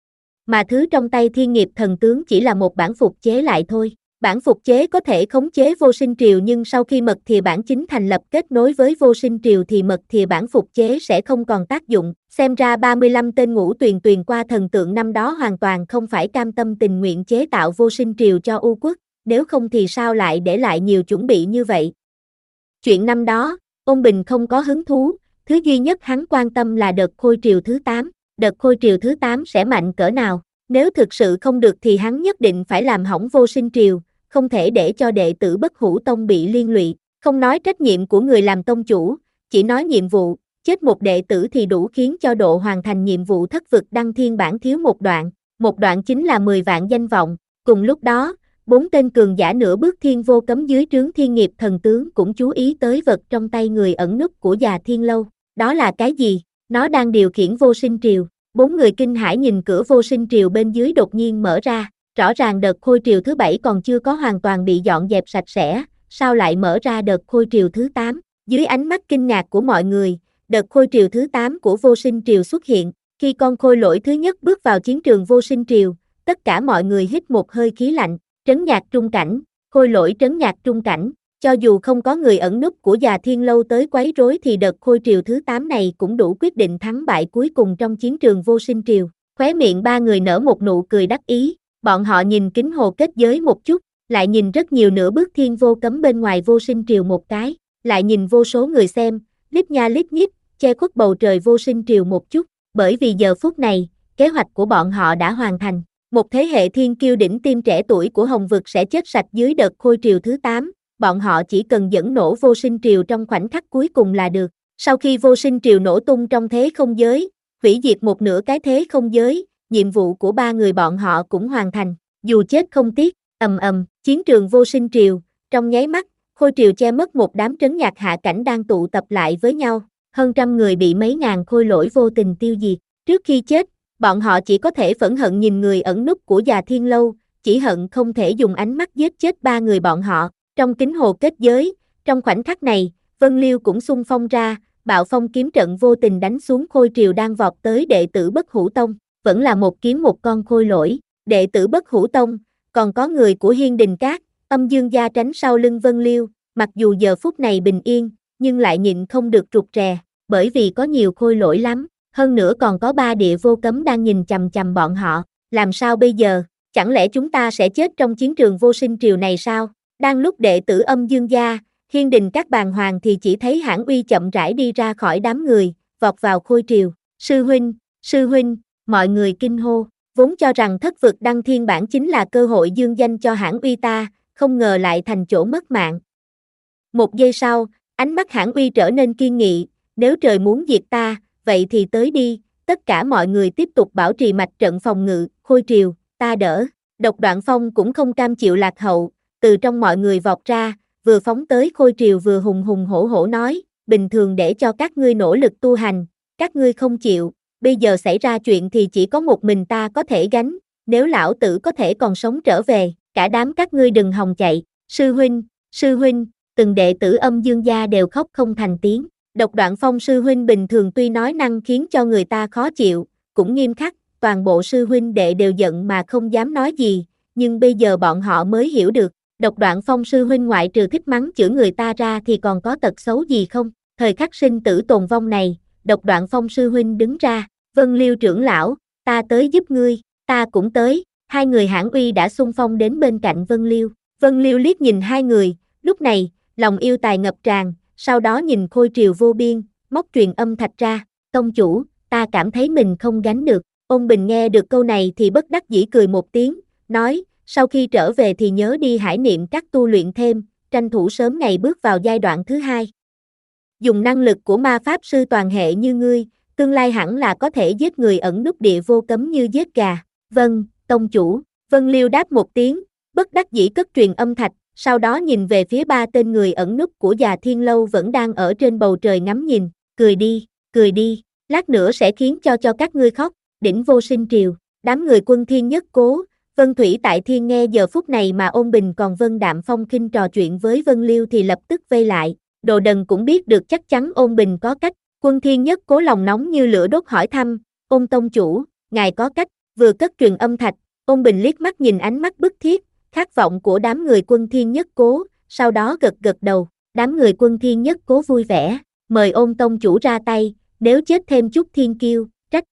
Mà thứ trong tay Thiên Nghiệp Thần Tướng chỉ là một bản phục chế lại thôi. Bản phục chế có thể khống chế Vô Sinh Triều nhưng sau khi mật thìa bản chính thành lập kết nối với Vô Sinh Triều thì mật thìa bản phục chế sẽ không còn tác dụng. Xem ra ba mươi lăm tên ngũ tuyền tuyền qua thần tượng năm đó hoàn toàn không phải cam tâm tình nguyện chế tạo Vô Sinh Triều cho U Quốc, nếu không thì sao lại để lại nhiều chuẩn bị như vậy. Chuyện năm đó, Ôn Bình không có hứng thú, thứ duy nhất hắn quan tâm là đợt khôi triều thứ tám, đợt khôi triều thứ tám sẽ mạnh cỡ nào, nếu thực sự không được thì hắn nhất định phải làm hỏng Vô Sinh Triều, không thể để cho đệ tử Bất Hủ Tông bị liên lụy, không nói trách nhiệm của người làm tông chủ, chỉ nói nhiệm vụ, chết một đệ tử thì đủ khiến cho độ hoàn thành nhiệm vụ thất vực đăng thiên bản thiếu một đoạn, một đoạn chính là mười vạn danh vọng, cùng lúc đó, bốn tên cường giả nửa bước thiên vô cấm dưới trướng Thiên Nghiệp Thần Tướng cũng chú ý tới vật trong tay người ẩn núp của Già Thiên Lâu, đó là cái gì? Nó đang điều khiển Vô Sinh Triều, bốn người kinh hãi nhìn cửa Vô Sinh Triều bên dưới đột nhiên mở ra, rõ ràng đợt khôi triều thứ bảy còn chưa có hoàn toàn bị dọn dẹp sạch sẽ, sao lại mở ra đợt khôi triều thứ tám, dưới ánh mắt kinh ngạc của mọi người, đợt khôi triều thứ tám của Vô Sinh Triều xuất hiện, khi con khôi lỗi thứ nhất bước vào chiến trường Vô Sinh Triều, tất cả mọi người hít một hơi khí lạnh, trấn nhạc trung cảnh, khôi lỗi trấn nhạc trung cảnh. Cho dù không có người ẩn núp của Già Thiên Lâu tới quấy rối thì đợt khôi triều thứ tám này cũng đủ quyết định thắng bại cuối cùng trong chiến trường Vô Sinh Triều. Khóe miệng ba người nở một nụ cười đắc ý, bọn họ nhìn kính hồ kết giới một chút, lại nhìn rất nhiều nửa bước thiên vô cấm bên ngoài Vô Sinh Triều một cái, lại nhìn vô số người xem, lít nha lít nhít, che khuất bầu trời Vô Sinh Triều một chút, bởi vì giờ phút này, kế hoạch của bọn họ đã hoàn thành. Một thế hệ thiên kiêu đỉnh tiêm trẻ tuổi của Hồng Vực sẽ chết sạch dưới đợt khôi triều thứ tám. Bọn họ chỉ cần dẫn nổ Vô Sinh Triều trong khoảnh khắc cuối cùng là được. Sau khi Vô Sinh Triều nổ tung trong thế không giới, hủy diệt một nửa cái thế không giới, nhiệm vụ của ba người bọn họ cũng hoàn thành. Dù chết không tiếc, ầm ầm, chiến trường Vô Sinh Triều, trong nháy mắt, khôi triều che mất một đám trấn nhạc hạ cảnh đang tụ tập lại với nhau. Hơn trăm người bị mấy ngàn khôi lỗi vô tình tiêu diệt. Trước khi chết, bọn họ chỉ có thể phẫn hận nhìn người ẩn núp của Già Thiên Lâu, chỉ hận không thể dùng ánh mắt giết chết ba người bọn họ. Trong kính hồ kết giới, trong khoảnh khắc này, Vân Liêu cũng xung phong ra, bạo phong kiếm trận vô tình đánh xuống khôi triều đang vọt tới đệ tử Bất Hủ Tông, vẫn là một kiếm một con khôi lỗi, đệ tử Bất Hủ Tông, còn có người của Hiên Đình Các, Âm Dương Gia tránh sau lưng Vân Liêu, mặc dù giờ phút này bình yên, nhưng lại nhịn không được rụt rè, bởi vì có nhiều khôi lỗi lắm, hơn nữa còn có ba địa vô cấm đang nhìn chằm chằm bọn họ, làm sao bây giờ, chẳng lẽ chúng ta sẽ chết trong chiến trường vô sinh triều này sao? Đang lúc đệ tử Âm Dương gia, Hiên Đình các bàng hoàng thì chỉ thấy Hãn Uy chậm rãi đi ra khỏi đám người, vọt vào khôi triều. Sư huynh, sư huynh, mọi người kinh hô, vốn cho rằng thất vực đăng thiên bản chính là cơ hội dương danh cho Hãn Uy ta, không ngờ lại thành chỗ mất mạng. Một giây sau, ánh mắt Hãn Uy trở nên kiên nghị, nếu trời muốn diệt ta, vậy thì tới đi, tất cả mọi người tiếp tục bảo trì mạch trận phòng ngự, khôi triều, ta đỡ. Độc Đoạn Phong cũng không cam chịu lạc hậu, từ trong mọi người vọt ra, vừa phóng tới khôi triều vừa hùng hùng hổ hổ nói, bình thường để cho các ngươi nỗ lực tu hành, các ngươi không chịu, bây giờ xảy ra chuyện thì chỉ có một mình ta có thể gánh, nếu lão tử có thể còn sống trở về, cả đám các ngươi đừng hòng chạy, sư huynh, sư huynh, từng đệ tử Âm Dương gia đều khóc không thành tiếng. Độc Đoạn Phong sư huynh bình thường tuy nói năng khiến cho người ta khó chịu, cũng nghiêm khắc, toàn bộ sư huynh đệ đều giận mà không dám nói gì, nhưng bây giờ bọn họ mới hiểu được, Độc Đoạn Phong sư huynh ngoại trừ thích mắng chửi người ta ra thì còn có tật xấu gì không? Thời khắc sinh tử tồn vong này, Độc Đoạn Phong sư huynh đứng ra, Vân Liêu trưởng lão, ta tới giúp ngươi, ta cũng tới, hai người Hãn Uy đã xung phong đến bên cạnh Vân Liêu. Vân Liêu liếc nhìn hai người, lúc này, lòng yêu tài ngập tràn, sau đó nhìn khôi triều vô biên, móc truyền âm thạch ra, tông chủ, ta cảm thấy mình không gánh được. Ôn Bình nghe được câu này thì bất đắc dĩ cười một tiếng, nói, sau khi trở về thì nhớ đi Hải Niệm các tu luyện thêm, tranh thủ sớm ngày bước vào giai đoạn thứ hai. Dùng năng lực của ma pháp sư toàn hệ như ngươi, tương lai hẳn là có thể giết người ẩn núp địa vô cấm như giết gà. Vâng, tông chủ. Vân Liêu đáp một tiếng, bất đắc dĩ cất truyền âm thạch, sau đó nhìn về phía ba tên người ẩn núp của Già Thiên Lâu vẫn đang ở trên bầu trời ngắm nhìn, cười đi, cười đi, lát nữa sẽ khiến cho cho các ngươi khóc, đỉnh vô sinh triều. Đám người Quân Thiên Nhất Cố, Vân Thủy Tại Thiên nghe giờ phút này mà Ôn Bình còn Vân Đạm Phong khinh trò chuyện với Vân Liêu thì lập tức vây lại, Đồ Đần cũng biết được chắc chắn Ôn Bình có cách. Quân Thiên Nhất Cố lòng nóng như lửa đốt hỏi thăm, Ôn tông chủ, ngài có cách? Vừa cất truyền âm thạch, Ôn Bình liếc mắt nhìn ánh mắt bức thiết, khát vọng của đám người Quân Thiên Nhất Cố, sau đó gật gật đầu, đám người Quân Thiên Nhất Cố vui vẻ, mời Ôn tông chủ ra tay, nếu chết thêm chút thiên kiêu, trách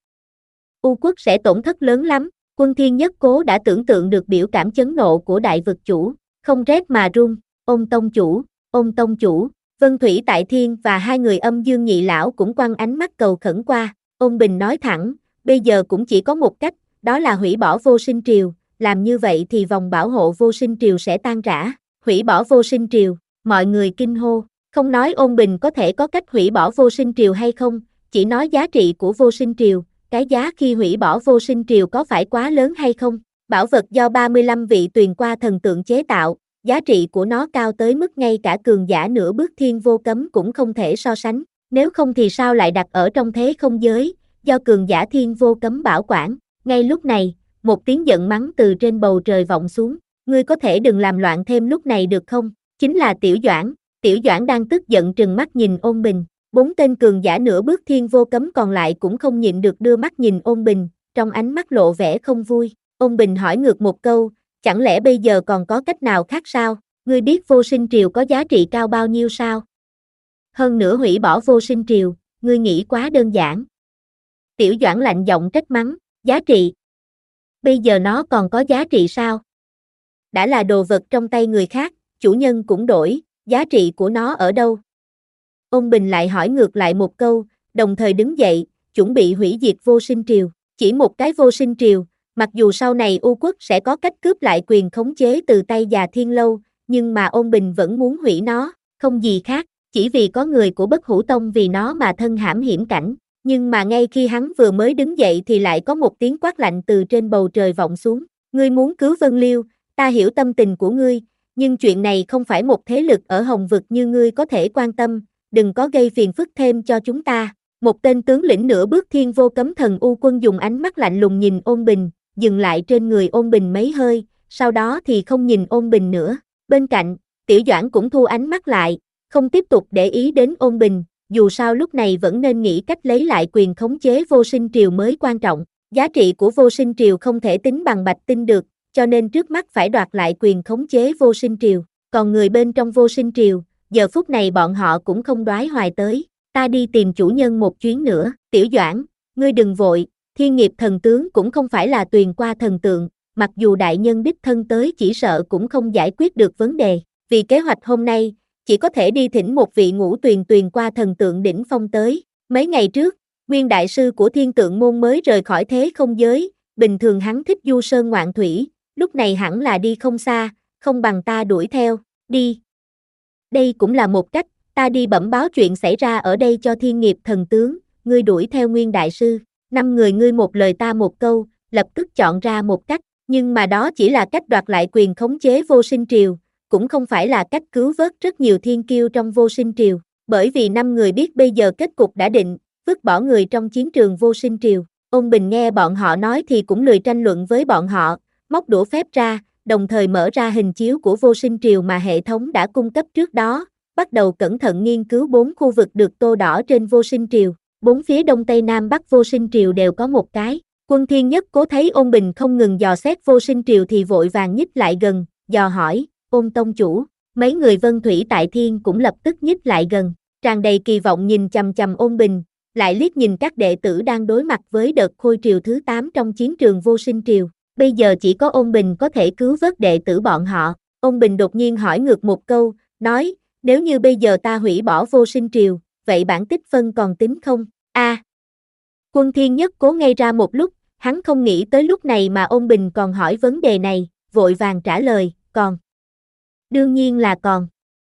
U quốc sẽ tổn thất lớn lắm. Quân Thiên Nhất Cố đã tưởng tượng được biểu cảm chấn nộ của đại vực chủ, không rét mà run, Ôn tông chủ, Ôn tông chủ. Vân Thủy Tại Thiên và hai người Âm Dương nhị lão cũng quăng ánh mắt cầu khẩn qua, Ôn Bình nói thẳng, bây giờ cũng chỉ có một cách, đó là hủy bỏ vô sinh triều, làm như vậy thì vòng bảo hộ vô sinh triều sẽ tan rã, hủy bỏ vô sinh triều, mọi người kinh hô, không nói Ôn Bình có thể có cách hủy bỏ vô sinh triều hay không, chỉ nói giá trị của vô sinh triều, cái giá khi hủy bỏ vô sinh triều có phải quá lớn hay không, bảo vật do ba mươi lăm vị tuyền qua thần tượng chế tạo, giá trị của nó cao tới mức ngay cả cường giả nửa bước thiên vô cấm cũng không thể so sánh, nếu không thì sao lại đặt ở trong thế không giới, do cường giả thiên vô cấm bảo quản. Ngay lúc này, một tiếng giận mắng từ trên bầu trời vọng xuống, ngươi có thể đừng làm loạn thêm lúc này được không, chính là Tiểu Doãn. Tiểu Doãn đang tức giận trừng mắt nhìn Ôn Bình, bốn tên cường giả nửa bước thiên vô cấm còn lại cũng không nhịn được đưa mắt nhìn Ôn Bình, trong ánh mắt lộ vẻ không vui. Ôn Bình hỏi ngược một câu, chẳng lẽ bây giờ còn có cách nào khác sao, ngươi biết vô sinh triều có giá trị cao bao nhiêu sao? Hơn nữa hủy bỏ vô sinh triều, ngươi nghĩ quá đơn giản. Tiểu Doãn lạnh giọng trách mắng, giá trị? Bây giờ nó còn có giá trị sao? Đã là đồ vật trong tay người khác, chủ nhân cũng đổi, giá trị của nó ở đâu? Ôn Bình lại hỏi ngược lại một câu, đồng thời đứng dậy, chuẩn bị hủy diệt vô sinh triều, chỉ một cái vô sinh triều. Mặc dù sau này U quốc sẽ có cách cướp lại quyền khống chế từ tay Già Thiên Lâu, nhưng mà Ôn Bình vẫn muốn hủy nó, không gì khác, chỉ vì có người của Bất Hủ Tông vì nó mà thân hãm hiểm cảnh. Nhưng mà ngay khi hắn vừa mới đứng dậy thì lại có một tiếng quát lạnh từ trên bầu trời vọng xuống. Ngươi muốn cứu Vân Liêu, ta hiểu tâm tình của ngươi, nhưng chuyện này không phải một thế lực ở Hồng Vực như ngươi có thể quan tâm, đừng có gây phiền phức thêm cho chúng ta. Một tên tướng lĩnh nửa bước thiên vô cấm thần U quân dùng ánh mắt lạnh lùng nhìn Ôn Bình, dừng lại trên người Ôn Bình mấy hơi, sau đó thì không nhìn Ôn Bình nữa. Bên cạnh, Tiểu Doãn cũng thu ánh mắt lại, không tiếp tục để ý đến Ôn Bình, dù sao lúc này vẫn nên nghĩ cách lấy lại quyền khống chế vô sinh triều mới quan trọng. Giá trị của vô sinh triều không thể tính bằng bạch tinh được, cho nên trước mắt phải đoạt lại quyền khống chế vô sinh triều. Còn người bên trong vô sinh triều, giờ phút này bọn họ cũng không đoái hoài tới. Ta đi tìm chủ nhân một chuyến nữa. Tiểu Doãn, ngươi đừng vội, Thiên Nghiệp thần tướng cũng không phải là tuyền qua thần tượng, mặc dù đại nhân đích thân tới chỉ sợ cũng không giải quyết được vấn đề, vì kế hoạch hôm nay, chỉ có thể đi thỉnh một vị ngũ tuyền tuyền qua thần tượng đỉnh phong tới. Mấy ngày trước, nguyên đại sư của thiên tượng môn mới rời khỏi thế không giới, bình thường hắn thích du sơn ngoạn thủy, lúc này hẳn là đi không xa, không bằng ta đuổi theo, đi. Đây cũng là một cách, ta đi bẩm báo chuyện xảy ra ở đây cho thiên nghiệp thần tướng, ngươi đuổi theo nguyên đại sư, năm người ngươi một lời ta một câu, lập tức chọn ra một cách, nhưng mà đó chỉ là cách đoạt lại quyền khống chế vô sinh triều, cũng không phải là cách cứu vớt rất nhiều thiên kiêu trong vô sinh triều, bởi vì năm người biết bây giờ kết cục đã định, vứt bỏ người trong chiến trường vô sinh triều. Ôn Bình nghe bọn họ nói thì cũng lười tranh luận với bọn họ, móc đũa phép ra, đồng thời mở ra hình chiếu của vô sinh triều mà hệ thống đã cung cấp trước đó, bắt đầu cẩn thận nghiên cứu bốn khu vực được tô đỏ trên vô sinh triều, bốn phía đông tây nam bắc vô sinh triều đều có một cái. Quân Thiên Nhất Cố thấy Ôn Bình không ngừng dò xét vô sinh triều thì vội vàng nhích lại gần, dò hỏi, Ôn tông chủ, mấy người Vân Thủy tại Thiên cũng lập tức nhích lại gần, tràn đầy kỳ vọng nhìn chằm chằm Ôn Bình, lại liếc nhìn các đệ tử đang đối mặt với đợt khôi triều thứ tám trong chiến trường vô sinh triều, bây giờ chỉ có Ôn Bình có thể cứu vớt đệ tử bọn họ. Ôn Bình đột nhiên hỏi ngược một câu, nói, nếu như bây giờ ta hủy bỏ vô sinh triều, vậy bản tích phân còn tính không? A. À, Quân Thiên Nhất Cố ngây ra một lúc, hắn không nghĩ tới lúc này mà Ôn Bình còn hỏi vấn đề này, vội vàng trả lời, còn. Đương nhiên là còn.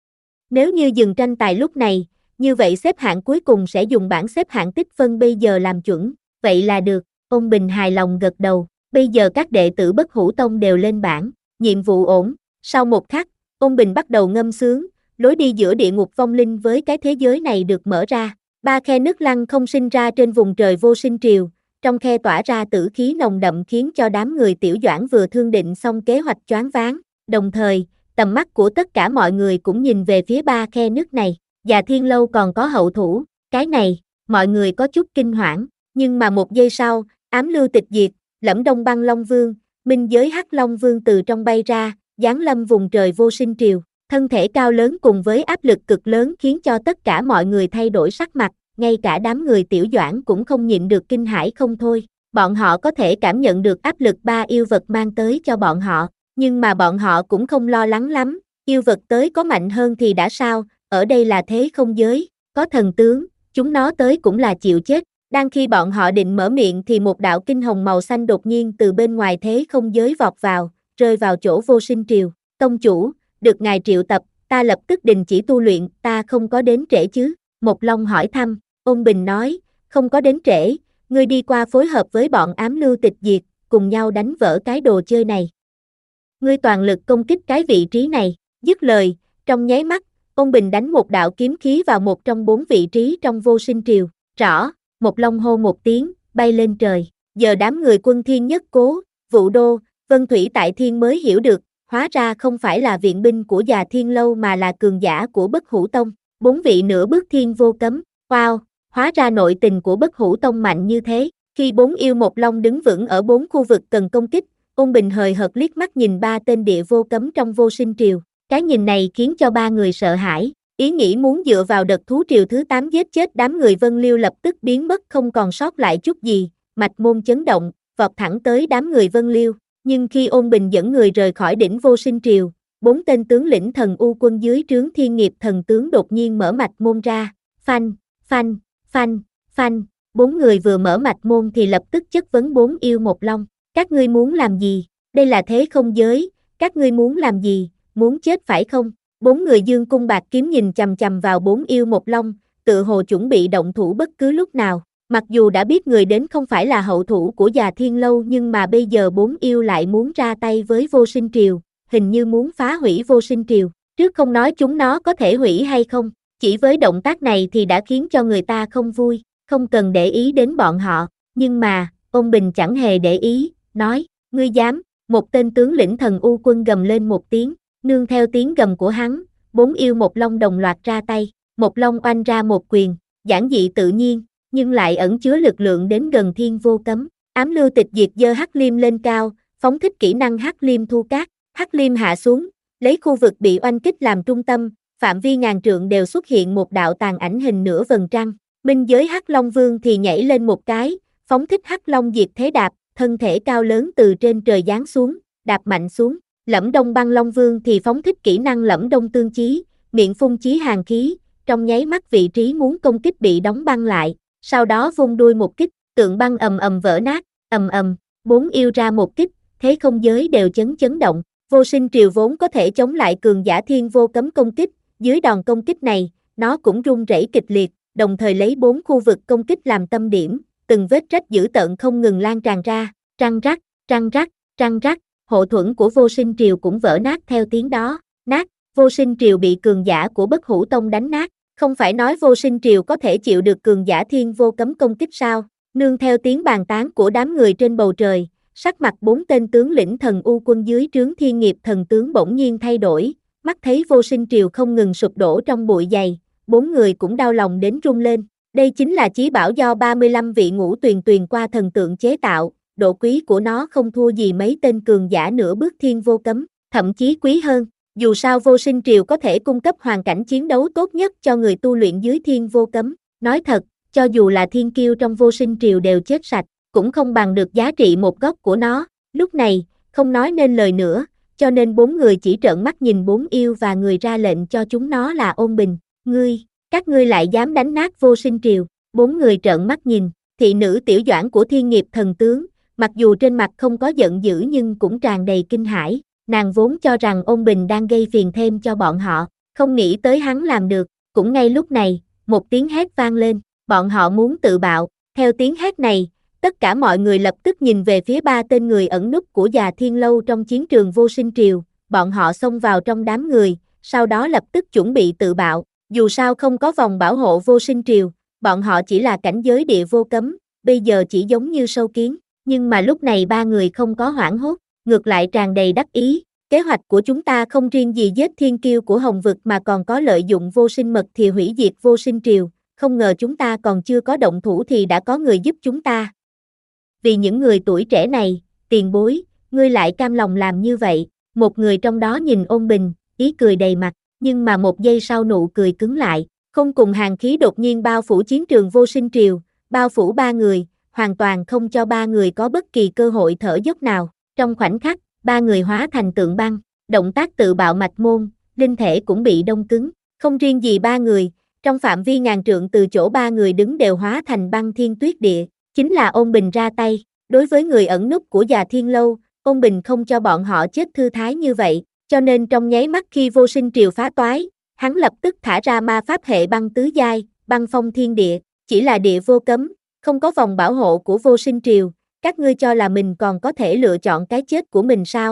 Nếu như dừng tranh tài lúc này, như vậy xếp hạng cuối cùng sẽ dùng bảng xếp hạng tích phân bây giờ làm chuẩn, vậy là được. Ôn Bình hài lòng gật đầu, bây giờ các đệ tử Bất Hủ Tông đều lên bảng, nhiệm vụ ổn. Sau một khắc, Ôn Bình bắt đầu ngâm sướng, lối đi giữa địa ngục vong linh với cái thế giới này được mở ra, ba khe nước lăng không sinh ra trên vùng trời vô sinh triều, trong khe tỏa ra tử khí nồng đậm khiến cho đám người Tiểu Doãn vừa thương định xong kế hoạch choáng váng, đồng thời, tầm mắt của tất cả mọi người cũng nhìn về phía ba khe nước này, và Thiên Lâu còn có hậu thủ, cái này, mọi người có chút kinh hoảng, nhưng mà một giây sau, ám lưu tịch diệt, Lẫm Đông Băng Long Vương, minh giới Hắc Long Vương từ trong bay ra, giáng lâm vùng trời vô sinh triều, thân thể cao lớn cùng với áp lực cực lớn khiến cho tất cả mọi người thay đổi sắc mặt, ngay cả đám người Tiểu Doãn cũng không nhịn được kinh hãi không thôi, bọn họ có thể cảm nhận được áp lực ba yêu vật mang tới cho bọn họ, nhưng mà bọn họ cũng không lo lắng lắm, yêu vật tới có mạnh hơn thì đã sao, ở đây là thế không giới, có thần tướng, chúng nó tới cũng là chịu chết. Đang khi bọn họ định mở miệng thì một đạo kinh hồng màu xanh đột nhiên từ bên ngoài thế không giới vọt vào, rơi vào chỗ vô sinh triều. Tông chủ, được ngài triệu tập, ta lập tức đình chỉ tu luyện, ta không có đến trễ chứ? Mộc Long hỏi thăm, Ôn Bình nói, không có đến trễ, ngươi đi qua phối hợp với bọn ám lưu tịch diệt, cùng nhau đánh vỡ cái đồ chơi này. Ngươi toàn lực công kích cái vị trí này, dứt lời, trong nháy mắt, Ôn Bình đánh một đạo kiếm khí vào một trong bốn vị trí trong vô sinh triều, rõ. Mộc Long hô một tiếng, bay lên trời, giờ đám người Quân Thiên Nhất Cố, Vũ Đô, Vân Thủy tại Thiên mới hiểu được, hóa ra không phải là viện binh của già Thiên Lâu mà là cường giả của Bất Hủ Tông, bốn vị nửa bước thiên vô cấm, wow, hóa ra nội tình của Bất Hủ Tông mạnh như thế, khi bốn yêu Mộc Long đứng vững ở bốn khu vực cần công kích, Ôn Bình hời hợt liếc mắt nhìn ba tên địa vô cấm trong vô sinh triều, cái nhìn này khiến cho ba người sợ hãi. Ý nghĩ muốn dựa vào đợt thú triều thứ tám giết chết đám người Vân Liêu lập tức biến mất không còn sót lại chút gì, mạch môn chấn động, vọt thẳng tới đám người Vân Liêu, nhưng khi Ôn Bình dẫn người rời khỏi đỉnh vô sinh triều, bốn tên tướng lĩnh thần u quân dưới trướng thiên nghiệp thần tướng đột nhiên mở mạch môn ra, phanh, phanh, phanh, phanh, bốn người vừa mở mạch môn thì lập tức chất vấn bốn yêu Mộc Long, các ngươi muốn làm gì, đây là thế không giới, các ngươi muốn làm gì, muốn chết phải không? Bốn người dương cung bạc kiếm nhìn chằm chằm vào bốn yêu Mộc Long, tự hồ chuẩn bị động thủ bất cứ lúc nào. Mặc dù đã biết người đến không phải là hậu thủ của già Thiên Lâu nhưng mà bây giờ bốn yêu lại muốn ra tay với vô sinh triều, hình như muốn phá hủy vô sinh triều. Trước không nói chúng nó có thể hủy hay không, chỉ với động tác này thì đã khiến cho người ta không vui, không cần để ý đến bọn họ. Nhưng mà, Ôn Bình chẳng hề để ý, nói, ngươi dám, một tên tướng lĩnh thần u quân gầm lên một tiếng. Nương theo tiếng gầm của hắn, bốn yêu Mộc Long đồng loạt ra tay, Mộc Long oanh ra một quyền, giản dị tự nhiên, nhưng lại ẩn chứa lực lượng đến gần thiên vô cấm. Ám lưu tịch diệt giơ Hắc Liêm lên cao, phóng thích kỹ năng Hắc Liêm thu cát, Hắc Liêm hạ xuống, lấy khu vực bị oanh kích làm trung tâm, phạm vi ngàn trượng đều xuất hiện một đạo tàn ảnh hình nửa vầng trăng. Minh giới Hắc Long Vương thì nhảy lên một cái, phóng thích Hắc Long diệt thế đạp, thân thể cao lớn từ trên trời giáng xuống, đạp mạnh xuống. Lẫm Đông Băng Long Vương thì phóng thích kỹ năng Lẫm Đông Tương Chí, miệng phun chí hàn khí, trong nháy mắt vị trí muốn công kích bị đóng băng lại, sau đó vung đuôi một kích, tượng băng ầm ầm vỡ nát, ầm ầm, bốn yêu ra một kích, thế không giới đều chấn chấn động. Vô Sinh Triều vốn có thể chống lại cường giả thiên vô cấm công kích, dưới đòn công kích này, nó cũng rung rẩy kịch liệt, đồng thời lấy bốn khu vực công kích làm tâm điểm, từng vết rách dữ tợn không ngừng lan tràn ra, răng rắc, răng rắc, răng rắc, hộ thuẫn của Vô Sinh Triều cũng vỡ nát theo tiếng đó, nát, Vô Sinh Triều bị cường giả của Bất Hủ Tông đánh nát, không phải nói Vô Sinh Triều có thể chịu được cường giả thiên vô cấm công kích sao? Nương theo tiếng bàn tán của đám người trên bầu trời, sắc mặt bốn tên tướng lĩnh thần u quân dưới trướng Thiên Nghiệp Thần tướng bỗng nhiên thay đổi, mắt thấy Vô Sinh Triều không ngừng sụp đổ trong bụi dày, bốn người cũng đau lòng đến run lên. Đây chính là chí bảo do ba mươi lăm vị ngũ tuyền tuyền qua thần tượng chế tạo, độ quý của nó không thua gì mấy tên cường giả nửa bước thiên vô cấm, thậm chí quý hơn. Dù sao Vô Sinh Triều có thể cung cấp hoàn cảnh chiến đấu tốt nhất cho người tu luyện dưới thiên vô cấm. Nói thật, cho dù là thiên kiêu trong Vô Sinh Triều đều chết sạch, cũng không bằng được giá trị một góc của nó. Lúc này, không nói nên lời nữa, cho nên bốn người chỉ trợn mắt nhìn bốn yêu và người ra lệnh cho chúng nó là ôn bình. Ngươi, các ngươi lại dám đánh nát Vô Sinh Triều. Bốn người trợn mắt nhìn, thị nữ Tiểu Doãn của Thiên Nghiệp Thần tướng, mặc dù trên mặt không có giận dữ nhưng cũng tràn đầy kinh hãi. Nàng vốn cho rằng ôn bình đang gây phiền thêm cho bọn họ, không nghĩ tới hắn làm được. Cũng ngay lúc này, một tiếng hét vang lên, bọn họ muốn tự bạo. Theo tiếng hét này, tất cả mọi người lập tức nhìn về phía ba tên người ẩn núp của Già Thiên Lâu trong chiến trường Vô Sinh Triều. Bọn họ xông vào trong đám người, sau đó lập tức chuẩn bị tự bạo. Dù sao không có vòng bảo hộ Vô Sinh Triều, bọn họ chỉ là cảnh giới địa vô cấm, bây giờ chỉ giống như sâu kiến. Nhưng mà lúc này ba người không có hoảng hốt, ngược lại tràn đầy đắc ý. Kế hoạch của chúng ta không riêng gì giết thiên kiêu của Hồng Vực mà còn có lợi dụng vô sinh mật thì hủy diệt Vô Sinh Triều. Không ngờ chúng ta còn chưa có động thủ thì đã có người giúp chúng ta. Vì những người tuổi trẻ này, tiền bối, ngươi lại cam lòng làm như vậy. Một người trong đó nhìn ôn bình, ý cười đầy mặt, nhưng mà một giây sau nụ cười cứng lại. Không cùng hàn khí đột nhiên bao phủ chiến trường Vô Sinh Triều, bao phủ ba người, hoàn toàn không cho ba người có bất kỳ cơ hội thở dốc nào. Trong khoảnh khắc, ba người hóa thành tượng băng, động tác tự bạo mạch môn, linh thể cũng bị đông cứng. Không riêng gì ba người, trong phạm vi ngàn trượng từ chỗ ba người đứng đều hóa thành băng thiên tuyết địa, chính là ôn bình ra tay. Đối với người ẩn núp của Già Thiên Lâu, ôn bình không cho bọn họ chết thư thái như vậy, cho nên trong nháy mắt khi Vô Sinh Triều phá toái, hắn lập tức thả ra ma pháp hệ băng tứ giai, băng phong thiên địa, chỉ là địa vô cấm, không có vòng bảo hộ của Vô Sinh Triều, các ngươi cho là mình còn có thể lựa chọn cái chết của mình sao?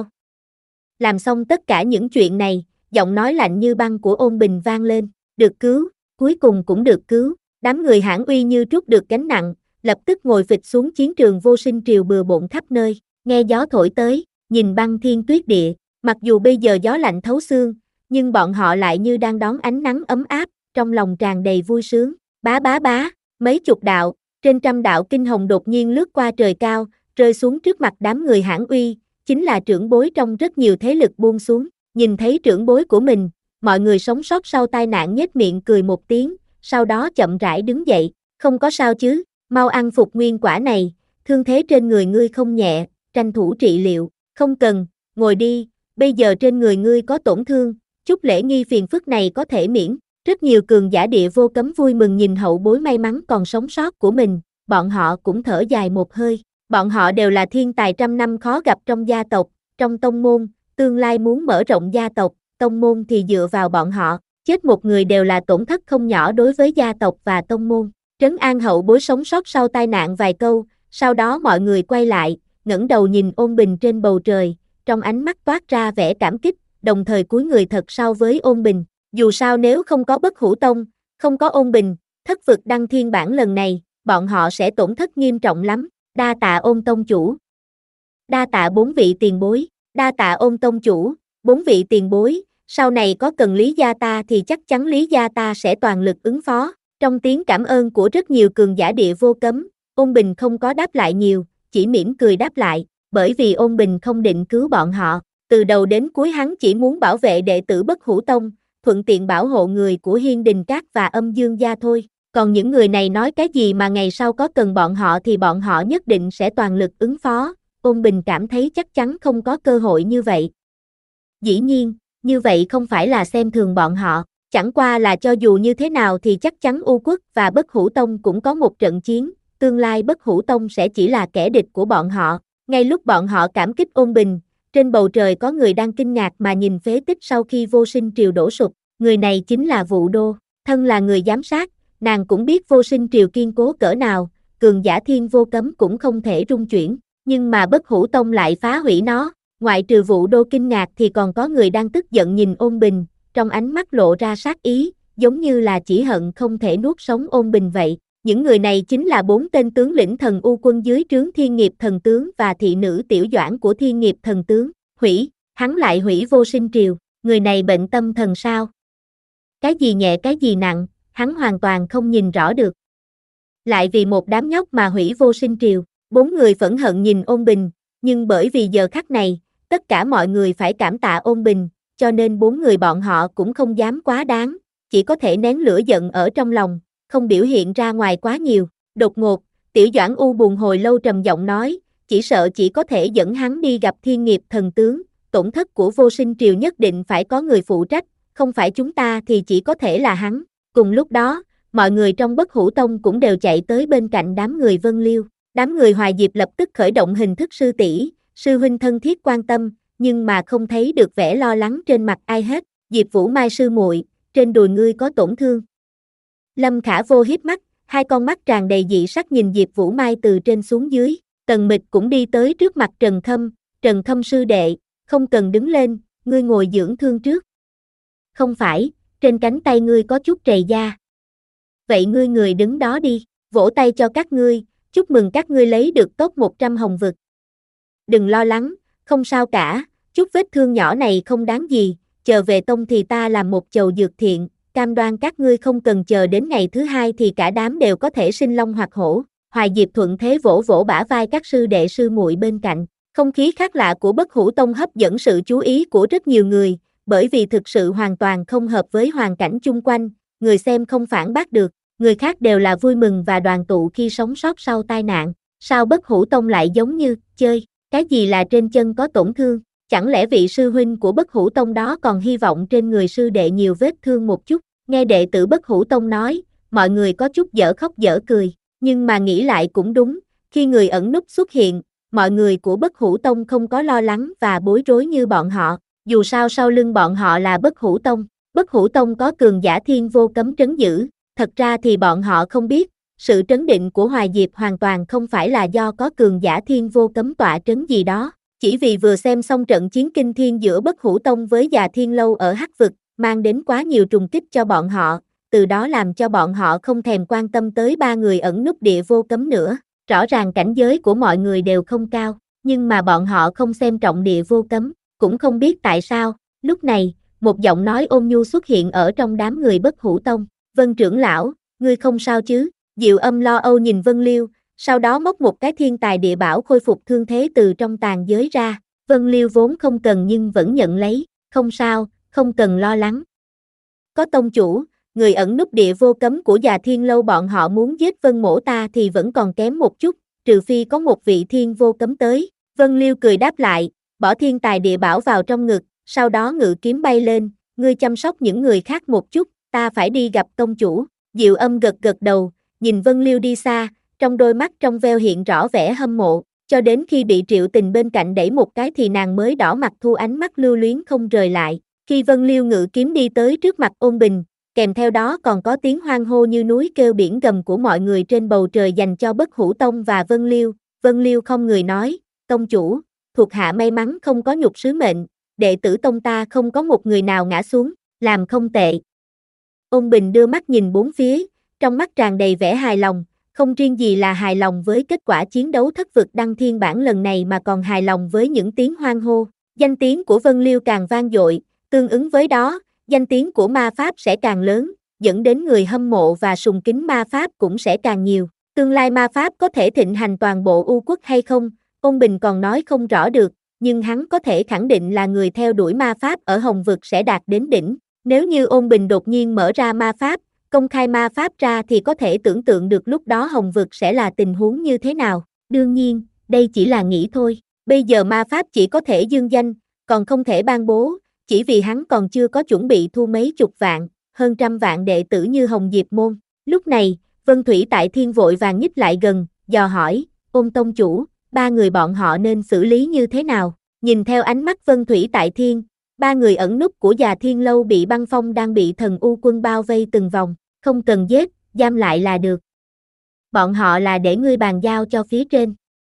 Làm xong tất cả những chuyện này, giọng nói lạnh như băng của ôn bình vang lên, được cứu, cuối cùng cũng được cứu. Đám người Hãn Uy như trút được gánh nặng, lập tức ngồi phịch xuống chiến trường Vô Sinh Triều bừa bộn khắp nơi, nghe gió thổi tới, nhìn băng thiên tuyết địa, mặc dù bây giờ gió lạnh thấu xương, nhưng bọn họ lại như đang đón ánh nắng ấm áp, trong lòng tràn đầy vui sướng. Bá bá bá, mấy chục đạo, trên trăm đạo kinh hồng đột nhiên lướt qua trời cao, rơi xuống trước mặt đám người Hãn Uy, chính là trưởng bối trong rất nhiều thế lực buông xuống. Nhìn thấy trưởng bối của mình, mọi người sống sót sau tai nạn nhếch miệng cười một tiếng, sau đó chậm rãi đứng dậy, không có sao chứ, mau ăn phục nguyên quả này, thương thế trên người ngươi không nhẹ, tranh thủ trị liệu. Không cần, ngồi đi, bây giờ trên người ngươi có tổn thương, chút lễ nghi phiền phức này có thể miễn. Rất nhiều cường giả địa vô cấm vui mừng nhìn hậu bối may mắn còn sống sót của mình, bọn họ cũng thở dài một hơi. Bọn họ đều là thiên tài trăm năm khó gặp trong gia tộc, trong tông môn, tương lai muốn mở rộng gia tộc, tông môn thì dựa vào bọn họ, chết một người đều là tổn thất không nhỏ đối với gia tộc và tông môn. Trấn an hậu bối sống sót sau tai nạn vài câu, sau đó mọi người quay lại, ngẩng đầu nhìn ôn bình trên bầu trời, trong ánh mắt toát ra vẻ cảm kích, đồng thời cúi người thật sâu với ôn bình. Dù sao nếu không có Bất Hủ Tông, không có ôn bình, thất vực đăng thiên bản lần này, bọn họ sẽ tổn thất nghiêm trọng lắm. Đa tạ ôn tông chủ. Đa tạ bốn vị tiền bối. Đa tạ ôn tông chủ, bốn vị tiền bối, sau này có cần Lý gia ta thì chắc chắn Lý gia ta sẽ toàn lực ứng phó. Trong tiếng cảm ơn của rất nhiều cường giả địa vô cấm, ôn bình không có đáp lại nhiều, chỉ mỉm cười đáp lại, bởi vì ôn bình không định cứu bọn họ. Từ đầu đến cuối hắn chỉ muốn bảo vệ đệ tử Bất Hủ Tông, thuận tiện bảo hộ người của Hiên Đình Các và Âm Dương gia thôi. Còn những người này nói cái gì mà ngày sau có cần bọn họ thì bọn họ nhất định sẽ toàn lực ứng phó, Ôn Bình cảm thấy chắc chắn không có cơ hội như vậy. Dĩ nhiên, như vậy không phải là xem thường bọn họ, chẳng qua là cho dù như thế nào thì chắc chắn U Quốc và Bất Hủ Tông cũng có một trận chiến, tương lai Bất Hủ Tông sẽ chỉ là kẻ địch của bọn họ. Ngay lúc bọn họ cảm kích Ôn Bình, trên bầu trời có người đang kinh ngạc mà nhìn phế tích sau khi Vô Sinh Triều đổ sụp, người này chính là Vụ Đô, thân là người giám sát, nàng cũng biết Vô Sinh Triều kiên cố cỡ nào, cường giả thiên vô cấm cũng không thể rung chuyển, nhưng mà Bất Hủ Tông lại phá hủy nó. Ngoại trừ Vụ Đô kinh ngạc thì còn có người đang tức giận nhìn Ôn Bình, trong ánh mắt lộ ra sát ý, giống như là chỉ hận không thể nuốt sống Ôn Bình vậy. Những người này chính là bốn tên tướng lĩnh thần U quân dưới trướng Thiên Nghiệp Thần Tướng và thị nữ Tiểu Doãn của Thiên Nghiệp Thần Tướng. Hủy, hắn lại hủy Vô Sinh Triều, người này bệnh tâm thần sao? Cái gì nhẹ cái gì nặng, hắn hoàn toàn không nhìn rõ được. Lại vì một đám nhóc mà hủy Vô Sinh Triều, bốn người phẫn hận nhìn Ôn Bình, nhưng bởi vì giờ khắc này, tất cả mọi người phải cảm tạ Ôn Bình, cho nên bốn người bọn họ cũng không dám quá đáng, chỉ có thể nén lửa giận ở trong lòng, không biểu hiện ra ngoài quá nhiều. Đột ngột, Tiểu Doãn u buồn hồi lâu trầm giọng nói, chỉ sợ chỉ có thể dẫn hắn đi gặp Thiên Nghiệp Thần Tướng, tổn thất của Vô Sinh Triều nhất định phải có người phụ trách, không phải chúng ta thì chỉ có thể là hắn. Cùng lúc đó, mọi người trong Bất Hủ Tông cũng đều chạy tới bên cạnh đám người Vân Liêu. Đám người Hoài Diệp lập tức khởi động hình thức sư tỷ, sư huynh thân thiết quan tâm, nhưng mà không thấy được vẻ lo lắng trên mặt ai hết. Diệp Vũ Mai sư muội, trên đùi ngươi có tổn thương. Lâm Khả Vô hiếp mắt, hai con mắt tràn đầy dị sắc nhìn Diệp Vũ Mai từ trên xuống dưới. Tần Mịch cũng đi tới trước mặt Trần Khâm, Trần Khâm sư đệ, không cần đứng lên, ngươi ngồi dưỡng thương trước. Không phải, trên cánh tay ngươi có chút trầy da. Vậy ngươi người đứng đó đi, vỗ tay cho các ngươi, chúc mừng các ngươi lấy được top một trăm hồng vực. Đừng lo lắng, không sao cả, chút vết thương nhỏ này không đáng gì, chờ về tông thì ta làm một chầu dược thiện, cam đoan các ngươi không cần chờ đến ngày thứ hai thì cả đám đều có thể sinh long hoặc hổ. Hoài Diệp thuận thế vỗ vỗ bả vai các sư đệ sư muội bên cạnh, không khí khác lạ của Bất Hủ Tông hấp dẫn sự chú ý của rất nhiều người, bởi vì thực sự hoàn toàn không hợp với hoàn cảnh chung quanh, người xem không phản bác được, người khác đều là vui mừng và đoàn tụ khi sống sót sau tai nạn, sao Bất Hủ Tông lại giống như, chơi, cái gì là trên chân có tổn thương, chẳng lẽ vị sư huynh của Bất Hủ Tông đó còn hy vọng trên người sư đệ nhiều vết thương một chút, nghe đệ tử Bất Hủ Tông nói, mọi người có chút dở khóc dở cười, nhưng mà nghĩ lại cũng đúng, khi người ẩn núp xuất hiện, mọi người của Bất Hủ Tông không có lo lắng và bối rối như bọn họ, dù sao sau lưng bọn họ là Bất Hủ Tông, Bất Hủ Tông có cường giả thiên vô cấm trấn giữ, thật ra thì bọn họ không biết, sự trấn định của Hoài Diệp hoàn toàn không phải là do có cường giả thiên vô cấm tọa trấn gì đó, chỉ vì vừa xem xong trận chiến kinh thiên giữa Bất Hủ Tông với Già Thiên Lâu ở Hắc Vực, mang đến quá nhiều trùng kích cho bọn họ, từ đó làm cho bọn họ không thèm quan tâm tới ba người ẩn núp địa vô cấm nữa, rõ ràng cảnh giới của mọi người đều không cao, nhưng mà bọn họ không xem trọng địa vô cấm, cũng không biết tại sao, lúc này, một giọng nói ôn nhu xuất hiện ở trong đám người Bất Hủ Tông, Vân trưởng lão, ngươi không sao chứ? Diệu Âm lo âu nhìn Vân Liêu, sau đó móc một cái thiên tài địa bảo khôi phục thương thế từ trong tàn giới ra, Vân Liêu vốn không cần nhưng vẫn nhận lấy, không sao, không cần lo lắng. Có tông chủ, người ẩn núp địa vô cấm của Già Thiên Lâu bọn họ muốn giết Vân Mỗ ta thì vẫn còn kém một chút, trừ phi có một vị thiên vô cấm tới, Vân Liêu cười đáp lại, bỏ thiên tài địa bảo vào trong ngực, sau đó ngự kiếm bay lên, ngươi chăm sóc những người khác một chút, ta phải đi gặp tông chủ. Diệu Âm gật gật đầu, nhìn Vân Liêu đi xa, trong đôi mắt trong veo hiện rõ vẻ hâm mộ, cho đến khi bị Triệu Tình bên cạnh đẩy một cái thì nàng mới đỏ mặt thu ánh mắt lưu luyến không rời lại. Khi Vân Liêu ngự kiếm đi tới trước mặt Ôn Bình, kèm theo đó còn có tiếng hoan hô như núi kêu biển gầm của mọi người trên bầu trời dành cho Bất Hủ Tông và Vân Liêu. Vân Liêu không người nói, tông chủ, thuộc hạ may mắn không có nhục sứ mệnh, đệ tử tông ta không có một người nào ngã xuống, làm không tệ. Ôn Bình đưa mắt nhìn bốn phía, trong mắt tràn đầy vẻ hài lòng, không riêng gì là hài lòng với kết quả chiến đấu thất vực đăng thiên bản lần này mà còn hài lòng với những tiếng hoan hô. Danh tiếng của Vân Liêu càng vang dội, tương ứng với đó, danh tiếng của ma pháp sẽ càng lớn, dẫn đến người hâm mộ và sùng kính ma pháp cũng sẽ càng nhiều. Tương lai ma pháp có thể thịnh hành toàn bộ U quốc hay không, Ôn Bình còn nói không rõ được, nhưng hắn có thể khẳng định là người theo đuổi ma pháp ở Hồng Vực sẽ đạt đến đỉnh. Nếu như Ôn Bình đột nhiên mở ra ma pháp, công khai ma pháp ra thì có thể tưởng tượng được lúc đó Hồng vực sẽ là tình huống như thế nào. Đương nhiên, đây chỉ là nghĩ thôi. Bây giờ ma pháp chỉ có thể dương danh, còn không thể ban bố, chỉ vì hắn còn chưa có chuẩn bị thu mấy chục vạn, hơn trăm vạn đệ tử như Hồng Diệp Môn. Lúc này, Vân Thủy Tại Thiên vội vàng nhích lại gần, dò hỏi, Ôn tông chủ, ba người bọn họ nên xử lý như thế nào? Nhìn theo ánh mắt Vân Thủy Tại Thiên, ba người ẩn núp của Già Thiên Lâu bị băng phong đang bị thần U quân bao vây từng vòng, không cần giết, giam lại là được. Bọn họ là để ngươi bàn giao cho phía trên.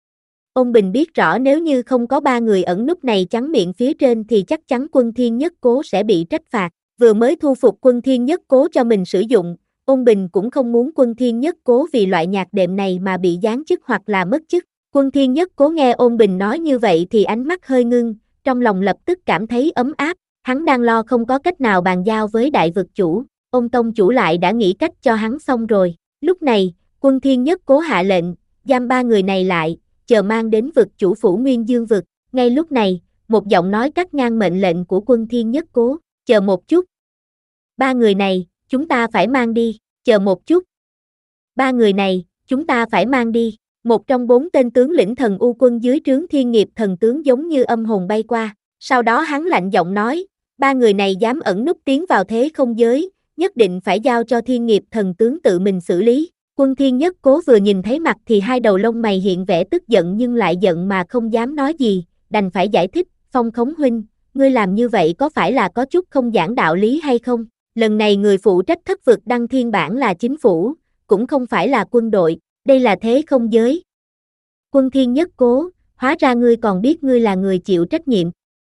Ông Bình biết rõ nếu như không có ba người ẩn núp này chắn miệng phía trên thì chắc chắn Quân Thiên Nhất Cố sẽ bị trách phạt. Vừa mới thu phục Quân Thiên Nhất Cố cho mình sử dụng, ông Bình cũng không muốn Quân Thiên Nhất Cố vì loại nhạc đệm này mà bị giáng chức hoặc là mất chức. Quân Thiên Nhất Cố nghe ông Bình nói như vậy thì ánh mắt hơi ngưng, trong lòng lập tức cảm thấy ấm áp, hắn đang lo không có cách nào bàn giao với đại vực chủ, ông tông chủ lại đã nghĩ cách cho hắn xong rồi. Lúc này, Quân Thiên Nhất Cố hạ lệnh, giam ba người này lại, chờ mang đến vực chủ phủ Nguyên Dương vực. Ngay lúc này, một giọng nói cắt ngang mệnh lệnh của Quân Thiên Nhất Cố, chờ một chút. Ba người này, chúng ta phải mang đi, chờ một chút. Ba người này, chúng ta phải mang đi. Một trong bốn tên tướng lĩnh thần U quân dưới trướng Thiên Nghiệp thần tướng giống như âm hồn bay qua, sau đó hắn lạnh giọng nói, ba người này dám ẩn núp tiến vào thế không giới, nhất định phải giao cho Thiên Nghiệp thần tướng tự mình xử lý. Quân Thiên Nhất Cố vừa nhìn thấy mặt thì hai đầu lông mày hiện vẻ tức giận nhưng lại giận mà không dám nói gì, đành phải giải thích, Phong Khống huynh, ngươi làm như vậy có phải là có chút không giảng đạo lý hay không? Lần này người phụ trách thất vực đăng thiên bản là chính phủ, cũng không phải là quân đội, đây là thế không giới. Quân Thiên Nhất Cố, hóa ra ngươi còn biết ngươi là người chịu trách nhiệm.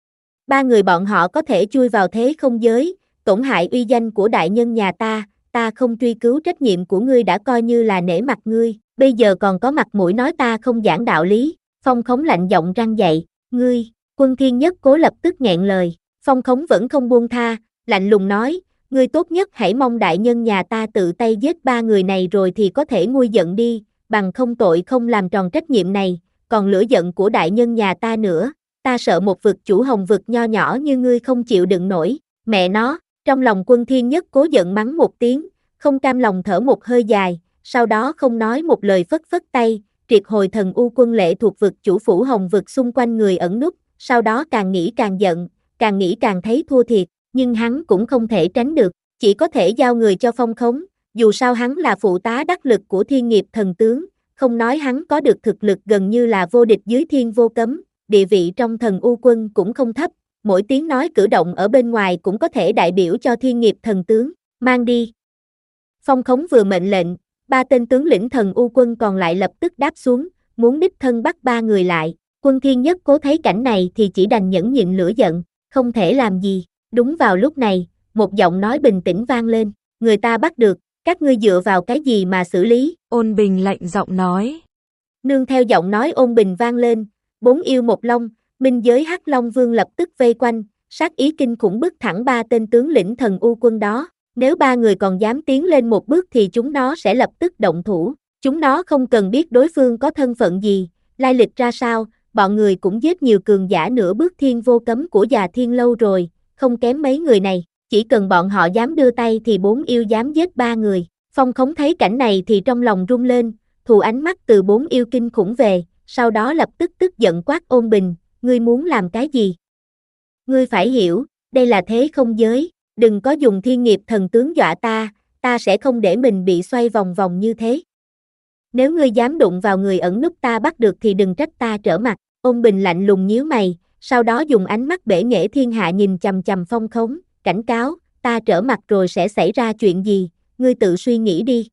Ba người bọn họ có thể chui vào thế không giới, tổn hại uy danh của đại nhân nhà ta, ta không truy cứu trách nhiệm của ngươi đã coi như là nể mặt ngươi, bây giờ còn có mặt mũi nói ta không giảng đạo lý. Phong Khống lạnh giọng răn dạy, ngươi, Quân Thiên Nhất Cố lập tức nghẹn lời, Phong Khống vẫn không buông tha, lạnh lùng nói, ngươi tốt nhất hãy mong đại nhân nhà ta tự tay giết ba người này rồi thì có thể nguôi giận đi, bằng không tội không làm tròn trách nhiệm này, còn lửa giận của đại nhân nhà ta nữa, ta sợ một vực chủ Hồng vực nho nhỏ như ngươi không chịu đựng nổi, mẹ nó. Trong lòng Quân Thiên Nhất Cố giận mắng một tiếng, không cam lòng thở một hơi dài, sau đó không nói một lời phất phất tay, triệt hồi thần U quân lệ thuộc vực chủ phủ Hồng vực xung quanh người ẩn núp, sau đó càng nghĩ càng giận, càng nghĩ càng thấy thua thiệt, nhưng hắn cũng không thể tránh được, chỉ có thể giao người cho Phong Khống, dù sao hắn là phụ tá đắc lực của Thiên Nghiệp thần tướng, không nói hắn có được thực lực gần như là vô địch dưới thiên vô cấm, địa vị trong thần U quân cũng không thấp. Mỗi tiếng nói cử động ở bên ngoài cũng có thể đại biểu cho Thiên Nghiệp thần tướng, mang đi. Phong Khống vừa mệnh lệnh, ba tên tướng lĩnh thần U quân còn lại lập tức đáp xuống, muốn đích thân bắt ba người lại. Quân Thiên Nhất Cố thấy cảnh này thì chỉ đành nhẫn nhịn lửa giận, không thể làm gì. Đúng vào lúc này, một giọng nói bình tĩnh vang lên, người ta bắt được, các ngươi dựa vào cái gì mà xử lý? Ôn Bình lạnh giọng nói. Nương theo giọng nói Ôn Bình vang lên, bốn yêu một long, minh giới Hắc Long Vương lập tức vây quanh, sát ý kinh khủng bức thẳng ba tên tướng lĩnh thần U quân đó. Nếu ba người còn dám tiến lên một bước thì chúng nó sẽ lập tức động thủ. Chúng nó không cần biết đối phương có thân phận gì, lai lịch ra sao, bọn người cũng giết nhiều cường giả nửa bước thiên vô cấm của Già Thiên Lâu rồi, không kém mấy người này. Chỉ cần bọn họ dám đưa tay thì bốn yêu dám giết ba người. Phong Khống thấy cảnh này thì trong lòng rung lên, thù ánh mắt từ bốn yêu kinh khủng về, sau đó lập tức tức giận quát Ôn Bình, ngươi muốn làm cái gì? Ngươi phải hiểu, đây là thế không giới, đừng có dùng Thiên Nghiệp thần tướng dọa ta, ta sẽ không để mình bị xoay vòng vòng như thế. Nếu ngươi dám đụng vào người ẩn núp ta bắt được thì đừng trách ta trở mặt. Ôn Bình lạnh lùng nhíu mày, sau đó dùng ánh mắt bể nghệ thiên hạ nhìn chằm chằm Phong Khống, cảnh cáo, ta trở mặt rồi sẽ xảy ra chuyện gì, ngươi tự suy nghĩ đi.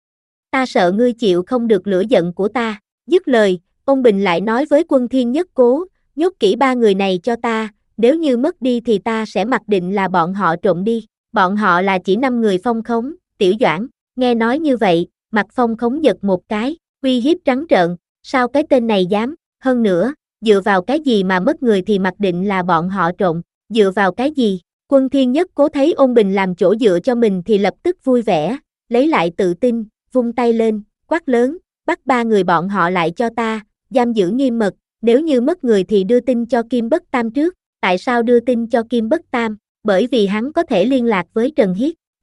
Ta sợ ngươi chịu không được lửa giận của ta. Dứt lời, Ôn Bình lại nói với Quân Thiên Nhất Cố, nhốt kỹ ba người này cho ta, nếu như mất đi thì ta sẽ mặc định là bọn họ trộm đi. Bọn họ là chỉ năm người. Phong Khống, Tiểu Doãn, nghe nói như vậy, mặt Phong Khống giật một cái, uy hiếp trắng trợn, sao cái tên này dám, hơn nữa, dựa vào cái gì mà mất người thì mặc định là bọn họ trộm, dựa vào cái gì? Quân Thiên Nhất Cố thấy Ôn Bình làm chỗ dựa cho mình thì lập tức vui vẻ, lấy lại tự tin, vung tay lên, quát lớn, bắt ba người bọn họ lại cho ta, giam giữ nghiêm mật, nếu như mất người thì đưa tin cho Kim Bất Tam trước. Tại sao đưa tin cho Kim Bất Tam? Bởi vì hắn có thể liên lạc với Trần Hiết.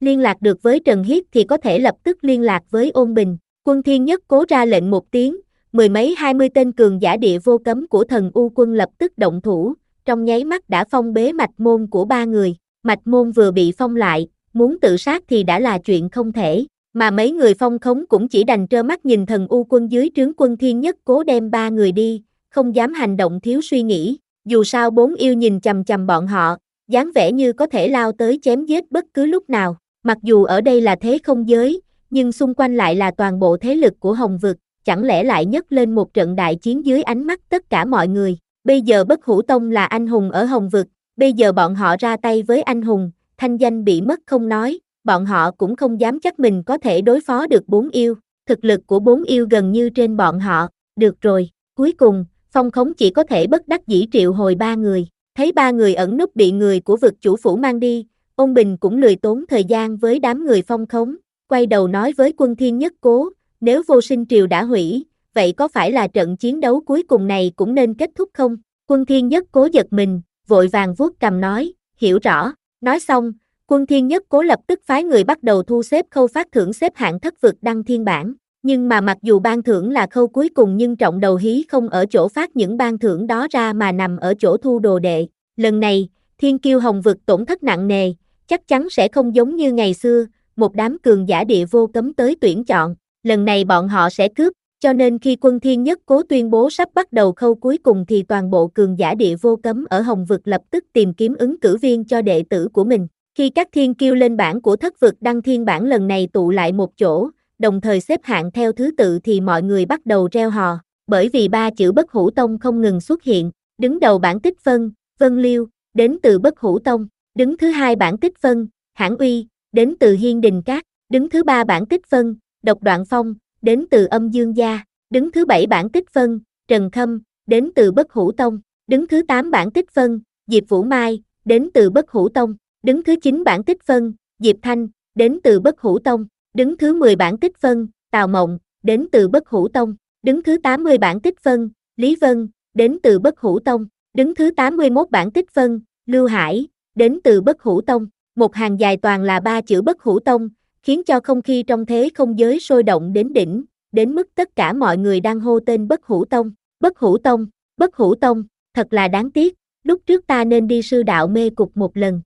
liên lạc được với Trần Hiết thì có thể lập tức liên lạc với Ôn Bình. Quân Thiên Nhất Cố ra lệnh một tiếng, mười mấy hai mươi tên cường giả địa vô cấm của thần U quân lập tức động thủ, trong nháy mắt đã phong bế mạch môn của ba người. Mạch môn vừa bị phong lại, muốn tự sát thì đã là chuyện không thể, mà mấy người phong khống cũng chỉ đành trơ mắt nhìn thần U quân dưới trướng Quân Thiên Nhất Cố đem ba người đi, không dám hành động thiếu suy nghĩ. Dù sao bốn yêu nhìn chằm chằm bọn họ, dáng vẻ như có thể lao tới chém giết bất cứ lúc nào. Mặc dù ở đây là thế không giới, nhưng xung quanh lại là toàn bộ thế lực của Hồng Vực, chẳng lẽ lại nhấc lên một trận đại chiến dưới ánh mắt tất cả mọi người. Bây giờ Bất Hủ Tông là anh hùng ở Hồng Vực, bây giờ bọn họ ra tay với anh hùng, thanh danh bị mất không nói, bọn họ cũng không dám chắc mình có thể đối phó được bốn yêu. Thực lực của bốn yêu gần như trên bọn họ. Được rồi, cuối cùng, phong khống chỉ có thể bất đắc dĩ triệu hồi ba người. Thấy ba người ẩn núp bị người của vực chủ phủ mang đi, Ôn Bình cũng lười tốn thời gian với đám người phong khống, quay đầu nói với Quân Thiên Nhất Cố, nếu Vô Sinh Triều đã hủy, vậy có phải là trận chiến đấu cuối cùng này cũng nên kết thúc không? Quân Thiên Nhất Cố giật mình, vội vàng vuốt cằm nói, hiểu rõ. Nói xong, Quân Thiên Nhất Cố lập tức phái người bắt đầu thu xếp khâu phát thưởng xếp hạng thất vực đăng thiên bảng. Nhưng mà mặc dù ban thưởng là khâu cuối cùng nhưng trọng đầu hí không ở chỗ phát những ban thưởng đó ra mà nằm ở chỗ thu đồ đệ. Lần này, Thiên Kiêu Hồng Vực tổn thất nặng nề, chắc chắn sẽ không giống như ngày xưa, một đám cường giả địa vô cấm tới tuyển chọn. Lần này bọn họ sẽ cướp, cho nên khi Quân Thiên Nhất Cố tuyên bố sắp bắt đầu khâu cuối cùng thì toàn bộ cường giả địa vô cấm ở Hồng Vực lập tức tìm kiếm ứng cử viên cho đệ tử của mình. Khi các thiên kiêu lên bảng của thất vực đăng thiên bảng lần này tụ lại một chỗ, đồng thời xếp hạng theo thứ tự thì mọi người bắt đầu reo hò, bởi vì ba chữ Bất Hủ Tông không ngừng xuất hiện. Đứng đầu bảng tích phân, Vân Liêu, đến từ Bất Hủ Tông. Đứng thứ hai bảng tích phân, Hãn Uy, đến từ Hiên Đình Các. Đứng thứ ba bảng tích phân, Độc Đoạn Phong, đến từ Âm Dương Gia. Đứng thứ bảy bảng tích phân, Trần Khâm, đến từ Bất Hủ Tông. Đứng thứ tám bảng tích phân, Diệp Vũ Mai, đến từ Bất Hủ Tông. Đứng thứ chín bảng tích phân, Diệp Thanh, đến từ Bất Hủ Tông. Đứng thứ mười bảng tích phân, Tào Mộng, đến từ Bất Hủ Tông. Đứng thứ tám mươi bảng tích phân, Lý Vân, đến từ Bất Hủ Tông. Đứng thứ tám mươi mốt bảng tích phân, Lưu Hải, đến từ Bất Hủ Tông. Một hàng dài toàn là ba chữ Bất Hủ Tông, khiến cho không khí trong thế không giới sôi động đến đỉnh, đến mức tất cả mọi người đang hô tên Bất Hủ Tông. Bất Hủ Tông, Bất Hủ Tông, thật là đáng tiếc, lúc trước ta nên đi sư đạo mê cục một lần.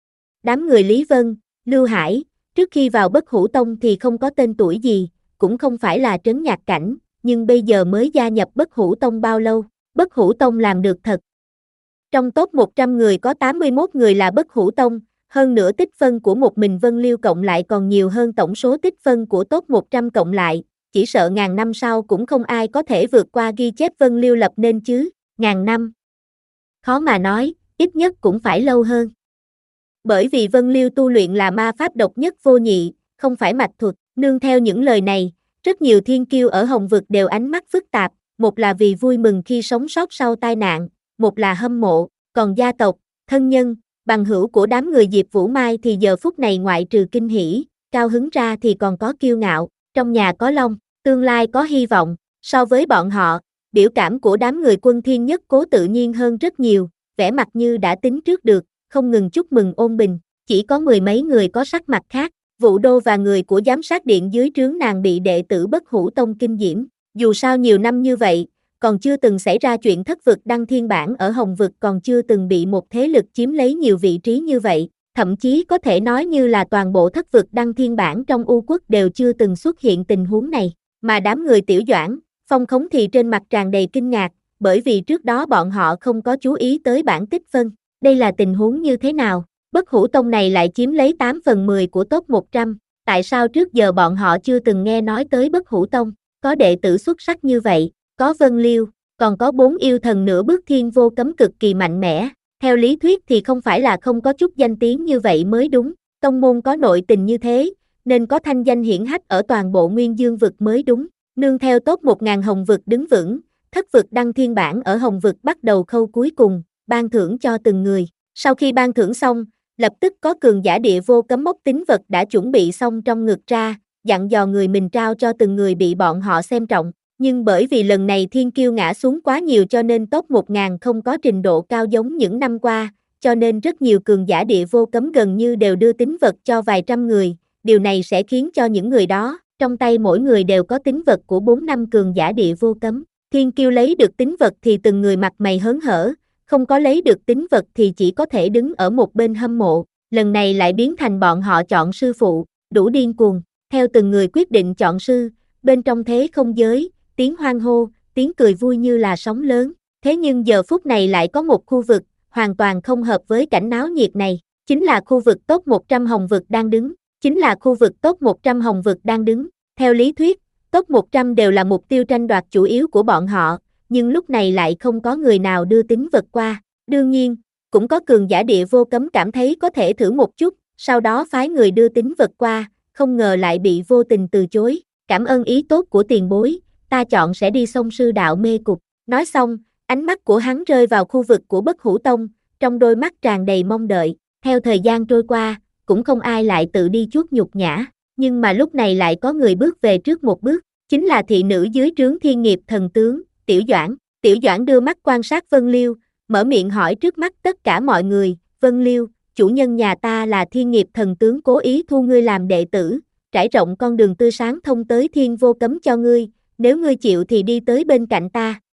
Đám người Lý Vân, Lưu Hải, trước khi vào Bất Hủ Tông thì không có tên tuổi gì, cũng không phải là trấn nhạc cảnh, nhưng bây giờ mới gia nhập Bất Hủ Tông bao lâu, Bất Hủ Tông làm được thật. Trong top một trăm người có tám mươi mốt người là Bất Hủ Tông, hơn nữa tích phân của một mình Vân Liêu cộng lại còn nhiều hơn tổng số tích phân của top một trăm cộng lại, chỉ sợ ngàn năm sau cũng không ai có thể vượt qua ghi chép Vân Liêu lập nên chứ, ngàn năm. Khó mà nói, ít nhất cũng phải lâu hơn. Bởi vì Vân Liêu tu luyện là ma pháp độc nhất vô nhị, không phải mạch thuật. Nương theo những lời này, rất nhiều thiên kiêu ở Hồng Vực đều ánh mắt phức tạp, một là vì vui mừng khi sống sót sau tai nạn, một là hâm mộ, còn gia tộc, thân nhân, bằng hữu của đám người Diệp Vũ Mai thì giờ phút này ngoại trừ kinh hỉ, cao hứng ra thì còn có kiêu ngạo, trong nhà có long, tương lai có hy vọng. So với bọn họ, biểu cảm của đám người Quân Thiên Nhất Cố tự nhiên hơn rất nhiều, vẻ mặt như đã tính trước được, không ngừng chúc mừng Ôn Bình. Chỉ có mười mấy người có sắc mặt khác, Vũ Đô và người của giám sát điện dưới trướng nàng bị đệ tử Bất Hủ Tông kinh diễm. Dù sao nhiều năm như vậy, còn chưa từng xảy ra chuyện thất vực đăng thiên bảng ở Hồng Vực, còn chưa từng bị một thế lực chiếm lấy nhiều vị trí như vậy. Thậm chí có thể nói như là toàn bộ thất vực đăng thiên bảng trong U Quốc đều chưa từng xuất hiện tình huống này. Mà đám người Tiểu Doãn, Phong Khống thì trên mặt tràn đầy kinh ngạc, bởi vì trước đó bọn họ không có chú ý tới bảng tích phân. Đây là tình huống như thế nào? Bất Hủ Tông này lại chiếm lấy tám phần mười của top một trăm, tại sao trước giờ bọn họ chưa từng nghe nói tới Bất Hủ Tông? Có đệ tử xuất sắc như vậy, có Vân Liêu, còn có bốn yêu thần nửa bước thiên vô cấm cực kỳ mạnh mẽ. Theo lý thuyết thì không phải là không có chút danh tiếng như vậy mới đúng, tông môn có nội tình như thế, nên có thanh danh hiển hách ở toàn bộ Nguyên Dương Vực mới đúng. Nương theo top một nghìn Hồng Vực đứng vững, thất vực đăng thiên bảng ở Hồng Vực bắt đầu khâu cuối cùng, ban thưởng cho từng người. Sau khi ban thưởng xong, lập tức có cường giả địa vô cấm móc tín vật đã chuẩn bị xong trong ngực ra, dặn dò người mình trao cho từng người bị bọn họ xem trọng. Nhưng bởi vì lần này thiên kiêu ngã xuống quá nhiều cho nên top một nghìn không có trình độ cao giống những năm qua, cho nên rất nhiều cường giả địa vô cấm gần như đều đưa tín vật cho vài trăm người, điều này sẽ khiến cho những người đó, trong tay mỗi người đều có tín vật của bốn năm cường giả địa vô cấm. Thiên kiêu lấy được tín vật thì từng người mặt mày hớn hở, không có lấy được tín vật thì chỉ có thể đứng ở một bên hâm mộ, lần này lại biến thành bọn họ chọn sư phụ, đủ điên cuồng, theo từng người quyết định chọn sư, bên trong thế không giới, tiếng hoan hô, tiếng cười vui như là sóng lớn, thế nhưng giờ phút này lại có một khu vực, hoàn toàn không hợp với cảnh náo nhiệt này, chính là khu vực top một trăm hồng vực đang đứng, chính là khu vực top một trăm hồng vực đang đứng, theo lý thuyết, top một trăm đều là mục tiêu tranh đoạt chủ yếu của bọn họ, nhưng lúc này lại không có người nào đưa tín vật qua, đương nhiên, cũng có cường giả địa vô cấm cảm thấy có thể thử một chút, sau đó phái người đưa tín vật qua, không ngờ lại bị vô tình từ chối, cảm ơn ý tốt của tiền bối, ta chọn sẽ đi xông sư đạo mê cục, nói xong, ánh mắt của hắn rơi vào khu vực của Bất Hủ Tông, trong đôi mắt tràn đầy mong đợi, theo thời gian trôi qua, cũng không ai lại tự đi chuốt nhục nhã, nhưng mà lúc này lại có người bước về trước một bước, chính là thị nữ dưới trướng Thiên Nghiệp Thần Tướng, Tiểu Doãn. Tiểu Doãn đưa mắt quan sát Vân Liêu, mở miệng hỏi trước mắt tất cả mọi người, Vân Liêu, chủ nhân nhà ta là Thiên Nghiệp Thần Tướng cố ý thu ngươi làm đệ tử, trải rộng con đường tươi sáng thông tới Thiên Vô Cấm cho ngươi, nếu ngươi chịu thì đi tới bên cạnh ta,